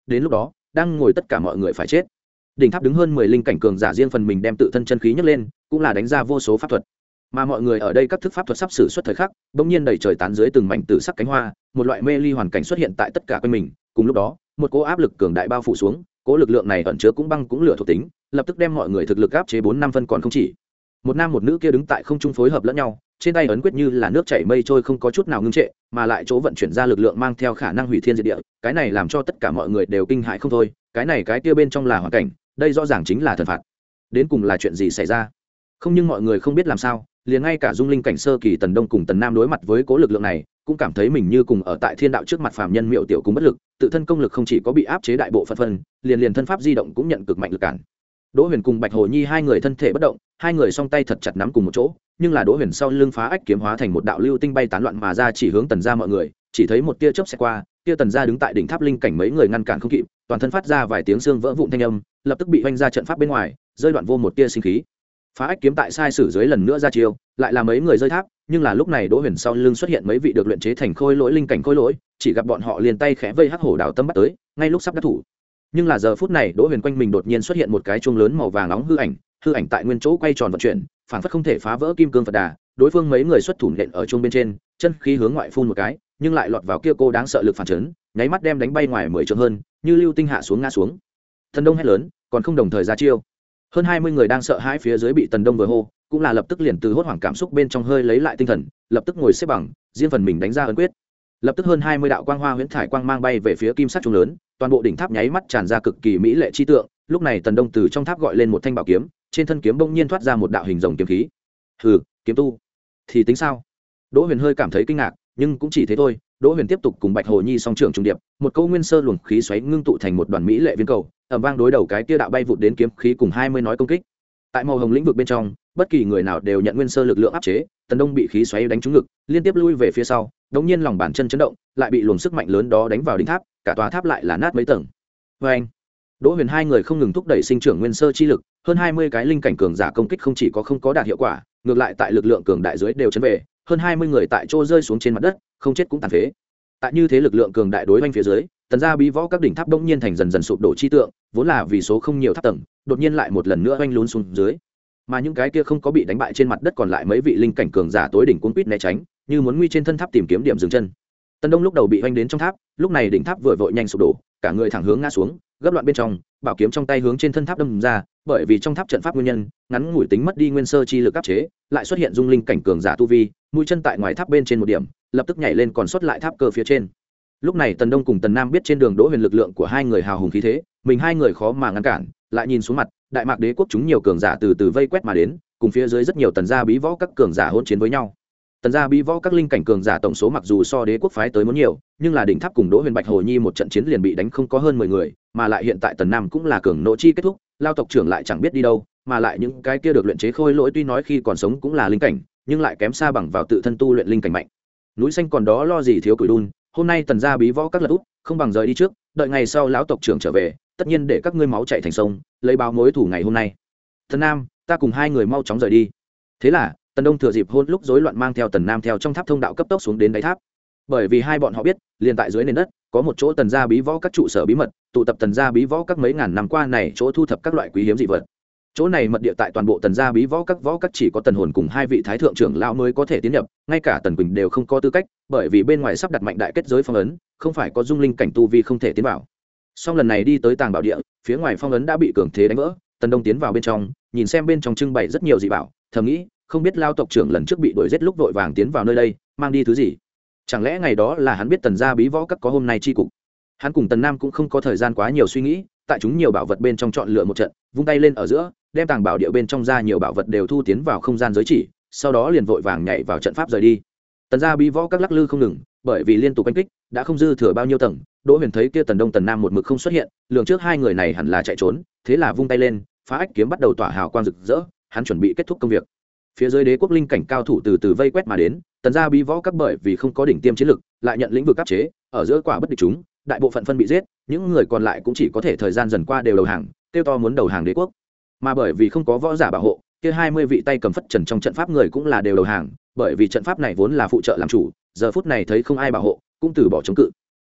đến lúc đó đang ngồi tất cả mọi người phải chết. Đỉnh tháp đứng hơn mười linh cảnh cường giả riêng phần mình đem tự thân chân khí nhấc lên, cũng là đánh ra vô số pháp thuật. Mà mọi người ở đây các thức pháp thuật sắp sử xuất thời khắc, bỗng nhiên đầy trời tán dưới từng mảnh tử sắc cánh hoa, một loại mê ly hoàn cảnh xuất hiện tại tất cả quanh mình. Cùng lúc đó, một cỗ áp lực cường đại bao phủ xuống, cỗ lực lượng này ẩn chứa cũng băng cũng lửa thuộc tính, lập tức đem mọi người thực lực áp chế bốn năm phân còn không chỉ. Một nam một nữ kia đứng tại không trung phối hợp lẫn nhau, trên tay ấn quyết như là nước chảy mây trôi không có chút nào ngưng trệ, mà lại chỗ vận chuyển ra lực lượng mang theo khả năng hủy thiên diệt địa, cái này làm cho tất cả mọi người đều kinh hãi không thôi. Cái này cái kia bên trong là hoàn cảnh, đây rõ ràng chính là thần phạt. Đến cùng là chuyện gì xảy ra? Không, nhưng mọi người không biết làm sao, liền ngay cả dung linh cảnh sơ kỳ Tần Đông cùng Tần Nam đối mặt với cố lực lượng này, cũng cảm thấy mình như cùng ở tại thiên đạo trước mặt phàm nhân miệu tiểu cùng bất lực, tự thân công lực không chỉ có bị áp chế đại bộ phận phân, liền liền thân pháp di động cũng nhận cực mạnh lực cản. Đỗ Huyền cùng Bạch Hồ Nhi hai người thân thể bất động, hai người song tay thật chặt nắm cùng một chỗ, nhưng là Đỗ Huyền sau lưng phá ách kiếm hóa thành một đạo lưu tinh bay tán loạn mà ra chỉ hướng Tần gia mọi người, chỉ thấy một tia chớp xẹt qua, tia Tần gia đứng tại đỉnh tháp linh cảnh mấy người ngăn cản không kịp, toàn thân phát ra vài tiếng xương vỡ vụn thanh âm, lập tức bị vênh ra trận pháp bên ngoài, rơi đoạn vô một tia sinh khí. Phá ách kiếm tại sai sử dưới lần nữa ra chiêu, lại là mấy người rơi tháp, nhưng là lúc này Đỗ Huyền sau lưng xuất hiện mấy vị được luyện chế thành khôi lỗi linh cảnh khôi lỗi, chỉ gặp bọn họ liền tay khẽ vây hắc hổ đảo tâm bắt tới, ngay lúc sắp đắc thủ. Nhưng là giờ phút này Đỗ Huyền quanh mình đột nhiên xuất hiện một cái chuông lớn màu vàng nóng hư ảnh, hư ảnh tại nguyên chỗ quay tròn vận chuyển, phảng phất không thể phá vỡ kim cương Phật Đà, đối phương mấy người xuất thủ nện ở chuông bên trên, chân khí hướng ngoại phun một cái, nhưng lại lọt vào kia cô đáng sợ lực phản chấn, nháy mắt đem đánh bay ngoài mười trượng hơn, như lưu tinh hạ xuống ngã xuống. Thần Đông hét lớn, còn không đồng thời ra chiêu. Hơn hai mươi người đang sợ hãi phía dưới bị Tần Đông vừa hô, cũng là lập tức liền từ hốt hoảng cảm xúc bên trong hơi lấy lại tinh thần, lập tức ngồi xếp bằng, riêng phần mình đánh ra ấn quyết. Lập tức hơn hai mươi đạo quang hoa huyễn thải quang mang bay về phía kim sắc trung lớn, toàn bộ đỉnh tháp nháy mắt tràn ra cực kỳ mỹ lệ chi tượng. Lúc này Tần Đông từ trong tháp gọi lên một thanh bảo kiếm, trên thân kiếm bỗng nhiên thoát ra một đạo hình rồng kiếm khí. Hừ, kiếm tu thì tính sao? Đỗ Huyền hơi cảm thấy kinh ngạc, nhưng cũng chỉ thế thôi. Đỗ Huyền tiếp tục cùng Bạch Hồ Nhi song trưởng trùng điệp, một câu nguyên sơ luồng khí xoáy ngưng tụ thành một đoàn mỹ lệ viên cầu, ầm vang đối đầu cái kia đạo bay vụt đến kiếm khí cùng hai mươi nói công kích. Tại màu hồng lĩnh vực bên trong, bất kỳ người nào đều nhận nguyên sơ lực lượng áp chế, Tần Đông bị khí xoáy đánh trúng ngực, liên tiếp lui về phía sau, đống nhiên lòng bàn chân chấn động, lại bị luồng sức mạnh lớn đó đánh vào đỉnh tháp, cả tòa tháp lại là nát mấy tầng. Oeng! Đỗ Huyền hai người không ngừng thúc đẩy sinh trưởng nguyên sơ chi lực, hơn hai mươi cái linh cảnh cường giả công kích không chỉ có không có đạt hiệu quả, ngược lại tại lực lượng cường đại dưới đều chấn về, hơn hai mươi người tại chỗ rơi xuống trên mặt đất, không chết cũng tàn phế. Tại như thế lực lượng cường đại đối oanh phía dưới, Tần gia bí võ các đỉnh tháp đống nhiên thành dần dần sụp đổ chi tượng, vốn là vì số không nhiều tháp tầng, đột nhiên lại một lần nữa oanh lún xuống dưới. Mà những cái kia không có bị đánh bại trên mặt đất còn lại mấy vị linh cảnh cường giả tối đỉnh cuống quýt né tránh, như muốn nguy trên thân tháp tìm kiếm điểm dừng chân. Tần Đông lúc đầu bị oanh đến trong tháp, lúc này đỉnh tháp vừa vội nhanh sụp đổ, cả người thẳng hướng ngã xuống, gấp loạn bên trong, bảo kiếm trong tay hướng trên thân tháp đâm ra, bởi vì trong tháp trận pháp nguyên nhân, ngắn ngủi tính mất đi nguyên sơ chi lực áp chế, lại xuất hiện dung linh cảnh cường giả tu vi, mũi chân tại ngoài tháp bên trên một điểm, lập tức nhảy lên còn sót lại tháp cơ phía trên. Lúc này Tần Đông cùng Tần Nam biết trên đường Đỗ Huyền lực lượng của hai người hào hùng khí thế, mình hai người khó mà ngăn cản, lại nhìn xuống mặt, Đại Mạc Đế quốc chúng nhiều cường giả từ từ vây quét mà đến, cùng phía dưới rất nhiều tần gia bí võ các cường giả hỗn chiến với nhau. Tần gia bí võ các linh cảnh cường giả tổng số mặc dù so Đế quốc phái tới muốn nhiều, nhưng là đỉnh tháp cùng Đỗ Huyền Bạch Hồ Nhi một trận chiến liền bị đánh không có hơn mười người, mà lại hiện tại Tần Nam cũng là cường nộ chi kết thúc, lao tộc trưởng lại chẳng biết đi đâu, mà lại những cái kia được luyện chế khôi lỗi tuy nói khi còn sống cũng là linh cảnh, nhưng lại kém xa bằng vào tự thân tu luyện linh cảnh mạnh. Núi xanh còn đó lo gì thiếu củi đun, hôm nay Tần gia bí võ các lật úp, không bằng rời đi trước, đợi ngày sau lão tộc trưởng trở về, tất nhiên để các ngươi máu chảy thành sông, lấy báo mối thù ngày hôm nay. Tần Nam, ta cùng hai người mau chóng rời đi. Thế là Tần Đông thừa dịp hôn lúc rối loạn mang theo Tần Nam theo trong tháp thông đạo cấp tốc xuống đến đáy tháp, bởi vì hai bọn họ biết liền tại dưới nền đất có một chỗ Tần gia bí võ các trụ sở bí mật, tụ tập Tần gia bí võ các mấy ngàn năm qua này chỗ thu thập các loại quý hiếm dị vật. Chỗ này mật địa tại toàn bộ Tần gia bí võ các võ các chỉ có Tần Hồn cùng hai vị thái thượng trưởng lão mới có thể tiến nhập, ngay cả Tần Quỳnh đều không có tư cách, bởi vì bên ngoài sắp đặt mạnh đại kết giới phong ấn, không phải có dung linh cảnh tu vi không thể tiến vào. Song lần này đi tới tàng bảo địa, phía ngoài phong ấn đã bị cường thế đánh vỡ, Tần Đông tiến vào bên trong, nhìn xem bên trong trưng bày rất nhiều dị bảo, thầm nghĩ, không biết lao tộc trưởng lần trước bị đuổi giết lúc vội vàng tiến vào nơi đây, mang đi thứ gì? Chẳng lẽ ngày đó là hắn biết Tần gia bí võ các có hôm nay chi cục? Hắn cùng Tần Nam cũng không có thời gian quá nhiều suy nghĩ, tại chúng nhiều bảo vật bên trong chọn lựa một trận, vung tay lên ở giữa, đem tàng bảo địa bên trong ra nhiều bảo vật đều thu tiến vào không gian giới chỉ, sau đó liền vội vàng nhảy vào trận pháp rời đi. Tần gia bí võ các lắc lư không ngừng, bởi vì liên tục đánh kích, đã không dư thừa bao nhiêu tầng. Đỗ Huyền thấy kia Tần Đông Tần Nam một mực không xuất hiện, lường trước hai người này hẳn là chạy trốn, thế là vung tay lên, phá ách kiếm bắt đầu tỏa hào quang rực rỡ, hắn chuẩn bị kết thúc công việc. Phía dưới đế quốc linh cảnh cao thủ từ từ vây quét mà đến, Tần gia bí võ các bởi vì không có đỉnh tiêm chiến lực, lại nhận lĩnh vực áp chế, ở giữa quả bất địch chúng, đại bộ phận phân bị giết, những người còn lại cũng chỉ có thể thời gian dần qua đều đầu hàng, tiêu to muốn đầu hàng đế quốc. Mà bởi vì không có võ giả bảo hộ, kia hai mươi vị tay cầm phất trần trong trận pháp người cũng là đều đầu hàng, bởi vì trận pháp này vốn là phụ trợ làm chủ, giờ phút này thấy không ai bảo hộ, cũng từ bỏ chống cự.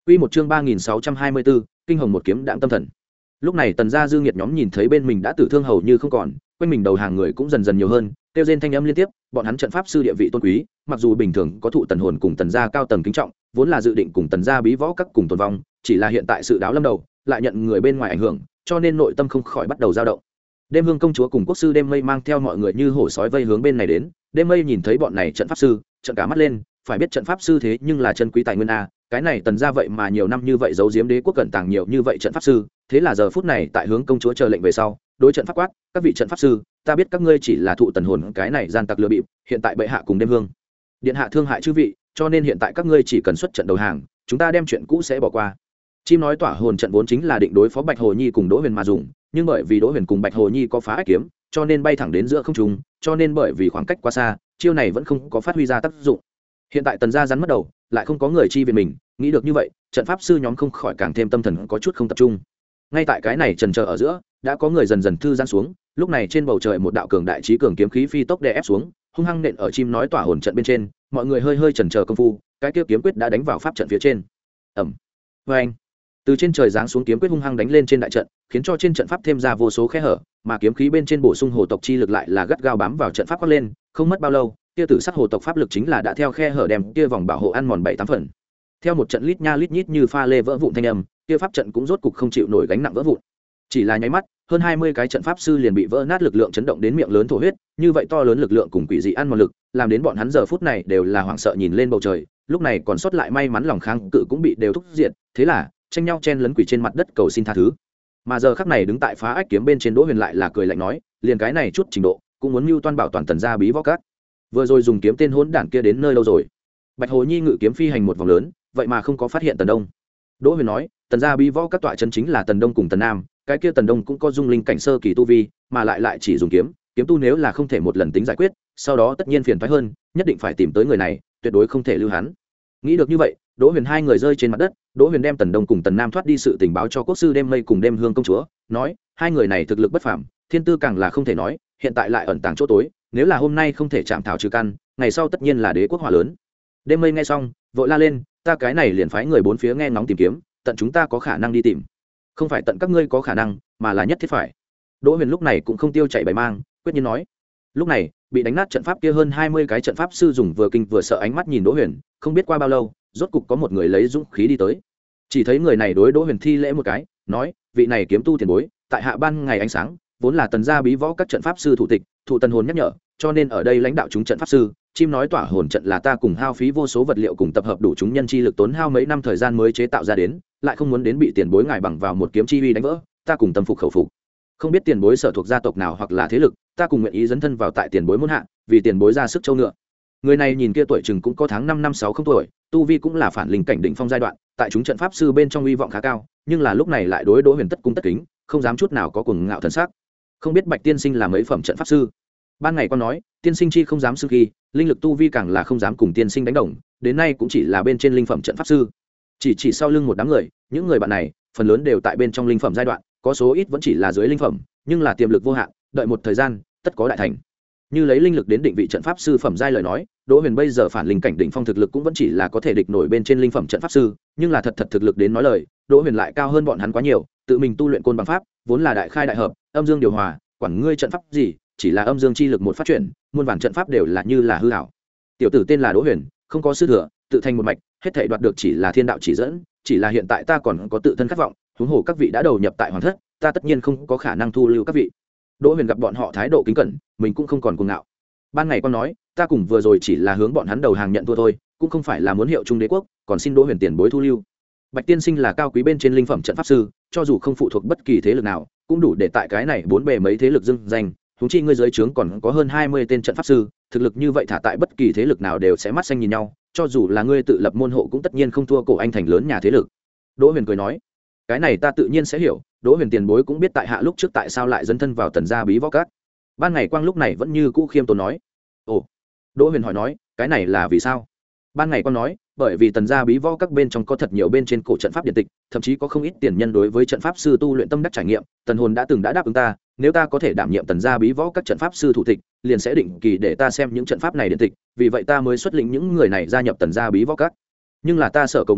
Quy một chương ba nghìn sáu trăm hai mươi bốn, kinh hồng một kiếm đạm tâm thần. Lúc này Tần gia dư nghiệt nhóm nhìn thấy bên mình đã tử thương hầu như không còn, quanh mình đầu hàng người cũng dần dần nhiều hơn, kêu rên thanh âm liên tiếp, bọn hắn trận pháp sư địa vị tôn quý, mặc dù bình thường có thụ Tần hồn cùng Tần gia cao tầng kính trọng, vốn là dự định cùng Tần gia bí võ các cùng tồn vong, chỉ là hiện tại sự đáo lâm đầu, lại nhận người bên ngoài ảnh hưởng, cho nên nội tâm không khỏi bắt đầu dao động. Đêm Hương công chúa cùng quốc sư Đêm Mây mang theo mọi người như hổ sói vây hướng bên này đến, Đêm Mây nhìn thấy bọn này trận pháp sư, trợn cả mắt lên, phải biết trận pháp sư thế nhưng là chân quý tài nguyên a, cái này Tần gia vậy mà nhiều năm như vậy giấu giếm đế quốc cẩn tàng nhiều như vậy trận pháp sư, thế là giờ phút này tại hướng công chúa chờ lệnh về sau, đối trận pháp quát, các vị trận pháp sư, ta biết các ngươi chỉ là thụ Tần hồn cái này gian tặc lừa bịp, hiện tại bệ hạ cùng Đêm Hương điện hạ thương hại chư vị, cho nên hiện tại các ngươi chỉ cần xuất trận đầu hàng, chúng ta đem chuyện cũ sẽ bỏ qua. Chim nói tỏa hồn trận vốn chính là định đối phó Bạch Hồ Nhi cùng Đỗ Huyền mà dùng, nhưng bởi vì Đỗ Huyền cùng Bạch Hồ Nhi có phá ách kiếm, cho nên bay thẳng đến giữa không trung, cho nên bởi vì khoảng cách quá xa, chiêu này vẫn không có phát huy ra tác dụng. Hiện tại Tần gia rắn mất đầu, lại không có người chi viện mình, nghĩ được như vậy, trận pháp sư nhóm không khỏi càng thêm tâm thần có chút không tập trung. Ngay tại cái này trần chờ ở giữa, đã có người dần dần thư giãn xuống, lúc này trên bầu trời một đạo cường đại trí cường kiếm khí phi tốc đè ép xuống, hung hăng nện ở chim nói tỏa hồn trận bên trên, mọi người hơi hơi chần chờ công phu, cái kia kiếm quyết đã đánh vào pháp trận phía trên. Ầm. Oeng. Từ trên trời giáng xuống kiếm quyết hung hăng đánh lên trên đại trận, khiến cho trên trận pháp thêm ra vô số khe hở, mà kiếm khí bên trên bổ sung hồ tộc chi lực lại là gắt gao bám vào trận pháp quát lên, không mất bao lâu, kia tử sắc hồ tộc pháp lực chính là đã theo khe hở đem kia vòng bảo hộ ăn mòn bảy tám phần. Theo một trận lít nha lít nhít như pha lê vỡ vụn thanh âm, kia pháp trận cũng rốt cục không chịu nổi gánh nặng vỡ vụn. Chỉ là nháy mắt, hơn hai mươi cái trận pháp sư liền bị vỡ nát, lực lượng chấn động đến miệng lớn thổ huyết, như vậy to lớn lực lượng cùng quỷ dị ăn mòn lực, làm đến bọn hắn giờ phút này đều là hoảng sợ nhìn lên bầu trời, lúc này còn sót lại may mắn lòng kháng cự cũng bị đều thúc diệt, thế là tranh nhau chen lấn quỷ trên mặt đất cầu xin tha thứ. Mà giờ khắc này đứng tại phá ách kiếm bên trên Đỗ Huyền lại là cười lạnh nói, liền cái này chút trình độ, cũng muốn mưu toan bảo toàn Tần gia bí võ các. Vừa rồi dùng kiếm tên hỗn đản kia đến nơi lâu rồi? Bạch Hồ Nhi ngự kiếm phi hành một vòng lớn, vậy mà không có phát hiện Tần Đông. Đỗ Huyền nói, Tần gia bí võ các tọa chân chính là Tần Đông cùng Tần Nam, cái kia Tần Đông cũng có dung linh cảnh sơ kỳ tu vi, mà lại lại chỉ dùng kiếm, kiếm tu nếu là không thể một lần tính giải quyết, sau đó tất nhiên phiền toái hơn, nhất định phải tìm tới người này, tuyệt đối không thể lưu hắn. Nghĩ được như vậy, Đỗ Huyền hai người rơi trên mặt đất, Đỗ Huyền đem Tần Đông cùng Tần Nam thoát đi sự tình báo cho quốc sư Đêm Mây cùng Đêm Hương công chúa, nói, hai người này thực lực bất phàm, thiên tư càng là không thể nói, hiện tại lại ẩn tàng chỗ tối, nếu là hôm nay không thể chạm thảo trừ căn, ngày sau tất nhiên là đế quốc hỏa lớn. Đêm Mây nghe xong, vội la lên, ta cái này liền phái người bốn phía nghe ngóng tìm kiếm, tận chúng ta có khả năng đi tìm, không phải tận các ngươi có khả năng, mà là nhất thiết phải. Đỗ Huyền lúc này cũng không tiêu chạy bày mang, quyết nhiên nói. Lúc này, bị đánh nát trận pháp kia hơn hai mươi cái trận pháp sư dùng vừa kinh vừa sợ ánh mắt nhìn Đỗ Huyền, không biết qua bao lâu, rốt cục có một người lấy dũng khí đi tới. Chỉ thấy người này đối Đỗ Huyền thi lễ một cái, nói, vị này kiếm tu tiền bối, tại hạ ban ngày ánh sáng, vốn là Tần gia bí võ các trận pháp sư thủ tịch, thụ Tần hồn nhắc nhở, cho nên ở đây lãnh đạo chúng trận pháp sư, chim nói tỏa hồn trận là ta cùng hao phí vô số vật liệu cùng tập hợp đủ chúng nhân chi lực tốn hao mấy năm thời gian mới chế tạo ra đến, lại không muốn đến bị tiền bối ngài bằng vào một kiếm chi uy đánh vỡ, ta cùng tâm phục khẩu phục. Không biết tiền bối sở thuộc gia tộc nào hoặc là thế lực, ta cùng nguyện ý dấn thân vào tại tiền bối môn hạ, vì tiền bối ra sức châu ngựa. Người này nhìn kia tuổi chừng cũng có tháng năm năm sáu không tuổi, tu vi cũng là phản linh cảnh đỉnh phong giai đoạn, tại chúng trận pháp sư bên trong uy vọng khá cao, nhưng là lúc này lại đối Đỗ Huyền tất cung tất kính, không dám chút nào có cuồng ngạo thần sắc. Không biết Bạch tiên sinh là mấy phẩm trận pháp sư? Ban ngày con nói, tiên sinh chi không dám xưng khi, linh lực tu vi càng là không dám cùng tiên sinh đánh đồng, đến nay cũng chỉ là bên trên linh phẩm trận pháp sư. Chỉ chỉ sau lưng một đám người, những người bạn này, phần lớn đều tại bên trong linh phẩm giai đoạn, có số ít vẫn chỉ là dưới linh phẩm, nhưng là tiềm lực vô hạn, đợi một thời gian, tất có đại thành. Như lấy linh lực đến định vị trận pháp sư phẩm giai lời nói, Đỗ Huyền bây giờ phản linh cảnh đỉnh phong thực lực cũng vẫn chỉ là có thể địch nổi bên trên linh phẩm trận pháp sư, nhưng là thật thật thực lực đến nói lời, Đỗ Huyền lại cao hơn bọn hắn quá nhiều, tự mình tu luyện côn bằng pháp, vốn là đại khai đại hợp, âm dương điều hòa, quản ngươi trận pháp gì, chỉ là âm dương chi lực một phát triển, muôn vàn trận pháp đều là như là hư ảo. Tiểu tử tên là Đỗ Huyền, không có sư thừa, tự thành một mạch, hết thảy đoạt được chỉ là thiên đạo chỉ dẫn, chỉ là hiện tại ta còn có tự thân khát vọng, huống hồ các vị đã đầu nhập tại hoàng thất, ta tất nhiên không có khả năng thu lưu các vị. Đỗ Huyền gặp bọn họ thái độ kính cẩn, mình cũng không còn cuồng ngạo. Ban ngày con nói, ta cùng vừa rồi chỉ là hướng bọn hắn đầu hàng nhận thua thôi, cũng không phải là muốn hiệu trung đế quốc, còn xin Đỗ Huyền tiền bối thu lưu. Bạch tiên sinh là cao quý bên trên linh phẩm trận pháp sư, cho dù không phụ thuộc bất kỳ thế lực nào, cũng đủ để tại cái này bốn bề mấy thế lực dưng danh, huống chi ngươi dưới trướng còn có hơn hai mươi tên trận pháp sư, thực lực như vậy thả tại bất kỳ thế lực nào đều sẽ mắt xanh nhìn nhau, cho dù là ngươi tự lập môn hộ cũng tất nhiên không thua cổ anh thành lớn nhà thế lực. Đỗ Huyền cười nói, cái này ta tự nhiên sẽ hiểu, Đỗ Huyền tiền bối cũng biết tại hạ lúc trước tại sao lại dấn thân vào Tần gia bí võ các. Ban ngày quang lúc này vẫn như cũ khiêm tốn nói. Ồ. Đỗ Huyền hỏi nói, cái này là vì sao? Ban ngày quang nói, bởi vì Tần gia bí võ các bên trong có thật nhiều bên trên cổ trận pháp điện tịch, thậm chí có không ít tiền nhân đối với trận pháp sư tu luyện tâm đắc trải nghiệm, Tần hồn đã từng đã đáp ứng ta, nếu ta có thể đảm nhiệm Tần gia bí võ các trận pháp sư thủ tịch, liền sẽ định kỳ để ta xem những trận pháp này điện tịch, vì vậy ta mới xuất lĩnh những người này gia nhập Tần gia bí võ các. Nhưng là ta sợ cầu người,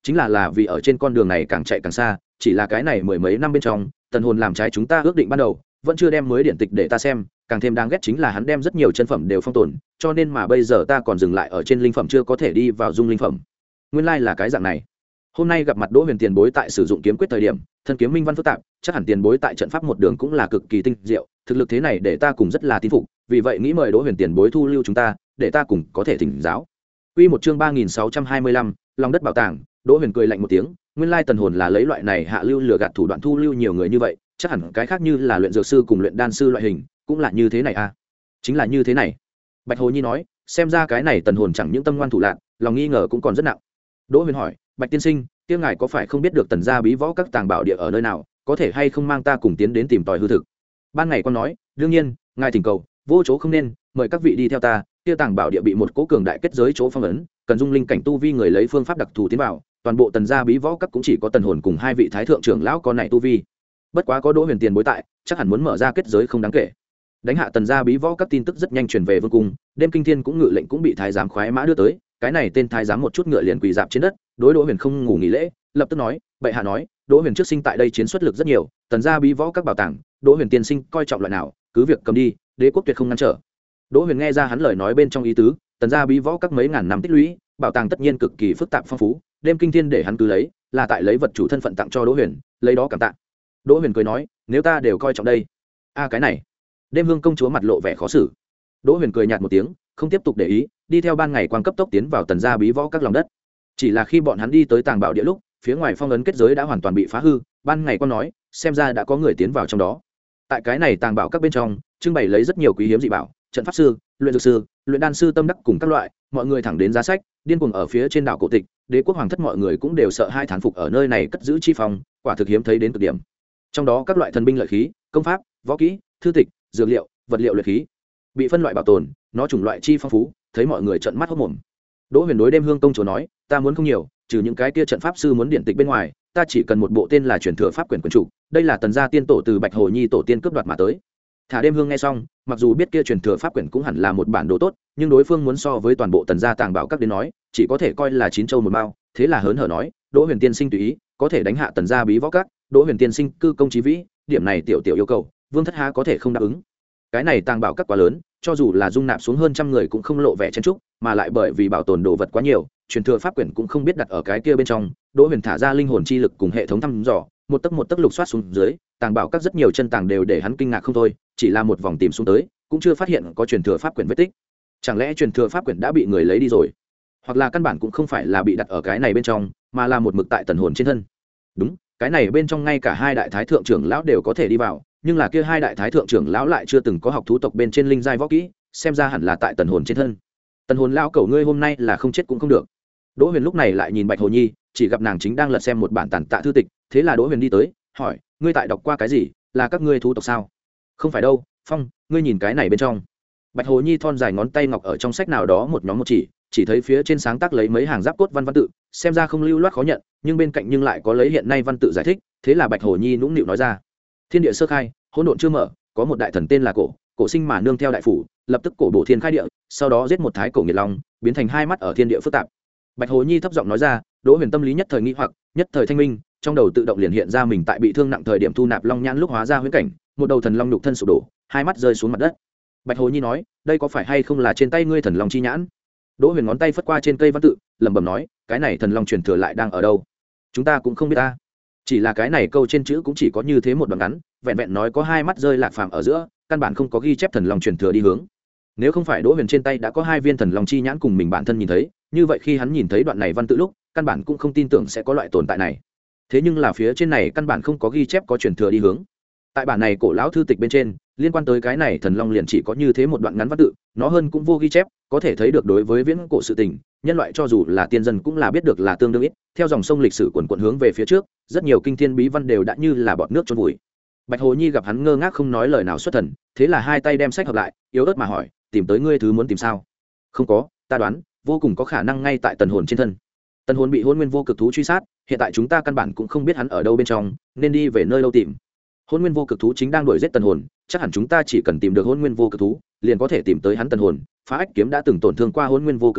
chính là là vì ở trên con đường này càng chạy càng xa, chỉ là cái này mười mấy năm bên trong tần hồn làm trái chúng ta ước định ban đầu, vẫn chưa đem mới điển tịch để ta xem, càng thêm đáng ghét chính là hắn đem rất nhiều chân phẩm đều phong tồn, cho nên mà bây giờ ta còn dừng lại ở trên linh phẩm chưa có thể đi vào dung linh phẩm. Nguyên lai là cái dạng này. Hôm nay gặp mặt Đỗ Huyền tiền bối tại sử dụng kiếm quyết thời điểm, thân kiếm minh văn phức tạp, chắc hẳn tiền bối tại trận pháp một đường cũng là cực kỳ tinh diệu, thực lực thế này để ta cùng rất là tín phục, vì vậy nghĩ mời Đỗ Huyền tiền bối thu lưu chúng ta, để ta cùng có thể thỉnh giáo. Quy một chương ba nghìn sáu trăm hai mươi lăm, lòng đất bảo tàng. Đỗ Huyền cười lạnh một tiếng, nguyên lai tần hồn là lấy loại này hạ lưu lừa gạt thủ đoạn thu lưu nhiều người như vậy, chắc hẳn cái khác như là luyện dược sư cùng luyện đan sư loại hình, cũng là như thế này à? Chính là như thế này. Bạch Hồ Nhi nói, xem ra cái này tần hồn chẳng những tâm ngoan thủ lạn, lòng nghi ngờ cũng còn rất nặng. Đỗ Huyền hỏi, Bạch tiên sinh, kia ngài có phải không biết được tần gia bí võ các tàng bảo địa ở nơi nào, có thể hay không mang ta cùng tiến đến tìm tòi hư thực? Ban ngày con nói, đương nhiên, ngài thỉnh cầu, vô chỗ không nên, mời các vị đi theo ta. Kia tàng bảo địa bị một cố cường đại kết giới chỗ phong ấn, cần dung linh cảnh tu vi người lấy phương pháp đặc thù tiến vào, toàn bộ tần gia bí võ các cũng chỉ có tần hồn cùng hai vị thái thượng trưởng lão có này tu vi. Bất quá có Đỗ Huyền tiền bối tại, chắc hẳn muốn mở ra kết giới không đáng kể. Đánh hạ tần gia bí võ các tin tức rất nhanh truyền về vương cung, đêm kinh thiên cũng ngự lệnh cũng bị thái giám khoái mã đưa tới, cái này tên thái giám một chút ngựa liền quỳ dạp trên đất, đối Đỗ Huyền không ngủ nghỉ lễ, lập tức nói, bệ hạ nói, Đỗ Huyền trước sinh tại đây chiến xuất lực rất nhiều, tần gia bí võ các bảo tàng, Đỗ Huyền tiên sinh coi trọng loại nào, cứ việc cầm đi, đế quốc tuyệt không ngăn trở. Đỗ Huyền nghe ra hắn lời nói bên trong ý tứ, tần gia bí võ các mấy ngàn năm tích lũy, bảo tàng tất nhiên cực kỳ phức tạp phong phú, đêm kinh thiên để hắn cứ lấy, là tại lấy vật chủ thân phận tặng cho Đỗ Huyền, lấy đó cảm tạ. Đỗ Huyền cười nói, nếu ta đều coi trọng đây, a cái này. Đêm Hương công chúa mặt lộ vẻ khó xử. Đỗ Huyền cười nhạt một tiếng, không tiếp tục để ý, đi theo ban ngày quang cấp tốc tiến vào tần gia bí võ các lòng đất. Chỉ là khi bọn hắn đi tới tàng bảo địa lúc, phía ngoài phong ấn kết giới đã hoàn toàn bị phá hư, ban ngày quang nói, xem ra đã có người tiến vào trong đó. Tại cái này tàng bảo các bên trong, trưng bày lấy rất nhiều quý hiếm dị bảo, trận pháp sư, luyện dược sư, luyện đan sư tâm đắc cùng các loại, mọi người thẳng đến giá sách, điên cuồng ở phía trên đảo cổ tịch, đế quốc hoàng thất mọi người cũng đều sợ hai thán phục ở nơi này cất giữ chi phòng, quả thực hiếm thấy đến cực điểm. Trong đó các loại thần binh lợi khí, công pháp, võ kỹ, thư tịch, dược liệu, vật liệu luyện khí, bị phân loại bảo tồn, nó chủng loại chi phong phú, thấy mọi người trợn mắt hốt mồm. Đỗ Huyền đối Đêm Hương công chúa nói, ta muốn không nhiều, trừ những cái kia trận pháp sư muốn điện tịch bên ngoài, ta chỉ cần một bộ tên là truyền thừa pháp quyển quyển chủ, đây là tần gia tiên tổ từ Bạch Hồ Nhi tổ tiên cướp đoạt mà tới. Thả Đêm Hương nghe xong, mặc dù biết kia truyền thừa pháp quyển cũng hẳn là một bản đồ tốt, nhưng đối phương muốn so với toàn bộ tần gia tàng bảo các đến nói, chỉ có thể coi là chín châu một mao, thế là hớn hở nói, Đỗ Huyền tiên sinh tùy ý, có thể đánh hạ tần gia bí võ các, Đỗ Huyền tiên sinh cư công chí vĩ, điểm này tiểu tiểu yêu cầu, Vương thất há có thể không đáp ứng. Cái này tàng bảo các quá lớn, cho dù là dung nạp xuống hơn trăm người cũng không lộ vẻ chen trúc, mà lại bởi vì bảo tồn đồ vật quá nhiều, truyền thừa pháp quyển cũng không biết đặt ở cái kia bên trong. Đỗ Huyền thả ra linh hồn chi lực cùng hệ thống thăm dò, một tấc một tấc lục soát xuống dưới, tàng bảo các rất nhiều chân tàng đều để hắn kinh ngạc không thôi, chỉ là một vòng tìm xuống tới, cũng chưa phát hiện có truyền thừa pháp quyển vết tích. Chẳng lẽ truyền thừa pháp quyển đã bị người lấy đi rồi? Hoặc là căn bản cũng không phải là bị đặt ở cái này bên trong, mà là một mực tại tần hồn trên thân. Đúng, cái này bên trong ngay cả hai đại thái thượng trưởng lão đều có thể đi vào, nhưng là kia hai đại thái thượng trưởng lão lại chưa từng có học thú tộc bên trên linh giai võ kỹ, xem ra hẳn là tại tần hồn trên thân. Tần hồn lão cầu ngươi hôm nay là không chết cũng không được. Đỗ Huyền lúc này lại nhìn Bạch Hồ Nhi, chỉ gặp nàng chính đang lật xem một bản tàn tạ thư tịch, thế là Đỗ Huyền đi tới, hỏi, ngươi tại đọc qua cái gì, là các ngươi thú tộc sao? Không phải đâu, Phong, ngươi nhìn cái này bên trong. Bạch Hồ Nhi thon dài ngón tay ngọc ở trong sách nào đó một nhóm một chỉ, chỉ thấy phía trên sáng tác lấy mấy hàng giáp cốt văn văn tự, xem ra không lưu loát khó nhận, nhưng bên cạnh nhưng lại có lấy hiện nay văn tự giải thích, thế là Bạch Hồ Nhi nũng nịu nói ra. Thiên địa sơ khai, hỗn độn chưa mở, có một đại thần tên là Cổ, Cổ sinh mà nương theo đại phủ, lập tức cổ bổ thiên khai địa, sau đó giết một thái cổ nghiệt long, biến thành hai mắt ở thiên địa phức tạp. Bạch Hồ Nhi thấp giọng nói ra, Đỗ Huyền tâm lý nhất thời nghi hoặc, nhất thời thanh minh, trong đầu tự động liền hiện ra mình tại bị thương nặng thời điểm thu nạp long nhãn lúc hóa ra huyễn cảnh, một đầu thần long nhục thân sụp đổ, hai mắt rơi xuống mặt đất. Bạch Hồ Nhi nói, đây có phải hay không là trên tay ngươi thần long chi nhãn? Đỗ Huyền ngón tay phất qua trên cây văn tự, lẩm bẩm nói, cái này thần long truyền thừa lại đang ở đâu? Chúng ta cũng không biết ta. Chỉ là cái này câu trên chữ cũng chỉ có như thế một đoạn ngắn, vẹn vẹn nói có hai mắt rơi lạc phàm ở giữa, căn bản không có ghi chép thần long truyền thừa đi hướng. Nếu không phải Đỗ Huyền trên tay đã có hai viên thần long chi nhãn cùng mình bản thân nhìn thấy, như vậy khi hắn nhìn thấy đoạn này văn tự lúc, căn bản cũng không tin tưởng sẽ có loại tồn tại này. Thế nhưng là phía trên này căn bản không có ghi chép có truyền thừa đi hướng. Tại bản này cổ lão thư tịch bên trên, liên quan tới cái này thần long liền chỉ có như thế một đoạn ngắn văn tự, nó hơn cũng vô ghi chép, có thể thấy được đối với viễn cổ sự tình, nhân loại cho dù là tiên dân cũng là biết được là tương đương ít. Theo dòng sông lịch sử quần quần hướng về phía trước, rất nhiều kinh thiên bí văn đều đã như là bọt nước trôi vùi. Bạch Hồ Nhi gặp hắn ngơ ngác không nói lời nào xuất thần, thế là hai tay đem sách hợp lại, yếu ớt mà hỏi, tìm tới ngươi thứ muốn tìm sao? Không có, ta đoán, vô cùng có khả năng ngay tại tần hồn trên thân. Tần hồn bị hôn nguyên vô cực thú truy sát, hiện tại chúng ta căn bản cũng không biết hắn ở đâu bên trong, nên đi về nơi đâu tìm. Hôn nguyên vô cực thú chính đang đuổi giết tần hồn, chắc hẳn chúng ta chỉ cần tìm được hôn nguyên vô cực thú, liền có thể tìm tới hắn tần hồn. Phá ách kiếm đã từng tổn thương qua hôn nguyên vô cực thú,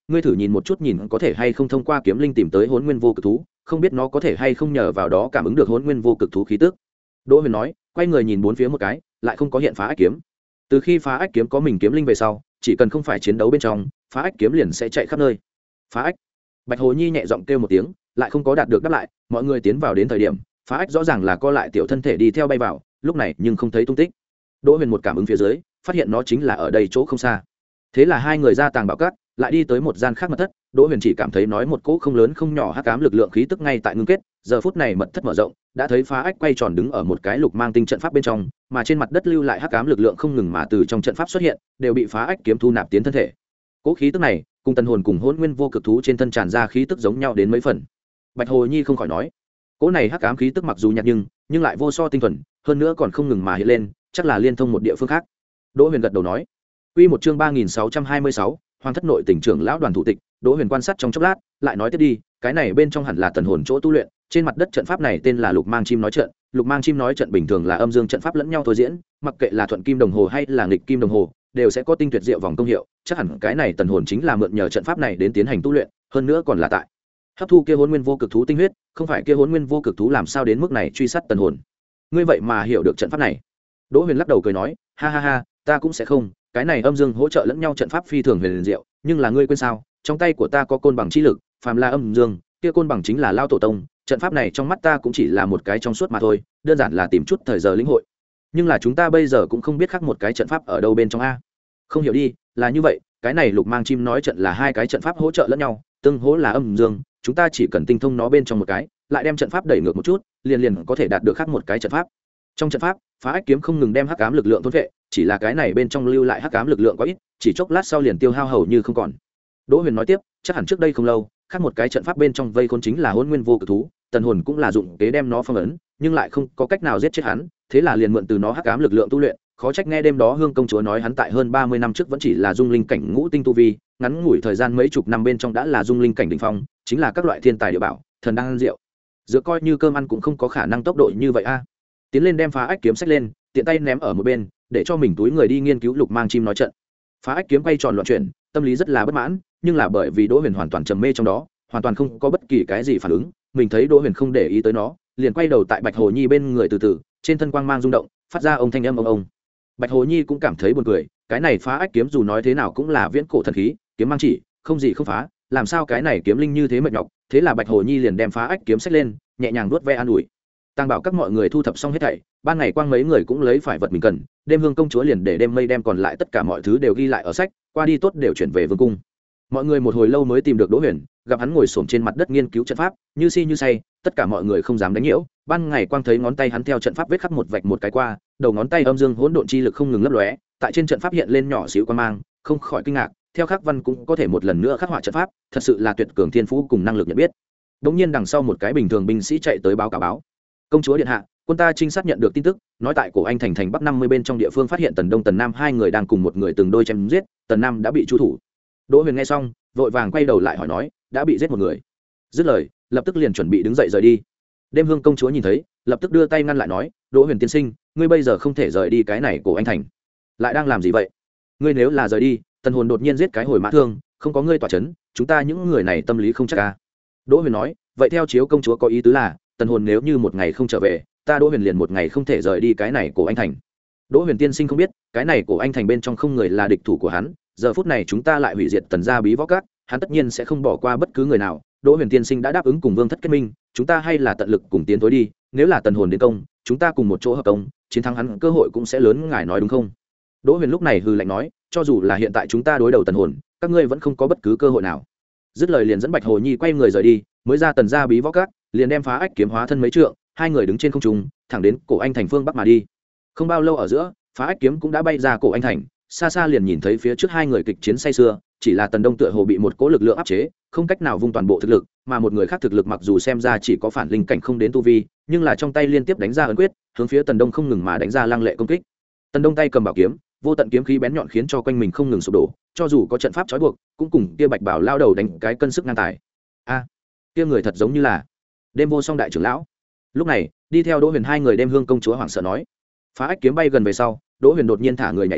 ngươi thử nhìn một chút, nhìn có thể hay không thông qua kiếm linh tìm tới hôn nguyên vô cực thú, không biết nó có thể hay không nhờ vào đó cảm ứng được hôn nguyên vô cực thú khí tức. Đỗ Huyền nói, quay người nhìn bốn phía một cái, lại không có hiện phá ách kiếm. Từ khi phá ách kiếm có mình kiếm linh về sau, chỉ cần không phải chiến đấu bên trong, phá ách kiếm liền sẽ chạy khắp nơi. Phá ách. Bạch Hồ Nhi nhẹ giọng kêu một tiếng, lại không có đạt được đáp lại. Mọi người tiến vào đến thời điểm, phá ách rõ ràng là co lại tiểu thân thể đi theo bay vào, lúc này nhưng không thấy tung tích. Đỗ Huyền một cảm ứng phía dưới, phát hiện nó chính là ở đây chỗ không xa. Thế là hai người ra tàng bảo cát, lại đi tới một gian khác mật thất. Đỗ Huyền chỉ cảm thấy nói một cỗ không lớn không nhỏ hắc ám lực lượng khí tức ngay tại ngưng kết. Giờ phút này mật thất mở rộng, đã thấy phá ách quay tròn đứng ở một cái lục mang tinh trận pháp bên trong, mà trên mặt đất lưu lại hắc ám lực lượng không ngừng mà từ trong trận pháp xuất hiện, đều bị phá ách kiếm thu nạp tiến thân thể. Cỗ khí tức này, cùng tần hồn cùng hỗn nguyên vô cực thú trên thân tràn ra khí tức giống nhau đến mấy phần. Bạch Hồ Nhi không khỏi nói, cỗ này hắc ám khí tức mặc dù nhạt nhưng, nhưng lại vô so tinh thuần, hơn nữa còn không ngừng mà hiện lên, chắc là liên thông một địa phương khác. Đỗ Huyền gật đầu nói, quy một chương ba nghìn sáu trăm hai mươi sáu, Hoàng thất nội tỉnh trưởng lão đoàn thủ tịch. Đỗ Huyền quan sát trong chốc lát, lại nói tiếp đi, cái này bên trong hẳn là tần hồn chỗ tu luyện, trên mặt đất trận pháp này tên là Lục Mang Chim nói trận, Lục Mang Chim nói trận bình thường là âm dương trận pháp lẫn nhau thôi diễn, mặc kệ là thuận kim đồng hồ hay là nghịch kim đồng hồ, đều sẽ có tinh tuyệt diệu vòng công hiệu, chắc hẳn cái này tần hồn chính là mượn nhờ trận pháp này đến tiến hành tu luyện, hơn nữa còn là tại hấp thu kia hỗn nguyên vô cực thú tinh huyết, không phải kia hỗn nguyên vô cực thú làm sao đến mức này truy sát tần hồn. Ngươi vậy mà hiểu được trận pháp này? Đỗ Huyền lắc đầu cười nói, ha ha ha, ta cũng sẽ không, cái này âm dương hỗ trợ lẫn nhau trận pháp phi thường huyền diệu, nhưng là ngươi quên sao, trong tay của ta có côn bằng chi lực, phàm là âm dương, kia côn bằng chính là lao tổ tông, trận pháp này trong mắt ta cũng chỉ là một cái trong suốt mà thôi, đơn giản là tìm chút thời giờ lĩnh hội. Nhưng là chúng ta bây giờ cũng không biết khác một cái trận pháp ở đâu bên trong a. Không hiểu đi, là như vậy, cái này Lục Mang Chim nói trận là hai cái trận pháp hỗ trợ lẫn nhau, tương hỗ là âm dương, chúng ta chỉ cần tinh thông nó bên trong một cái, lại đem trận pháp đẩy ngược một chút, liền liền có thể đạt được khác một cái trận pháp. Trong trận pháp, phá ách kiếm không ngừng đem hắc ám lực lượng thôn vệ, chỉ là cái này bên trong lưu lại hắc ám lực lượng quá ít, chỉ chốc lát sau liền tiêu hao hầu như không còn. Đỗ Huyền nói tiếp, chắc hẳn trước đây không lâu, khác một cái trận pháp bên trong vây khốn chính là hỗn nguyên vô cực thú, tần hồn cũng là dụng kế đem nó phong ấn, nhưng lại không có cách nào giết chết hắn, thế là liền mượn từ nó hắc ám lực lượng tu luyện, khó trách nghe đêm đó Hương công chúa nói hắn tại hơn ba mươi năm trước vẫn chỉ là dung linh cảnh ngũ tinh tu vi, ngắn ngủi thời gian mấy chục năm bên trong đã là dung linh cảnh đỉnh phong, chính là các loại thiên tài địa bảo, thần đan diệu. Dựa coi như cơm ăn cũng không có khả năng tốc độ như vậy a. Tiến lên đem phá ách kiếm xách lên, tiện tay ném ở một bên, để cho mình túi người đi nghiên cứu Lục Mang Chim nói trận. Phá ách kiếm quay tròn loạn chuyển, tâm lý rất là bất mãn, nhưng là bởi vì Đỗ Huyền hoàn toàn trầm mê trong đó, hoàn toàn không có bất kỳ cái gì phản ứng, mình thấy Đỗ Huyền không để ý tới nó, liền quay đầu tại Bạch Hồ Nhi bên người từ từ, trên thân quang mang rung động, phát ra ông thanh âm ông ông. Bạch Hồ Nhi cũng cảm thấy buồn cười, cái này phá ách kiếm dù nói thế nào cũng là viễn cổ thần khí, kiếm mang chỉ, không gì không phá, làm sao cái này kiếm linh như thế mệt nhọc, thế là Bạch Hồ Nhi liền đem phá ách kiếm xách lên, nhẹ nhàng vuốt ve an ủi. Tàng bảo các mọi người thu thập xong hết thảy, ban ngày quang mấy người cũng lấy phải vật mình cần, đêm Hương công chúa liền để đêm mây đem còn lại tất cả mọi thứ đều ghi lại ở sách, qua đi tốt đều chuyển về vương cung. Mọi người một hồi lâu mới tìm được Đỗ Huyền, gặp hắn ngồi xổm trên mặt đất nghiên cứu trận pháp, như si như say, tất cả mọi người không dám đánh nhiễu. Ban ngày quang thấy ngón tay hắn theo trận pháp vết khắc một vạch một cái qua, đầu ngón tay âm dương hỗn độn chi lực không ngừng lấp lóe, tại trên trận pháp hiện lên nhỏ xíu quang mang, không khỏi kinh ngạc, theo khắc văn cũng có thể một lần nữa khắc họa trận pháp, thật sự là tuyệt cường thiên phú cùng năng lực nhận biết. Đống nhiên đằng sau một cái bình thường binh sĩ chạy tới báo cáo báo, công chúa điện hạ, quân ta trinh sát nhận được tin tức, nói tại cổ Anh thành thành bắc năm mươi bên trong địa phương phát hiện Tần Đông Tần Nam hai người đang cùng một người từng đôi chém giết, Tần Nam đã bị chu thủ. Đỗ Huyền nghe xong, vội vàng quay đầu lại hỏi nói, đã bị giết một người. Dứt lời, lập tức liền chuẩn bị đứng dậy rời đi. Đêm Hương công chúa nhìn thấy, lập tức đưa tay ngăn lại nói, Đỗ Huyền tiên sinh, ngươi bây giờ không thể rời đi cái này cổ Anh thành. Lại đang làm gì vậy? Ngươi nếu là rời đi, Tần hồn đột nhiên giết cái hồi mã thương, không có ngươi tỏa chấn, chúng ta những người này tâm lý không chắc a. Đỗ Huyền nói, vậy theo chiếu công chúa có ý tứ là, Tần hồn nếu như một ngày không trở về, ta Đỗ Huyền liền một ngày không thể rời đi cái này cổ Anh thành. Đỗ Huyền tiên sinh không biết, cái này cổ Anh thành bên trong không người là địch thủ của hắn, giờ phút này chúng ta lại hủy diệt Tần gia bí võ các, hắn tất nhiên sẽ không bỏ qua bất cứ người nào. Đỗ Huyền tiên sinh đã đáp ứng cùng Vương thất kết minh, chúng ta hay là tận lực cùng tiến tối đi, nếu là Tần hồn đến công, chúng ta cùng một chỗ hợp công, chiến thắng hắn cơ hội cũng sẽ lớn, ngài nói đúng không? Đỗ Huyền lúc này hừ lạnh nói, cho dù là hiện tại chúng ta đối đầu Tần hồn, các ngươi vẫn không có bất cứ cơ hội nào. Dứt lời liền dẫn Bạch Hồ Nhi quay người rời đi, mới ra Tần gia bí võ các, liền đem phá ách kiếm hóa thân mấy trượng, hai người đứng trên không trung, thẳng đến cổ Anh thành phương bắc mà đi. Không bao lâu ở giữa, phá ách kiếm cũng đã bay ra cổ Anh thành, xa xa liền nhìn thấy phía trước hai người kịch chiến say sưa, chỉ là Tần Đông tựa hồ bị một cỗ lực lượng áp chế, không cách nào vung toàn bộ thực lực, mà một người khác thực lực mặc dù xem ra chỉ có phản linh cảnh không đến tu vi, nhưng là trong tay liên tiếp đánh ra ấn quyết, hướng phía Tần Đông không ngừng mà đánh ra lăng lệ công kích. Tần Đông tay cầm bảo kiếm, vô tận kiếm khí bén nhọn khiến cho quanh mình không ngừng sụp đổ, cho dù có trận pháp trói buộc, cũng cùng kia Bạch Bảo lao đầu đánh cái cân sức ngang tài. A, kia người thật giống như là Đêm Vô Song đại trưởng lão. Lúc này, đi theo Đỗ Huyền hai người Đêm Hương công chúa hoảng sợ nói, phá ách kiếm bay gần về sau, Đỗ Huyền đột nhiên thả người nhảy xuống,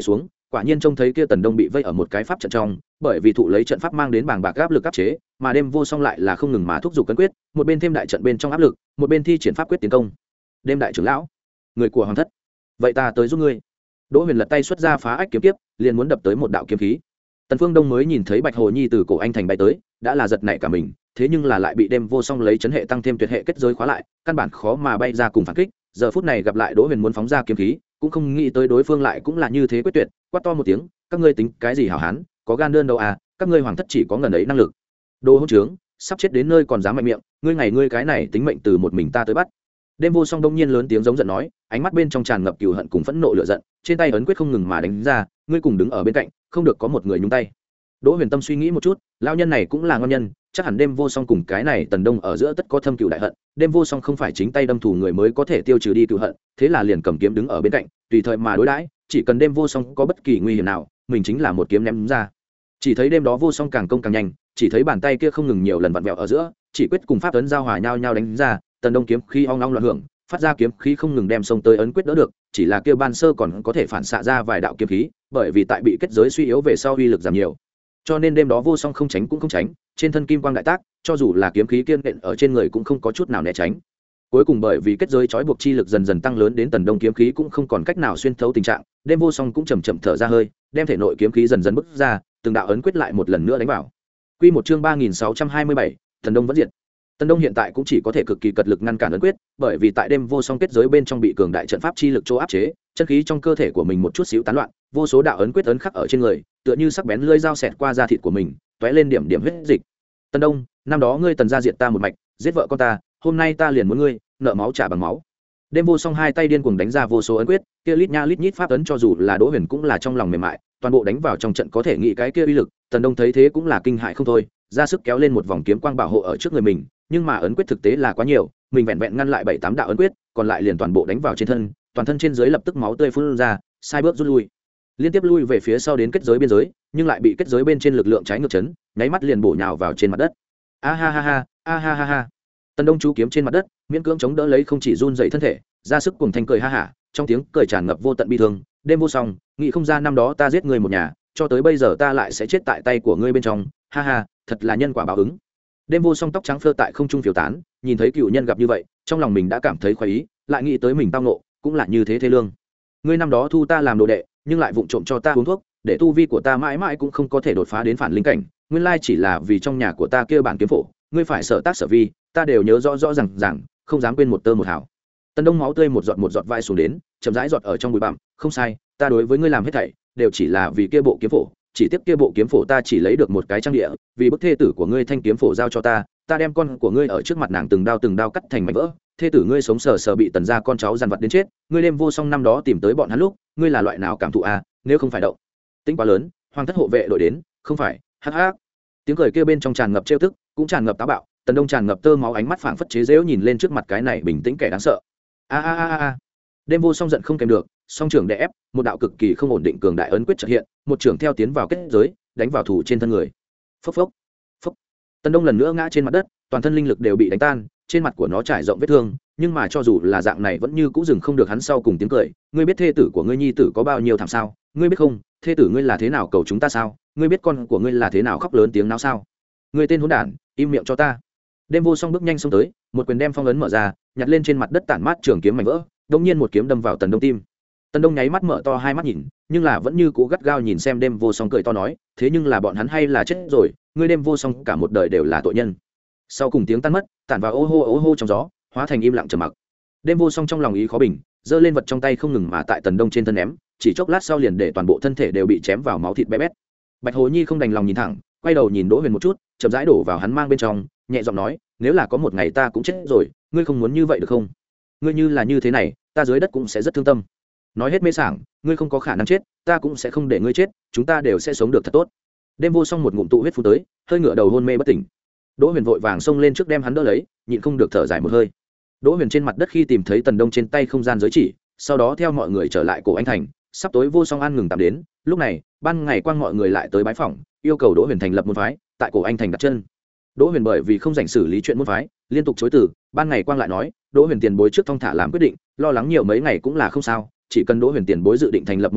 quả nhiên trông thấy kia Tần Đông bị vây ở một cái pháp trận trong, bởi vì thụ lấy trận pháp mang đến bàng bạc áp lực áp chế, mà đêm vô song lại là không ngừng mà thúc giục cấn quyết, một bên thêm đại trận bên trong áp lực, một bên thi triển pháp quyết tiến công. Đêm đại trưởng lão, người của hoàng thất, vậy ta tới giúp ngươi. Đỗ Huyền lật tay xuất ra phá ách kiếm kiếp, liền muốn đập tới một đạo kiếm khí. Tần Phương Đông mới nhìn thấy Bạch Hồ Nhi từ cổ anh thành bay tới, đã là giật nảy cả mình, thế nhưng là lại bị đêm vô song lấy chấn hệ tăng thêm tuyệt hệ kết giới khóa lại, căn bản khó mà bay ra cùng phản kích. Giờ phút này gặp lại Đỗ Huyền muốn phóng ra kiếm khí, cũng không nghĩ tới đối phương lại cũng là như thế quyết tuyệt, quát to một tiếng, các ngươi tính cái gì hảo hán, có gan đơn đâu à, các ngươi hoàng thất chỉ có ngần ấy năng lực. Đồ hỗn trướng, sắp chết đến nơi còn dám mạnh miệng, ngươi ngày ngươi cái này tính mệnh từ một mình ta tới bắt. Đêm vô song đông nhiên lớn tiếng giống giận nói, ánh mắt bên trong tràn ngập cừu hận cùng phẫn nộ lửa giận, trên tay ấn quyết không ngừng mà đánh ra, ngươi cùng đứng ở bên cạnh, không được có một người nhúng tay. Đỗ Huyền Tâm suy nghĩ một chút, lão nhân này cũng là ngon nhân, chắc hẳn đêm vô song cùng cái này Tần Đông ở giữa tất có thâm cừu đại hận, đêm vô song không phải chính tay đâm thủ người mới có thể tiêu trừ đi cừu hận, thế là liền cầm kiếm đứng ở bên cạnh, tùy thời mà đối đãi, chỉ cần đêm vô song có bất kỳ nguy hiểm nào, mình chính là một kiếm ném ra. Chỉ thấy đêm đó vô song càng công càng nhanh, chỉ thấy bàn tay kia không ngừng nhiều lần vặn vẹo ở giữa, chỉ quyết cùng pháp ấn giao hòa nhau nhau đánh ra, Tần Đông kiếm khí ong ong loạn hưởng, phát ra kiếm khí không ngừng đem sông tới ấn quyết đỡ được, chỉ là kia ban sơ còn có thể phản xạ ra vài đạo kiếm khí, bởi vì tại bị kết giới suy yếu về sau uy lực giảm nhiều, cho nên đêm đó vô song không tránh cũng không tránh, trên thân kim quang đại tác, cho dù là kiếm khí kiên nện ở trên người cũng không có chút nào né tránh. Cuối cùng bởi vì kết giới trói buộc chi lực dần dần tăng lớn đến Tần Đông kiếm khí cũng không còn cách nào xuyên thấu tình trạng, đêm vô song cũng chậm chậm thở ra hơi, đem thể nội kiếm khí dần dần bứt ra, từng đạo ấn quyết lại một lần nữa đánh vào. Quy một chương ba nghìn sáu trăm hai mươi bảy, Tần Đông vẫn diệt. Tần Đông hiện tại cũng chỉ có thể cực kỳ cật lực ngăn cản ấn quyết, bởi vì tại đêm vô song kết giới bên trong bị cường đại trận pháp chi lực chỗ áp chế, chân khí trong cơ thể của mình một chút xíu tán loạn, vô số đạo ấn quyết ấn khắc ở trên người, tựa như sắc bén lưỡi dao xẹt qua da thịt của mình, tóe lên điểm điểm huyết dịch. Tần Đông, năm đó ngươi Tần gia diệt ta một mạch, giết vợ con ta, hôm nay ta liền muốn ngươi nợ máu trả bằng máu. Đêm vô song hai tay điên cuồng đánh ra vô số ấn quyết, kia lít nha lít nhít pháp ấn cho dù là Đỗ Huyền cũng là trong lòng mềm mại, toàn bộ đánh vào trong trận có thể nghĩ cái kia uy lực. Tần Đông thấy thế cũng là kinh hại không thôi, ra sức kéo lên một vòng kiếm quang bảo hộ ở trước người mình, nhưng mà ấn quyết thực tế là quá nhiều, mình vẹn vẹn ngăn lại bảy tám đạo ấn quyết, còn lại liền toàn bộ đánh vào trên thân, toàn thân trên dưới lập tức máu tươi phun ra, sai bước rút lui, liên tiếp lui về phía sau đến kết giới biên giới, nhưng lại bị kết giới bên trên lực lượng trái ngược chấn, nháy mắt liền bổ nhào vào trên mặt đất. A ha ha ha, a ha ha ha. Tần Đông chú kiếm trên mặt đất, miễn cưỡng chống đỡ lấy không chỉ run dậy thân thể, ra sức cuồng thanh cười ha hả, trong tiếng cười tràn ngập vô tận bi thương. Đêm vô song, nghĩ không ra năm đó ta giết người một nhà, cho tới bây giờ ta lại sẽ chết tại tay của ngươi bên trong, ha ha, thật là nhân quả báo ứng. Đêm vô song tóc trắng phơ tại không trung phiêu tán, nhìn thấy cựu nhân gặp như vậy, trong lòng mình đã cảm thấy khoái ý, lại nghĩ tới mình tao nộ, cũng là như thế thế lương. Ngươi năm đó thu ta làm đồ đệ, nhưng lại vụng trộm cho ta uống thuốc, để tu vi của ta mãi mãi cũng không có thể đột phá đến phản linh cảnh, nguyên lai chỉ là vì trong nhà của ta kia bản kiếm phổ, ngươi phải sợ tác sở vi, ta đều nhớ rõ rõ ràng ràng, không dám quên một tơ một hào. Tần Đông máu tươi một giọt một giọt vai xuống đến, chậm rãi giọt ở trong bụi bặm, không sai, ta đối với ngươi làm hết thảy đều chỉ là vì kia bộ kiếm phổ, chỉ tiếc kia bộ kiếm phổ ta chỉ lấy được một cái trang địa, vì bức thê tử của ngươi thanh kiếm phổ giao cho ta, ta đem con của ngươi ở trước mặt nàng từng đao từng đao cắt thành mảnh vỡ, thê tử ngươi sống sờ sờ bị Tần gia con cháu dằn vặt đến chết, ngươi đêm vô song năm đó tìm tới bọn hắn lúc, ngươi là loại nào cảm thụ à, nếu không phải động tính quá lớn, hoàng thất hộ vệ đội đến, không phải, hắc hắc. Tiếng cười kia bên trong tràn ngập trêu tức, cũng tràn ngập táo bạo, Tần Đông tràn ngập tơ máu ánh mắt phảng phất chế giễu nhìn lên trước mặt cái này bình tĩnh kẻ đáng sợ. A a a a. Đêm vô song giận không kèm được, song trưởng đè ép, một đạo cực kỳ không ổn định cường đại ấn quyết chợt hiện, một trưởng theo tiến vào kết giới, đánh vào thủ trên thân người. Phốc phốc. Phốc. Tần Đông lần nữa ngã trên mặt đất, toàn thân linh lực đều bị đánh tan, trên mặt của nó trải rộng vết thương, nhưng mà cho dù là dạng này vẫn như cũ dừng không được hắn sau cùng tiếng cười. Ngươi biết thê tử của ngươi nhi tử có bao nhiêu thảm sao? Ngươi biết không, thê tử ngươi là thế nào cầu chúng ta sao? Ngươi biết con của ngươi là thế nào khóc lớn tiếng náo sao? Ngươi tên hỗn đản, im miệng cho ta. Đêm vô song bước nhanh xông tới, một quyền đem phong ấn mở ra, nhặt lên trên mặt đất tản mát trường kiếm mảnh vỡ, đột nhiên một kiếm đâm vào Tần Đông tim. Tần Đông nháy mắt mở to hai mắt nhìn, nhưng là vẫn như cũ gắt gao nhìn xem đêm vô song cười to nói, thế nhưng là bọn hắn hay là chết rồi, ngươi đêm vô song cả một đời đều là tội nhân. Sau cùng tiếng tan mất, tản vào ô hô ô hô trong gió, hóa thành im lặng trầm mặc. Đêm vô song trong lòng ý khó bình, giơ lên vật trong tay không ngừng mà tại Tần Đông trên thân ném, chỉ chốc lát sau liền để toàn bộ thân thể đều bị chém vào máu thịt bé bét. Bạch Hồ Nhi không đành lòng nhìn thẳng, quay đầu nhìn Đỗ Huyền một chút, chậm rãi đổ vào hắn mang bên trong, nhẹ giọng nói, nếu là có một ngày ta cũng chết rồi, ngươi không muốn như vậy được không? Ngươi như là như thế này, ta dưới đất cũng sẽ rất thương tâm. Nói hết mê sảng, ngươi không có khả năng chết, ta cũng sẽ không để ngươi chết, chúng ta đều sẽ sống được thật tốt. Đêm vô song một ngụm tụ huyết phun tới, hơi ngửa đầu hôn mê bất tỉnh. Đỗ Huyền vội vàng xông lên trước đem hắn đỡ lấy, nhịn không được thở dài một hơi. Đỗ Huyền trên mặt đất khi tìm thấy Tần Đông trên tay không gian giới chỉ, sau đó theo mọi người trở lại cổ anh thành, sắp tối vô song an ngừng tạm đến, lúc này, ban ngày quang mọi người lại tới bái phỏng, yêu cầu Đỗ Huyền thành lập môn phái, tại cổ anh thành đặt chân. Đỗ Huyền bởi vì không rảnh xử lý chuyện môn phái, liên tục chối từ, ban ngày quang lại nói, Đỗ Huyền tiền bối trước thong thả làm quyết định, lo lắng nhiều mấy ngày cũng là không sao, chỉ cần Đỗ Huyền tiền bối dự định thành lập môn phái,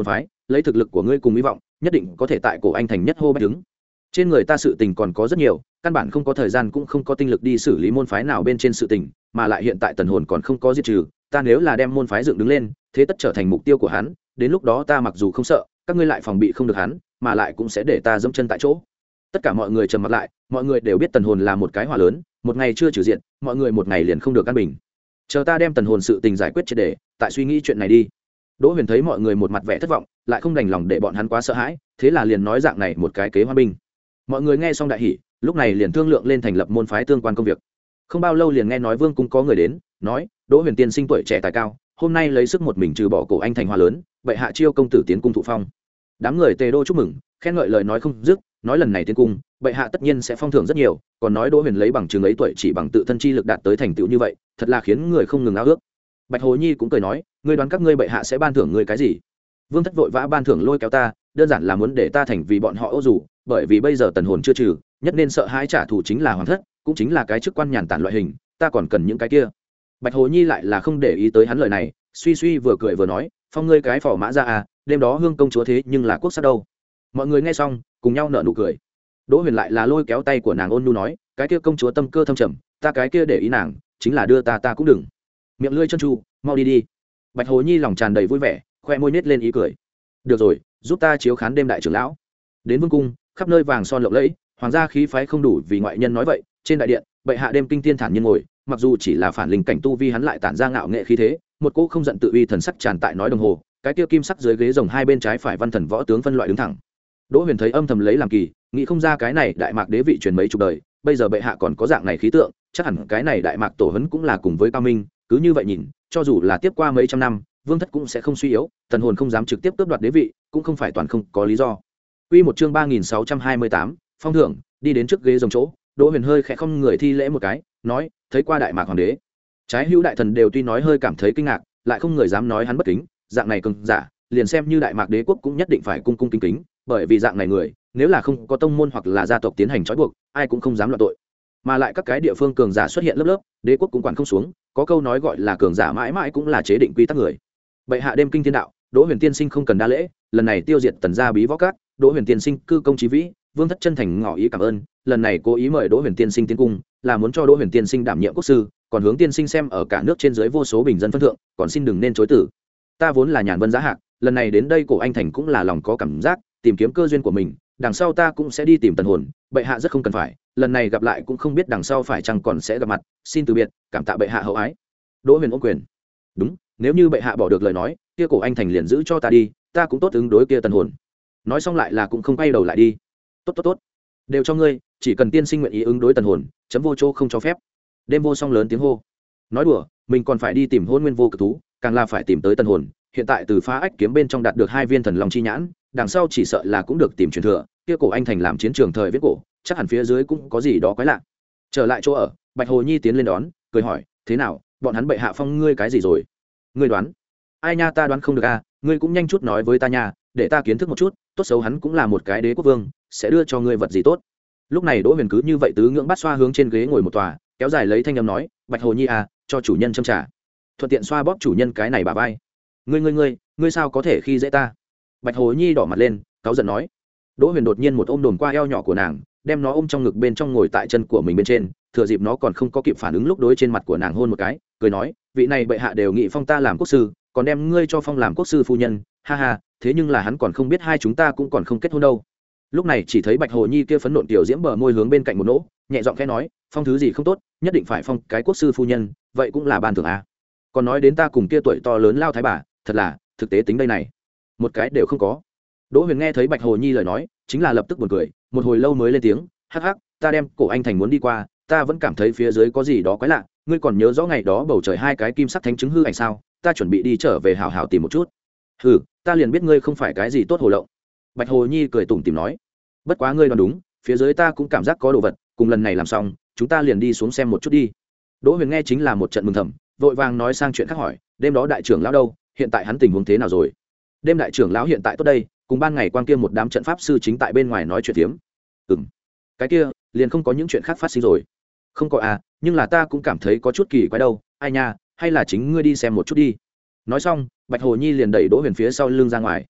lấy thực lực của ngươi cùng hy vọng nhất định có thể tại cổ anh thành nhất hô bách đứng. Trên người ta sự tình còn có rất nhiều, căn bản không có thời gian cũng không có tinh lực đi xử lý môn phái nào bên trên sự tình, mà lại hiện tại tần hồn còn không có diệt trừ, ta nếu là đem môn phái dựng đứng lên, thế tất trở thành mục tiêu của hắn, đến lúc đó ta mặc dù không sợ, các ngươi lại phòng bị không được hắn, mà lại cũng sẽ để ta dẫm chân tại chỗ. Tất cả mọi người trầm mặt lại, mọi người đều biết tần hồn là một cái hỏa lớn, một ngày chưa trừ diện, mọi người một ngày liền không được căn bình. Chờ ta đem tần hồn sự tình giải quyết triệt để, tại suy nghĩ chuyện này đi. Đỗ Huyền thấy mọi người một mặt vẻ thất vọng, lại không đành lòng để bọn hắn quá sợ hãi, thế là liền nói dạng này một cái kế hoa binh. Mọi người nghe xong đại hỉ, lúc này liền thương lượng lên thành lập môn phái tương quan công việc. Không bao lâu liền nghe nói Vương cung có người đến, nói Đỗ Huyền tiên sinh tuổi trẻ tài cao, hôm nay lấy sức một mình trừ bỏ cổ anh thành hoa lớn, vậy hạ chiêu công tử tiến cung thụ phong. Đám người Tề Đô chúc mừng, khen ngợi lời nói không dứt, nói lần này tiến cung, bệ hạ tất nhiên sẽ phong thưởng rất nhiều, còn nói Đỗ Huyền lấy bằng chứng ấy tuổi chỉ bằng tự thân chi lực đạt tới thành tựu như vậy, thật là khiến người không ngừng ao ước. Bạch Hồ Nhi cũng cười nói, ngươi đoán các ngươi bệ hạ sẽ ban thưởng ngươi cái gì? Vương thất vội vã ban thưởng lôi kéo ta, đơn giản là muốn để ta thành vì bọn họ ô dù, bởi vì bây giờ tần hồn chưa trừ, nhất nên sợ hãi trả thù chính là hoàng thất, cũng chính là cái chức quan nhàn tản loại hình, ta còn cần những cái kia. Bạch Hồ Nhi lại là không để ý tới hắn lời này, suy suy vừa cười vừa nói, phong ngươi cái phò mã ra à, đêm đó hương công chúa thế nhưng là quốc sắc đâu. Mọi người nghe xong, cùng nhau nở nụ cười. Đỗ Huyền lại là lôi kéo tay của nàng ôn nhu nói, cái kia công chúa tâm cơ thâm trầm, ta cái kia để ý nàng, chính là đưa ta ta cũng đừng. Miệng lưỡi chân tru, mau đi đi. Bạch Hồ Nhi lòng tràn đầy vui vẻ, khoe môi nết lên ý cười. Được rồi, giúp ta chiếu khán đêm đại trưởng lão. Đến vương cung, khắp nơi vàng son lộng lẫy, hoàng gia khí phái không đủ vì ngoại nhân nói vậy, trên đại điện, bệ hạ đêm kinh tiên thản nhiên ngồi, mặc dù chỉ là phản linh cảnh tu vi hắn lại tản ra ngạo nghệ khí thế, một cỗ không giận tự uy thần sắc tràn tại nói đồng hồ, cái kia kim sắc dưới ghế rồng hai bên trái phải văn thần võ tướng phân loại đứng thẳng. Đỗ Huyền thấy âm thầm lấy làm kỳ, nghĩ không ra cái này đại mạc đế vị truyền mấy chục đời, bây giờ bệ hạ còn có dạng này khí tượng, chắc hẳn cái này đại mạc tổ hấn cũng là cùng với cao minh, cứ như vậy nhìn, cho dù là tiếp qua mấy trăm năm, vương thất cũng sẽ không suy yếu, tần hồn không dám trực tiếp cướp đoạt đế vị, cũng không phải toàn không có lý do. Quy một chương ba nghìn sáu trăm hai mươi tám, phong thưởng, đi đến trước ghế rồng chỗ, Đỗ Huyền hơi khẽ không người thi lễ một cái, nói, thấy qua đại mạc hoàng đế. Trái hữu đại thần đều tuy nói hơi cảm thấy kinh ngạc, lại không người dám nói hắn bất kính, dạng này cường giả, liền xem như đại mạc đế quốc cũng nhất định phải cung cung kính kính, bởi vì dạng này người, nếu là không có tông môn hoặc là gia tộc tiến hành trói buộc, ai cũng không dám luận tội. Mà lại các cái địa phương cường giả xuất hiện lớp lớp, đế quốc cũng quản không xuống, có câu nói gọi là cường giả mãi mãi cũng là chế định quy tắc người. Bệ hạ đêm kinh thiên đạo, Đỗ Huyền tiên sinh không cần đa lễ, lần này tiêu diệt tần gia bí võ các, Đỗ Huyền tiên sinh cư công chí vĩ, vương thất chân thành ngỏ ý cảm ơn, lần này cố ý mời Đỗ Huyền tiên sinh tiến cung, là muốn cho Đỗ Huyền tiên sinh đảm nhiệm quốc sư, còn hướng tiên sinh xem ở cả nước trên dưới vô số bình dân phân thượng, còn xin đừng nên chối từ. Ta vốn là nhàn vân giá hạc, lần này đến đây cổ anh thành cũng là lòng có cảm giác, tìm kiếm cơ duyên của mình, đằng sau ta cũng sẽ đi tìm tần hồn, bệ hạ rất không cần phải, lần này gặp lại cũng không biết đằng sau phải chăng còn sẽ gặp mặt, xin từ biệt, cảm tạ bệ hạ hậu ái. Đỗ Huyền ôm quyền. Đúng, nếu như bệ hạ bỏ được lời nói, kia cổ anh thành liền giữ cho ta đi, ta cũng tốt ứng đối kia tần hồn. Nói xong lại là cũng không quay đầu lại đi. Tốt tốt tốt, đều cho ngươi, chỉ cần tiên sinh nguyện ý ứng đối tần hồn, chấm vô chỗ không cho phép. Đêm vô song lớn tiếng hô. Nói đùa, mình còn phải đi tìm hôn nguyên vô cực thú, càng là phải tìm tới tần hồn, hiện tại từ phá ách kiếm bên trong đạt được hai viên thần long chi nhãn, đằng sau chỉ sợ là cũng được tìm truyền thừa, kia cổ anh thành làm chiến trường thời viết cổ, chắc hẳn phía dưới cũng có gì đó quái lạ. Trở lại chỗ ở, Bạch Hồ Nhi tiến lên đón, cười hỏi, thế nào, bọn hắn bệ hạ phong ngươi cái gì rồi? Ngươi đoán? Ai nha, ta đoán không được a, ngươi cũng nhanh chút nói với ta nha, để ta kiến thức một chút, tốt xấu hắn cũng là một cái đế quốc vương, sẽ đưa cho ngươi vật gì tốt. Lúc này Đỗ Huyền cứ như vậy tứ ngưỡng bắt xoa hướng trên ghế ngồi một tòa, kéo dài lấy thanh âm nói, Bạch Hồ Nhi à, cho chủ nhân châm trà. Thuận tiện xoa bóp chủ nhân cái này bà vai. Ngươi ngươi ngươi, ngươi sao có thể khi dễ ta? Bạch Hồ Nhi đỏ mặt lên, cáu giận nói. Đỗ Huyền đột nhiên một ôm đồn qua eo nhỏ của nàng, đem nó ôm trong ngực bên trong ngồi tại chân của mình bên trên, thừa dịp nó còn không có kịp phản ứng lúc đối trên mặt của nàng hôn một cái, cười nói, vị này bệ hạ đều nghị phong ta làm quốc sư, còn đem ngươi cho phong làm quốc sư phu nhân, ha ha, thế nhưng là hắn còn không biết hai chúng ta cũng còn không kết hôn đâu. Lúc này chỉ thấy Bạch Hồ Nhi kia phấn nộn tiểu diễm bờ môi hướng bên cạnh một nỗ, nhẹ giọng khẽ nói, phong thứ gì không tốt, nhất định phải phong cái quốc sư phu nhân, vậy cũng là ban thưởng à. Còn nói đến ta cùng kia tuổi to lớn lao thái bà, thật là, thực tế tính đây này, một cái đều không có. Đỗ Huyền nghe thấy Bạch Hồ Nhi lời nói, chính là lập tức buồn cười, một hồi lâu mới lên tiếng, hắc hắc, ta đem cổ anh thành muốn đi qua, ta vẫn cảm thấy phía dưới có gì đó quái lạ, ngươi còn nhớ rõ ngày đó bầu trời hai cái kim sắc thánh chứng hư ảnh sao? Ta chuẩn bị đi trở về hào hào tìm một chút. Hừ, ta liền biết ngươi không phải cái gì tốt hồ lộng. Bạch Hồ Nhi cười tủm tỉm nói, bất quá ngươi đoán đúng, phía dưới ta cũng cảm giác có đồ vật, cùng lần này làm xong, chúng ta liền đi xuống xem một chút đi. Đỗ Huyền nghe chính là một trận mừng thầm, vội vàng nói sang chuyện khác hỏi, đêm đó đại trưởng lão đâu, hiện tại hắn tình huống thế nào rồi? Đêm đại trưởng lão hiện tại tốt đây, cùng ban ngày quan kia một đám trận pháp sư chính tại bên ngoài nói chuyện tiếm. Ừm, cái kia liền không có những chuyện khác phát sinh rồi. Không có à, nhưng là ta cũng cảm thấy có chút kỳ quái đâu, ai nha, hay là chính ngươi đi xem một chút đi. Nói xong, Bạch Hồ Nhi liền đẩy Đỗ Huyền phía sau lưng ra ngoài.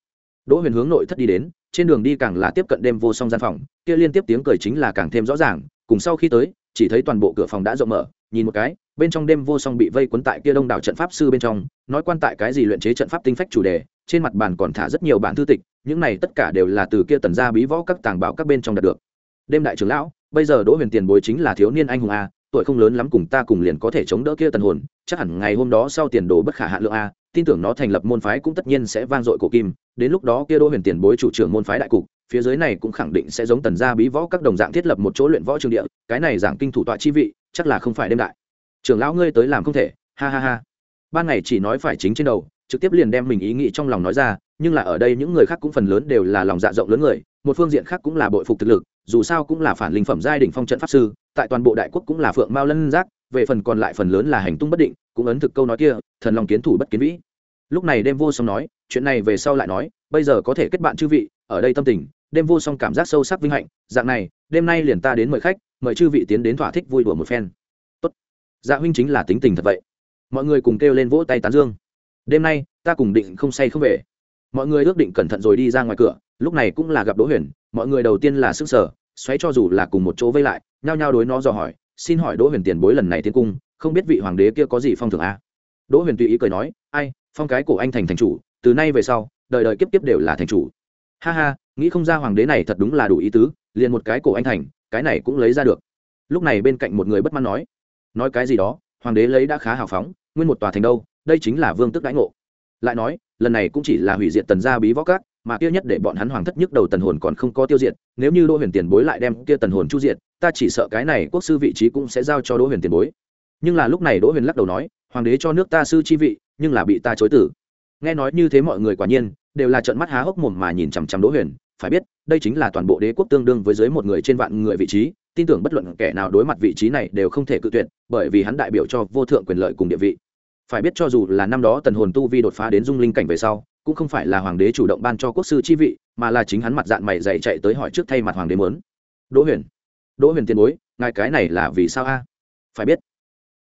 Đỗ Huyền hướng nội thất đi đến, trên đường đi càng là tiếp cận đêm vô song gian phòng, kia liên tiếp tiếng cười chính là càng thêm rõ ràng, cùng sau khi tới, chỉ thấy toàn bộ cửa phòng đã rộng mở, nhìn một cái, bên trong đêm vô song bị vây quấn tại kia đông đảo trận pháp sư bên trong, nói quan tại cái gì luyện chế trận pháp tinh phách chủ đề, trên mặt bàn còn thả rất nhiều bản thư tịch, những này tất cả đều là từ kia tần gia bí võ các tàng bảo các bên trong đạt được. Đêm đại trưởng lão, bây giờ Đỗ Huyền tiền bối chính là thiếu niên anh hùng a, tuổi không lớn lắm cùng ta cùng liền có thể chống đỡ kia tần hồn, chắc hẳn ngày hôm đó sau tiền đồ bất khả hạn lượng a, tin tưởng nó thành lập môn phái cũng tất nhiên sẽ vang dội cổ kim, đến lúc đó kia Đỗ Huyền tiền bối chủ trưởng môn phái đại cục, phía dưới này cũng khẳng định sẽ giống tần gia bí võ các đồng dạng thiết lập một chỗ luyện võ trường địa, cái này giảng kinh thủ tọa chi vị, chắc là không phải đêm đại trưởng lão ngươi tới làm không thể, ha ha ha. Ban ngày chỉ nói phải chính trên đầu, trực tiếp liền đem mình ý nghĩ trong lòng nói ra, nhưng là ở đây những người khác cũng phần lớn đều là lòng dạ rộng lớn người, một phương diện khác cũng là bội phục thực lực, dù sao cũng là phản linh phẩm giai đỉnh phong trận pháp sư, tại toàn bộ đại quốc cũng là phượng mao lân giác, về phần còn lại phần lớn là hành tung bất định, cũng ấn thực câu nói kia, thần lòng kiến thủ bất kiến vĩ. Lúc này đêm vô song nói, chuyện này về sau lại nói, bây giờ có thể kết bạn chư vị, ở đây tâm tình, đêm vô song cảm giác sâu sắc vinh hạnh, dạng này, đêm nay liền ta đến mời khách, mời chư vị tiến đến thỏa thích vui đùa một phen. Tốt. Dạ huynh chính là tính tình thật vậy. Mọi người cùng kêu lên vỗ tay tán dương. Đêm nay, ta cùng định không say không về. Mọi người ước định cẩn thận rồi đi ra ngoài cửa, lúc này cũng là gặp Đỗ Huyền, mọi người đầu tiên là sức sở, xoáy cho dù là cùng một chỗ vây lại, nhao nhao đối nó dò hỏi, xin hỏi Đỗ Huyền tiền bối lần này tiến cung, không biết vị hoàng đế kia có gì phong thưởng a? Đỗ Huyền tùy ý cười nói, ai, phong cái cổ anh thành thành chủ, từ nay về sau, đời đời kiếp kiếp đều là thành chủ. Ha ha, nghĩ không ra hoàng đế này thật đúng là đủ ý tứ, liền một cái cổ anh thành, cái này cũng lấy ra được. Lúc này bên cạnh một người bất mãn nói, nói cái gì đó, hoàng đế lấy đã khá hào phóng, nguyên một tòa thành đâu, đây chính là vương tước đãi ngộ. Lại nói, lần này cũng chỉ là hủy diệt tần gia bí võ các, mà kia nhất để bọn hắn hoàng thất nhức đầu tần hồn còn không có tiêu diệt, nếu như Đỗ Huyền tiền bối lại đem kia tần hồn chu diệt, ta chỉ sợ cái này quốc sư vị trí cũng sẽ giao cho Đỗ Huyền tiền bối. Nhưng là lúc này Đỗ Huyền lắc đầu nói, hoàng đế cho nước ta sư chi vị, nhưng là bị ta chối tử. Nghe nói như thế mọi người quả nhiên đều là trợn mắt há hốc mồm mà nhìn chằm chằm Đỗ Huyền, phải biết, đây chính là toàn bộ đế quốc tương đương với dưới một người trên vạn người vị trí, tin tưởng bất luận kẻ nào đối mặt vị trí này đều không thể cự tuyệt, bởi vì hắn đại biểu cho vô thượng quyền lợi cùng địa vị. Phải biết cho dù là năm đó tần hồn tu vi đột phá đến dung linh cảnh về sau, cũng không phải là hoàng đế chủ động ban cho quốc sư chi vị, mà là chính hắn mặt dạng mày dày chạy tới hỏi trước thay mặt hoàng đế muốn. Đỗ Huyền, Đỗ Huyền tiền bối, ngài cái này là vì sao a? Phải biết,